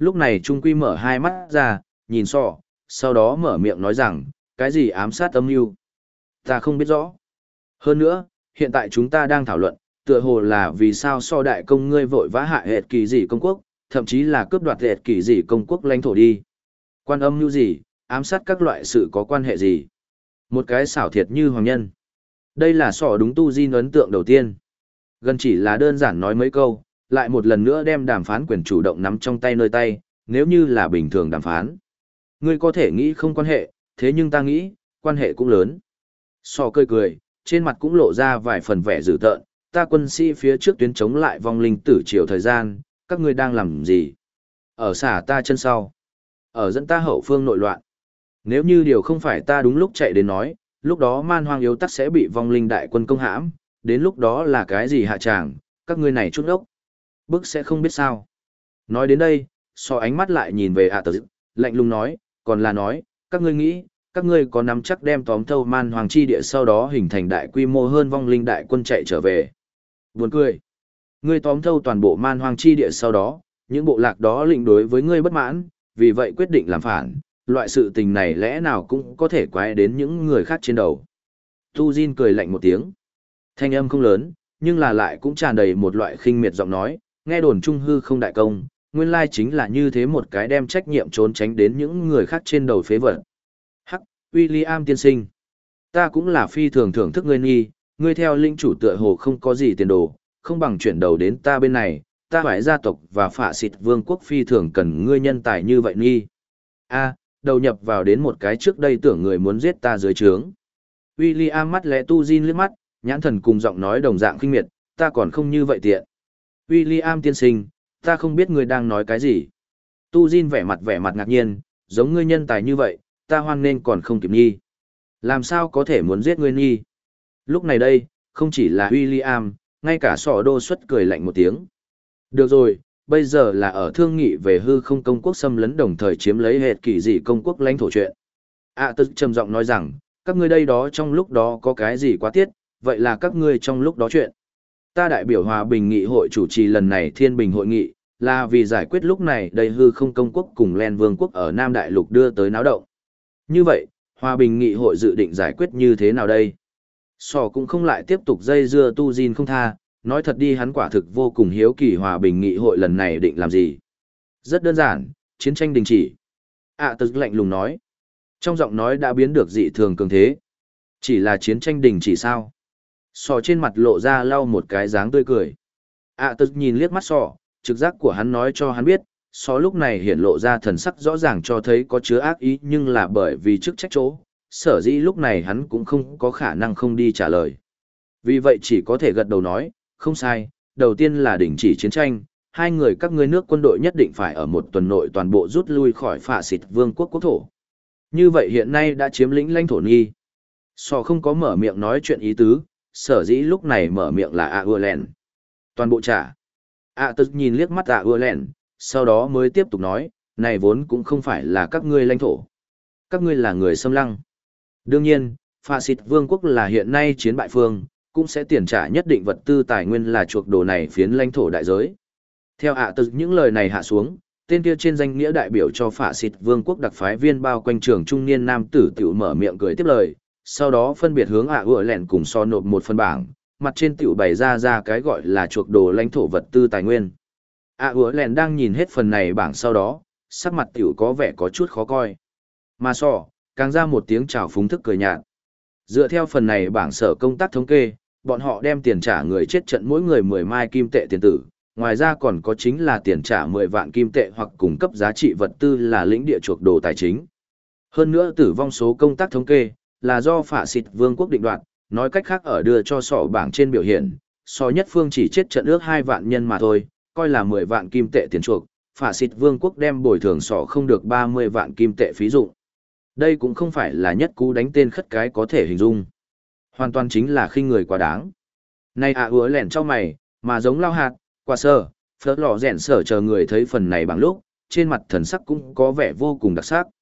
Lúc này Trung Quy mở hai mắt ra, nhìn sọ, sau đó mở miệng nói rằng, cái gì ám sát âm mưu? Ta không biết rõ. Hơn nữa, hiện tại chúng ta đang thảo luận, tựa hồ là vì sao so đại công ngươi vội vã hại hệt kỳ dị công quốc, thậm chí là cướp đoạt hệt kỳ dị công quốc lãnh thổ đi. Quan âm mưu gì, ám sát các loại sự có quan hệ gì? Một cái xảo thiệt như hoàng nhân. Đây là sọ đúng tu Jin ấn tượng đầu tiên. Gần chỉ là đơn giản nói mấy câu, lại một lần nữa đem đàm phán quyền chủ động nắm trong tay nơi tay, nếu như là bình thường đàm phán. Ngươi có thể nghĩ không quan hệ, thế nhưng ta nghĩ, quan hệ cũng lớn. Sọ cười cười, trên mặt cũng lộ ra vài phần vẻ dữ tợn, ta quân sĩ phía trước tuyến chống lại vong linh tử triều thời gian, các ngươi đang làm gì? Ở xả ta chân sau. Ở dẫn ta hậu phương nội loạn. Nếu như điều không phải ta đúng lúc chạy đến nói, lúc đó man hoang yếu tắc sẽ bị vong linh đại quân công hãm, đến lúc đó là cái gì hạ tràng, các ngươi này chút ốc. Bức sẽ không biết sao. Nói đến đây, so ánh mắt lại nhìn về ạ tờ dự, lạnh lùng nói, còn là nói, các ngươi nghĩ, các ngươi có nắm chắc đem tóm thâu man hoàng chi địa sau đó hình thành đại quy mô hơn vong linh đại quân chạy trở về. Buồn cười. Ngươi tóm thâu toàn bộ man hoàng chi địa sau đó, những bộ lạc đó lĩnh đối với ngươi bất mãn, vì vậy quyết định làm phản, loại sự tình này lẽ nào cũng có thể quay đến những người khác trên đầu. Tu Jin cười lạnh một tiếng. Thanh âm không lớn, nhưng là lại cũng tràn đầy một loại khinh miệt giọng nói, nghe đồn trung hư không đại công, nguyên lai chính là như thế một cái đem trách nhiệm trốn tránh đến những người khác trên đầu phế vật. Hắc, William tiên sinh. Ta cũng là phi thường thưởng thức ngươi nghi, ngươi theo linh chủ tựa hồ không có gì tiền đồ, không bằng chuyển đầu đến ta bên này, ta phải gia tộc và phạ xịt vương quốc phi thường cần ngươi nhân tài như vậy nghi. A, đầu nhập vào đến một cái trước đây tưởng người muốn giết ta dưới trướng. William mắt lẽ tu Jin liếc mắt, nhãn thần cùng giọng nói đồng dạng khinh miệt, ta còn không như vậy tiện. William tiên sinh, ta không biết ngươi đang nói cái gì. Tu Jin vẻ mặt ngạc nhiên, giống ngươi nhân tài như vậy, ta hoan nên còn không kịp nghi. Làm sao có thể muốn giết ngươi nghi? Lúc này đây, không chỉ là William, ngay cả sọ đô xuất cười lạnh một tiếng. Được rồi, bây giờ là ở thương nghị về hư không công quốc xâm lấn đồng thời chiếm lấy hệt kỳ dị công quốc lãnh thổ chuyện. Tức trầm giọng nói rằng, các ngươi đây đó trong lúc đó có cái gì quá tiết, vậy là các ngươi trong lúc đó chuyện. Ta đại biểu Hòa Bình Nghị hội chủ trì lần này Thiên Bình hội nghị, là vì giải quyết lúc này đây hư không công quốc cùng Len Vương quốc ở Nam Đại Lục đưa tới náo động. Như vậy, Hòa Bình Nghị hội dự định giải quyết như thế nào đây? Sò cũng không lại tiếp tục dây dưa tu Jin không tha, nói thật đi hắn quả thực vô cùng hiếu kỳ Hòa Bình Nghị hội lần này định làm gì. Rất đơn giản, chiến tranh đình chỉ. Tức lạnh lùng nói. Trong giọng nói đã biến được dị thường cường thế. Chỉ là chiến tranh đình chỉ sao? Sò trên mặt lộ ra lau một cái dáng tươi cười. Tức nhìn liếc mắt sò, trực giác của hắn nói cho hắn biết, sò lúc này hiện lộ ra thần sắc rõ ràng cho thấy có chứa ác ý nhưng là bởi vì chức trách chỗ, sở dĩ lúc này hắn cũng không có khả năng không đi trả lời. Vì vậy chỉ có thể gật đầu nói, không sai, đầu tiên là đình chỉ chiến tranh, hai người các ngươi nước quân đội nhất định phải ở một tuần nội toàn bộ rút lui khỏi phạ xịt vương quốc quốc thổ. Như vậy hiện nay đã chiếm lĩnh lãnh thổ nghi. Sò không có mở miệng nói chuyện ý tứ, sở dĩ lúc này mở miệng là Aurelen. Toàn bộ trả. Tức nhìn liếc mắt Aurelen, sau đó mới tiếp tục nói, này vốn cũng không phải là các ngươi lãnh thổ. Các ngươi là người xâm lăng. Đương nhiên, phạ xịt vương quốc là hiện nay chiến bại phương, cũng sẽ tiền trả nhất định vật tư tài nguyên là chuộc đồ này phiến lãnh thổ đại giới. Theo những lời này hạ xuống, tên kia trên danh nghĩa đại biểu cho phạ xịt vương quốc đặc phái viên bao quanh trường trung niên nam tử tiểu mở miệng cười tiếp lời, sau đó phân biệt hướng Lẹn cùng so nộp một phần bảng, mặt trên tiểu bày ra cái gọi là chuộc đồ lãnh thổ vật tư tài nguyên. Lẹn đang nhìn hết phần này bảng sau đó, sắc mặt tiểu có vẻ có chút khó coi. Mà càng ra một tiếng chào phúng thức cười nhạt. Dựa theo phần này bảng sở công tác thống kê, bọn họ đem tiền trả người chết trận mỗi người 10 mai kim tệ tiền tử, ngoài ra còn có chính là tiền trả 10 vạn kim tệ hoặc cung cấp giá trị vật tư là lĩnh địa chuộc đồ tài chính. Hơn nữa tử vong số công tác thống kê là do phạ xịt vương quốc định đoạt, nói cách khác ở đưa cho sọ bảng trên biểu hiện, nhất phương chỉ chết trận ước 2 vạn nhân mà thôi, coi là 10 vạn kim tệ tiền chuộc, phạ xịt vương quốc đem bồi thường không được 30 vạn kim tệ phí dụng. Đây cũng không phải là nhất cú đánh tên khất cái có thể hình dung. Hoàn toàn chính là khinh người quá đáng. Này lẻn trong mày, mà giống lao hạt, quả sơ, phớt lò rèn sở chờ người thấy phần này bằng lúc, trên mặt thần sắc cũng có vẻ vô cùng đặc sắc.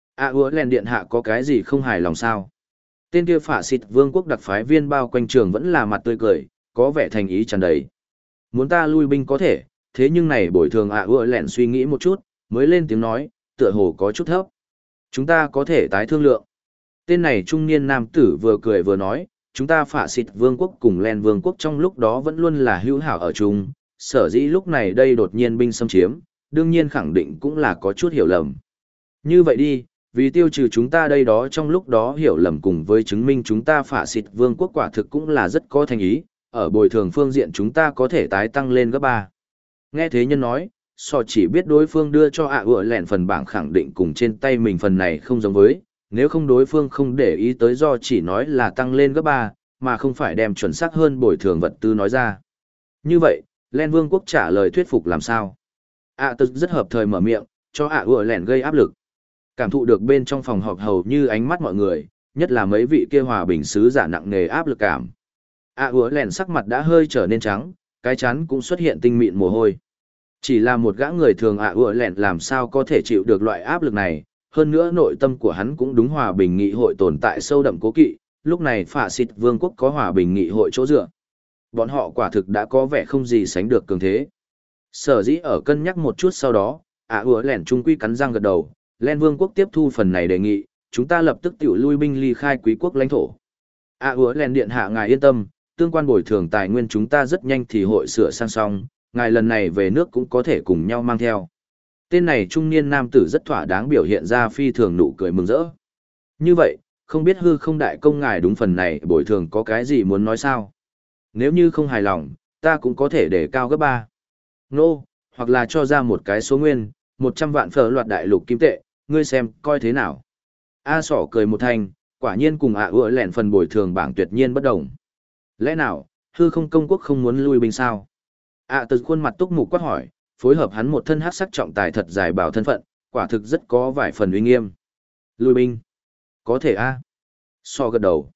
Lẻn điện hạ có cái gì không hài lòng sao? Tên kia phạ xịt vương quốc đặc phái viên bao quanh trường vẫn là mặt tươi cười, có vẻ thành ý tràn đầy. Muốn ta lui binh có thể, thế nhưng này bồi thường lẻn suy nghĩ một chút, mới lên tiếng nói, tựa hồ có chút thấp. Chúng ta có thể tái thương lượng. Tên này trung niên nam tử vừa cười vừa nói, chúng ta phạ xịt vương quốc cùng len vương quốc trong lúc đó vẫn luôn là hữu hảo ở chung, sở dĩ lúc này đây đột nhiên binh xâm chiếm, đương nhiên khẳng định cũng là có chút hiểu lầm. Như vậy đi, vì tiêu trừ chúng ta đây đó trong lúc đó hiểu lầm cùng với chứng minh chúng ta phạ xịt vương quốc quả thực cũng là rất có thành ý, ở bồi thường phương diện chúng ta có thể tái tăng lên gấp 3. Nghe thế nhân nói, so chỉ biết đối phương đưa cho ủa lẹn phần bảng khẳng định cùng trên tay mình phần này không giống với, nếu không đối phương không để ý tới do chỉ nói là tăng lên gấp 3, mà không phải đem chuẩn xác hơn bồi thường vật tư nói ra. Như vậy, Len Vương quốc trả lời thuyết phục làm sao? Tức rất hợp thời mở miệng, cho ủa lẹn gây áp lực. Cảm thụ được bên trong phòng họp hầu như ánh mắt mọi người, nhất là mấy vị kia hòa bình sứ giả nặng nề áp lực cảm. Ủa lẹn sắc mặt đã hơi trở nên trắng, cái chắn cũng xuất hiện tinh mịn mồ hôi. Chỉ là một gã người thường ủa lẹn làm sao có thể chịu được loại áp lực này, hơn nữa nội tâm của hắn cũng đúng hòa bình nghị hội tồn tại sâu đậm cố kỵ, lúc này phạ xịt vương quốc có hòa bình nghị hội chỗ dựa. Bọn họ quả thực đã có vẻ không gì sánh được cường thế. Sở dĩ ở cân nhắc một chút sau đó, ủa lẹn trung quy cắn răng gật đầu, Len Vương quốc tiếp thu phần này đề nghị, chúng ta lập tức tiểu lui binh ly khai quý quốc lãnh thổ. ủa lẹn điện hạ ngài yên tâm, tương quan bồi thường tài nguyên chúng ta rất nhanh thì hội sửa sang xong, ngài lần này về nước cũng có thể cùng nhau mang theo. Tên này trung niên nam tử rất thỏa đáng biểu hiện ra phi thường nụ cười mừng rỡ. Như vậy, không biết hư không đại công ngài đúng phần này bồi thường có cái gì muốn nói sao? Nếu như không hài lòng, ta cũng có thể để cao gấp 3. Hoặc là cho ra một cái số nguyên, 100 vạn phở loạt đại lục kim tệ, ngươi xem, coi thế nào. Sỏ cười một thanh, quả nhiên cùng ủa lẹn phần bồi thường bảng tuyệt nhiên bất đồng. Lẽ nào, hư không công quốc không muốn lui binh sao? Từ khuôn mặt túc mục quát hỏi, phối hợp hắn một thân hắc sắc trọng tài thật dài bảo thân phận, quả thực rất có vài phần uy nghiêm. Lui binh. Có thể Sọ gật đầu.